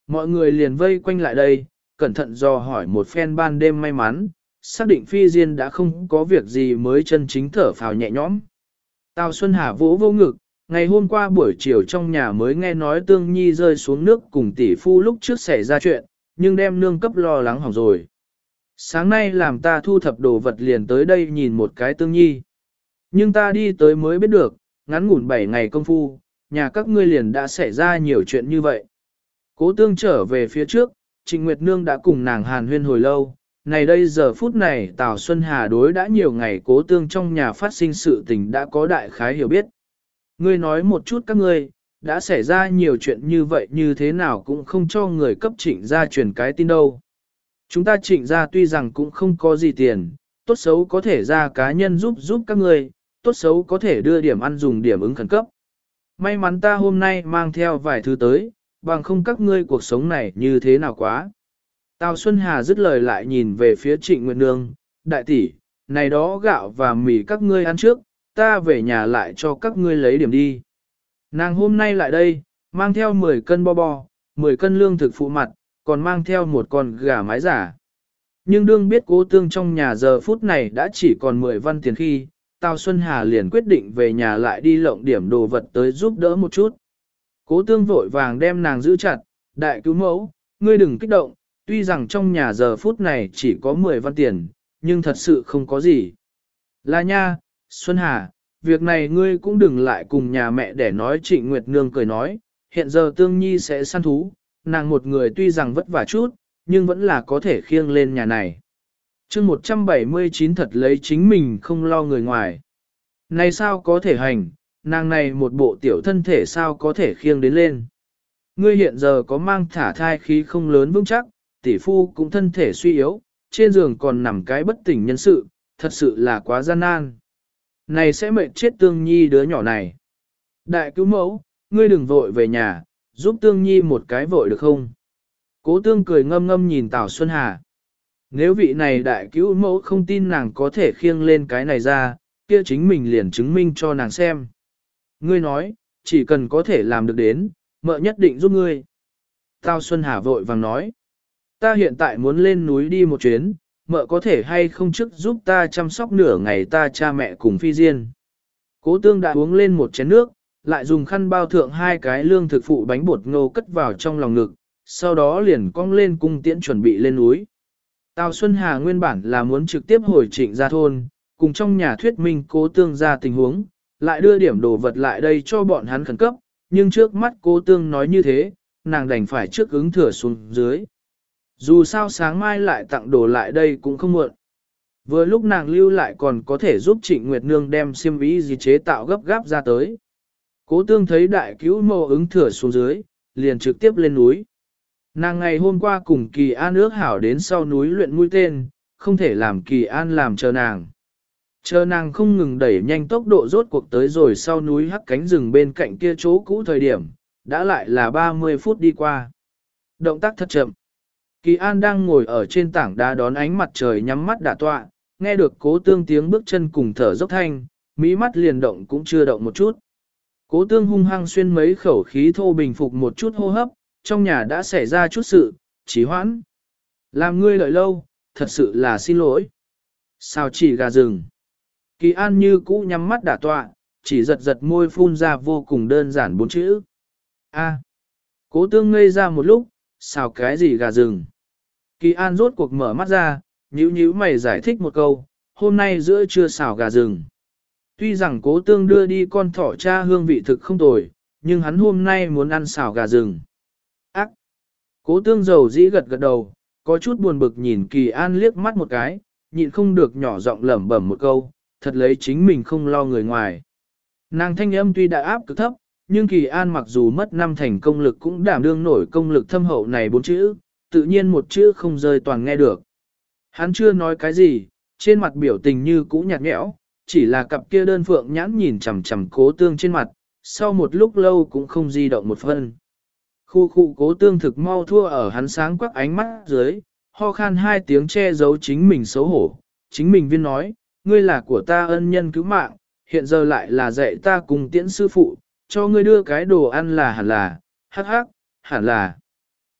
mọi người liền vây quanh lại đây, cẩn thận dò hỏi một phen ban đêm may mắn, xác định Phi Diên đã không có việc gì mới chân chính thở phào nhẹ nhõm. Tào Xuân Hà vỗ vô ngực, ngày hôm qua buổi chiều trong nhà mới nghe nói Tương Nhi rơi xuống nước cùng tỷ phu lúc trước xảy ra chuyện, nhưng đem nương cấp lo lắng hỏng rồi. Sáng nay làm ta thu thập đồ vật liền tới đây nhìn một cái Tương Nhi. Nhưng ta đi tới mới biết được, ngắn ngủn 7 ngày công phu, nhà các ngươi liền đã xảy ra nhiều chuyện như vậy. Cố Tương trở về phía trước, Trịnh Nguyệt Nương đã cùng nàng hàn huyên hồi lâu. Này đây giờ phút này Tào Xuân Hà đối đã nhiều ngày Cố Tương trong nhà phát sinh sự tình đã có đại khái hiểu biết. Ngươi nói một chút các ngươi, đã xảy ra nhiều chuyện như vậy như thế nào cũng không cho người cấp Trịnh gia truyền cái tin đâu. Chúng ta Trịnh gia tuy rằng cũng không có gì tiền, tốt xấu có thể ra cá nhân giúp các ngươi, tốt xấu có thể đưa điểm ăn dùng điểm ứng khẩn cấp. May mắn ta hôm nay mang theo vài thứ tới, bằng không các ngươi cuộc sống này như thế nào quá. Tào Xuân Hà dứt lời lại nhìn về phía Trịnh Nguyệt Nương, đại tỷ, này đó gạo và mì các ngươi ăn trước, ta về nhà lại cho các ngươi lấy điểm đi. Nàng hôm nay lại đây, mang theo 10 cân bo, 10 cân lương thực phụ mặt, còn mang theo một con gà mái giả. Nhưng đương biết Cố Tương trong nhà giờ phút này đã chỉ còn 10 văn tiền khi, Tào Xuân Hà liền quyết định về nhà lại đi lộng điểm đồ vật tới giúp đỡ một chút. Cố Tương vội vàng đem nàng giữ chặt, đại cứu mẫu, ngươi đừng kích động, tuy rằng trong nhà giờ phút này chỉ có 10 văn tiền, nhưng thật sự không có gì. Là nha, Xuân Hà, việc này ngươi cũng đừng lại cùng nhà mẹ để nói. Trịnh Nguyệt Nương cười nói, hiện giờ Tương Nhi sẽ săn thú, nàng một người tuy rằng vất vả chút, nhưng vẫn là có thể khiêng lên nhà này. chương 179 thật lấy chính mình không lo người ngoài. Này sao có thể hành, nàng này một bộ tiểu thân thể sao có thể khiêng đến lên. Ngươi hiện giờ có mang thả thai khí không lớn vững chắc, tỷ phu cũng thân thể suy yếu, trên giường còn nằm cái bất tỉnh nhân sự, thật sự là quá gian nan. Này sẽ mệt chết Tương Nhi đứa nhỏ này. Đại cứu mẫu, ngươi đừng vội về nhà, giúp Tương Nhi một cái vội được không? Cố Tương cười ngâm ngâm nhìn Tào Xuân Hà. Nếu vị này đại cứu mẫu không tin nàng có thể khiêng lên cái này ra, kia chính mình liền chứng minh cho nàng xem. Ngươi nói, chỉ cần có thể làm được đến, mợ nhất định giúp ngươi. Tào Xuân Hà vội vàng nói. Ta hiện tại muốn lên núi đi một chuyến, mợ có thể hay không trước giúp ta chăm sóc nửa ngày ta cha mẹ cùng Phi Diên. Cố Tương đã uống lên một chén nước, lại dùng khăn bao thượng 2 cái lương thực phụ bánh bột ngô cất vào trong lòng ngực, sau đó liền cong lên cung tiễn chuẩn bị lên núi. Tào Xuân Hà nguyên bản là muốn trực tiếp hồi Trịnh gia thôn, cùng trong nhà thuyết minh Cố Tương ra tình huống, lại đưa điểm đồ vật lại đây cho bọn hắn khẩn cấp, nhưng trước mắt Cố Tương nói như thế, nàng đành phải trước ứng thừa xuống dưới. Dù sao sáng mai lại tặng đồ lại đây cũng không muộn. Vừa lúc nàng lưu lại còn có thể giúp Trịnh Nguyệt Nương đem xiêm y gì chế tạo gấp gáp ra tới. Cố Tương thấy đại cứu mẫu ứng thừa xuống dưới, liền trực tiếp lên núi. Nàng ngày hôm qua cùng Kỳ An ước hảo đến sau núi luyện mũi tên, không thể làm Kỳ An làm chờ nàng. Chờ nàng không ngừng đẩy nhanh tốc độ rốt cuộc tới rồi sau núi hắc cánh rừng bên cạnh kia chỗ cũ thời điểm, đã lại là 30 phút đi qua. Động tác thật chậm. Kỳ An đang ngồi ở trên tảng đá đón ánh mặt trời nhắm mắt đả tọa, nghe được Cố Tương tiếng bước chân cùng thở dốc thanh, mí mắt liền động cũng chưa động một chút. Cố Tương hung hăng xuyên mấy khẩu khí thô bình phục một chút hô hấp, trong nhà đã xảy ra chút sự, trì hoãn. Làm ngươi đợi lâu, thật sự là xin lỗi. Sao chỉ gà rừng. Kỳ An như cũ nhắm mắt đả tọa, chỉ giật giật môi phun ra vô cùng đơn giản 4 chữ. A. Cố Tương ngây ra một lúc, sao cái gì gà rừng. Kỳ An rốt cuộc mở mắt ra, nhíu mày giải thích một câu, hôm nay giữa trưa xào gà rừng. Tuy rằng Cố Tương đưa đi con thỏ cha hương vị thực không tồi, nhưng hắn hôm nay muốn ăn xào gà rừng. Ác! Cố Tương dầu dĩ gật gật đầu, có chút buồn bực nhìn Kỳ An liếc mắt một cái, nhịn không được nhỏ giọng lẩm bẩm một câu, thật lấy chính mình không lo người ngoài. Nàng thanh âm tuy đã áp cực thấp, nhưng Kỳ An mặc dù mất 5 thành công lực cũng đảm đương nổi công lực thâm hậu này 4 chữ, tự nhiên một chữ không rơi toàn nghe được. Hắn chưa nói cái gì, trên mặt biểu tình như cũ nhạt nhẽo, chỉ là cặp kia đơn phượng nhãn nhìn chằm chằm Cố Tương trên mặt, sau một lúc lâu cũng không di động một phân. Khu Cố Tương thực mau thua ở hắn sáng quắc ánh mắt dưới, ho khan 2 tiếng che giấu chính mình xấu hổ, chính mình viên nói, ngươi là của ta ân nhân cứu mạng, hiện giờ lại là dạy ta cùng tiễn sư phụ, cho ngươi đưa cái đồ ăn là hẳn là, hắc hắc, hẳn là.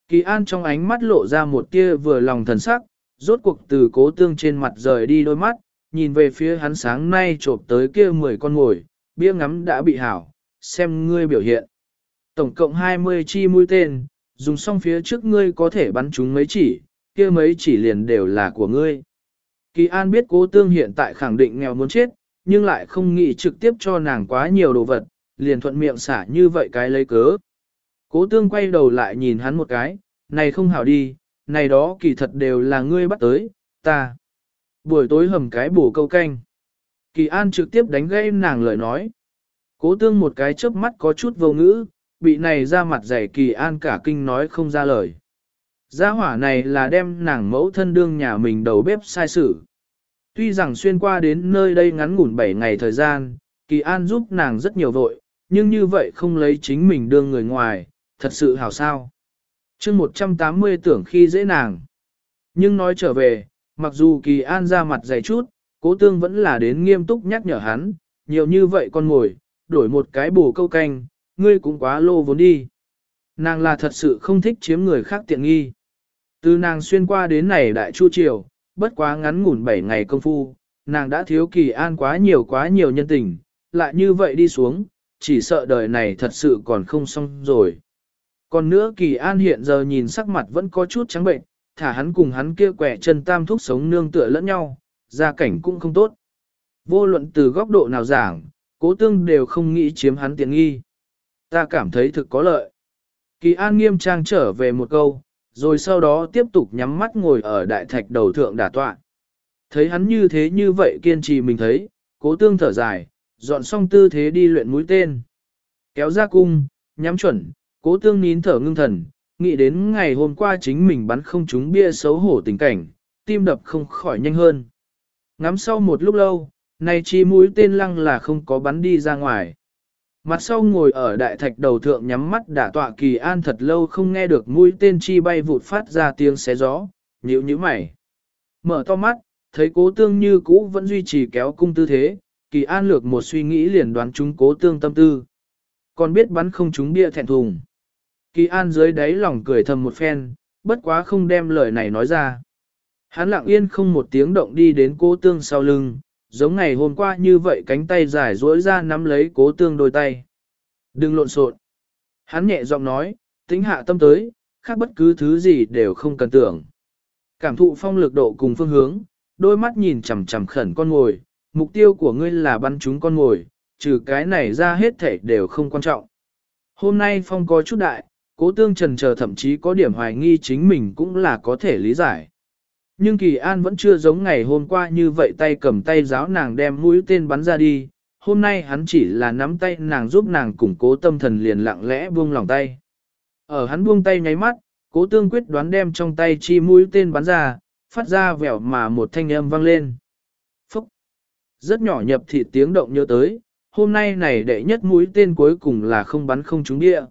Kỳ An trong ánh mắt lộ ra một tia vừa lòng thần sắc, rốt cuộc từ Cố Tương trên mặt rời đi đôi mắt, nhìn về phía hắn sáng nay chộp tới kia 10 con ngồi, bia ngắm đã bị hảo, xem ngươi biểu hiện. Tổng cộng 20 chi mũi tên, dùng xong phía trước ngươi có thể bắn chúng mấy chỉ, kia mấy chỉ liền đều là của ngươi. Kỳ An biết Cố Tương hiện tại khẳng định nghèo muốn chết, nhưng lại không nghĩ trực tiếp cho nàng quá nhiều đồ vật, liền thuận miệng xả như vậy cái lấy cớ. Cố Tương quay đầu lại nhìn hắn một cái, này không hảo đi, này đó kỳ thật đều là ngươi bắt tới, ta. Buổi tối hầm cái bổ câu canh. Kỳ An trực tiếp đánh gây nàng lời nói. Cố Tương một cái chớp mắt có chút vô ngữ, bị này ra mặt dày Kỳ An cả kinh nói không ra lời. Gia hỏa này là đem nàng mẫu thân đương nhà mình đầu bếp sai sử. Tuy rằng xuyên qua đến nơi đây ngắn ngủn 7 ngày thời gian, Kỳ An giúp nàng rất nhiều vội, nhưng như vậy không lấy chính mình đương người ngoài, thật sự hảo sao. chương 180 tưởng khi dễ nàng. Nhưng nói trở về, mặc dù Kỳ An ra mặt dày chút, Cố Tương vẫn là đến nghiêm túc nhắc nhở hắn, nhiều như vậy con ngồi, đổi một cái bổ câu canh, ngươi cũng quá lô vốn đi. Nàng là thật sự không thích chiếm người khác tiện nghi. Từ nàng xuyên qua đến này đại chu triều, bất quá ngắn ngủn 7 ngày công phu, nàng đã thiếu Kỳ An quá nhiều nhân tình, lại như vậy đi xuống, chỉ sợ đời này thật sự còn không xong rồi. Còn nữa Kỳ An hiện giờ nhìn sắc mặt vẫn có chút trắng bệnh, thả hắn cùng hắn kia quẻ chân tam thúc sống nương tựa lẫn nhau, gia cảnh cũng không tốt. Vô luận từ góc độ nào giảng, Cố Tương đều không nghĩ chiếm hắn tiện nghi. Ta cảm thấy thực có lợi. Kỳ An nghiêm trang trở về một câu, rồi sau đó tiếp tục nhắm mắt ngồi ở đại thạch đầu thượng đả tọa. Thấy hắn như vậy kiên trì mình thấy, Cố Tương thở dài, dọn xong tư thế đi luyện mũi tên. Kéo ra cung, nhắm chuẩn, Cố Tương nín thở ngưng thần, nghĩ đến ngày hôm qua chính mình bắn không trúng bia xấu hổ tình cảnh, tim đập không khỏi nhanh hơn. Ngắm sau một lúc lâu, này chi mũi tên lăng là không có bắn đi ra ngoài. Mặt sau ngồi ở đại thạch đầu thượng nhắm mắt đả tọa Kỳ An thật lâu không nghe được mũi tên chi bay vụt phát ra tiếng xé gió, nhíu nhíu mày. Mở to mắt, thấy Cố Tương như cũ vẫn duy trì kéo cung tư thế, Kỳ An lược một suy nghĩ liền đoán trúng Cố Tương tâm tư. Còn biết bắn không trúng bia thẹn thùng. Kỳ An dưới đáy lòng cười thầm một phen, bất quá không đem lời này nói ra. Hắn lặng yên không một tiếng động đi đến Cố Tương sau lưng, giống ngày hôm qua như vậy cánh tay dài duỗi ra nắm lấy Cố Tương đôi tay. Đừng lộn xộn. Hắn nhẹ giọng nói, tính hạ tâm tới, khác bất cứ thứ gì đều không cần tưởng. Cảm thụ phong lực độ cùng phương hướng, đôi mắt nhìn chằm chằm khẩn con ngồi, mục tiêu của ngươi là bắn trúng con ngồi, trừ cái này ra hết thảy đều không quan trọng. Hôm nay phong có chút đại, Cố Tương chần chờ thậm chí có điểm hoài nghi chính mình cũng là có thể lý giải. Nhưng Kỳ An vẫn chưa giống ngày hôm qua như vậy tay cầm tay giáo nàng đem mũi tên bắn ra đi, hôm nay hắn chỉ là nắm tay nàng giúp nàng củng cố tâm thần liền lặng lẽ buông lòng tay. Ở hắn buông tay nháy mắt, Cố Tương quyết đoán đem trong tay chi mũi tên bắn ra, phát ra vẻo mà một thanh âm vang lên. Phúc! Rất nhỏ nhập thịt tiếng động nhớ tới, hôm nay này đệ nhất mũi tên cuối cùng là không bắn không trúng địa.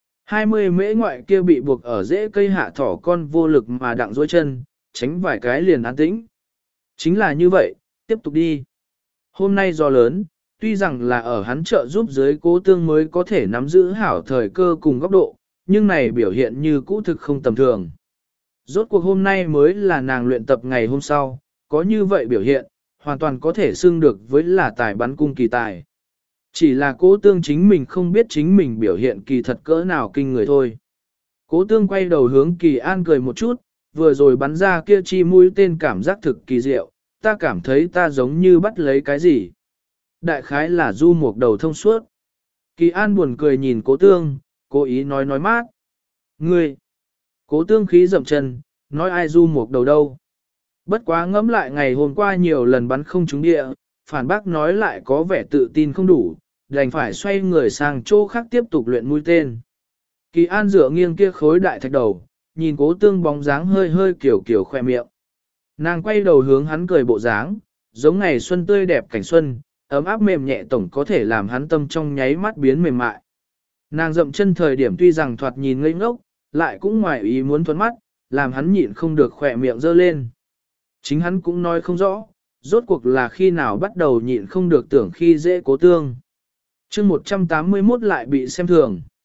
20 mễ ngoại kia bị buộc ở rễ cây hạ thỏ con vô lực mà đặng dối chân, tránh vài cái liền an tĩnh. Chính là như vậy, tiếp tục đi. Hôm nay do lớn, tuy rằng là ở hắn trợ giúp dưới Cố Tương mới có thể nắm giữ hảo thời cơ cùng góc độ, nhưng này biểu hiện như cũ thực không tầm thường. Rốt cuộc hôm nay mới là nàng luyện tập ngày hôm sau, có như vậy biểu hiện, hoàn toàn có thể xưng được với là tài bắn cung kỳ tài. Chỉ là Cố Tương chính mình không biết chính mình biểu hiện kỳ thật cỡ nào kinh người thôi. Cố Tương quay đầu hướng Kỳ An cười một chút, vừa rồi bắn ra kia chi mũi tên cảm giác thực kỳ diệu, ta cảm thấy ta giống như bắt lấy cái gì. Đại khái là du một đầu thông suốt. Kỳ An buồn cười nhìn Cố Tương, cố ý nói mát. Ngươi! Cố Tương khí dậm chân, nói ai du một đầu đâu. Bất quá ngẫm lại ngày hôm qua nhiều lần bắn không trúng địa, phản bác nói lại có vẻ tự tin không đủ, đành phải xoay người sang chỗ khác tiếp tục luyện mũi tên. Kỳ An dựa nghiêng kia khối đại thạch đầu, nhìn Cố Tương bóng dáng hơi kiểu khoe miệng. Nàng quay đầu hướng hắn cười bộ dáng, giống ngày xuân tươi đẹp cảnh xuân, ấm áp mềm nhẹ tổng có thể làm hắn tâm trong nháy mắt biến mềm mại. Nàng dậm chân thời điểm tuy rằng thoạt nhìn ngây ngốc, lại cũng ngoài ý muốn thuẫn mắt, làm hắn nhịn không được khỏe miệng dơ lên. Chính hắn cũng nói không rõ, rốt cuộc là khi nào bắt đầu nhịn không được tưởng khi dễ Cố Tương. chương 181 lại bị xem thường.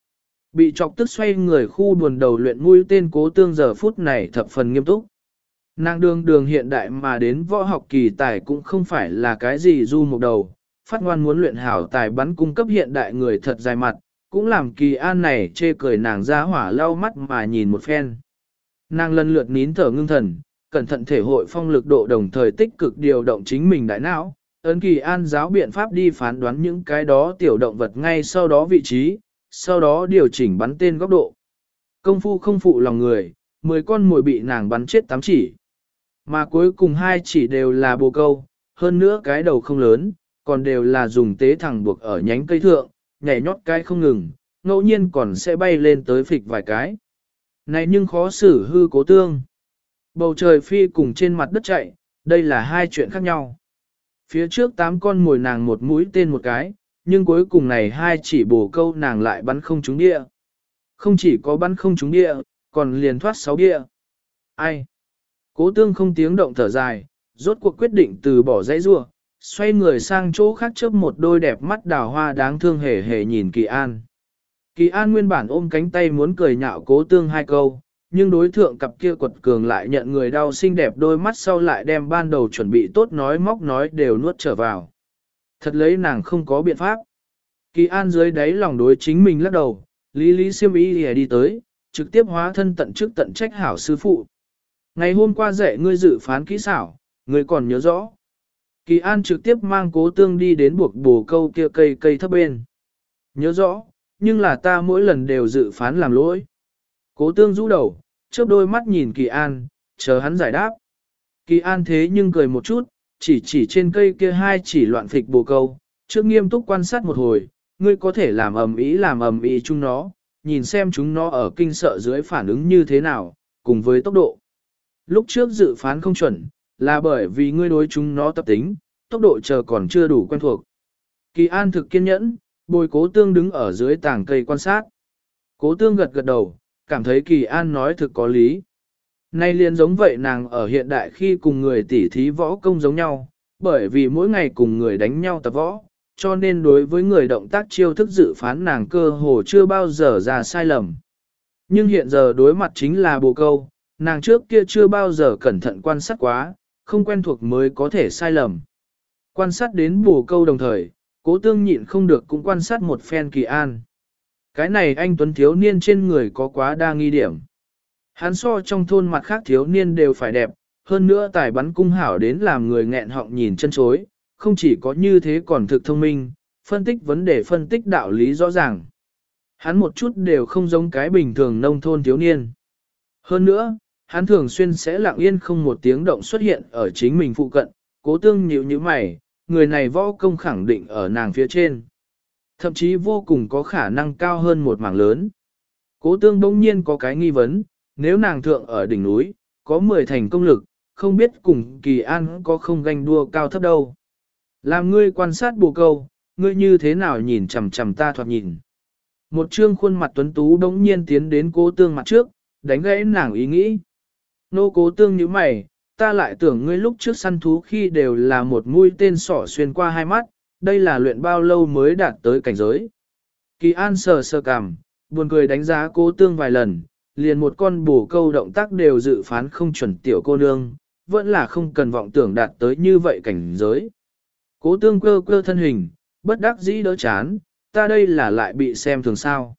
Bị chọc tức xoay người khu buồn đầu luyện mũi tên Cố Tương giờ phút này thập phần nghiêm túc. Nàng đường hiện đại mà đến võ học kỳ tài cũng không phải là cái gì du một đầu, phát ngoan muốn luyện hảo tài bắn cung cấp hiện đại người thật dài mặt, cũng làm Kỳ An này chê cười nàng ra hỏa lau mắt mà nhìn một phen. Nàng lần lượt nín thở ngưng thần, cẩn thận thể hội phong lực độ đồng thời tích cực điều động chính mình đại não, ấn Kỳ An giáo biện pháp đi phán đoán những cái đó tiểu động vật ngay sau đó vị trí, sau đó điều chỉnh bắn tên góc độ. Công phu không phụ lòng người, 10 con mồi bị nàng bắn chết 8 chỉ. Mà cuối cùng 2 chỉ đều là bồ câu, hơn nữa cái đầu không lớn, còn đều là dùng tế thẳng buộc ở nhánh cây thượng, nhảy nhót cái không ngừng, ngẫu nhiên còn sẽ bay lên tới phịch vài cái. Này nhưng khó xử hư Cố Tương. Bầu trời phi cùng trên mặt đất chạy, đây là hai chuyện khác nhau. Phía trước 8 con mồi nàng một mũi tên một cái, nhưng cuối cùng này 2 chỉ bồ câu nàng lại bắn không trúng địa. Không chỉ có bắn không trúng địa, còn liền thoát 6 địa. Ai? Cố Tương không tiếng động thở dài, rốt cuộc quyết định từ bỏ dãy rua, xoay người sang chỗ khác chớp một đôi đẹp mắt đào hoa đáng thương hề hề nhìn Kỳ An. Kỳ An nguyên bản ôm cánh tay muốn cười nhạo Cố Tương 2 câu, nhưng đối thượng cặp kia quật cường lại nhận người đau xinh đẹp đôi mắt sau lại đem ban đầu chuẩn bị tốt nói móc nói đều nuốt trở vào. Thật lấy nàng không có biện pháp. Kỳ An dưới đáy lòng đối chính mình lắc đầu, lý lý xiêm y đi tới, trực tiếp hóa thân tận chức tận trách hảo sư phụ. Ngày hôm qua dạy ngươi dự phán kỹ xảo, ngươi còn nhớ rõ. Kỳ An trực tiếp mang Cố Tương đi đến buộc bồ câu kia cây thấp bên. Nhớ rõ, nhưng là ta mỗi lần đều dự phán làm lỗi. Cố Tương rũ đầu, chớp đôi mắt nhìn Kỳ An, chờ hắn giải đáp. Kỳ An thế nhưng cười một chút, chỉ trên cây kia 2 chỉ loạn phịch bồ câu, trước nghiêm túc quan sát một hồi, ngươi có thể làm ầm ĩ chúng nó, nhìn xem chúng nó ở kinh sợ dưới phản ứng như thế nào, cùng với tốc độ. Lúc trước dự phán không chuẩn, là bởi vì ngươi đối chúng nó tập tính, tốc độ chờ còn chưa đủ quen thuộc. Kỳ An thực kiên nhẫn, bồi Cố Tương đứng ở dưới tảng cây quan sát. Cố Tương gật gật đầu, cảm thấy Kỳ An nói thực có lý. Nay liền giống vậy nàng ở hiện đại khi cùng người tỉ thí võ công giống nhau, bởi vì mỗi ngày cùng người đánh nhau tập võ, cho nên đối với người động tác chiêu thức dự phán nàng cơ hồ chưa bao giờ ra sai lầm. Nhưng hiện giờ đối mặt chính là bồ câu, nàng trước kia chưa bao giờ cẩn thận quan sát quá, không quen thuộc mới có thể sai lầm. Quan sát đến bồ câu đồng thời, Cố Tương nhịn không được cũng quan sát một phen Kỳ An. Cái này anh tuấn thiếu niên trên người có quá đa nghi điểm. Hắn so trong thôn mặt khác thiếu niên đều phải đẹp, hơn nữa tài bắn cung hảo đến làm người nghẹn họng nhìn chân chối, không chỉ có như thế còn thực thông minh, phân tích vấn đề phân tích đạo lý rõ ràng. Hắn một chút đều không giống cái bình thường nông thôn thiếu niên. Hơn nữa, hắn thường xuyên sẽ lặng yên không một tiếng động xuất hiện ở chính mình phụ cận, Cố Tương nhíu như mày, người này võ công khẳng định ở nàng phía trên. Thậm chí vô cùng có khả năng cao hơn một mảng lớn. Cố Tương bỗng nhiên có cái nghi vấn, nếu nàng thượng ở đỉnh núi, có 10 thành công lực, không biết cùng Kỳ An có không ganh đua cao thấp đâu. Làm ngươi quan sát bồ câu, ngươi như thế nào nhìn chằm chằm ta thoạt nhìn. Một trương khuôn mặt tuấn tú đống nhiên tiến đến Cố Tương mặt trước, đánh gãy nàng ý nghĩ. Nô Cố Tương như mày, ta lại tưởng ngươi lúc trước săn thú khi đều là một mũi tên sỏ xuyên qua 2 mắt, đây là luyện bao lâu mới đạt tới cảnh giới. Kỳ An sờ sờ cằm, buồn cười đánh giá Cố Tương vài lần, liền một con bồ câu động tác đều dự phán không chuẩn tiểu cô nương, vẫn là không cần vọng tưởng đạt tới như vậy cảnh giới. Cố Tương cơ cơ thân hình, bất đắc dĩ đỡ chán, ta đây là lại bị xem thường sao.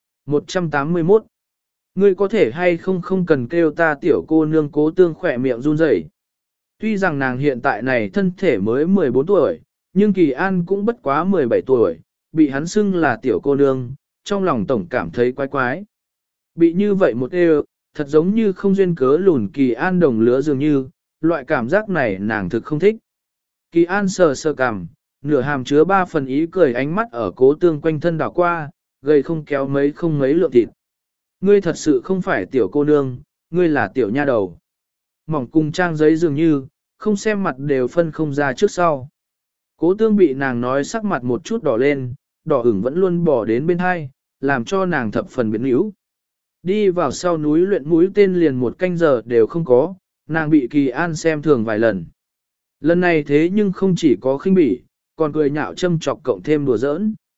181. Ngươi có thể hay không cần kêu ta tiểu cô nương. Cố Tương khỏe miệng run rẩy. Tuy rằng nàng hiện tại này thân thể mới 14 tuổi, nhưng Kỳ An cũng bất quá 17 tuổi, bị hắn xưng là tiểu cô nương, trong lòng tổng cảm thấy quái quái. Bị như vậy một đều, thật giống như không duyên cớ lùn Kỳ An đồng lứa dường như, loại cảm giác này nàng thực không thích. Kỳ An sờ sờ cằm, nửa hàm chứa 3 phần ý cười ánh mắt ở Cố Tương quanh thân đảo qua, gây không kéo mấy lượng thịt. Ngươi thật sự không phải tiểu cô nương, ngươi là tiểu nha đầu. Mỏng cùng trang giấy dường như, không xem mặt đều phân không ra trước sau. Cố Tương bị nàng nói sắc mặt một chút đỏ lên, đỏ ửng vẫn luôn bỏ đến bên hai, làm cho nàng thập phần biến yếu. Đi vào sau núi luyện mũi tên liền 1 canh giờ đều không có, nàng bị Kỳ An xem thường vài lần. Lần này thế nhưng không chỉ có khinh bỉ, còn cười nhạo châm chọc cộng thêm đùa giỡn.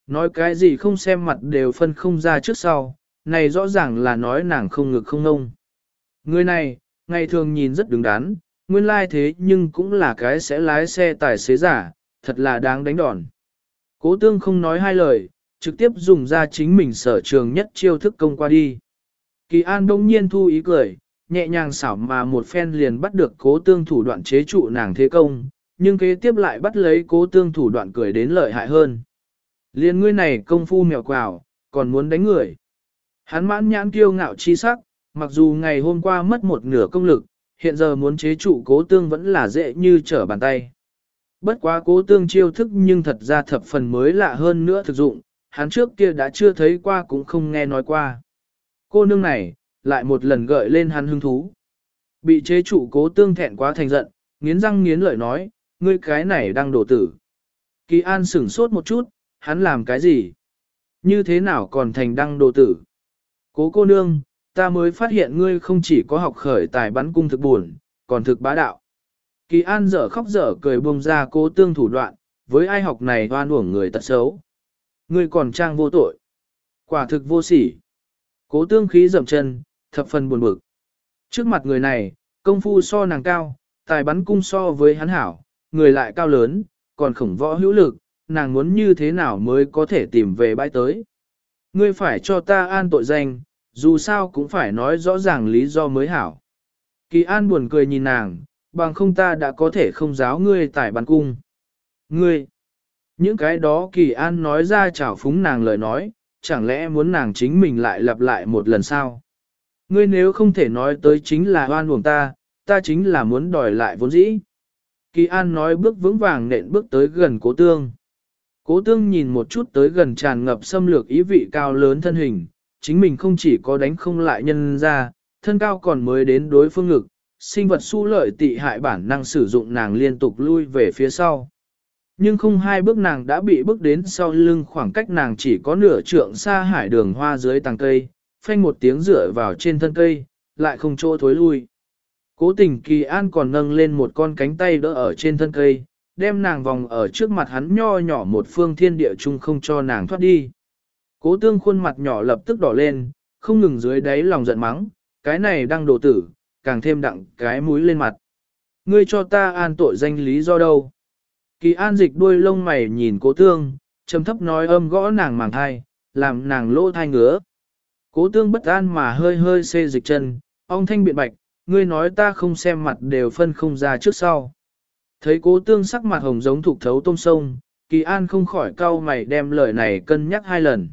Nói cái gì không xem mặt đều phân không ra trước sau, này rõ ràng là nói nàng không ngực không ngông. Người này, ngày thường nhìn rất đứng đắn, nguyên lai thế nhưng cũng là cái sẽ lái xe tài xế giả, thật là đáng đánh đòn. Cố tương không nói hai lời, trực tiếp dùng ra chính mình sở trường nhất chiêu thức công qua đi. Kỳ An đông nhiên thu ý cười, nhẹ nhàng xảo mà một phen liền bắt được cố tương thủ đoạn chế trụ nàng thế công, nhưng kế tiếp lại bắt lấy cố tương thủ đoạn cười đến lợi hại hơn. Liên ngươi này công phu mèo quào, còn muốn đánh người. Hắn mãn nhãn kiêu ngạo chi sắc, mặc dù ngày hôm qua mất một nửa công lực, hiện giờ muốn chế trụ cố tương vẫn là dễ như trở bàn tay. Bất quá cố tương chiêu thức nhưng thật ra thập phần mới lạ hơn nữa thực dụng, hắn trước kia đã chưa thấy qua cũng không nghe nói qua. Cô nương này, lại một lần gợi lên hắn hứng thú. Bị chế trụ cố tương thẹn quá thành giận, nghiến răng nghiến lợi nói, ngươi cái này đang đổ tử. Kỳ An sửng sốt một chút, hắn làm cái gì? Như thế nào còn thành đăng đồ tử? Cố cô nương, ta mới phát hiện ngươi không chỉ có học khởi tài bắn cung thực buồn, còn thực bá đạo. Kỳ An dở khóc dở cười buông ra cố tương thủ đoạn, với ai học này oan uổng người tật xấu. Ngươi còn trang vô tội. Quả thực vô sỉ. Cố tương khí dậm chân, thập phần buồn bực. Trước mặt người này, công phu so nàng cao, tài bắn cung so với hắn hảo, người lại cao lớn, còn khổng võ hữu lực, nàng muốn như thế nào mới có thể tìm về bãi tới. Ngươi phải cho ta an tội danh, dù sao cũng phải nói rõ ràng lý do mới hảo. Kỳ An buồn cười nhìn nàng, bằng không ta đã có thể không giáo ngươi tải bắn cung. Ngươi, những cái đó Kỳ An nói ra chảo phúng nàng lời nói, chẳng lẽ muốn nàng chính mình lại lặp lại một lần sao? Ngươi nếu không thể nói tới chính là oan uổng ta, ta chính là muốn đòi lại vốn dĩ. Kỳ An nói bước vững vàng nện bước tới gần cố tương. Cố tương nhìn một chút tới gần tràn ngập xâm lược ý vị cao lớn thân hình, chính mình không chỉ có đánh không lại nhân ra, thân cao còn mới đến đối phương ngực, sinh vật su lợi tị hại bản năng sử dụng nàng liên tục lui về phía sau. Nhưng không hai bước nàng đã bị bước đến sau lưng khoảng cách nàng chỉ có nửa trượng xa hải đường hoa dưới tàng cây, phanh một tiếng rửa vào trên thân cây, lại không chỗ thối lui. Cố tình Kỳ An còn nâng lên một con cánh tay đỡ ở trên thân cây, đem nàng vòng ở trước mặt hắn nho nhỏ một phương thiên địa chung không cho nàng thoát đi. Cố tương khuôn mặt nhỏ lập tức đỏ lên, không ngừng dưới đáy lòng giận mắng, cái này đang đổ tử, càng thêm đặng cái mũi lên mặt. Ngươi cho ta an tội danh lý do đâu? Kỳ An dịch đuôi lông mày nhìn cố tương, trầm thấp nói âm gõ nàng màng thai, làm nàng lỗ thai ngứa. Cố tương bất an mà hơi hơi xê dịch chân, ông thanh biện bạch, ngươi nói ta không xem mặt đều phân không ra trước sau. Thấy cố tương sắc mặt hồng giống thục thấu tôm sông, Kỳ An không khỏi cau mày đem lời này cân nhắc hai lần.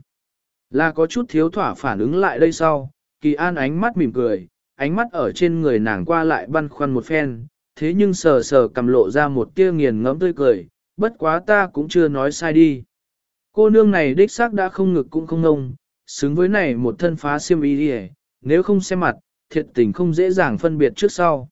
Là có chút thiếu thỏa phản ứng lại đây sau, Kỳ An ánh mắt mỉm cười, ánh mắt ở trên người nàng qua lại băn khoăn một phen, thế nhưng sờ sờ cầm lộ ra một tia nghiền ngẫm tươi cười, bất quá ta cũng chưa nói sai đi. Cô nương này đích xác đã không ngực cũng không ngông, xứng với này một thân phá xiêm y đi, nếu không xem mặt, thiệt tình không dễ dàng phân biệt trước sau.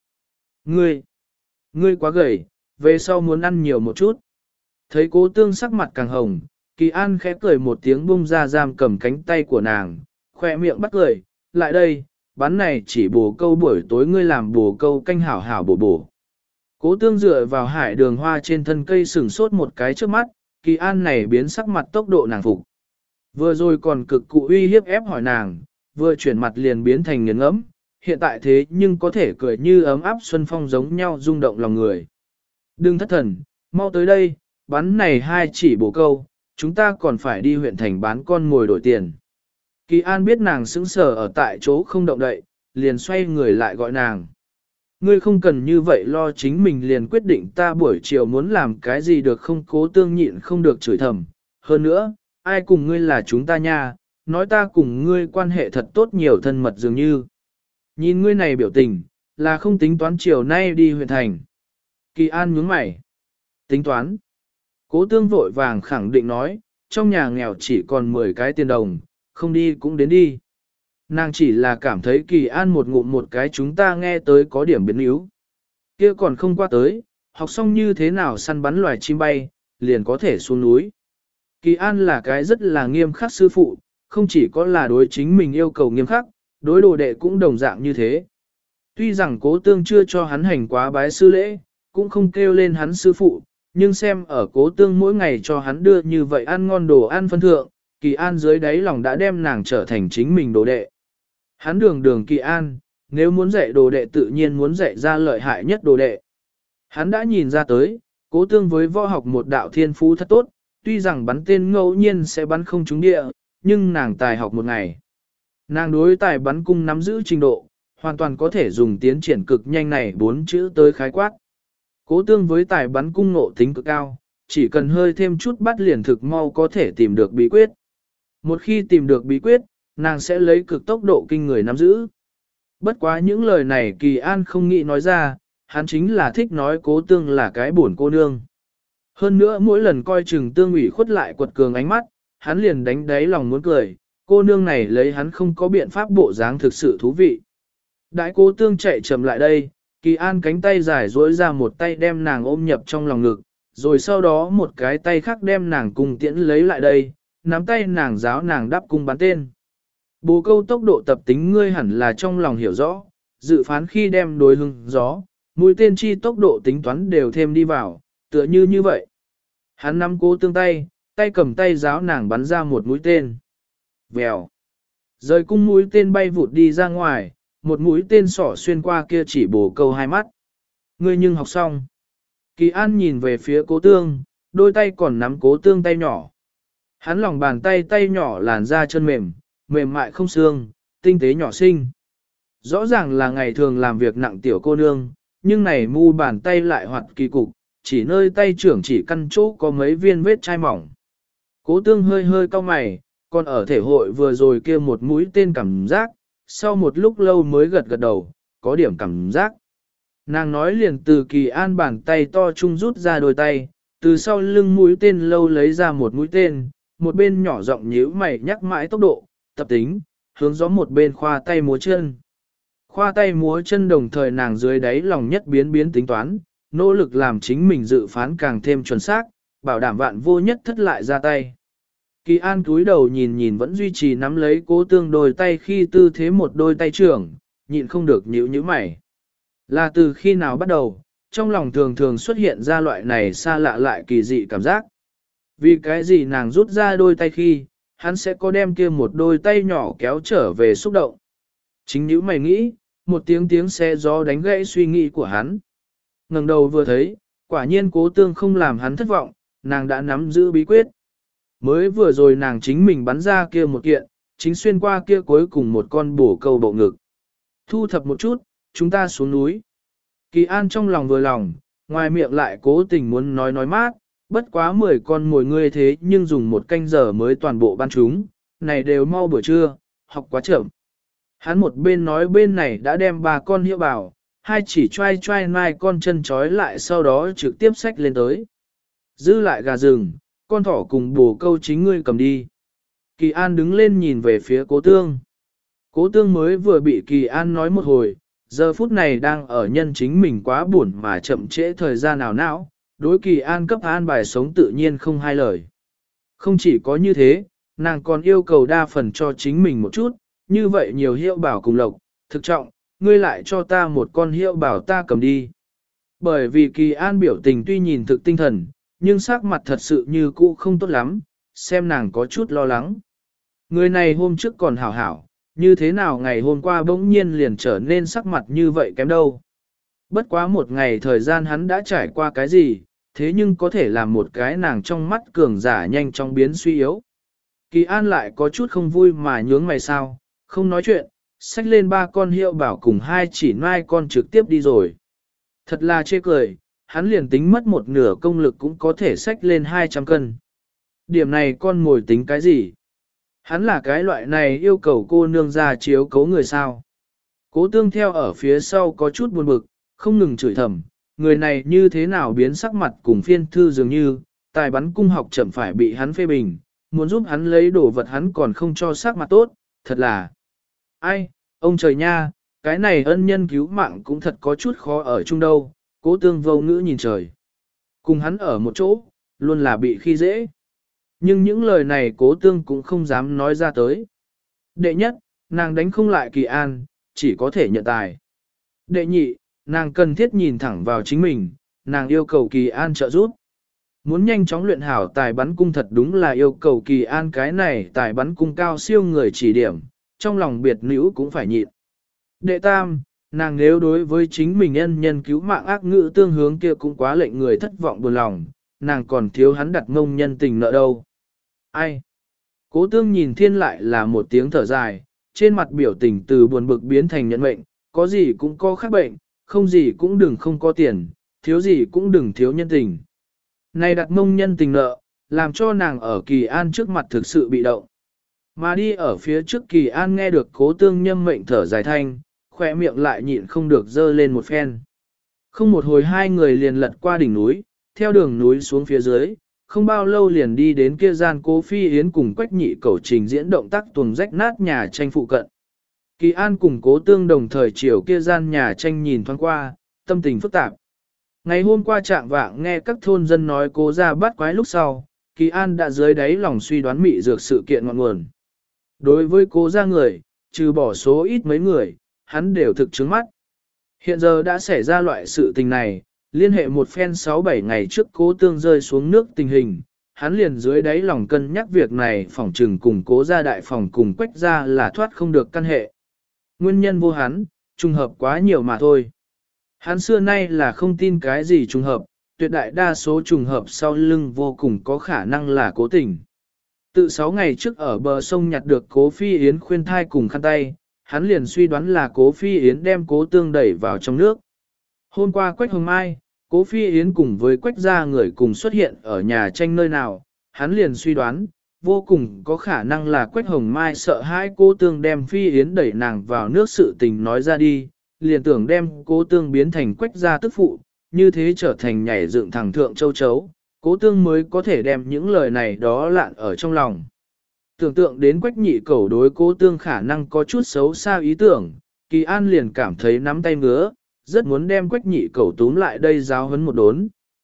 Ngươi quá gầy, về sau muốn ăn nhiều một chút. Thấy cố tương sắc mặt càng hồng, Kỳ An khẽ cười một tiếng bung ra giam cầm cánh tay của nàng, khoe miệng bắt cười, lại đây, bắn này chỉ bổ câu buổi tối ngươi làm bổ câu canh hảo hảo bổ bổ. Cố tương dựa vào hải đường hoa trên thân cây sừng sốt một cái trước mắt, Kỳ An này biến sắc mặt tốc độ nàng phục. Vừa rồi còn cực cụ uy hiếp ép hỏi nàng, vừa chuyển mặt liền biến thành nghiền ngẫm, hiện tại thế nhưng có thể cười như ấm áp xuân phong giống nhau rung động lòng người. Đừng thất thần, mau tới đây, bắn này hai chỉ bổ câu, chúng ta còn phải đi huyện thành bán con ngồi đổi tiền. Kỳ An biết nàng sững sờ ở tại chỗ không động đậy, liền xoay người lại gọi nàng. Ngươi không cần như vậy lo chính mình liền quyết định ta buổi chiều muốn làm cái gì được không, cố tương nhịn không được chửi thầm. Hơn nữa, ai cùng ngươi là chúng ta nha, nói ta cùng ngươi quan hệ thật tốt nhiều thân mật dường như. Nhìn ngươi này biểu tình, là không tính toán chiều nay đi huyện thành. Kỳ An nhướng mày. Tính toán. Cố tương vội vàng khẳng định nói, trong nhà nghèo chỉ còn 10 cái tiền đồng, không đi cũng đến đi. Nàng chỉ là cảm thấy Kỳ An một ngụm một cái chúng ta nghe tới có điểm biến yếu. Kia còn không qua tới, học xong như thế nào săn bắn loài chim bay, liền có thể xuống núi. Kỳ An là cái rất là nghiêm khắc sư phụ, không chỉ có là đối chính mình yêu cầu nghiêm khắc, đối đồ đệ cũng đồng dạng như thế. Tuy rằng cố tương chưa cho hắn hành quá bái sư lễ, cũng không kêu lên hắn sư phụ, nhưng xem ở cố tương mỗi ngày cho hắn đưa như vậy ăn ngon đồ ăn phân thượng, Kỳ An dưới đáy lòng đã đem nàng trở thành chính mình đồ đệ. Hắn đường Kỳ An, nếu muốn dạy đồ đệ tự nhiên muốn dạy ra lợi hại nhất đồ đệ. Hắn đã nhìn ra tới, cố tương với võ học một đạo thiên phú thật tốt, tuy rằng bắn tên ngẫu nhiên sẽ bắn không trúng địa, nhưng nàng tài học một ngày. Nàng đối tài bắn cung nắm giữ trình độ, hoàn toàn có thể dùng tiến triển cực nhanh này 4 chữ tới khái quát. Cố tương với tài bắn cung nộ tính cực cao, chỉ cần hơi thêm chút bắt liền thực mau có thể tìm được bí quyết. Một khi tìm được bí quyết, nàng sẽ lấy cực tốc độ kinh người nắm giữ. Bất quá những lời này Kỳ An không nghĩ nói ra, hắn chính là thích nói cố tương là cái buồn cô nương. Hơn nữa mỗi lần coi chừng tương ủy khuất lại quật cường ánh mắt, hắn liền đánh đáy lòng muốn cười, cô nương này lấy hắn không có biện pháp bộ dáng thực sự thú vị. Đại cố tương chạy chậm lại đây, Kỳ An cánh tay dài duỗi ra một tay đem nàng ôm nhập trong lòng ngực, rồi sau đó một cái tay khác đem nàng cùng tiễn lấy lại đây, nắm tay nàng giáo nàng đắp cung bắn tên. Bồ câu tốc độ tập tính ngươi hẳn là trong lòng hiểu rõ, dự phán khi đem đối hưng gió, mũi tên chi tốc độ tính toán đều thêm đi vào, tựa như vậy. Hắn nắm cố tương tay, tay cầm tay giáo nàng bắn ra một mũi tên. Vèo. Rời cung mũi tên bay vụt đi ra ngoài, một mũi tên sỏ xuyên qua kia chỉ bồ câu hai mắt. Ngươi nhưng học xong. Kỳ An nhìn về phía cố tương, đôi tay còn nắm cố tương tay nhỏ. Hắn lòng bàn tay tay nhỏ làn da chân mềm, mềm mại không xương, tinh tế nhỏ xinh. Rõ ràng là ngày thường làm việc nặng tiểu cô nương, nhưng này mu bàn tay lại hoạt kỳ cục, chỉ nơi tay trưởng chỉ căn chỗ có mấy viên vết chai mỏng. Cố tương hơi hơi cau mày, còn ở thể hội vừa rồi kia một mũi tên cảm giác, sau một lúc lâu mới gật gật đầu, có điểm cảm giác. Nàng nói liền từ Kỳ An bàn tay to chung rút ra đôi tay, từ sau lưng mũi tên lâu lấy ra một mũi tên, một bên nhỏ giọng nhíu mày nhắc mãi tốc độ, tập tính, hướng gió một bên khoa tay múa chân. Khoa tay múa chân đồng thời nàng dưới đáy lòng nhất biến tính toán, nỗ lực làm chính mình dự phán càng thêm chuẩn xác, bảo đảm vạn vô nhất thất lại ra tay. Kỳ An cúi đầu nhìn vẫn duy trì nắm lấy cố tương đôi tay khi tư thế một đôi tay trưởng, nhịn không được nhíu mày. Là từ khi nào bắt đầu, trong lòng thường xuất hiện ra loại này xa lạ lại kỳ dị cảm giác. Vì cái gì nàng rút ra đôi tay khi, hắn sẽ có đem kia một đôi tay nhỏ kéo trở về xúc động. Chính nhíu mày nghĩ, một tiếng xe gió đánh gãy suy nghĩ của hắn. Ngẩng đầu vừa thấy, quả nhiên cố tương không làm hắn thất vọng, nàng đã nắm giữ bí quyết. Mới vừa rồi nàng chính mình bắn ra kia một kiện, chính xuyên qua kia cuối cùng một con bổ câu bộ ngực. Thu thập một chút, chúng ta xuống núi. Kỳ An trong lòng vừa lòng, ngoài miệng lại cố tình muốn nói mát, bất quá 10 con mồi ngươi thế nhưng dùng một canh giờ mới toàn bộ ban chúng, này đều mau buổi trưa, học quá chậm. Hắn một bên nói bên này đã đem 3 con hiệu bảo, hai chỉ choai mai con chân trói lại sau đó trực tiếp xách lên tới. Giữ lại gà rừng, con thỏ cùng bồ câu chính ngươi cầm đi. Kỳ An đứng lên nhìn về phía cố tương. Cố tương mới vừa bị Kỳ An nói một hồi, giờ phút này đang ở nhân chính mình quá buồn mà chậm trễ thời gian nào não, đối Kỳ An cấp an bài sống tự nhiên không hai lời. Không chỉ có như thế, nàng còn yêu cầu đa phần cho chính mình một chút, như vậy nhiều hiệu bảo cùng lộc, thực trọng, ngươi lại cho ta một con hiệu bảo ta cầm đi. Bởi vì Kỳ An biểu tình tuy nhìn thực tinh thần, nhưng sắc mặt thật sự như cũ không tốt lắm, xem nàng có chút lo lắng. Người này hôm trước còn hảo hảo, như thế nào ngày hôm qua bỗng nhiên liền trở nên sắc mặt như vậy kém đâu. Bất quá một ngày thời gian hắn đã trải qua cái gì, thế nhưng có thể làm một cái nàng trong mắt cường giả nhanh chóng biến suy yếu. Kỳ An lại có chút không vui mà nhướng mày sao, không nói chuyện, xách lên 3 con hiệu bảo cùng 2 chỉ mai con trực tiếp đi rồi. Thật là chê cười, hắn liền tính mất một nửa công lực cũng có thể xách lên 200 cân. Điểm này con mồi tính cái gì? Hắn là cái loại này yêu cầu cô nương ra chiếu cấu người sao. Cố tương theo ở phía sau có chút buồn bực, không ngừng chửi thầm, người này như thế nào biến sắc mặt cùng phiên thư dường như, tài bắn cung học chậm phải bị hắn phê bình, muốn giúp hắn lấy đồ vật hắn còn không cho sắc mặt tốt, thật là. Ai, ông trời nha, cái này ân nhân cứu mạng cũng thật có chút khó ở chung đâu, cố tương vô ngữ nhìn trời. Cùng hắn ở một chỗ, luôn là bị khi dễ. Nhưng những lời này cố tương cũng không dám nói ra tới. Đệ nhất, nàng đánh không lại Kỳ An, chỉ có thể nhận tài. Đệ nhị, nàng cần thiết nhìn thẳng vào chính mình, nàng yêu cầu Kỳ An trợ giúp. Muốn nhanh chóng luyện hảo tài bắn cung thật đúng là yêu cầu Kỳ An cái này tài bắn cung cao siêu người chỉ điểm, trong lòng biệt nữ cũng phải nhịn. Đệ tam, nàng nếu đối với chính mình nhân nhân cứu mạng ác ngữ tương hướng kia cũng quá lệnh người thất vọng buồn lòng, nàng còn thiếu hắn đặt ngông nhân tình nợ đâu. Ai? Cố tương nhìn thiên lại là một tiếng thở dài, trên mặt biểu tình từ buồn bực biến thành nhận mệnh, có gì cũng có khác bệnh, không gì cũng đừng không có tiền, thiếu gì cũng đừng thiếu nhân tình. Này đặt ngông nhân tình nợ, làm cho nàng ở Kỳ An trước mặt thực sự bị động. Mà đi ở phía trước Kỳ An nghe được cố tương nhâm mệnh thở dài thanh, khỏe miệng lại nhịn không được dơ lên một phen. Không một hồi hai người liền lật qua đỉnh núi, theo đường núi xuống phía dưới, không bao lâu liền đi đến kia gian Cố Phi Yến cùng Quách Nhị Cẩu trình diễn động tác tuồng rách nát nhà tranh phụ cận. Kỳ An cùng Cố Tương đồng thời chiều kia gian nhà tranh nhìn thoáng qua, tâm tình phức tạp. Ngày hôm qua trạng vạng nghe các thôn dân nói Cố ra bắt quái lúc sau, Kỳ An đã dưới đáy lòng suy đoán mị dược sự kiện ngọn nguồn. Đối với Cố ra người, trừ bỏ số ít mấy người, hắn đều thực chứng mắt. Hiện giờ đã xảy ra loại sự tình này, liên hệ một phen 6-7 ngày trước Cố Tương rơi xuống nước tình hình, hắn liền dưới đáy lòng cân nhắc việc này phỏng trừng cùng Cố ra đại phòng cùng Quách ra là thoát không được căn hệ. Nguyên nhân vô hắn, trùng hợp quá nhiều mà thôi. Hắn xưa nay là không tin cái gì trùng hợp, tuyệt đại đa số trùng hợp sau lưng vô cùng có khả năng là cố tình. Tự 6 ngày trước ở bờ sông nhặt được Cố Phi Yến khuyên thai cùng khăn tay, hắn liền suy đoán là Cố Phi Yến đem Cố Tương đẩy vào trong nước. Hôm qua Quách Hồng Mai, Cố Phi Yến cùng với Quách gia người cùng xuất hiện ở nhà tranh nơi nào, hắn liền suy đoán, vô cùng có khả năng là Quách Hồng Mai sợ hãi Cố Tương đem Phi Yến đẩy nàng vào nước sự tình nói ra đi, liền tưởng đem Cố Tương biến thành Quách gia tức phụ, như thế trở thành nhảy dựng thẳng thượng châu chấu, Cố Tương mới có thể đem những lời này đó lạn ở trong lòng. Tưởng tượng đến Quách Nhị Cẩu đối Cố Tương khả năng có chút xấu xa ý tưởng, Kỳ An liền cảm thấy nắm tay ngứa, rất muốn đem Quách Nhị Cẩu túm lại đây giáo huấn một đốn.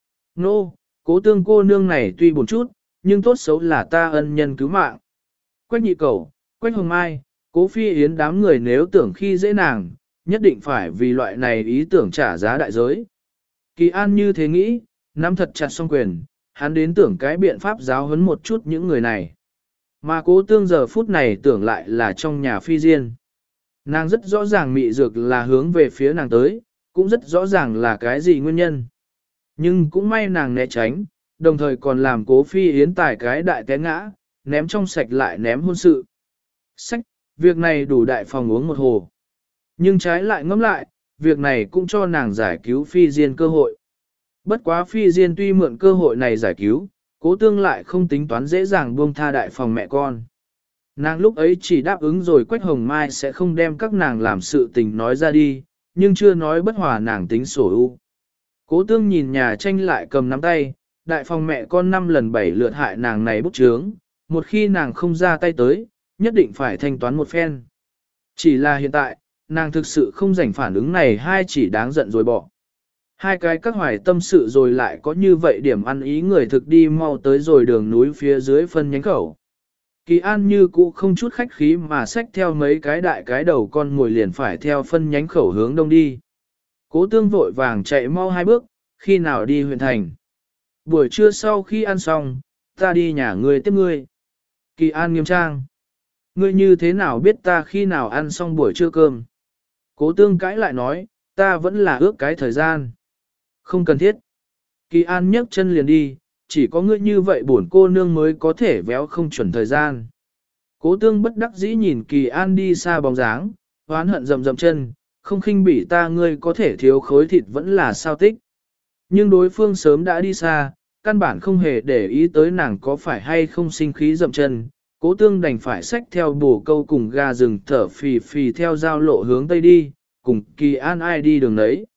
Nô, Cố Tương cô nương này tuy buồn chút, nhưng tốt xấu là ta ân nhân cứu mạng. Quách Nhị Cẩu, Quách Hồng Mai, Cố Phi Yến đám người nếu tưởng khi dễ nàng, nhất định phải vì loại này ý tưởng trả giá đại giới. Kỳ An như thế nghĩ, nắm thật chặt song quyền, hắn đến tưởng cái biện pháp giáo huấn một chút những người này. Mà Cố Tương giờ phút này tưởng lại là trong nhà Phi Diên. Nàng rất rõ ràng mị dược là hướng về phía nàng tới, cũng rất rõ ràng là cái gì nguyên nhân. Nhưng cũng may nàng né tránh, đồng thời còn làm Cố Phi Yến tải cái đại té ngã, ném trong sạch lại ném hôn sự. Sách, việc này đủ đại phòng uống một hồ. Nhưng trái lại ngẫm lại, việc này cũng cho nàng giải cứu Phi Diên cơ hội. Bất quá Phi Diên tuy mượn cơ hội này giải cứu, Cố Tương lại không tính toán dễ dàng buông tha đại phòng mẹ con. Nàng lúc ấy chỉ đáp ứng rồi Quách Hồng Mai sẽ không đem các nàng làm sự tình nói ra đi, nhưng chưa nói bất hòa nàng tính sổ ưu. Cố Tương nhìn nhà tranh lại cầm nắm tay, đại phòng mẹ con 5 lần 7 lượt hại nàng này bút chướng, một khi nàng không ra tay tới, nhất định phải thanh toán một phen. Chỉ là hiện tại, nàng thực sự không rảnh phản ứng này hai chỉ đáng giận rồi bỏ. Hai cái các hoài tâm sự rồi lại có như vậy điểm ăn ý người thực đi mau tới rồi đường núi phía dưới phân nhánh khẩu. Kỳ An như cũ không chút khách khí mà xách theo mấy cái đại cái đầu con ngồi liền phải theo phân nhánh khẩu hướng đông đi. Cố Tương vội vàng chạy mau 2 bước, khi nào đi huyện thành. Buổi trưa sau khi ăn xong, ta đi nhà ngươi tiếp ngươi. Kỳ An nghiêm trang. Ngươi như thế nào biết ta khi nào ăn xong buổi trưa cơm? Cố Tương cãi lại nói, ta vẫn là ước cái thời gian. Không cần thiết. Kỳ An nhấc chân liền đi, chỉ có ngươi như vậy bổn cô nương mới có thể véo không chuẩn thời gian. Cố Tương bất đắc dĩ nhìn Kỳ An đi xa bóng dáng, hoán hận rầm rầm chân, không khinh bỉ ta ngươi có thể thiếu khối thịt vẫn là sao tích. Nhưng đối phương sớm đã đi xa, căn bản không hề để ý tới nàng có phải hay không sinh khí dậm chân. Cố Tương đành phải xách theo bổ câu cùng gà rừng thở phì phì theo giao lộ hướng tây đi, cùng Kỳ An ai đi đường đấy.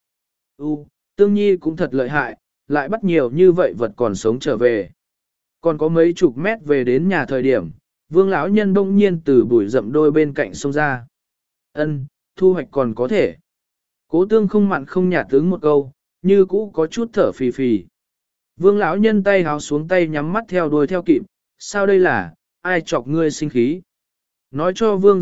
Tương Nhi cũng thật lợi hại, lại bắt nhiều như vậy vật còn sống trở về. Còn có mấy chục mét về đến nhà thời điểm, Vương lão nhân bỗng nhiên từ bụi rậm đôi bên cạnh sông ra. Ân, thu hoạch còn có thể. Cố Tương không mặn không nhạt tướng một câu, như cũ có chút thở phì phì. Vương lão nhân tay háo xuống tay nhắm mắt theo đuôi theo kịp, sao đây là, ai chọc ngươi sinh khí? Nói cho Vương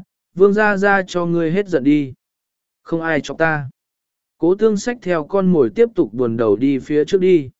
gia gia cho ngươi hết giận đi. Không ai chọc ta. Cố Tương xách theo con mồi tiếp tục buồn đầu đi phía trước đi.